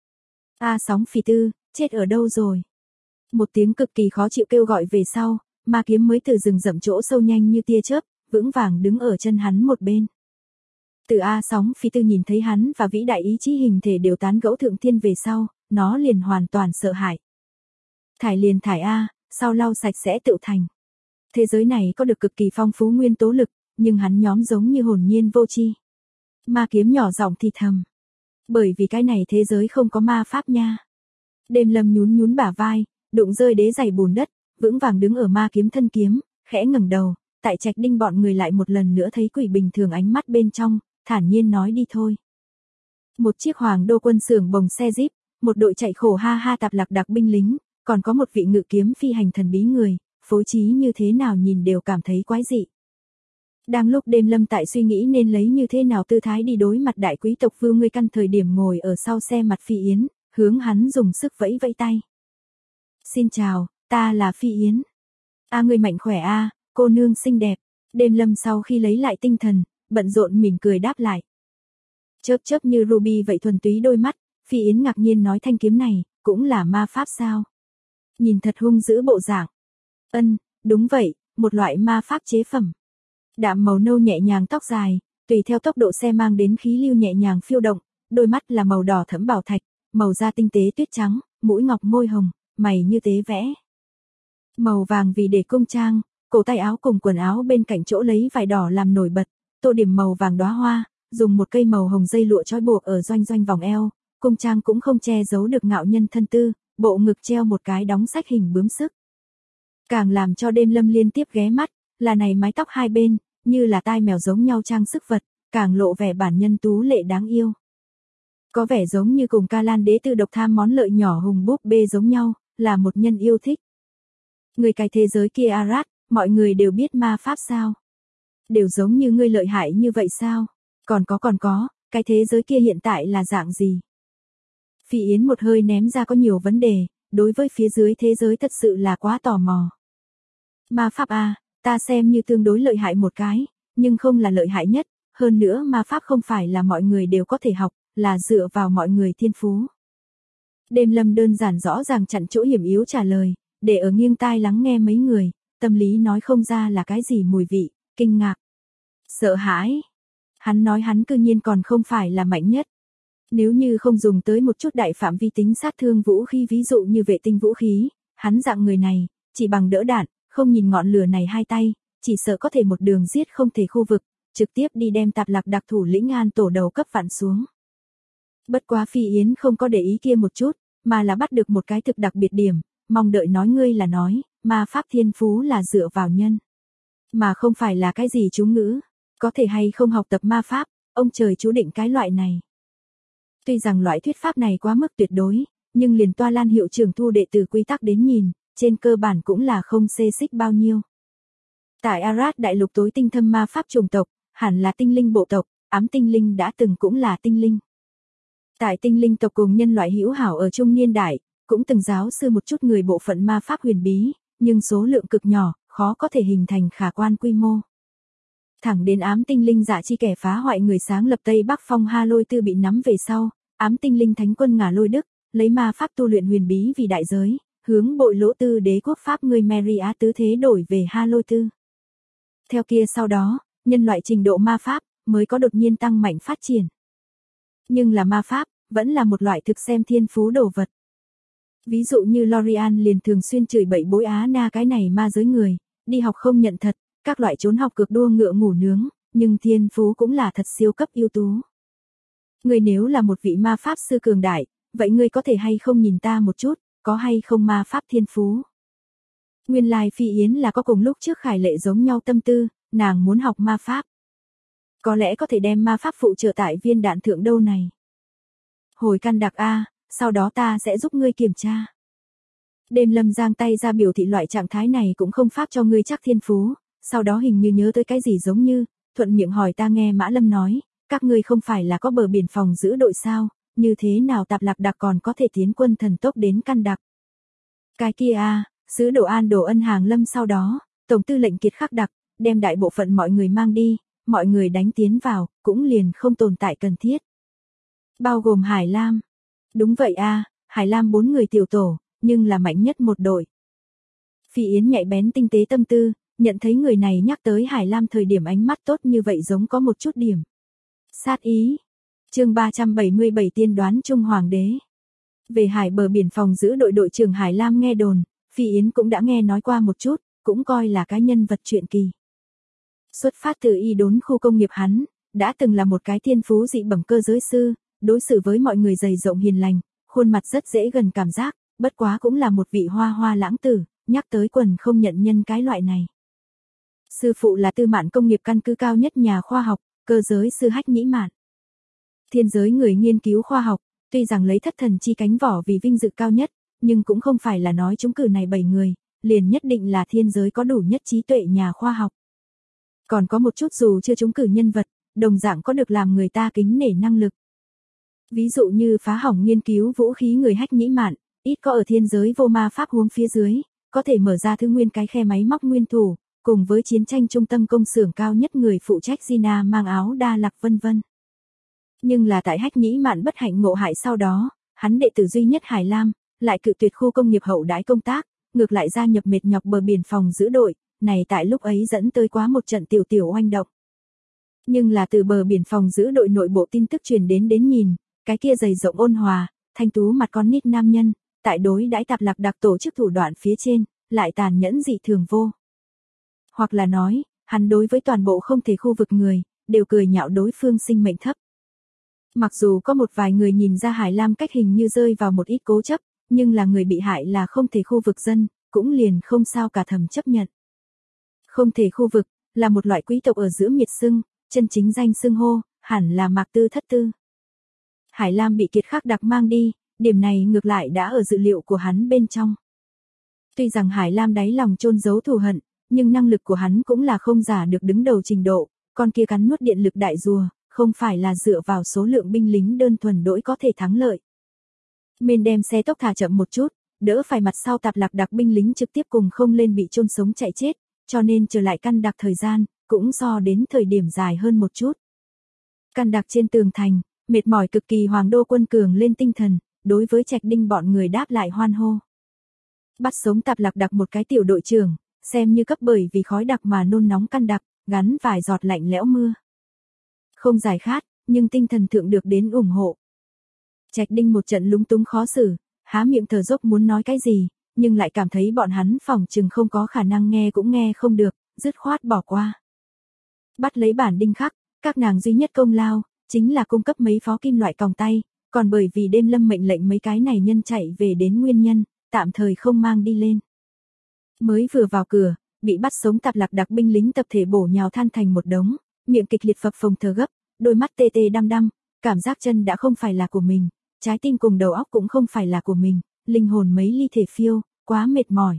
A Sóng Phỉ Tư, chết ở đâu rồi? Một tiếng cực kỳ khó chịu kêu gọi về sau, ma kiếm mới từ rừng rậm chỗ sâu nhanh như tia chớp, vững vàng đứng ở chân hắn một bên. Từ A Sóng Phỉ Tư nhìn thấy hắn và vĩ đại ý chí hình thể đều tán gẫu thượng thiên về sau, nó liền hoàn toàn sợ hãi. Thải liền thải A, sau lau sạch sẽ tự thành. Thế giới này có được cực kỳ phong phú nguyên tố lực, nhưng hắn nhóm giống như hồn nhiên vô tri. Ma kiếm nhỏ giọng thì thầm. Bởi vì cái này thế giới không có ma pháp nha. Đêm Lâm nhún bả vai, đụng rơi đế giày bùn đất, vững vàng đứng ở ma kiếm thân kiếm, khẽ ngẩng đầu, tại Trạch Đinh bọn người lại một lần nữa thấy quỷ bình thường ánh mắt bên trong, thản nhiên nói đi thôi. Một chiếc Hoàng Đô quân xưởng bồng xe jeep, một đội chạy khổ ha ha tạp lạc đặc binh lính, còn có một vị ngự kiếm phi hành thần bí người, phối trí như thế nào nhìn đều cảm thấy quái dị. Đang lúc Đêm Lâm tại suy nghĩ nên lấy như thế nào tư thái đi đối mặt đại quý tộc Vưu Ngươi Căn thời điểm ngồi ở sau xe mặt Phi Yến, hướng hắn dùng sức vẫy vẫy tay. Xin chào, ta là Phi Yến. A người mạnh khỏe a, cô nương xinh đẹp. Đêm Lâm sau khi lấy lại tinh thần, bận rộn mỉm cười đáp lại. Chớp như ruby vậy thuần túy đôi mắt, Phi Yến ngạc nhiên nói thanh kiếm này, cũng là ma pháp sao? Nhìn thật hung dữ bộ dạng. Đúng vậy, một loại ma pháp chế phẩm. Đạm màu nâu nhẹ nhàng tóc dài, tùy theo tốc độ xe mang đến khí lưu nhẹ nhàng phiêu động, đôi mắt là màu đỏ thẫm bảo thạch, màu da tinh tế tuyết trắng, mũi ngọc môi hồng, mày như tế vẽ. Màu vàng vì để cung trang, cổ tay áo cùng quần áo bên cạnh chỗ lấy vải đỏ làm nổi bật, tô điểm màu vàng đóa hoa, dùng một cây màu hồng dây lụa trói buộc ở doanh vòng eo, cung trang cũng không che giấu được ngạo nhân thân tư, bộ ngực treo một cái đóng sách hình bướm sức. Càng làm cho Đêm Lâm liên tiếp ghé mắt, là này mái tóc hai bên, như là tai mèo giống nhau trang sức vật, càng lộ vẻ bản nhân tú lệ đáng yêu. Có vẻ giống như cùng Ca Lan đế tư độc tham món lợi nhỏ hùng búp bê giống nhau, là một nhân yêu thích. Người cái thế giới kia Arad, mọi người đều biết ma pháp sao? Đều giống như ngươi lợi hại như vậy sao? Còn có, cái thế giới kia hiện tại là dạng gì? Phi Yến một hơi ném ra có nhiều vấn đề, đối với phía dưới thế giới thật sự là quá tò mò. Ma pháp a, ta xem như tương đối lợi hại một cái, nhưng không là lợi hại nhất, hơn nữa ma pháp không phải là mọi người đều có thể học, là dựa vào mọi người thiên phú. Đêm Lâm đơn giản rõ ràng chặn chỗ hiểm yếu trả lời, để ở nghiêng tai lắng nghe mấy người, tâm lý nói không ra là cái gì mùi vị, kinh ngạc, sợ hãi. Hắn nói hắn cư nhiên còn không phải là mạnh nhất. Nếu như không dùng tới một chút đại phạm vi tính sát thương vũ khí ví dụ như vệ tinh vũ khí, hắn dạng người này, chỉ bằng đỡ đạn, không nhìn ngọn lửa này hai tay, chỉ sợ có thể một đường giết không thể khu vực, trực tiếp đi đem tạp lạc đặc thủ lĩnh An tổ đầu cấp vặn xuống. Bất quá Phi Yến không có để ý kia một chút, mà là bắt được một cái thực đặc biệt điểm, mong đợi nói ngươi là nói, ma pháp thiên phú là dựa vào nhân. Mà không phải là cái gì chú ngữ, có thể hay không học tập ma pháp, ông trời chú định cái loại này. Tuy rằng loại thuyết pháp này quá mức tuyệt đối, nhưng liền Toa Lan hiệu trưởng thu đệ tử quy tắc đến nhìn, trên cơ bản cũng là không xê xích bao nhiêu. Tại Arad đại lục tối tinh thâm ma pháp chủng tộc, hẳn là tinh linh bộ tộc, ám tinh linh đã từng cũng là tinh linh. Tại tinh linh tộc cùng nhân loại hữu hảo ở trung niên đại, cũng từng giáo sư một chút người bộ phận ma pháp huyền bí, nhưng số lượng cực nhỏ, khó có thể hình thành khả quan quy mô. Thẳng đến ám tinh linh Dạ Chi kẻ phá hoại người sáng lập Tây Bắc Phong Ha Lôi Tư bị nắm về sau, ám tinh linh thánh quân Ngả Lôi Đức, lấy ma pháp tu luyện huyền bí vì đại giới, hướng bội lỗ tư đế quốc Pháp người Mary Á tứ thế đổi về Ha Lôi tư. Theo kia sau đó, nhân loại trình độ ma pháp mới có đột nhiên tăng mạnh phát triển. Nhưng là ma pháp, vẫn là một loại thực xem thiên phú đồ vật. Ví dụ như Lorian liền thường xuyên chửi bậy bối Á Na cái này ma giới người, đi học không nhận thật, các loại trốn học cực đua ngựa ngủ nướng, nhưng thiên phú cũng là thật siêu cấp ưu tú. Người nếu là một vị ma pháp sư cường đại, vậy ngươi có thể hay không nhìn ta một chút, có hay không ma pháp thiên phú? Nguyên lai Phi Yến là có cùng lúc trước Khải Lệ giống nhau tâm tư, nàng muốn học ma pháp. Có lẽ có thể đem ma pháp phụ trợ tại viên đạn thượng đâu này. Hồi căn đặc A, sau đó ta sẽ giúp ngươi kiểm tra. Đêm Lâm giang tay ra biểu thị loại trạng thái này cũng không pháp cho ngươi chắc thiên phú, sau đó hình như nhớ tới cái gì giống như, thuận miệng hỏi ta nghe Mã Lâm nói, các ngươi không phải là có bờ biển phòng giữ đội sao, như thế nào Tạp Lạc Đặc còn có thể tiến quân thần tốc đến căn đặc. Cái kia a, sứ đồ An Đồ Ân hàng Lâm sau đó, Tổng tư lệnh Kiệt Khắc Đặc, đem đại bộ phận mọi người mang đi, mọi người đánh tiến vào, cũng liền không tồn tại cần thiết. Bao gồm Hải Lam. Đúng vậy a, Hải Lam 4 người tiểu tổ, nhưng là mạnh nhất một đội. Phi Yến nhạy bén tinh tế tâm tư, nhận thấy người này nhắc tới Hải Lam thời điểm ánh mắt tốt như vậy giống có một chút điểm sát ý. Chương 377 tiên đoán Trung Hoàng đế. Về hải bờ biển phòng giữ đội đội trưởng Hải Lam nghe đồn, Phi Yến cũng đã nghe nói qua một chút, cũng coi là cái nhân vật truyện kỳ. Xuất phát từ y đốn khu công nghiệp hắn, đã từng là một cái thiên phú dị bẩm cơ giới sư, đối xử với mọi người dày rộng hiền lành, khuôn mặt rất dễ gần cảm giác, bất quá cũng là một vị hoa hoa lãng tử, nhắc tới quần không nhận nhân cái loại này. Sư phụ là Tư Mạn công nghiệp căn cứ cao nhất nhà khoa học, cơ giới sư Hách Nhĩ Mạn. Thiên giới người nghiên cứu khoa học, tuy rằng lấy thất thần chi cánh vỏ vì vinh dự cao nhất, nhưng cũng không phải là nói chúng cử này 7 người, liền nhất định là thiên giới có đủ nhất trí tuệ nhà khoa học. Còn có một chút dù chưa trúng cử nhân vật, đồng dạng có được làm người ta kính nể năng lực. Ví dụ như phá hỏng nghiên cứu vũ khí người Hách Nhĩ Mạn, ít có ở thiên giới vô ma pháp huống phía dưới, có thể mở ra thứ nguyên cái khe máy móc nguyên thủ, cùng với chiến tranh trung tâm công xưởng cao nhất người phụ trách Gina mang áo đa lạc vân vân. Nhưng là tại Hách Nhĩ Mạn bất hạnh ngộ hại sau đó, hắn đệ tử duy nhất Hải Lam, lại cự tuyệt khu công nghiệp hậu đãi công tác, ngược lại gia nhập mệt nhọc bờ biển phòng giữ đội, này tại lúc ấy dẫn tới quá một trận tiểu tiểu oanh động. Nhưng là từ bờ biển phòng giữ đội nội bộ tin tức truyền đến nhìn, cái kia dày rộng ôn hòa, thanh tú mặt con nít nam nhân, tại đối đãi Tạp Lạc Đặc tổ chức thủ đoạn phía trên, lại tàn nhẫn dị thường vô. Hoặc là nói, hắn đối với toàn bộ không thể khu vực người, đều cười nhạo đối phương sinh mệnh thấp. Mặc dù có một vài người nhìn ra Hải Lam cách hình như rơi vào một ít cố chấp, nhưng là người bị hại là không thể khu vực dân, cũng liền không sao cả thầm chấp nhận. Không thể khu vực, là một loại quý tộc ở giữa miệt xưng, chân chính danh xưng hô, hẳn là Mạc Tư Thất Tư. Hải Lam bị Kiệt Khắc Đặc mang đi, điểm này ngược lại đã ở dự liệu của hắn bên trong. Tuy rằng Hải Lam đáy lòng chôn giấu thù hận, nhưng năng lực của hắn cũng là không giả được đứng đầu trình độ, con kia cắn nuốt điện lực đại rùa, không phải là dựa vào số lượng binh lính đơn thuần đỗi có thể thắng lợi. Nên đem xe tốc thả chậm một chút, đỡ phải mặt sau Tạp Lạc Đặc binh lính trực tiếp cùng không lên bị chôn sống chạy chết, cho nên trở lại căn đặc thời gian, cũng so đến thời điểm dài hơn một chút. Căn đặc trên tường thành, mệt mỏi cực kỳ Hoàng đô quân cường lên tinh thần, đối với Trạch Đinh bọn người đáp lại hoan hô. Bắt sống Tạp Lạc Đặc một cái tiểu đội trưởng, xem như cấp bởi vì khói đặc mà nôn nóng căn đặc, gắn vài giọt lạnh lẽo mưa. Không giải khát, nhưng tinh thần thượng được đến ủng hộ. Trạch Đinh một trận lúng túng khó xử, há miệng thở dốc muốn nói cái gì, nhưng lại cảm thấy bọn hắn phỏng chừng không có khả năng nghe cũng nghe không được, dứt khoát bỏ qua. Bắt lấy bản Đinh Khắc, các nàng duy nhất công lao, chính là cung cấp mấy phó kim loại còng tay, còn bởi vì đêm lâm mệnh lệnh mấy cái này nhân chạy về đến nguyên nhân, tạm thời không mang đi lên. Mới vừa vào cửa, bị bắt sống Tạp Lạc Đặc binh lính tập thể bổ nhào than thành một đống, miệng kịch liệt phập phồng thở gấp, đôi mắt tê tê đăm đăm, cảm giác chân đã không phải là của mình, trái tim cùng đầu óc cũng không phải là của mình, linh hồn mấy ly thể phiêu, quá mệt mỏi.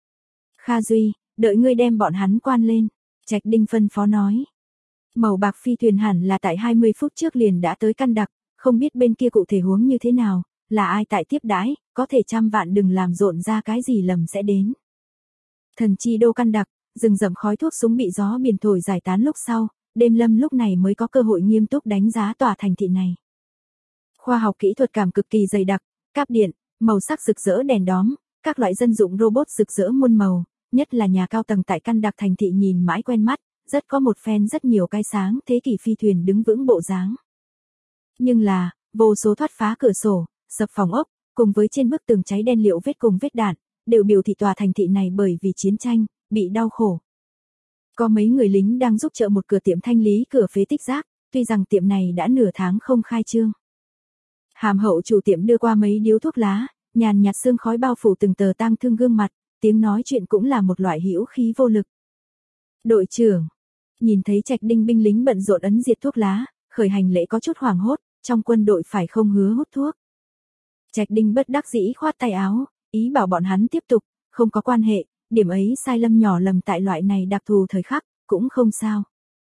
Kha Duy, đợi ngươi đem bọn hắn quan lên, Trạch Đinh phân phó nói. Màu bạc phi thuyền hẳn là tại 20 phút trước liền đã tới căn đặc, không biết bên kia cụ thể huống như thế nào, là ai tại tiếp đãi, có thể trăm vạn đừng làm rộn ra cái gì lầm sẽ đến. Thần chi đô căn đặc, rừng rậm khói thuốc súng bị gió biển thổi giải tán lúc sau, đêm lâm lúc này mới có cơ hội nghiêm túc đánh giá tòa thành thị này. Khoa học kỹ thuật cảm cực kỳ dày đặc, cáp điện, màu sắc rực rỡ đèn đóm, các loại dân dụng robot rực rỡ muôn màu, nhất là nhà cao tầng tại căn đặc thành thị nhìn mãi quen mắt, rất có một phen rất nhiều cái sáng thế kỷ phi thuyền đứng vững bộ dáng. Nhưng là, vô số thoát phá cửa sổ, sập phòng ốc, cùng với trên bức tường cháy đen liệu vết cùng vết đạn, đều biểu thị tòa thành thị này bởi vì chiến tranh, bị đau khổ. Có mấy người lính đang giúp trợ một cửa tiệm thanh lý cửa phế tích rác, tuy rằng tiệm này đã nửa tháng không khai trương. Hàm hậu chủ tiệm đưa qua mấy điếu thuốc lá, nhàn nhạt sương khói bao phủ từng tờ tang thương gương mặt, tiếng nói chuyện cũng là một loại hữu khí vô lực. Đội trưởng, nhìn thấy Trạch Đinh binh lính bận rộn ấn diệt thuốc lá, khởi hành lễ có chút hoảng hốt, trong quân đội phải không hứa hút thuốc. Trạch Đinh bất đắc dĩ khoát tay áo, ý bảo bọn hắn tiếp tục, không có quan hệ, điểm ấy sai lầm nhỏ lầm tại loại này đặc thù thời khắc, cũng không sao.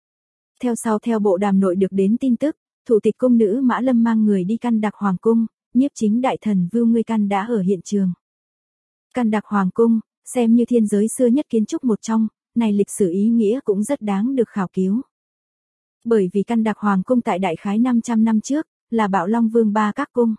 Theo bộ đàm nội được đến tin tức, thủ tịch cung nữ Mã Lâm mang người đi căn đặc hoàng cung, nhiếp chính đại thần Vưu Ngươi Căn đã ở hiện trường. Căn đặc hoàng cung, xem như thiên giới xưa nhất kiến trúc một trong, này lịch sử ý nghĩa cũng rất đáng được khảo cứu. Bởi vì căn đặc hoàng cung tại đại khái 500 năm trước, là Bạo Long Vương Ba Các cung.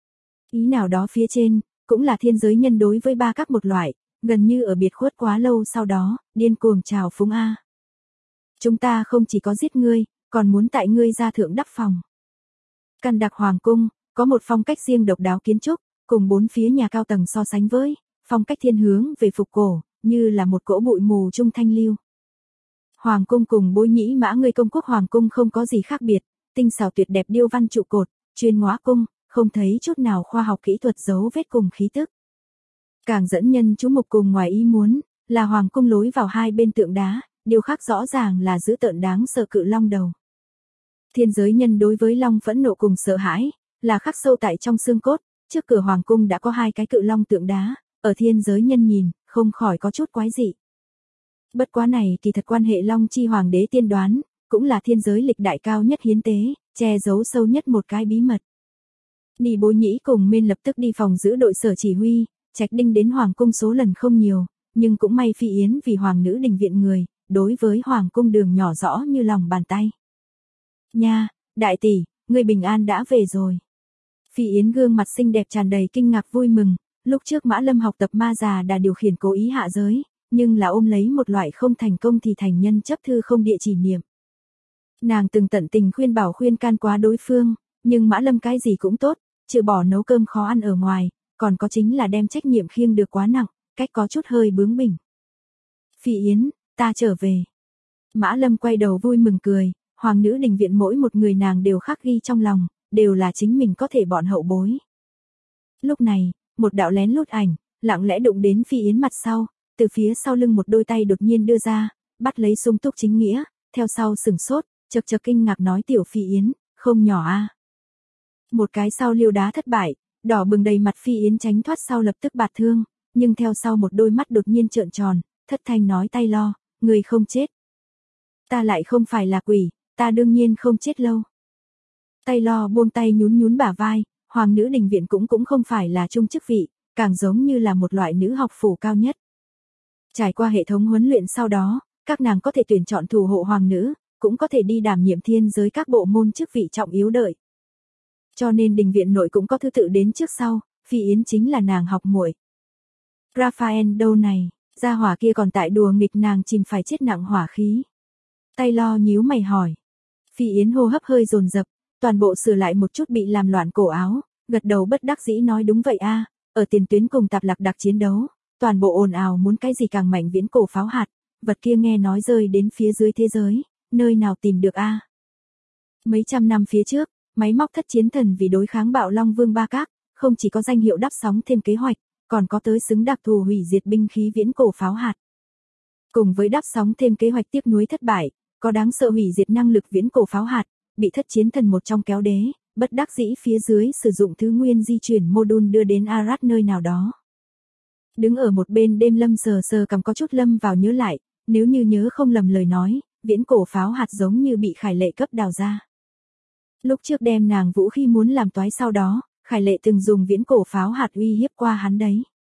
Ý nào đó phía trên, cũng là thiên giới nhân đối với Ba Các một loại, gần như ở biệt khuất quá lâu sau đó, điên cuồng trào phúng A. Chúng ta không chỉ có giết ngươi, còn muốn tại ngươi gia thượng đắp phòng. Căn đặc hoàng cung, có một phong cách riêng độc đáo kiến trúc, cùng bốn phía nhà cao tầng so sánh với, phong cách thiên hướng về phục cổ, như là một cỗ bụi mù trung thanh lưu. Hoàng cung cùng Bối Nhĩ Mã Ngươi Công Quốc hoàng cung không có gì khác biệt, tinh xảo tuyệt đẹp điêu văn trụ cột, chuyên ngóa cung, không thấy chút nào khoa học kỹ thuật dấu vết cùng khí tức. Càng dẫn nhân chú mục cùng ngoài ý muốn, là hoàng cung lối vào hai bên tượng đá, điều khác rõ ràng là dữ tợn đáng sợ cự long đầu. Thiên giới nhân đối với long phẫn nộ cùng sợ hãi, là khắc sâu tại trong xương cốt, trước cửa hoàng cung đã có hai cái cự long tượng đá, ở thiên giới nhân nhìn, không khỏi có chút quái dị. Bất quá này kỳ thật quan hệ Long Chi Hoàng đế tiên đoán, cũng là thiên giới lịch đại cao nhất hiến tế, che giấu sâu nhất một cái bí mật. Ni Bối Nhĩ cùng Mên lập tức đi phòng giữ đội sở chỉ huy, Trạch Đinh đến hoàng cung số lần không nhiều, nhưng cũng may Phi Yến vì hoàng nữ đình viện người, đối với hoàng cung đường nhỏ rõ như lòng bàn tay. Nha, đại tỷ, người bình an đã về rồi. Phi Yến gương mặt xinh đẹp tràn đầy kinh ngạc vui mừng, lúc trước Mã Lâm học tập ma già đã điều khiển cố ý hạ giới, nhưng là ôm lấy một loại không thành công thì thành nhân chấp thư không địa chỉ niệm. Nàng từng tận tình khuyên bảo khuyên can quá đối phương, nhưng Mã Lâm cái gì cũng tốt, trừ bỏ nấu cơm khó ăn ở ngoài, còn có chính là đem trách nhiệm khiêng được quá nặng, cách có chút hơi bướng bỉnh. Phi Yến, ta trở về. Mã Lâm quay đầu vui mừng cười, hoàng nữ đình viện mỗi một người nàng đều khắc ghi trong lòng, đều là chính mình có thể bọn hậu bối. Lúc này, một đạo lén lút ảnh, lặng lẽ đụng đến Phi Yến mặt sau, từ phía sau lưng một đôi tay đột nhiên đưa ra, bắt lấy Sung Túc Chính Nghĩa, theo sau sừng sốt, chật chật kinh ngạc nói tiểu Phi Yến, không nhỏ a. Một cái sau liêu đá thất bại, đỏ bừng đầy mặt Phi Yến tránh thoát sau lập tức bạt thương, nhưng theo sau một đôi mắt đột nhiên trợn tròn, thất thanh nói tay lo, người không chết. Ta lại không phải là quỷ, ta đương nhiên không chết lâu. Tay lo buông tay nhún nhún bả vai, hoàng nữ đình viện cũng không phải là trung chức vị, càng giống như là một loại nữ học phủ cao nhất. Trải qua hệ thống huấn luyện sau đó, các nàng có thể tuyển chọn thủ hộ hoàng nữ, cũng có thể đi đảm nhiệm thiên giới các bộ môn chức vị trọng yếu đợi. Cho nên đình viện nội cũng có thứ tự đến trước sau, Phi Yến chính là nàng học muội. Raphael đâu này, gia hỏa kia còn tại đùa nghịch nàng chìm phải chết nặng hỏa khí. Tay lo nhíu mày hỏi. Phi Yến hô hấp hơi dồn dập, toàn bộ sửa lại một chút bị làm loạn cổ áo, gật đầu bất đắc dĩ nói đúng vậy a, ở tiền tuyến cùng tạp lạc đặc chiến đấu, toàn bộ ồn ào muốn cái gì càng mạnh viễn cổ pháo hạt, vật kia nghe nói rơi đến phía dưới thế giới, nơi nào tìm được a? Mấy trăm năm phía trước, máy móc thất chiến thần vì đối kháng Bạo Long Vương Ba Các, không chỉ có danh hiệu đắp sóng thêm kế hoạch, còn có tới xứng đặc thù hủy diệt binh khí viễn cổ pháo hạt. Cùng với đắp sóng thêm kế hoạch tiếc nuối thất bại, có đáng sợ hủy diệt năng lực viễn cổ pháo hạt, bị thất chiến thần một trong kéo đế, bất đắc dĩ phía dưới sử dụng thứ nguyên di chuyển module đưa đến Arad nơi nào đó. Đứng ở một bên đêm Lâm sờ sờ cầm có chút lâm vào nhớ lại, nếu như nhớ không lầm lời nói, viễn cổ pháo hạt giống như bị Khải Lệ cấp đào ra. Lúc trước đem nàng vũ khí muốn làm toái sau đó, Khải Lệ từng dùng viễn cổ pháo hạt uy hiếp qua hắn đấy.